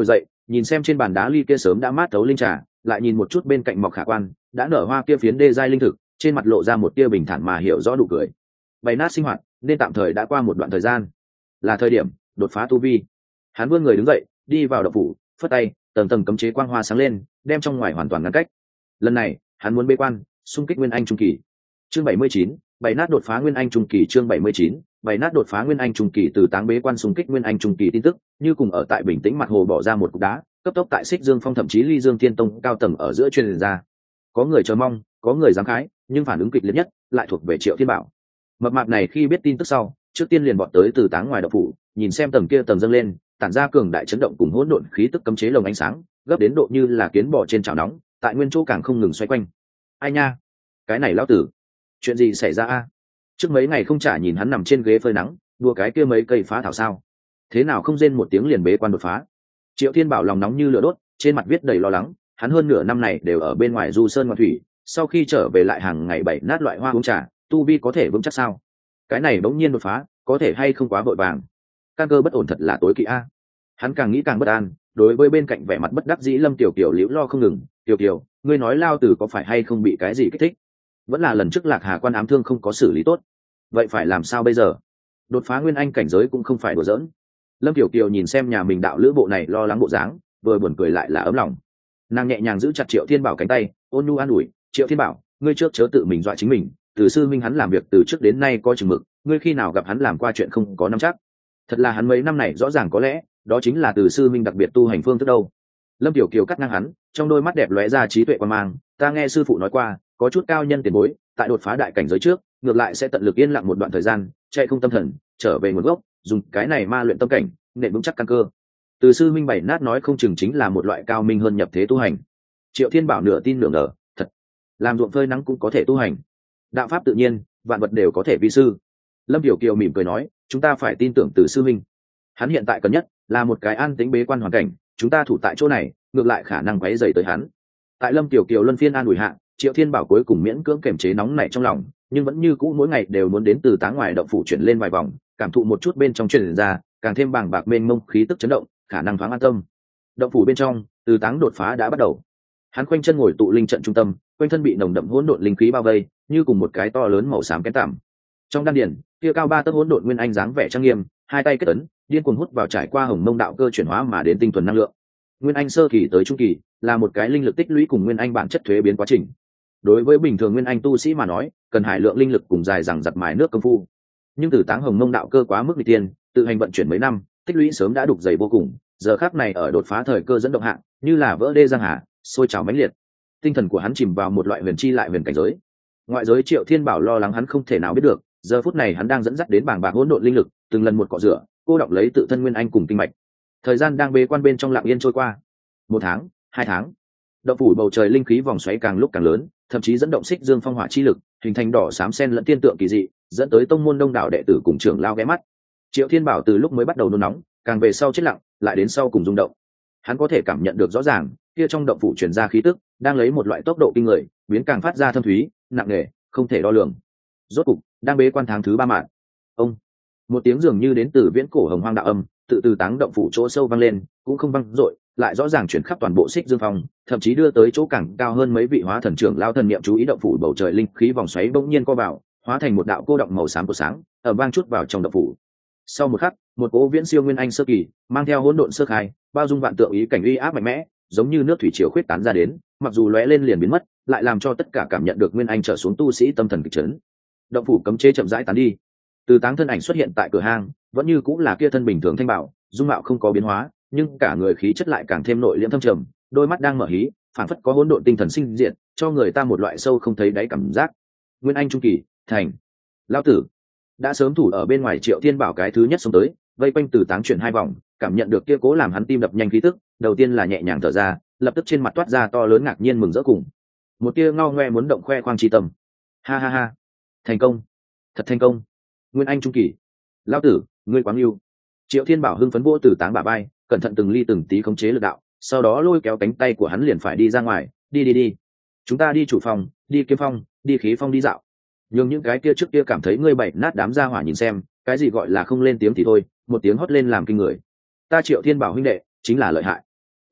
nhìn xem trên bàn đá ly kia sớm đã mát tấu linh trà, lại nhìn một chút bên cạnh mọc khả quan đã nở hoa kia phiến đê giai linh thực, trên mặt lộ ra một tia bình thản mà hiểu rõ nụ cười. Bày nát sinh hoạt nên tạm thời đã qua một đoạn thời gian, là thời điểm đột phá tu vi. Hắn vươn người đứng dậy đi vào động phủ, phất tay tầng tầng cấm chế quang hoa sáng lên, đem trong ngoài hoàn toàn ngăn cách. Lần này hắn muốn bế quan xung kích nguyên anh trung kỳ. Chương 79, bày nát đột phá nguyên anh trung kỳ. Chương 79, bày nát đột phá nguyên anh trung kỳ. Từ Táng bế quan xung kích nguyên anh trung kỳ tin tức như cùng ở tại bình tĩnh mặt hồ bỏ ra một cục đá, cấp tốc tại Xích Dương Phong thậm chí Ly Dương Thiên Tông cao tầng ở giữa truyền ra. Có người chờ mong, có người giáng khái, nhưng phản ứng kịch liệt nhất lại thuộc về Triệu Thiên Bảo. Mập mạp này khi biết tin tức sau, trước tiên liền bọn tới Từ Táng ngoài động phủ, nhìn xem tầng kia tầng dâng lên, tản ra cường đại chấn động cùng hỗn độn khí tức cấm chế lồng ánh sáng, gấp đến độ như là kiến bò trên chảo nóng, tại nguyên chỗ càng không ngừng xoay quanh. Ai nha, cái này lão tử, chuyện gì xảy ra a? Trước mấy ngày không trả nhìn hắn nằm trên ghế phơi nắng, đua cái kia mấy cây phá thảo sao? Thế nào không rên một tiếng liền bế quan đột phá? Triệu Thiên Bảo lòng nóng như lửa đốt, trên mặt viết đầy lo lắng. Hắn hơn nửa năm này đều ở bên ngoài du sơn ngoạn thủy, sau khi trở về lại hàng ngày bày nát loại hoa uống trà, tu vi có thể vững chắc sao? Cái này bỗng nhiên đột phá, có thể hay không quá vội vàng? Căn cơ bất ổn thật là tối kỵ a. Hắn càng nghĩ càng bất an, đối với bên cạnh vẻ mặt bất đắc dĩ Lâm Tiểu Kiều liễu lo không ngừng. Tiểu Kiều, ngươi nói lao tử có phải hay không bị cái gì kích thích? Vẫn là lần trước Lạc Hà quan ám thương không có xử lý tốt, vậy phải làm sao bây giờ? Đột phá nguyên anh cảnh giới cũng không phải đùa giỡn. Lâm Tiểu Kiều nhìn xem nhà mình đạo lữ bộ này lo lắng bộ dáng, vừa buồn cười lại là ấm lòng. Nàng nhẹ nhàng giữ chặt Triệu Thiên Bảo cánh tay, ôn nhu an ủi, Triệu Thiên Bảo, ngươi trước chớ tự mình dọa chính mình, từ sư minh hắn làm việc từ trước đến nay có chừng mực, ngươi khi nào gặp hắn làm qua chuyện không có nắm chắc? Thật là hắn mấy năm này rõ ràng có lẽ đó chính là từ sư minh đặc biệt tu hành phương thức đâu. Lâm Tiểu Kiều cắt ngang hắn, trong đôi mắt đẹp lóe ra trí tuệ quan mang, ta nghe sư phụ nói qua, có chút cao nhân tiền bối tại đột phá đại cảnh giới trước ngược lại sẽ tận lực yên lặng một đoạn thời gian, chạy không tâm thần, trở về nguồn gốc, dùng cái này ma luyện tâm cảnh, nện vững chắc căn cơ. Từ sư minh bảy nát nói không chừng chính là một loại cao minh hơn nhập thế tu hành. Triệu Thiên Bảo nửa tin nửa ngờ, thật, làm ruộng phơi nắng cũng có thể tu hành, đạo pháp tự nhiên, vạn vật đều có thể vi sư. Lâm Tiểu Kiều mỉm cười nói, chúng ta phải tin tưởng từ sư minh, hắn hiện tại cần nhất là một cái an tĩnh bế quan hoàn cảnh, chúng ta thủ tại chỗ này ngược lại khả năng quấy dày tới hắn. Tại Lâm Tiểu Kiều luân phiên an ủi hạ, Triệu Thiên Bảo cuối cùng miễn cưỡng kiềm chế nóng nảy trong lòng, nhưng vẫn như cũ mỗi ngày đều muốn đến Từ Táng ngoài động phủ chuyển lên vài vòng, cảm thụ một chút bên trong truyền ra, càng thêm bàng bạc mênh mông khí tức chấn động, khả năng thoáng an tâm. Động phủ bên trong, Từ Táng đột phá đã bắt đầu. Hắn khoanh chân ngồi tụ linh trận trung tâm, quanh thân bị nồng đậm hỗn độn linh khí bao vây, như cùng một cái to lớn màu xám kén tằm. Trong đan điển, kia cao 3 tấc hỗn độn nguyên anh dáng vẻ trang nghiêm, hai tay kết ấn, điên cuồng hút vào trải qua hồng mông đạo cơ chuyển hóa mà đến tinh thuần năng lượng. Nguyên anh sơ kỳ tới trung kỳ là một cái linh lực tích lũy cùng nguyên anh bản chất thuế biến quá trình. Đối với bình thường nguyên anh tu sĩ mà nói, cần hải lượng linh lực cùng dài dằng dặc mài nước công phu. Nhưng Từ Táng hồng mông đạo cơ quá mức nghịch tiên, tự hành vận chuyển mấy năm, tích lũy sớm đã đục dày vô cùng, giờ khắc này ở đột phá thời cơ dẫn động hạng, như là vỡ đê giang hà, sôi trào mãnh liệt. Tinh thần của hắn chìm vào một loại huyền chi lại huyền cảnh giới. Ngoại giới Triệu Thiên Bảo lo lắng hắn không thể nào biết được, giờ phút này hắn đang dẫn dắt đến bảng bạc hỗn độn linh lực, từng lần một cọ rửa, cô đọng lấy tự thân nguyên anh cùng kinh mạch. Thời gian đang bế quan bên trong lặng yên trôi qua. 1 tháng, 2 tháng, động phủ bầu trời linh khí vòng xoáy càng lúc càng lớn, thậm chí dẫn động Xích Dương phong hỏa chi lực, hình thành đỏ xám sen lẫn tiên tượng kỳ dị, dẫn tới tông môn đông đảo đệ tử cùng trưởng lao ghé mắt. Triệu Thiên Bảo từ lúc mới bắt đầu nôn nóng, càng về sau chết lặng, lại đến sau cùng rung động. Hắn có thể cảm nhận được rõ ràng, kia trong động phủ truyền ra khí tức, đang lấy một loại tốc độ kinh người, biến càng phát ra thâm thúy, nặng nề, không thể đo lường. Rốt cục, đang bế quan tháng thứ 3 mạn. Ông, một tiếng dường như đến từ viễn cổ hồng hoang đạo âm, từ Táng động phủ chỗ sâu vang lên, cũng không vang dội, lại rõ ràng chuyển khắp toàn bộ Xích Dương phong, thậm chí đưa tới chỗ càng cao hơn mấy vị hóa thần trưởng lao thần niệm chú ý động phủ bầu trời linh khí vòng xoáy bỗng nhiên co vào, hóa thành một đạo cô động màu xám của sáng, ở vang chút vào trong động phủ. Sau một khắc, một cỗ viễn siêu nguyên anh sơ kỳ, mang theo hỗn độn sơ khai, bao dung vạn tượng ý cảnh uy áp mạnh mẽ, giống như nước thủy triều khuyết tán ra đến, mặc dù lóe lên liền biến mất, lại làm cho tất cả cảm nhận được nguyên anh trở xuống tu sĩ tâm thần kịch chấn. Động phủ cấm chế chậm rãi tán đi, Từ Táng thân ảnh xuất hiện tại cửa hang, vẫn như cũng là kia thân bình thường thanh bảo, dung mạo không có biến hóa, nhưng cả người khí chất lại càng thêm nội liễm thâm trầm, đôi mắt đang mở hí, phản phất có hỗn độn tinh thần sinh diện, cho người ta một loại sâu không thấy đáy cảm giác. Nguyên anh trung kỳ, thành. Lão tử đã sớm thủ ở bên ngoài Triệu Thiên Bảo cái thứ nhất xông tới, vây quanh Từ Táng chuyển 2 vòng, cảm nhận được kia cố làm hắn tim đập nhanh khí tức, đầu tiên là nhẹ nhàng thở ra, lập tức trên mặt toát ra to lớn ngạc nhiên mừng rỡ cùng một tia ngao ngoe muốn động khoe khoang chi tâm. Ha ha ha, thành công, thật thành công. Nguyên anh trung kỳ, lão tử, ngươi quá yêu. Triệu Thiên Bảo hưng phấn vỗ Từ Táng bả vai, cẩn thận từng ly từng tí khống chế lực đạo, sau đó lôi kéo cánh tay của hắn liền phải đi ra ngoài. Đi, chúng ta đi chủ phòng, đi kiếm phong, đi khí phong đi dạo. Nhưng những cái kia trước kia cảm thấy ngươi bảy nát đám gia hỏa nhìn xem, cái gì gọi là không lên tiếng thì thôi, một tiếng hót lên làm kinh người. Ta Triệu Thiên Bảo huynh đệ chính là lợi hại.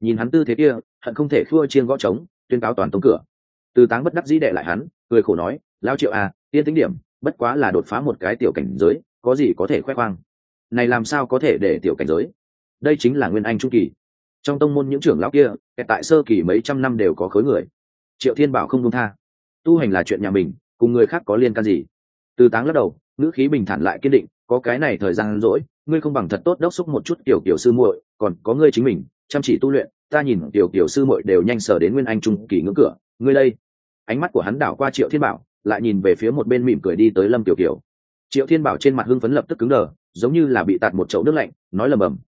nhìn hắn tư thế kia hận không thể khua chiên gõ trống tuyên cáo toàn tông cửa. Từ Táng bất đắc dĩ đệ lại hắn, cười khổ nói, lao Triệu à, tiên tính điểm bất quá là đột phá một cái tiểu cảnh giới, có gì có thể khoe khoang. Này làm sao có thể để tiểu cảnh giới, đây chính là nguyên anh trung kỳ. Trong tông môn những trưởng lão kia tại sơ kỳ mấy trăm năm đều có khối người. Triệu Thiên Bảo không buông tha, tu hành là chuyện nhà mình, cùng người khác có liên can gì. Từ Táng lắc đầu, ngữ khí bình thản lại kiên định, có cái này thời gian rỗi, ngươi không bằng thật tốt đốc xúc một chút kiểu sư muội, còn có ngươi chính mình chăm chỉ tu luyện, ta nhìn kiểu sư muội đều nhanh sở đến nguyên anh trung kỳ ngưỡng cửa, ngươi đây. Ánh mắt của hắn đảo qua Triệu Thiên Bảo, lại nhìn về phía một bên mỉm cười đi tới Lâm Tiểu Kiều. Triệu Thiên Bảo trên mặt hưng phấn lập tức cứng đờ, giống như là bị tạt một chậu nước lạnh, nói lầm bầm,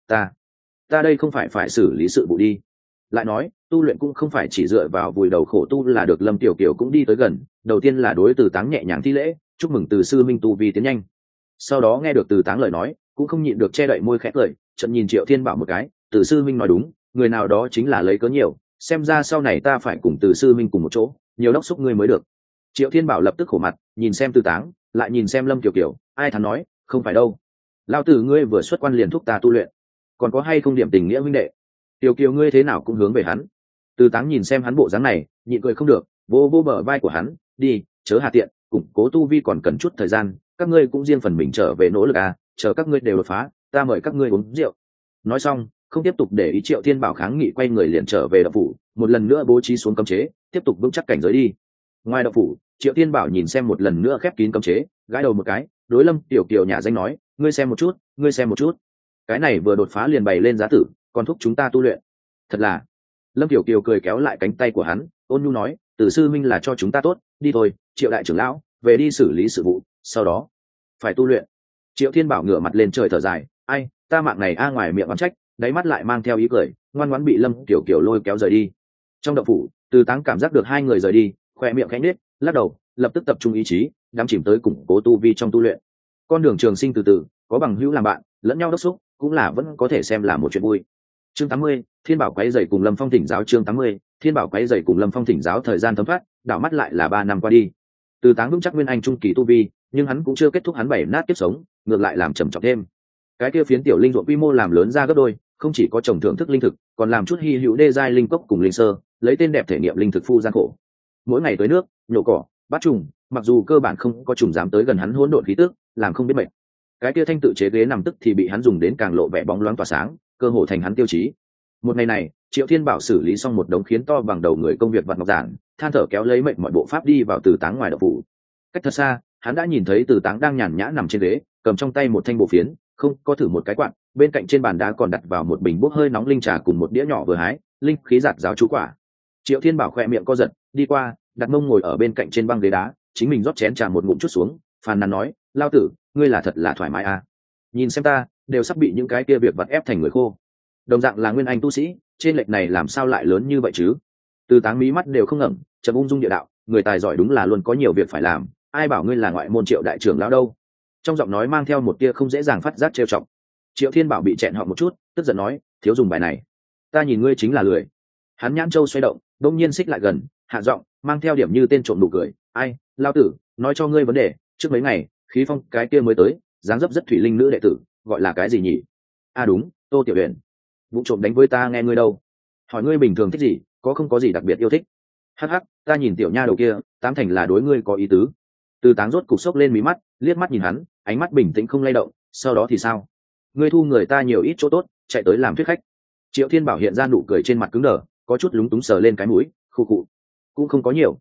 ta đây không phải xử lý sự vụ đi. Lại nói, tu luyện cũng không phải chỉ dựa vào vùi đầu khổ tu là được. Lâm Tiểu Kiều cũng đi tới gần, đầu tiên là đối Từ Táng nhẹ nhàng thi lễ, chúc mừng Từ sư minh tu vi tiến nhanh. Sau đó nghe được Từ Táng lời nói, cũng không nhịn được che đậy môi khẽ cười, chợt nhìn Triệu Thiên Bảo một cái, Từ sư minh nói đúng, người nào đó chính là lấy cớ nhiều, xem ra sau này ta phải cùng Từ sư minh cùng một chỗ, nhiều đốc xúc ngươi mới được. Triệu Thiên Bảo lập tức khổ mặt, nhìn xem Từ Táng, lại nhìn xem Lâm Tiểu Kiều, ai thắn nói, không phải đâu, lao tử ngươi vừa xuất quan liền thúc ta tu luyện, còn có hay không điểm tình nghĩa huynh đệ. Tiểu Kiều ngươi thế nào cũng hướng về hắn. Từ Táng nhìn xem hắn bộ dáng này, nhịn cười không được, vô vô bờ vai của hắn, đi, chớ hà tiện, củng cố tu vi còn cần chút thời gian, các ngươi cũng riêng phần mình trở về nỗ lực à, chờ các ngươi đều đột phá, ta mời các ngươi uống rượu. Nói xong, không tiếp tục để ý Triệu Thiên Bảo kháng nghị, quay người liền trở về động phủ, một lần nữa bố trí xuống cấm chế, tiếp tục vững chắc cảnh giới đi. Ngoài động phủ, Triệu Thiên Bảo nhìn xem một lần nữa khép kín cấm chế, gãi đầu một cái, đối Lâm Tiểu Kiều nhà danh nói, ngươi xem một chút, ngươi xem một chút, cái này vừa đột phá liền bày lên giá tử, còn thúc chúng ta tu luyện, thật là. Lâm Tiểu Kiều cười kéo lại cánh tay của hắn, ôn nhu nói, Từ sư minh là cho chúng ta tốt, đi thôi, Triệu đại trưởng lão, về đi xử lý sự vụ, sau đó phải tu luyện. Triệu Thiên Bảo ngửa mặt lên trời thở dài, ai, ta mạng này a, ngoài miệng oán trách, đáy mắt lại mang theo ý cười, ngoan ngoãn bị Lâm Tiểu Kiều lôi kéo rời đi. Trong động phủ, Từ Táng cảm giác được hai người rời đi, khoe miệng khẽ nhếch, lắc đầu, lập tức tập trung ý chí, đắm chìm tới củng cố tu vi trong tu luyện. Con đường trường sinh từ từ, có bằng hữu làm bạn, lẫn nhau đốc xúc, cũng là vẫn có thể xem là một chuyện vui. Chương 80, Thiên Bảo quấy rầy cùng Lâm Phong thỉnh giáo. Chương 80, Thiên Bảo quấy rầy cùng Lâm Phong thỉnh giáo. Thời gian thấm thoát, đảo mắt lại là 3 năm qua đi. Từ Táng vững chắc nguyên anh trung kỳ tu vi, nhưng hắn cũng chưa kết thúc hắn bảy nát kiếp sống, ngược lại làm trầm trọng thêm. Cái kia phiến tiểu linh ruộng quy mô làm lớn ra gấp đôi, không chỉ có trồng thưởng thức linh thực, còn làm chút hy hữu đê giai linh cốc cùng linh sơ, lấy tên đẹp thể nghiệm linh thực phu gian khổ. Mỗi ngày tưới nước, nhổ cỏ, bắt trùng, mặc dù cơ bản không có trùng dám tới gần hắn hỗn độn khí tức, làm không biết mệt. Cái kia thanh tự chế ghế nằm tức thì bị hắn dùng đến càng lộ vẻ bóng loáng tỏa sáng, cơ hồ thành hắn tiêu chí. Một ngày này, Triệu Thiên Bảo xử lý xong một đống khiến to bằng đầu người công việc vặt ngọc giản, than thở kéo lấy mệnh mọi bộ pháp đi vào Từ Táng ngoài động phủ. Cách thật xa, hắn đã nhìn thấy Từ Táng đang nhàn nhã nằm trên ghế, cầm trong tay một thanh bộ phiến, không có thử một cái quạt, bên cạnh trên bàn đá còn đặt vào một bình bốc hơi nóng linh trà cùng một đĩa nhỏ vừa hái, linh khí giạt giáo chú quả. Triệu Thiên Bảo khẽ miệng co giật, đi qua, đặt mông ngồi ở bên cạnh trên băng ghế đá, chính mình rót chén trà một ngụm chút xuống, phàn nàn nói, lao tử, ngươi là thật là thoải mái à? Nhìn xem ta, đều sắp bị những cái kia việc vặt ép thành người khô. Đồng dạng là nguyên anh tu sĩ, trên lệch này làm sao lại lớn như vậy chứ? Từ Táng mí mắt đều không ngẩng, trầm ung dung địa đạo, người tài giỏi đúng là luôn có nhiều việc phải làm, ai bảo ngươi là ngoại môn Triệu đại trưởng lão đâu? Trong giọng nói mang theo một tia không dễ dàng phát giác trêu chọc. Triệu Thiên Bảo bị chẹn họ một chút, tức giận nói, thiếu dùng bài này, ta nhìn ngươi chính là lười. Hắn nhãn châu xoay động, đông nhiên xích lại gần, hạ giọng, mang theo điểm như tên trộm nụ cười, ai, lao tử, nói cho ngươi vấn đề, trước mấy ngày, khí phong cái kia mới tới, dáng dấp rất thủy linh nữ đệ tử, gọi là cái gì nhỉ? À đúng, Tô Tiểu Huyền. Vụ trộm đánh với ta nghe ngươi đâu? Hỏi ngươi bình thường thích gì, có không có gì đặc biệt yêu thích? Hắc hắc, ta nhìn tiểu nha đầu kia, tám thành là đối ngươi có ý tứ. Từ Táng rốt cục sốc lên mí mắt, liếc mắt nhìn hắn, ánh mắt bình tĩnh không lay động, sau đó thì sao? Ngươi thu người ta nhiều ít chỗ tốt, chạy tới làm thuyết khách. Triệu Thiên Bảo hiện ra nụ cười trên mặt cứng đờ, có chút lúng túng sờ lên cái mũi, khu cụ. Cũng không có nhiều,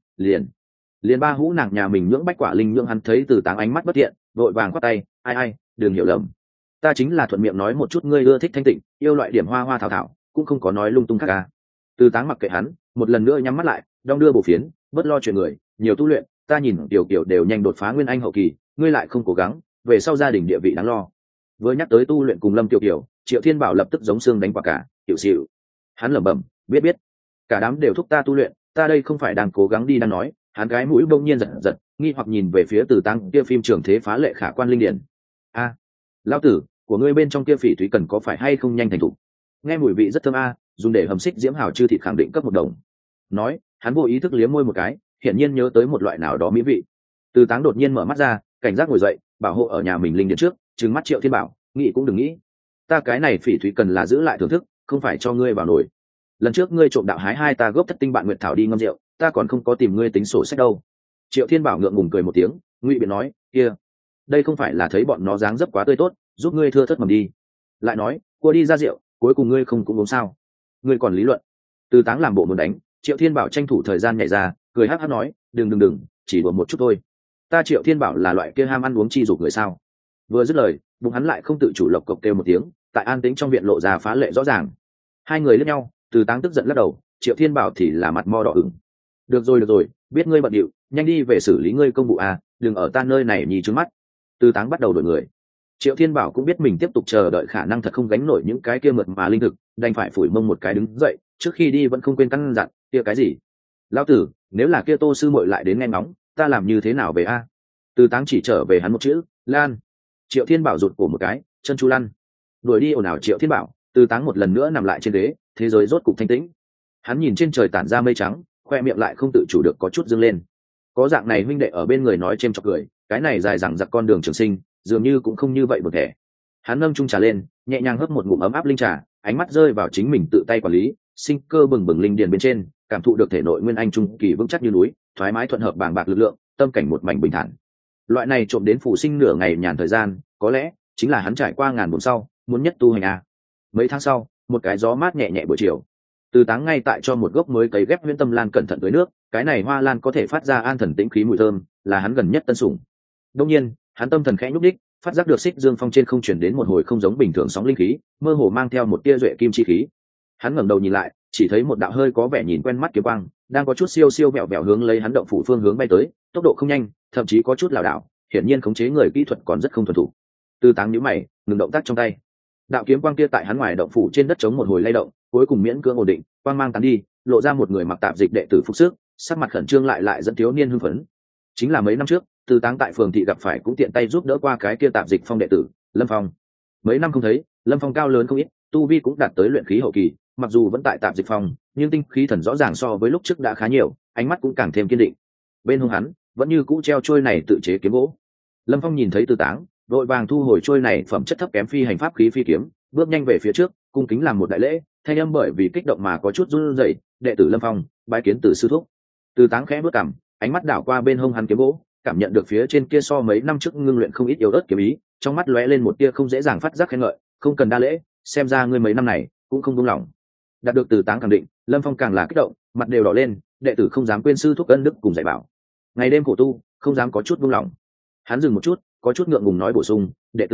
liền ba hũ nàng nhà mình nhưỡng bách quả linh nhưỡng. Hắn thấy Từ Táng ánh mắt bất thiện, vội vàng quát tay, ai, đừng hiểu lầm, ta chính là thuận miệng nói một chút ngươi ưa thích thanh tịnh, yêu loại điểm hoa hoa thảo thảo, cũng không có nói lung tung khác à. Từ Táng mặc kệ hắn, một lần nữa nhắm mắt lại, đong đưa bổ phiến, bất lo chuyện người, nhiều tu luyện, ta nhìn tiểu kiểu đều nhanh đột phá nguyên anh hậu kỳ, ngươi lại không cố gắng, về sau gia đình địa vị đáng lo. Vừa nhắc tới tu luyện cùng Lâm Tiểu Kiều, Triệu Thiên Bảo lập tức giống xương đánh quả cả, tiểu xỉu. Hắn lẩm bẩm, biết, cả đám đều thúc ta tu luyện, ta đây không phải đang cố gắng đi đang nói. Hắn cái mũi bỗng nhiên giật, nghi hoặc nhìn về phía Từ Táng kia phim trường thế phá lệ khả quan linh điển. A, lão tử, của ngươi bên trong kia phỉ thúy cần có phải hay không nhanh thành thủ? Nghe mùi vị rất thơm a, dùng để hầm xích diễm hào chư thịt khẳng định cấp 1 đồng. Nói, hắn vô ý thức liếm môi một cái, hiển nhiên nhớ tới một loại nào đó mỹ vị. Từ Táng đột nhiên mở mắt ra, cảnh giác ngồi dậy, bảo hộ ở nhà mình linh điển trước, trừng mắt Triệu Thiên Bảo, nghĩ cũng đừng nghĩ, ta cái này phỉ thúy cần là giữ lại thưởng thức, không phải cho ngươi vào nổi. lần trước ngươi trộm đạo hái hai ta gốc thất tinh bạn nguyệt thảo đi ngâm rượu, ta còn không có tìm ngươi tính sổ sách đâu. Triệu Thiên Bảo ngượng ngùng cười một tiếng, ngụy biện nói, kia, đây không phải là thấy bọn nó dáng dấp quá tươi tốt, giúp ngươi thưa thất mầm đi. Lại nói, cua đi ra rượu, cuối cùng ngươi không cũng uống sao? Ngươi còn lý luận? Từ Táng làm bộ muốn đánh, Triệu Thiên Bảo tranh thủ thời gian nhảy ra, cười hắc hắc nói, đừng, chỉ đùa một chút thôi. Ta Triệu Thiên Bảo là loại kia ham ăn uống chi dục người sao? Vừa dứt lời, bụng hắn lại không tự chủ lộc cộc kêu một tiếng, tại an tĩnh trong viện lộ ra phá lệ rõ ràng. Hai người liếc nhau, Từ Táng tức giận lắc đầu, Triệu Thiên Bảo thì là mặt mo đỏ ửng. Được rồi, biết ngươi bận điệu, nhanh đi về xử lý ngươi công vụ à, đừng ở ta nơi này nhì trướng mắt. Từ Táng bắt đầu đổi người. Triệu Thiên Bảo cũng biết mình tiếp tục chờ đợi khả năng thật không gánh nổi những cái kia mượt mà linh thực, đành phải phủi mông một cái đứng dậy, trước khi đi vẫn không quên căn dặn, kia cái gì? Lão tử, nếu là kia Tô sư muội lại đến nghe ngóng, ta làm như thế nào về a? Từ Táng chỉ trở về hắn một chữ, lan. Triệu Thiên Bảo rụt cổ một cái, chân chu lăn. Đuổi đi ồn ào Triệu Thiên Bảo, Từ Táng một lần nữa nằm lại trên ghế, thế giới rốt cục thanh tĩnh. Hắn nhìn trên trời tản ra mây trắng, khoe miệng lại không tự chủ được có chút dương lên. Có dạng này huynh đệ ở bên người nói chêm chọc cười, cái này dài dằng dặc con đường trường sinh, dường như cũng không như vậy một thể. Hắn nâng chung trà lên, nhẹ nhàng hớp một ngụm ấm áp linh trà, ánh mắt rơi vào chính mình tự tay quản lý, sinh cơ bừng bừng linh điền bên trên, cảm thụ được thể nội nguyên anh trung kỳ vững chắc như núi, thoải mái thuận hợp bàng bạc lực lượng, tâm cảnh một mảnh bình thản. Loại này trộm đến phụ sinh nửa ngày nhàn thời gian, có lẽ chính là hắn trải qua ngàn buồn sau, muốn nhất tu hành a. Mấy tháng sau, một cái gió mát nhẹ nhẹ buổi chiều, Từ Táng ngay tại cho một gốc mới cấy ghép huyễn tâm lan cẩn thận tưới nước, cái này hoa lan có thể phát ra an thần tĩnh khí mùi thơm, là hắn gần nhất tân sủng. Đương nhiên, hắn tâm thần khẽ nhúc đích, phát giác được xích dương phong trên không chuyển đến một hồi không giống bình thường sóng linh khí, mơ hồ mang theo một tia duệ kim chi khí. Hắn ngẩng đầu nhìn lại, chỉ thấy một đạo hơi có vẻ nhìn quen mắt kiếm quang, đang có chút siêu siêu vẹo vẹo hướng lấy hắn động phủ phương hướng bay tới, tốc độ không nhanh, thậm chí có chút lảo đảo, hiển nhiên khống chế người kỹ thuật còn rất không thuần thục. Từ Táng nhíu mày, ngừng động tác trong tay. Đạo kiếm quang kia tại hắn ngoài động phủ trên đất chống một hồi lay động, cuối cùng miễn cưỡng ổn định, quang mang tán đi, lộ ra một người mặc tạp dịch đệ tử phục sức, sắc mặt khẩn trương lại dẫn thiếu niên hưng phấn. Chính là mấy năm trước, Từ Táng tại phường thị gặp phải cũng tiện tay giúp đỡ qua cái kia tạp dịch phong đệ tử Lâm Phong. Mấy năm không thấy, Lâm Phong cao lớn không ít, tu vi cũng đạt tới luyện khí hậu kỳ, mặc dù vẫn tại tạp dịch phong, nhưng tinh khí thần rõ ràng so với lúc trước đã khá nhiều, ánh mắt cũng càng thêm kiên định. Bên hông hắn vẫn như cũ treo trôi này tự chế kiếm gỗ. Lâm Phong nhìn thấy Từ Táng, vội vàng thu hồi trôi này phẩm chất thấp kém phi hành pháp khí phi kiếm, bước nhanh về phía trước, cung kính làm một đại lễ, thanh âm bởi vì kích động mà có chút run rẩy, đệ tử Lâm Phong, bái kiến từ sư thúc. Từ Táng khẽ bước cằm, ánh mắt đảo qua bên hông hắn kiếm gỗ, cảm nhận được phía trên kia so mấy năm trước ngưng luyện không ít yếu ớt kiếm ý, trong mắt lóe lên một tia không dễ dàng phát giác khen ngợi, không cần đa lễ, xem ra ngươi mấy năm này cũng không buông lỏng. Đạt được Từ Táng khẳng định, Lâm Phong càng là kích động, mặt đều đỏ lên, đệ tử không dám quên sư thúc ân đức cùng dạy bảo, ngày đêm khổ tu, không dám có chút buông lỏng. Hắn dừng một chút, có chút ngượng ngùng nói bổ sung,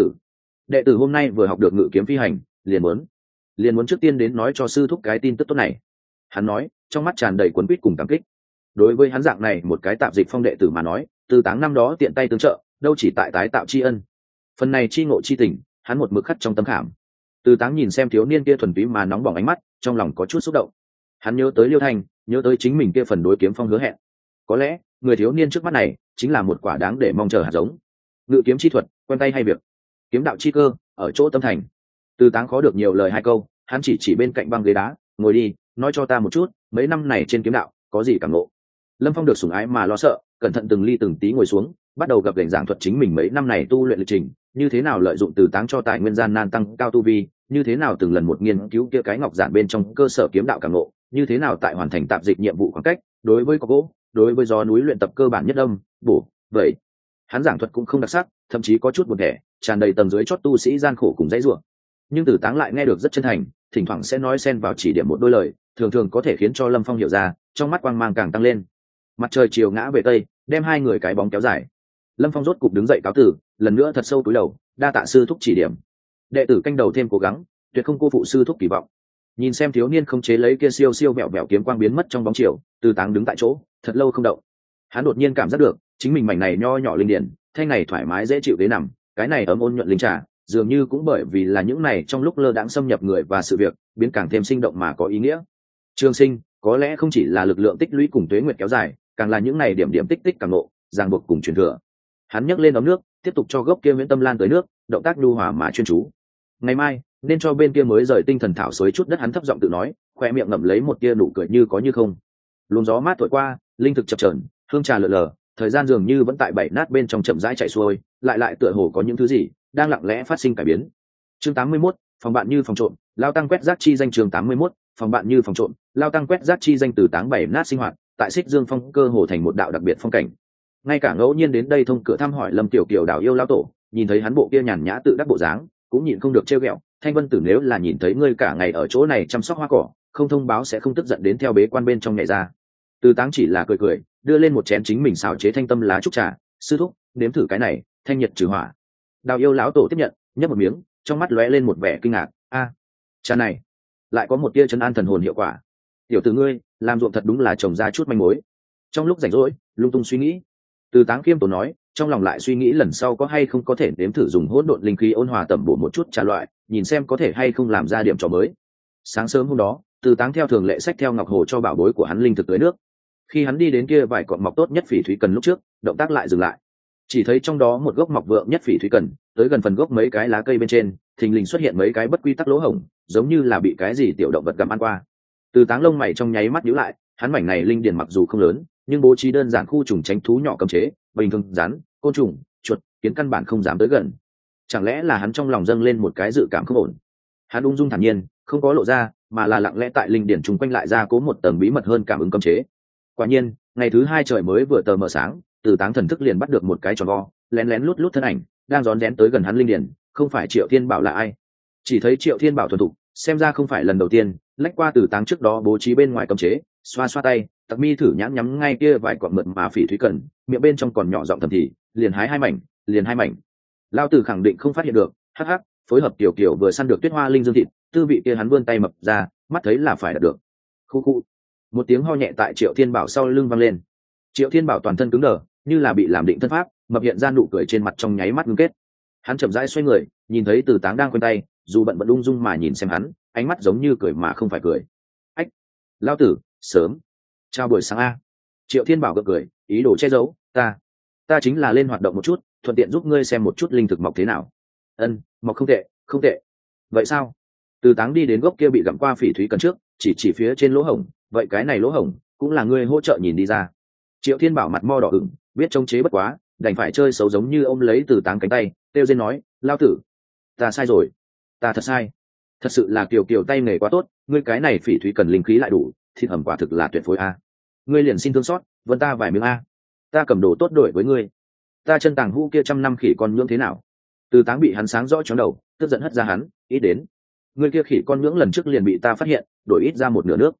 đệ tử hôm nay vừa học được ngự kiếm phi hành, liền muốn trước tiên đến nói cho sư thúc cái tin tức tốt này. Hắn nói, trong mắt tràn đầy cuốn quýt cùng cảm kích. Đối với hắn dạng này một cái tạp dịch phong đệ tử mà nói, Từ Táng năm đó tiện tay tương trợ, đâu chỉ tại tái tạo tri ân, phần này chi ngộ chi tình, hắn một mực khắc trong tâm khảm. Từ Táng nhìn xem thiếu niên kia thuần túy mà nóng bỏng ánh mắt, trong lòng có chút xúc động. Hắn nhớ tới Liêu Thanh, nhớ tới chính mình kia phần đối kiếm phong hứa hẹn. Có lẽ người thiếu niên trước mắt này chính là một quả đáng để mong chờ hạt giống. Ngự kiếm chi thuật, quen tay hay việc, kiếm đạo chi cơ ở chỗ tâm thành. Từ Táng khó được nhiều lời hai câu, hắn chỉ bên cạnh băng ghế đá, ngồi đi, nói cho ta một chút, mấy năm này trên kiếm đạo có gì cảm ngộ. Lâm Phong được sủng ái mà lo sợ, cẩn thận từng ly từng tí ngồi xuống, bắt đầu gặp gành giảng thuật chính mình mấy năm này tu luyện lịch trình, như thế nào lợi dụng Từ Táng cho tài nguyên gian nan tăng cao tu vi, như thế nào từng lần một nghiên cứu kia cái ngọc giản bên trong cơ sở kiếm đạo cảm ngộ, như thế nào tại hoàn thành tạp dịch nhiệm vụ khoảng cách, đối với có gỗ, đối với gió núi luyện tập cơ bản nhất âm, bổ, vậy. Hắn giảng thuật cũng không đặc sắc, thậm chí có chút buồn tẻ, tràn đầy tầng dưới chót tu sĩ gian khổ cùng dãy rủa. Nhưng Từ Táng lại nghe được rất chân thành, thỉnh thoảng sẽ nói xen vào chỉ điểm một đôi lời, thường thường có thể khiến cho Lâm Phong hiểu ra, trong mắt quang mang càng tăng lên. Mặt trời chiều ngã về tây, đem hai người cái bóng kéo dài. Lâm Phong rốt cục đứng dậy cáo từ, lần nữa thật sâu cúi đầu, đa tạ sư thúc chỉ điểm. Đệ tử canh đầu thêm cố gắng, tuyệt không cô phụ sư thúc kỳ vọng. Nhìn xem thiếu niên không chế lấy kia siêu siêu vẹo vẹo kiếm quang biến mất trong bóng chiều, Từ Táng đứng tại chỗ, thật lâu không động. Hắn đột nhiên cảm giác được, chính mình mảnh này nho nhỏ linh điển, thanh này thoải mái dễ chịu ghế nằm, cái này ấm ôn nhuận linh trà, dường như cũng bởi vì là những này trong lúc lơ đãng xâm nhập người và sự việc, biến càng thêm sinh động mà có ý nghĩa. Trường sinh, có lẽ không chỉ là lực lượng tích lũy cùng tuế nguyệt kéo dài, càng là những này điểm điểm tích tích càng nộ, ràng buộc cùng truyền thừa. Hắn nhấc lên ấm nước, tiếp tục cho gốc kia Nguyễn Tâm Lan tới nước, động tác nhu hòa mà chuyên chú. Ngày mai, nên cho bên kia mới rời tinh thần thảo xới chút đất, hắn thấp giọng tự nói, khoe miệng ngậm lấy một tia nụ cười như có như không. Luồng gió mát thổi qua, linh thực chập chờn, hương trà lờ lờ, thời gian dường như vẫn tại bảy nát bên trong chậm rãi chảy xuôi, lại tựa hồ có những thứ gì đang lặng lẽ phát sinh cải biến. Chương 81, phòng bạn như phòng trộm, lao tăng quét rác chi danh. Chương 81, phòng bạn như phòng trộm, lao tăng quét rác chi danh từ táng bảy nát sinh hoạt, tại Xích Dương Phong cơ hồ thành một đạo đặc biệt phong cảnh. Ngay cả ngẫu nhiên đến đây thông cửa thăm hỏi Lâm Tiểu Kiều đào yêu lão tổ, nhìn thấy hắn bộ kia nhàn nhã tự đắc bộ dáng, cũng nhịn không được trêu ghẹo, Thanh Vân Tử nếu là nhìn thấy ngươi cả ngày ở chỗ này chăm sóc hoa cỏ, không thông báo sẽ không tức giận đến theo bế quan bên trong nhảy ra. Từ Táng chỉ là cười cười, đưa lên một chén chính mình xào chế thanh tâm lá trúc trà, sư thúc, nếm thử cái này, thanh nhiệt trừ hỏa. Đào yêu lão tổ tiếp nhận, nhấp một miếng, trong mắt lóe lên một vẻ kinh ngạc, trà này lại có một tia trấn an thần hồn hiệu quả. Tiểu tử ngươi làm ruộng thật đúng là trồng ra chút manh mối. Trong lúc rảnh rỗi lung tung suy nghĩ, Từ Táng khiêm tốn nói, trong lòng lại suy nghĩ lần sau có hay không có thể nếm thử dùng hỗn độn linh khí ôn hòa tẩm bổ một chút trà loại, nhìn xem có thể hay không làm ra điểm trò mới. Sáng sớm hôm đó, Từ Táng theo thường lệ sách theo ngọc hồ cho bảo bối của hắn linh thực tưới nước. Khi hắn đi đến kia vài cọn mọc tốt nhất phỉ thúy cần lúc trước, động tác lại dừng lại. Chỉ thấy trong đó một gốc mọc vượng nhất phỉ thúy cần, tới gần phần gốc mấy cái lá cây bên trên, thình lình xuất hiện mấy cái bất quy tắc lỗ hổng, giống như là bị cái gì tiểu động vật gặm ăn qua. Từ Táng lông mày trong nháy mắt nhíu lại, hắn mảnh này linh điền mặc dù không lớn, nhưng bố trí đơn giản khu trùng tránh thú nhỏ cấm chế, bình thường rắn, côn trùng, chuột, kiến căn bản không dám tới gần. Chẳng lẽ là hắn trong lòng dâng lên một cái dự cảm không ổn? Hắn ung dung thản nhiên, không có lộ ra, mà là lặng lẽ tại linh điển trùng quanh lại ra cố một tầng bí mật hơn cảm ứng cấm chế. Quả nhiên, ngày thứ hai trời mới vừa tờ mờ sáng, Từ Táng thần thức liền bắt được một cái tròn vo, lén lén lút lút thân ảnh, đang rón rén tới gần hắn linh điển, không phải Triệu Thiên Bảo là ai? Chỉ thấy Triệu Thiên Bảo thuần thục, xem ra không phải lần đầu tiên, lách qua Từ Táng trước đó bố trí bên ngoài cấm chế, xoa xoa tay, Tặc Mi thử nhãn nhắm ngay kia vài cọng mượt mà phỉ thúy cần, miệng bên trong còn nhỏ giọng thầm thì, liền hái hai mảnh, liền hai mảnh. Lao Tử khẳng định không phát hiện được, hắc hắc, phối hợp tiểu kiểu vừa săn được tuyết hoa linh dương thịt, tư vị kia hắn vươn tay mập ra, mắt thấy là phải đạt được. Khu khu. Một tiếng ho nhẹ tại Triệu Thiên Bảo sau lưng vang lên. Triệu Thiên Bảo toàn thân cứng đờ, như là bị làm định thân pháp, mập hiện ra nụ cười trên mặt trong nháy mắt ngưng kết. Hắn chậm rãi xoay người, nhìn thấy Từ Táng đang quanh tay, dù bận vẫn ung dung mà nhìn xem hắn, ánh mắt giống như cười mà không phải cười. Ách, Lao Tử, sớm. Chào buổi sáng a. Triệu Thiên Bảo gật cười, ý đồ che giấu, ta chính là lên hoạt động một chút, thuận tiện giúp ngươi xem một chút linh thực mọc thế nào. Mọc không tệ, không tệ. Vậy sao? Từ Táng đi đến gốc kia bị gặm qua phỉ thúy cần trước, chỉ phía trên lỗ hổng, vậy cái này lỗ hổng cũng là ngươi hỗ trợ nhìn đi ra. Triệu Thiên Bảo mặt mo đỏ ửng, biết trông chế bất quá, đành phải chơi xấu giống như ôm lấy Từ Táng cánh tay, kêu rên nói, Lao Tử, ta sai rồi, ta thật sai, thật sự là kiều tay nghề quá tốt, ngươi cái này phỉ thúy cần linh khí lại đủ, thịt hầm quả thực là tuyệt phối a. Ngươi liền xin thương xót, vân ta vài miếng a, ta cầm đồ tốt đổi với ngươi. Ta chân tàng hũ kia 100 năm khỉ con nhưỡng thế nào? Từ Táng bị hắn sáng rõ chóng đầu, tức giận hất ra hắn, ít đến. Ngươi kia khỉ con nhưỡng lần trước liền bị ta phát hiện, đổi ít ra một nửa nước.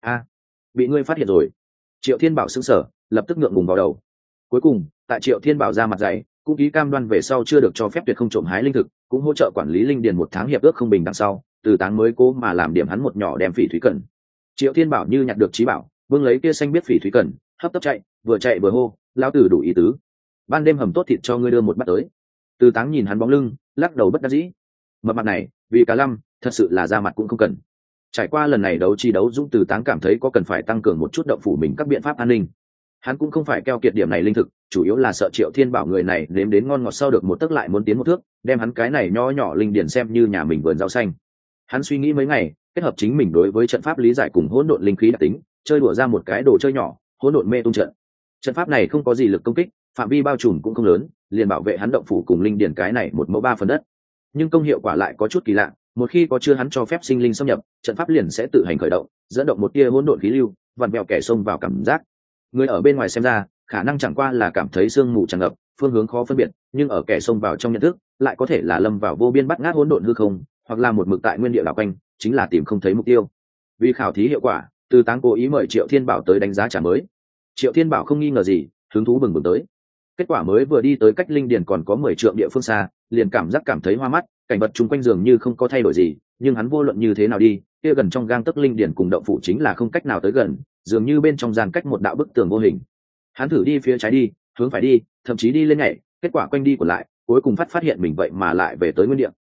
Bị ngươi phát hiện rồi. Triệu Thiên Bảo sững sờ, lập tức ngượng ngùng vào đầu. Cuối cùng, tại Triệu Thiên Bảo ra mặt dày, cũng ký cam đoan về sau chưa được cho phép tuyệt không trộm hái linh thực, cũng hỗ trợ quản lý linh điền 1 tháng hiệp ước không bình đằng sau, Từ Táng mới cố mà làm điểm hắn một nhỏ đem phỉ thúy cần. Triệu Thiên Bảo như nhặt được trí bảo, vương lấy kia xanh biết phỉ thúy cần, hấp tấp chạy vừa hô, lão tử đủ ý tứ. Ban đêm hầm tốt thịt cho ngươi đưa một bát tới. Từ Táng nhìn hắn bóng lưng, lắc đầu bất đắc dĩ. Mập mặt này, vì cả lâm, thật sự là ra mặt cũng không cần. Trải qua lần này đấu dũng, Từ Táng cảm thấy có cần phải tăng cường một chút động phủ mình các biện pháp an ninh. Hắn cũng không phải keo kiệt điểm này linh thực, chủ yếu là sợ Triệu Thiên Bảo người này nếm đến ngon ngọt sau được một tấc lại muốn tiến một thước, đem hắn cái này nho nhỏ linh điển xem như nhà mình vườn rau xanh. Hắn suy nghĩ mấy ngày, kết hợp chính mình đối với trận pháp lý giải cùng hỗn độn linh khí đặc tính, chơi đùa ra một cái đồ chơi nhỏ, hỗn độn mê tung trận. Trận pháp này không có gì lực công kích, phạm vi bao trùm cũng không lớn, liền bảo vệ hắn động phủ cùng linh điển cái này 1/3 đất. Nhưng công hiệu quả lại có chút kỳ lạ, một khi có chưa hắn cho phép sinh linh xâm nhập, trận pháp liền sẽ tự hành khởi động, dẫn động một tia hỗn độn khí lưu, vặn vẹo kẻ xông vào cảm giác. Người ở bên ngoài xem ra, khả năng chẳng qua là cảm thấy sương mù tràn ngập, phương hướng khó phân biệt, nhưng ở kẻ xông vào trong nhận thức, lại có thể là lâm vào vô biên bắt ngát hỗn độn hư không, hoặc là một mực tại nguyên địa đảo quanh, chính là tìm không thấy mục tiêu. Vì khảo thí hiệu quả, Từ Táng cố ý mời Triệu Thiên Bảo tới đánh giá trả mới. Triệu Thiên Bảo không nghi ngờ gì, hứng thú bừng bừng tới. Kết quả mới vừa đi tới cách linh điền còn có 10 trượng địa phương xa, liền cảm thấy hoa mắt, cảnh vật chung quanh dường như không có thay đổi gì, nhưng hắn vô luận như thế nào đi, kia gần trong gang tấc linh điền cùng động phủ chính là không cách nào tới gần, dường như bên trong gian cách một đạo bức tường vô hình. Hắn thử đi phía trái đi, hướng phải đi, thậm chí đi lên nhảy, kết quả quanh đi của lại, cuối cùng phát hiện mình vậy mà lại về tới nguyên địa.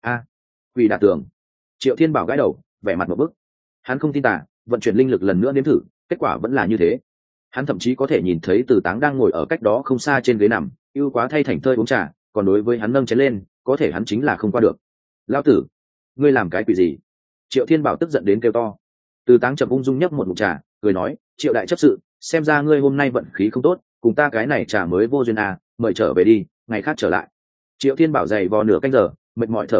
Quỷ đả tường. Triệu Thiên Bảo gãi đầu, vẻ mặt một bức. Hắn không tin tà, vận chuyển linh lực lần nữa nếm thử, kết quả vẫn là như thế. Hắn thậm chí có thể nhìn thấy Từ Táng đang ngồi ở cách đó không xa trên ghế nằm, ưu quá thay thành thơi uống trà, còn đối với hắn nâng chén lên, có thể hắn chính là không qua được. Lão tử, ngươi làm cái quỷ gì? Triệu Thiên Bảo tức giận đến kêu to. Từ Táng chậm ung dung nhấp một ngụm trà, cười nói, Triệu đại chấp sự, xem ra ngươi hôm nay vận khí không tốt, cùng ta cái này trà mới vô duyên à, mời trở về đi, ngày khác trở lại. Triệu Thiên Bảo dày vò nửa canh giờ, mệt mỏi thở hổn hộc,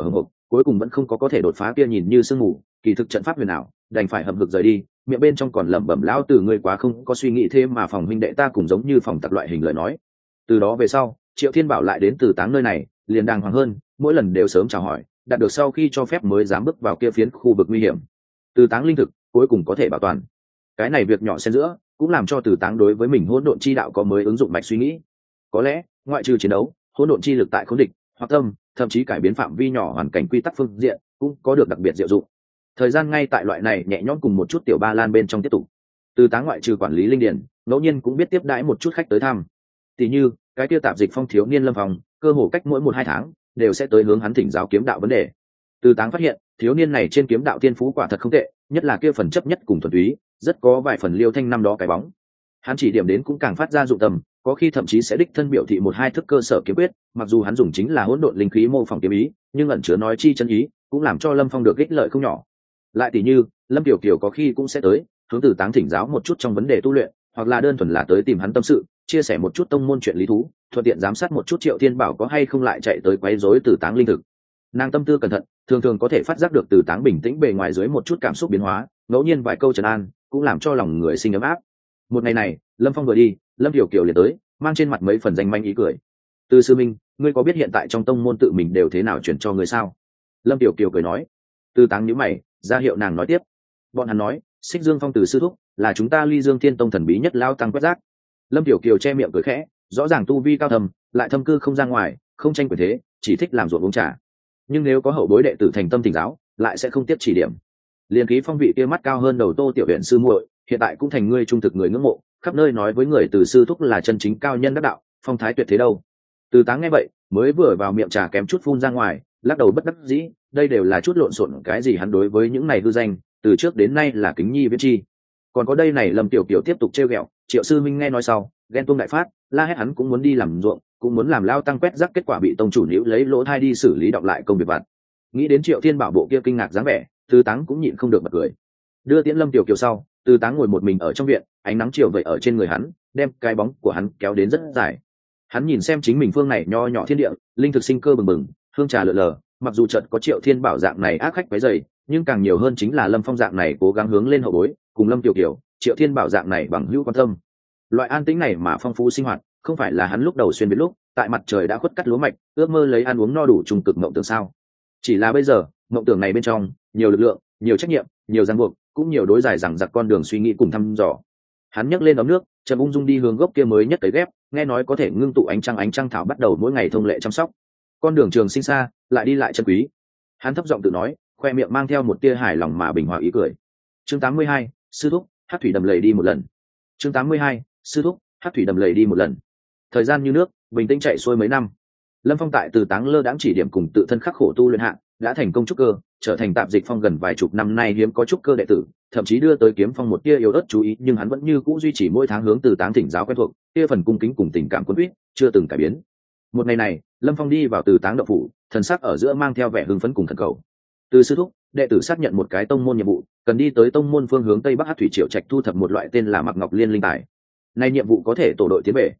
cuối cùng vẫn không có thể đột phá kia nhìn như sương mù kỳ thực trận pháp huyền ảo, đành phải hậm hực rời đi, miệng bên trong còn lẩm bẩm lão tử ngươi quá không có suy nghĩ thêm mà phòng huynh đệ ta cùng giống như phòng tặc loại hình lời nói. Từ đó về sau Triệu Thiên Bảo lại đến Từ Táng nơi này liền đàng hoàng hơn, mỗi lần đều sớm chào hỏi, đạt được sau khi cho phép mới dám bước vào kia phiến khu vực nguy hiểm. Từ Táng linh thực cuối cùng có thể bảo toàn. Cái này việc nhỏ xen giữa cũng làm cho Từ Táng đối với mình hỗn độn chi đạo có mới ứng dụng mạch suy nghĩ. Có lẽ ngoại trừ chiến đấu, hỗn độn chi lực tại khống địch hoặc tâm, thậm chí cải biến phạm vi nhỏ hoàn cảnh quy tắc phương diện cũng có được đặc biệt diệu dụng. Thời gian ngay tại loại này nhẹ nhõm cùng một chút tiểu ba lan bên trong tiếp tục. Từ Táng ngoại trừ quản lý linh điển, ngẫu nhiên cũng biết tiếp đãi một chút khách tới thăm. Tỷ như cái kia tạp dịch phong thiếu niên Lâm Phong, cơ hồ cách mỗi 1-2 tháng đều sẽ tới hướng hắn thỉnh giáo kiếm đạo vấn đề. Từ Táng phát hiện thiếu niên này trên kiếm đạo tiên phú quả thật không tệ, nhất là kia phần chấp nhất cùng thuần túy, rất có vài phần Liêu Thanh năm đó cái bóng. Hắn chỉ điểm đến cũng càng phát ra dụng tâm, có khi thậm chí sẽ đích thân biểu thị 1-2 thức cơ sở kiếm quyết, mặc dù hắn dùng chính là hỗn độn linh khí mô phỏng kiếm ý, nhưng ẩn chứa nói chi chân ý, cũng làm cho Lâm Phong được ích lợi không nhỏ. Lại tỷ như Lâm Tiểu Kiều có khi cũng sẽ tới hướng Từ Táng thỉnh giáo một chút trong vấn đề tu luyện, hoặc là đơn thuần là tới tìm hắn tâm sự, chia sẻ một chút tông môn chuyện lý thú, thuận tiện giám sát một chút Triệu Thiên Bảo có hay không lại chạy tới quấy rối Từ Táng linh thực. Nàng tâm tư cẩn thận, thường thường có thể phát giác được Từ Táng bình tĩnh bề ngoài dưới một chút cảm xúc biến hóa, ngẫu nhiên vài câu trấn an cũng làm cho lòng người sinh ấm áp. Một ngày này Lâm Phong vừa đi, Lâm Tiểu Kiều liền tới, mang trên mặt mấy phần danh manh ý cười. Từ sư minh, ngươi có biết hiện tại trong tông môn tự mình đều thế nào chuyển cho ngươi sao? Lâm Tiểu Kiều cười nói. Từ Táng nhíu mày, ra hiệu nàng nói tiếp. Bọn hắn nói Xích Dương Phong từ sư thúc là chúng ta Ly Dương Thiên Tông thần bí nhất lao tăng quét rác. Lâm Tiểu Kiều che miệng cười khẽ, rõ ràng tu vi cao thầm, lại thâm cư không ra ngoài, không tranh quyền thế, chỉ thích làm ruộng uống trà. Nhưng nếu có hậu bối đệ tử thành tâm thỉnh giáo, lại sẽ không tiếp chỉ điểm. Liên khí phong vị kia mắt cao hơn đầu Tô tiểu huyện sư muội, hiện tại cũng thành ngươi trung thực người ngưỡng mộ, khắp nơi nói với người từ sư thúc là chân chính cao nhân đắc đạo, phong thái tuyệt thế đâu. Từ Táng nghe vậy, mới vừa vào miệng trà kém chút phun ra ngoài, lắc đầu bất đắc dĩ, đây đều là chút lộn xộn cái gì, hắn đối với những này hư danh, từ trước đến nay là kính nhi viết chi. Còn có đây này Lâm Tiểu Kiều tiếp tục trêu ghẹo, Triệu sư minh nghe nói sau, ghen tuông đại phát, la hét hắn cũng muốn đi làm ruộng, cũng muốn làm lao tăng quét rác, kết quả bị tông chủ níu lấy lỗ thai đi xử lý đọc lại công việc vặt. Nghĩ đến Triệu Thiên Bảo bộ kia kinh ngạc dáng vẻ, Từ Táng cũng nhịn không được bật cười. Đưa tiễn Lâm Tiểu Kiều sau, Từ Táng ngồi một mình ở trong viện, ánh nắng chiều vậy ở trên người hắn, đem cái bóng của hắn kéo đến rất dài. Hắn nhìn xem chính mình phương này nho nhỏ thiên địa, linh thực sinh cơ bừng bừng, hương trà lượn lờ, mặc dù chợt có Triệu Thiên Bảo dạng này ác khách quấy rầy, nhưng càng nhiều hơn chính là Lâm Phong dạng này cố gắng hướng lên hậu bối, cùng Lâm Tiểu Kiều, Triệu Thiên Bảo dạng này bằng hữu quan tâm. Loại an tĩnh này mà phong phú sinh hoạt, không phải là hắn lúc đầu xuyên biệt lúc, tại mặt trời đã khuất cắt lúa mạch, ước mơ lấy ăn uống no đủ trung cực mộng tưởng sao? Chỉ là bây giờ, mộng tưởng này bên trong, nhiều lực lượng, nhiều trách nhiệm, nhiều ràng buộc, cũng nhiều đối dài rằng giặc con đường suy nghĩ cùng thăm dò. Hắn nhấc lên ấm nước, chậm ung dung đi hướng gốc kia mới nhất tới ghép, nghe nói có thể ngưng tụ ánh trăng thảo bắt đầu mỗi ngày thông lệ chăm sóc. Con đường trường sinh xa, lại đi lại chân quý. Hắn thấp giọng tự nói, khoe miệng mang theo một tia hài lòng mà bình hòa ý cười. Chương 82, sư thúc, hát thủy đầm lầy đi một lần. Chương 82, sư thúc, hát thủy đầm lầy đi một lần. Thời gian như nước, bình tĩnh chạy xuôi mấy năm. Lâm Phong tại Từ Táng lơ đãng chỉ điểm cùng tự thân khắc khổ tu luyện hạng, đã thành công trúc cơ, trở thành tạp dịch phong gần vài chục năm nay hiếm có trúc cơ đệ tử, thậm chí đưa tới kiếm phong một tia yếu ớt chú ý, nhưng hắn vẫn như cũ duy trì mỗi tháng hướng Từ Táng thỉnh giáo quen thuộc, tia phần cung kính cùng tình cảm quân quyết chưa từng cải biến. Một ngày này, Lâm Phong đi vào Từ Táng động phủ, thần sắc ở giữa mang theo vẻ hưng phấn cùng khẩn cầu. Từ sư thúc, đệ tử xác nhận một cái tông môn nhiệm vụ, cần đi tới tông môn phương hướng tây bắc Hắc thủy triệu trạch thu thập một loại tên là Mặc Ngọc Liên linh tài. Nay nhiệm vụ có thể tổ đội tiến về,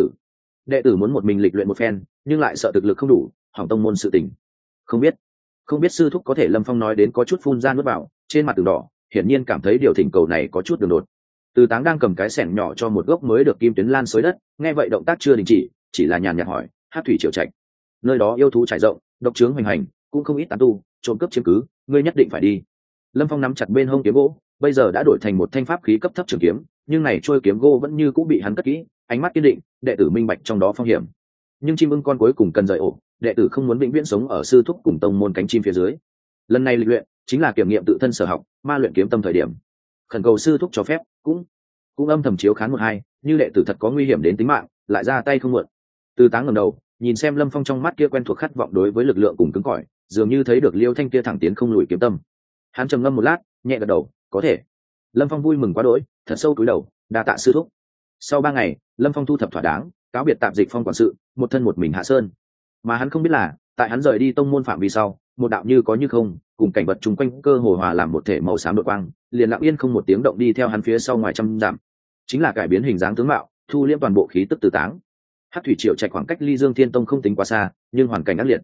đệ tử muốn một mình lịch luyện một phen, nhưng lại sợ thực lực không đủ, hỏng tông môn sự tình. Không biết sư thúc có thể. Lâm Phong nói đến có chút phun ra nuốt vào, trên mặt từng đỏ, hiển nhiên cảm thấy điều thỉnh cầu này có chút đường đột. Từ Táng đang cầm cái xẻng nhỏ cho một gốc mới được kim tuyến lan xới đất, nghe vậy động tác chưa đình chỉ là nhàn nhạt hỏi, Hắc thủy triệu trạch, nơi đó yêu thú trải rộng, độc trướng hoành hành, cũng không ít tán tu, trộm cướp chiếm cứ, ngươi nhất định phải đi. Lâm Phong nắm chặt bên hông kiếm gỗ, bây giờ đã đổi thành một thanh pháp khí cấp thấp trường kiếm, nhưng này trôi kiếm gỗ vẫn như cũng bị hắn cất kỹ, ánh mắt kiên định, đệ tử minh bạch trong đó phong hiểm. Nhưng chim ưng con cuối cùng cần rời ổ, đệ tử không muốn vĩnh viễn sống ở sư thúc cùng tông môn cánh chim phía dưới. Lần này lịch luyện chính là kiểm nghiệm tự thân sở học, ma luyện kiếm tâm thời điểm. Khẩn cầu sư thúc cho phép, cũng âm thầm chiếu khán một hai, như đệ tử thật có nguy hiểm đến tính mạng, lại ra tay không muộn. Từ Táng ngẩng đầu, nhìn xem Lâm Phong trong mắt kia quen thuộc khát vọng đối với lực lượng cùng cứng cỏi, dường như thấy được Liêu Thanh kia thẳng tiến không lùi kiếm tâm. Hắn trầm ngâm một lát, nhẹ gật đầu, có thể. Lâm Phong vui mừng quá đỗi, thật sâu cúi đầu, đa tạ sư thúc. Sau 3 ngày, Lâm Phong thu thập thỏa đáng, cáo biệt tạp dịch phong quản sự, một thân một mình hạ sơn. Mà hắn không biết là, tại hắn rời đi tông môn phạm vi sau, một đạo như có như không, cùng cảnh vật chung quanh cơ hồ hòa làm một thể màu xám đột quang, liền lặng yên không một tiếng động đi theo hắn phía sau ngoài trăm dặm. Chính là cải biến hình dáng tướng mạo, thu liễm toàn bộ khí tức Từ Táng. Hắc thủy triệu trạch khoảng cách Ly Dương Thiên Tông không tính quá xa, nhưng hoàn cảnh ác liệt.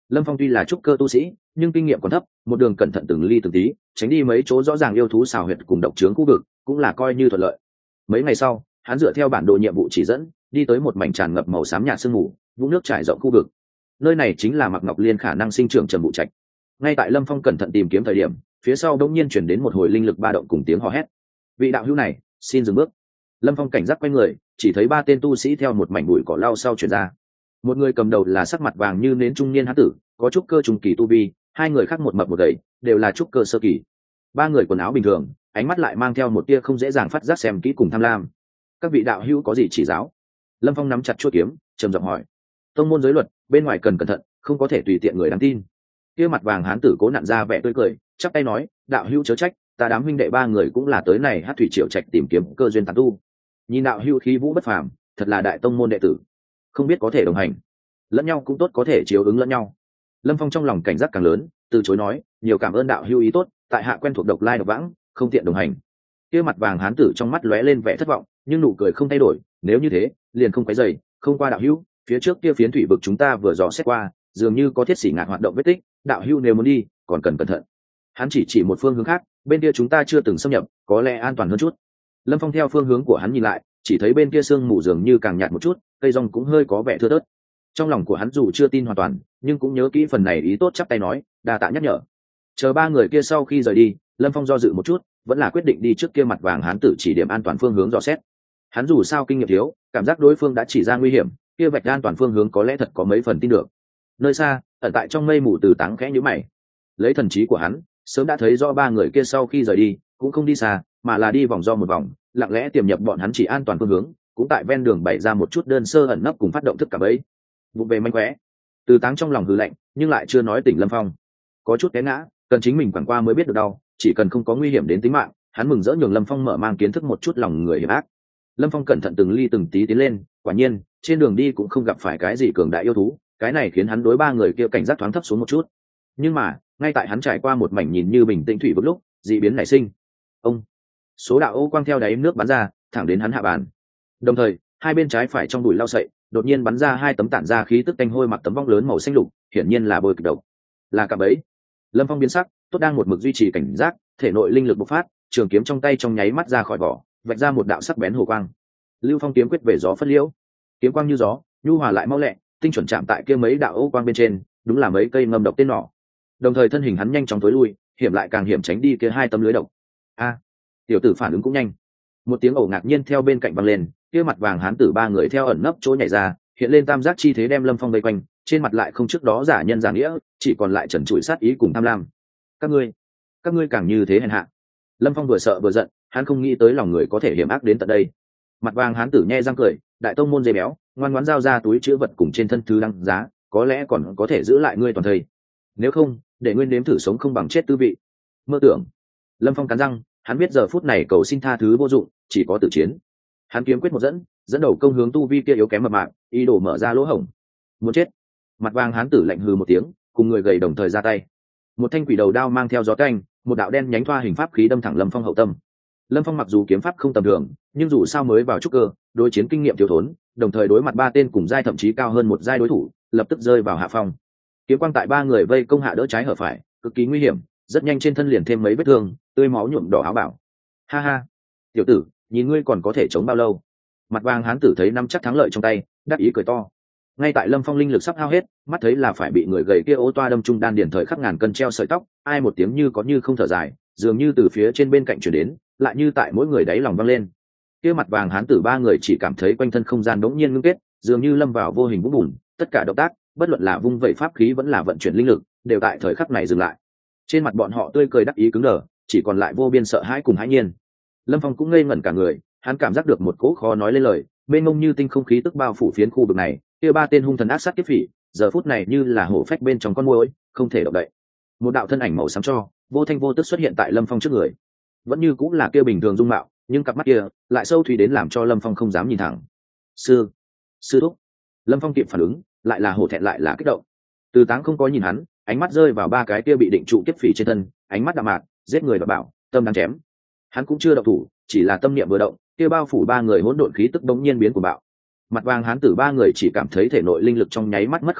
Lâm Phong tuy là trúc cơ tu sĩ nhưng kinh nghiệm còn thấp, một đường cẩn thận từng ly từng tí, tránh đi mấy chỗ rõ ràng yêu thú xào huyệt cùng độc trướng khu vực, cũng là coi như thuận lợi. Mấy ngày sau, hắn dựa theo bản đồ nhiệm vụ chỉ dẫn, đi tới một mảnh tràn ngập màu xám nhạt sương mù, vũng nước trải rộng khu vực. Nơi này chính là Mạc Ngọc Liên khả năng sinh trưởng Trầm Vụ Trạch. Ngay tại Lâm Phong cẩn thận tìm kiếm thời điểm, phía sau đột nhiên chuyển đến một hồi linh lực ba động cùng tiếng hò hét. Vị đạo hữu này, xin dừng bước. Lâm Phong cảnh giác quay người, chỉ thấy ba tên tu sĩ theo một mảnh bụi cỏ lau sau chuyển ra. Một người cầm đầu là sắc mặt vàng như nến trung niên hán tử, có trúc cơ trung kỳ tu vi, hai người khác một mập một gầy, đều là trúc cơ sơ kỳ. Ba người quần áo bình thường, ánh mắt lại mang theo một tia không dễ dàng phát giác xem kỹ cùng tham lam. Các vị đạo hữu có gì chỉ giáo? Lâm Phong nắm chặt chuôi kiếm, trầm giọng hỏi. Tông môn giới luật, bên ngoài cần cẩn thận, không có thể tùy tiện người đáng tin. Kia mặt vàng hán tử cố nặn ra vẻ tươi cười, chắp tay nói, đạo hữu chớ trách, ta đám huynh đệ ba người cũng là tới này Hát Thủy Triệu Trạch tìm kiếm cơ duyên tán tu. Nhìn đạo hữu khí vũ bất phàm, thật là đại tông môn đệ tử, không biết có thể đồng hành, lẫn nhau cũng tốt, có thể chiếu ứng lẫn nhau. Lâm Phong trong lòng cảnh giác càng lớn, từ chối nói, nhiều cảm ơn đạo hữu ý tốt, tại hạ quen thuộc độc lai độc vãng, không tiện đồng hành. Kia mặt vàng hán tử trong mắt lóe lên vẻ thất vọng, nhưng nụ cười không thay đổi, nếu như thế, liền không quấy rầy, không qua đạo hữu, phía trước kia phiến thủy vực chúng ta vừa dò xét qua, dường như có thiết sĩ ngạn hoạt động vết tích, đạo hữu nếu muốn đi, còn cần cẩn thận. Hắn chỉ một phương hướng khác, bên kia chúng ta chưa từng xâm nhập, có lẽ an toàn hơn chút. Lâm Phong theo phương hướng của hắn nhìn lại, chỉ thấy bên kia sương mù dường như càng nhạt một chút, cây rong cũng hơi có vẻ thưa thớt. Trong lòng của hắn dù chưa tin hoàn toàn, nhưng cũng nhớ kỹ phần này, ý tốt chắp tay nói, đa tạ nhắc nhở. Chờ ba người kia sau khi rời đi, Lâm Phong do dự một chút, vẫn là quyết định đi trước kia mặt vàng hán tử chỉ điểm an toàn phương hướng dò xét. Hắn dù sao kinh nghiệm thiếu, cảm giác đối phương đã chỉ ra nguy hiểm, kia vạch an toàn phương hướng có lẽ thật có mấy phần tin được. Nơi xa, ẩn tại trong mây mù Từ Táng khẽ nhíu mày. Lấy thần trí của hắn, sớm đã thấy rõ ba người kia sau khi rời đi, cũng không đi xa, mà là đi vòng do một vòng, lặng lẽ tiềm nhập bọn hắn chỉ an toàn phương hướng, cũng tại ven đường bày ra một chút đơn sơ ẩn nấp cùng phát động thức cả bấy. Vụ về manh khóe. Từ Táng trong lòng hừ lạnh, nhưng lại chưa nói tỉnh Lâm Phong. Có chút té ngã, cần chính mình quẳng qua mới biết được đau, chỉ cần không có nguy hiểm đến tính mạng, hắn mừng rỡ nhường Lâm Phong mở mang kiến thức một chút lòng người hiểm ác. Lâm Phong cẩn thận từng ly từng tí tiến lên, quả nhiên, trên đường đi cũng không gặp phải cái gì cường đại yêu thú, cái này khiến hắn đối ba người kia cảnh giác thoáng thấp xuống một chút. Nhưng mà, ngay tại hắn trải qua một mảnh nhìn như bình tĩnh thủy vực lúc, dị biến nảy sinh. Ông, số đạo ô quang theo đáy nước bắn ra, thẳng đến hắn hạ bàn. Đồng thời, hai bên trái phải trong bụi lao sậy, đột nhiên bắn ra hai tấm tản ra khí tức tanh hôi mặc tấm vong lớn màu xanh lục, hiển nhiên là bôi kịch độc. Là cả bấy. Lâm Phong biến sắc, tốt đang một mực duy trì cảnh giác, thể nội linh lực bộc phát, trường kiếm trong tay trong nháy mắt ra khỏi vỏ, vạch ra một đạo sắc bén hồ quang. Lưu Phong kiếm quyết về gió phất liễu, kiếm quang như gió, nhu hòa lại mau lẹ, tinh chuẩn chạm tại kia mấy đạo ô quang bên trên, đúng là mấy cây ngâm độc tên nỏ. Đồng thời thân hình hắn nhanh chóng tối lui, hiểm lại càng hiểm tránh đi kia hai tấm lưới độc. A, tiểu tử phản ứng cũng nhanh. Một tiếng ồ ngạc nhiên theo bên cạnh vang lên, kia mặt vàng hán tử ba người theo ẩn nấp chỗ nhảy ra, hiện lên tam giác chi thế đem Lâm Phong vây quanh, trên mặt lại không trước đó giả nhân giả nghĩa, chỉ còn lại trần trụi sát ý cùng tham lam. Các ngươi càng như thế hèn hạ. Lâm Phong vừa sợ vừa giận, hắn không nghĩ tới lòng người có thể hiểm ác đến tận đây. Mặt vàng hán tử nhe răng cười, đại tông môn dê béo, ngoan ngoãn giao ra túi chứa vật cùng trên thân thứ đăng giá, có lẽ còn có thể giữ lại ngươi toàn thây. Nếu không, để ngươi nếm thử sống không bằng chết tư vị. Mơ tưởng. Lâm Phong cắn răng, hắn biết giờ phút này cầu xin tha thứ vô dụng, chỉ có tử chiến. Hắn kiếm quyết một dẫn đầu công hướng tu vi kia yếu kém mập mạp, ý đồ mở ra lỗ hổng. Muốn chết. Mặt vàng hán tử lạnh hừ một tiếng, cùng người gầy đồng thời ra tay. Một thanh quỷ đầu đao mang theo gió canh, một đạo đen nhánh thoa hình pháp khí đâm thẳng Lâm Phong hậu tâm. Lâm Phong mặc dù kiếm pháp không tầm thường, nhưng dù sao mới vào trúc cơ, đối chiến kinh nghiệm thiếu thốn, đồng thời đối mặt ba tên cùng giai thậm chí cao hơn một giai đối thủ, lập tức rơi vào hạ phong. Kiếm quang tại ba người vây công hạ đỡ trái hở phải, cực kỳ nguy hiểm, rất nhanh trên thân liền thêm mấy vết thương, tươi máu nhuộm đỏ áo bảo. Ha ha, tiểu tử, nhìn ngươi còn có thể chống bao lâu? Mặt vàng hán tử thấy nắm chắc thắng lợi trong tay, đắc ý cười to. Ngay tại Lâm Phong linh lực sắp hao hết, mắt thấy là phải bị người gầy kia ô toa đâm trung đan điển thời khắc ngàn cân treo sợi tóc, ai một tiếng như có như không thở dài, dường như từ phía trên bên cạnh truyền đến, lại như tại mỗi người đáy lòng vang lên. Kia mặt vàng hán tử ba người chỉ cảm thấy quanh thân không gian đống nhiên ngưng kết, dường như lâm vào vô hình vũng bùn, tất cả động tác, bất luận là vung vẩy pháp khí vẫn là vận chuyển linh lực, đều tại thời khắc này dừng lại. Trên mặt bọn họ tươi cười đắc ý cứng đờ, chỉ còn lại vô biên sợ hãi cùng hãi nhiên. Lâm Phong cũng ngây ngẩn cả người, hắn cảm giác được một cỗ khó nói lên lời, mênh mông như tinh không khí tức bao phủ phiến khu vực này, kia ba tên hung thần ác sát kiếp phỉ, giờ phút này như là hổ phách bên trong con muỗi, không thể động đậy. Một đạo thân ảnh màu xám cho, vô thanh vô tức xuất hiện tại Lâm Phong trước người. Vẫn như cũng là kia bình thường dung mạo, nhưng cặp mắt kia lại sâu thúy đến làm cho Lâm Phong không dám nhìn thẳng. Sư thúc. Lâm Phong kịp phản ứng, lại là hổ thẹn lại là kích động. Từ Táng không có nhìn hắn, ánh mắt rơi vào ba cái kia bị định trụ kiếp phỉ trên thân, ánh mắt đạm mạc, giết người và bảo, tâm đang chém. Hắn cũng chưa động thủ, chỉ là tâm niệm vừa động, kia bao phủ ba người hỗn độn khí tức đống nhiên biến của bạo. Mặt vàng hán tử ba người chỉ cảm thấy thể nội linh lực trong nháy mắt mất khống chế,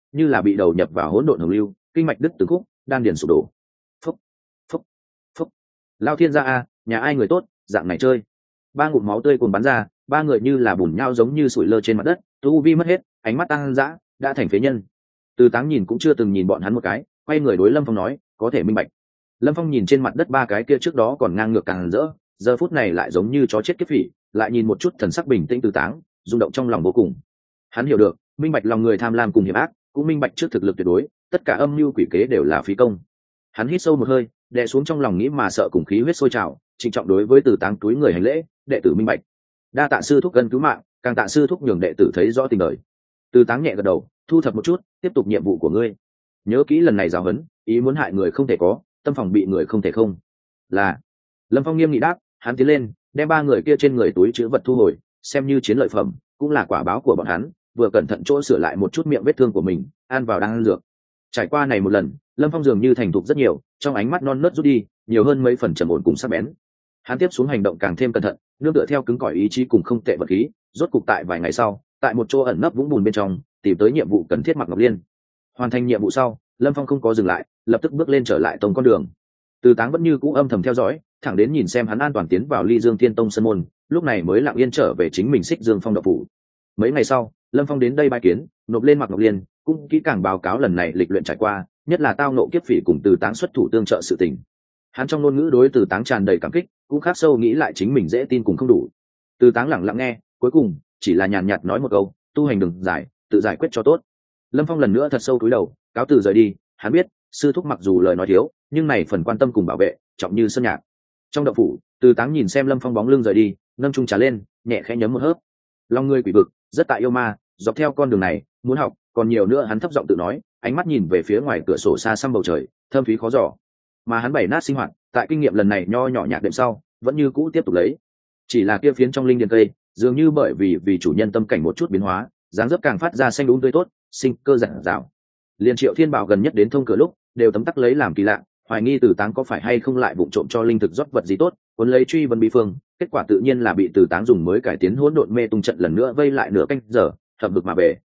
như là bị đầu nhập vào hỗn độn hồng lưu, kinh mạch đứt từng khúc, đan điền sụp đổ. Phúc, phúc, phúc. Lao thiên gia a, nhà ai người tốt, dạng này chơi. Ba ngụm máu tươi cuồn bắn ra, ba người như là bùn nhau giống như sủi lơ trên mặt đất, tu vi mất hết, ánh mắt tăng dã, đã thành phế nhân. Từ Táng nhìn cũng chưa từng nhìn bọn hắn một cái, quay người đối Lâm Phong nói, có thể minh bạch. Lâm Phong nhìn trên mặt đất ba cái kia trước đó còn ngang ngược càng rỡ, giờ phút này lại giống như chó chết kiếp phỉ, lại nhìn một chút thần sắc bình tĩnh Từ Táng, rung động trong lòng vô cùng. Hắn hiểu được, minh bạch lòng người tham lam cùng hiểm ác, cũng minh bạch trước thực lực tuyệt đối, tất cả âm mưu quỷ kế đều là phí công. Hắn hít sâu một hơi, đè xuống trong lòng nghĩ mà sợ cùng khí huyết sôi trào, trịnh trọng đối với Từ Táng túi người hành lễ, đệ tử minh bạch. Đa tạ sư thúc gần cứu mạng, càng tạ sư thúc nhường đệ tử thấy rõ tình đời. Từ Táng nhẹ gật đầu, thu thập một chút, tiếp tục nhiệm vụ của ngươi. Nhớ kỹ lần này giáo huấn, ý muốn hại người không thể có, tâm phòng bị người không thể không. Là. Lâm Phong nghiêm nghị đáp, hắn tiến lên, đem ba người kia trên người túi trữ vật thu hồi, xem như chiến lợi phẩm, cũng là quả báo của bọn hắn, vừa cẩn thận chỗ sửa lại một chút miệng vết thương của mình, ăn vào đang ăn dược. Trải qua này một lần, Lâm Phong dường như thành thục rất nhiều, trong ánh mắt non nớt rút đi, nhiều hơn mấy phần trầm ổn cùng sắc bén. Hắn tiếp xuống hành động càng thêm cẩn thận, nương tựa theo cứng cỏi ý chí cùng không tệ vật khí, rốt cục tại vài ngày sau, tại một chỗ ẩn nấp vũng bùn bên trong, tìm tới nhiệm vụ cần thiết Mạc Ngọc Liên. Hoàn thành nhiệm vụ sau, Lâm Phong không có dừng lại, lập tức bước lên trở lại tông con đường. Từ Táng vẫn như cũ âm thầm theo dõi, thẳng đến nhìn xem hắn an toàn tiến vào Ly Dương Thiên Tông sân môn, lúc này mới lặng yên trở về chính mình Xích Dương Phong đạo phủ. Mấy ngày sau, Lâm Phong đến đây bái kiến, nộp lên Mạc Ngọc Liên, cũng kỹ càng báo cáo lần này lịch luyện trải qua, nhất là tao nộ kiếp phỉ cùng Từ Táng xuất thủ tương trợ sự tình. Hắn trong ngôn ngữ đối Từ Táng tràn đầy cảm kích, cũng khắc sâu nghĩ lại chính mình dễ tin cùng không đủ. Từ Táng lặng lặng nghe, cuối cùng chỉ là nhàn nhạt nói một câu, tu hành đừng giải, tự giải quyết cho tốt. Lâm Phong lần nữa thật sâu cúi đầu, cáo từ rời đi. Hắn biết, sư thúc mặc dù lời nói thiếu, nhưng này phần quan tâm cùng bảo vệ, trọng như sơn nhạc. Trong động phủ, Từ Táng nhìn xem Lâm Phong bóng lưng rời đi, nâng chung trà lên, nhẹ khẽ nhấm một hớp. Lòng người quỷ vực, rất tại yêu ma, dọc theo con đường này, muốn học, còn nhiều nữa. Hắn thấp giọng tự nói, ánh mắt nhìn về phía ngoài cửa sổ xa xăm bầu trời, thâm thúy khó dò. Mà hắn bảy nát sinh hoạt, tại kinh nghiệm lần này nho nhỏ nhạc đệm sau, vẫn như cũ tiếp tục lấy. Chỉ là kia phiến trong linh điền cây, dường như bởi vì chủ nhân tâm cảnh một chút biến hóa, dáng dấp càng phát ra xanh đúng tươi tốt, sinh cơ rạng rào. Liên Triệu Thiên Bảo gần nhất đến thông cửa lúc, đều tấm tắc lấy làm kỳ lạ, hoài nghi Từ Táng có phải hay không lại vụng trộm cho linh thực rót vật gì tốt, cuốn lấy truy vấn bí phương, kết quả tự nhiên là bị Từ Táng dùng mới cải tiến hỗn độn mê tung trận lần nữa vây lại nửa canh giờ, hợp vực mà về.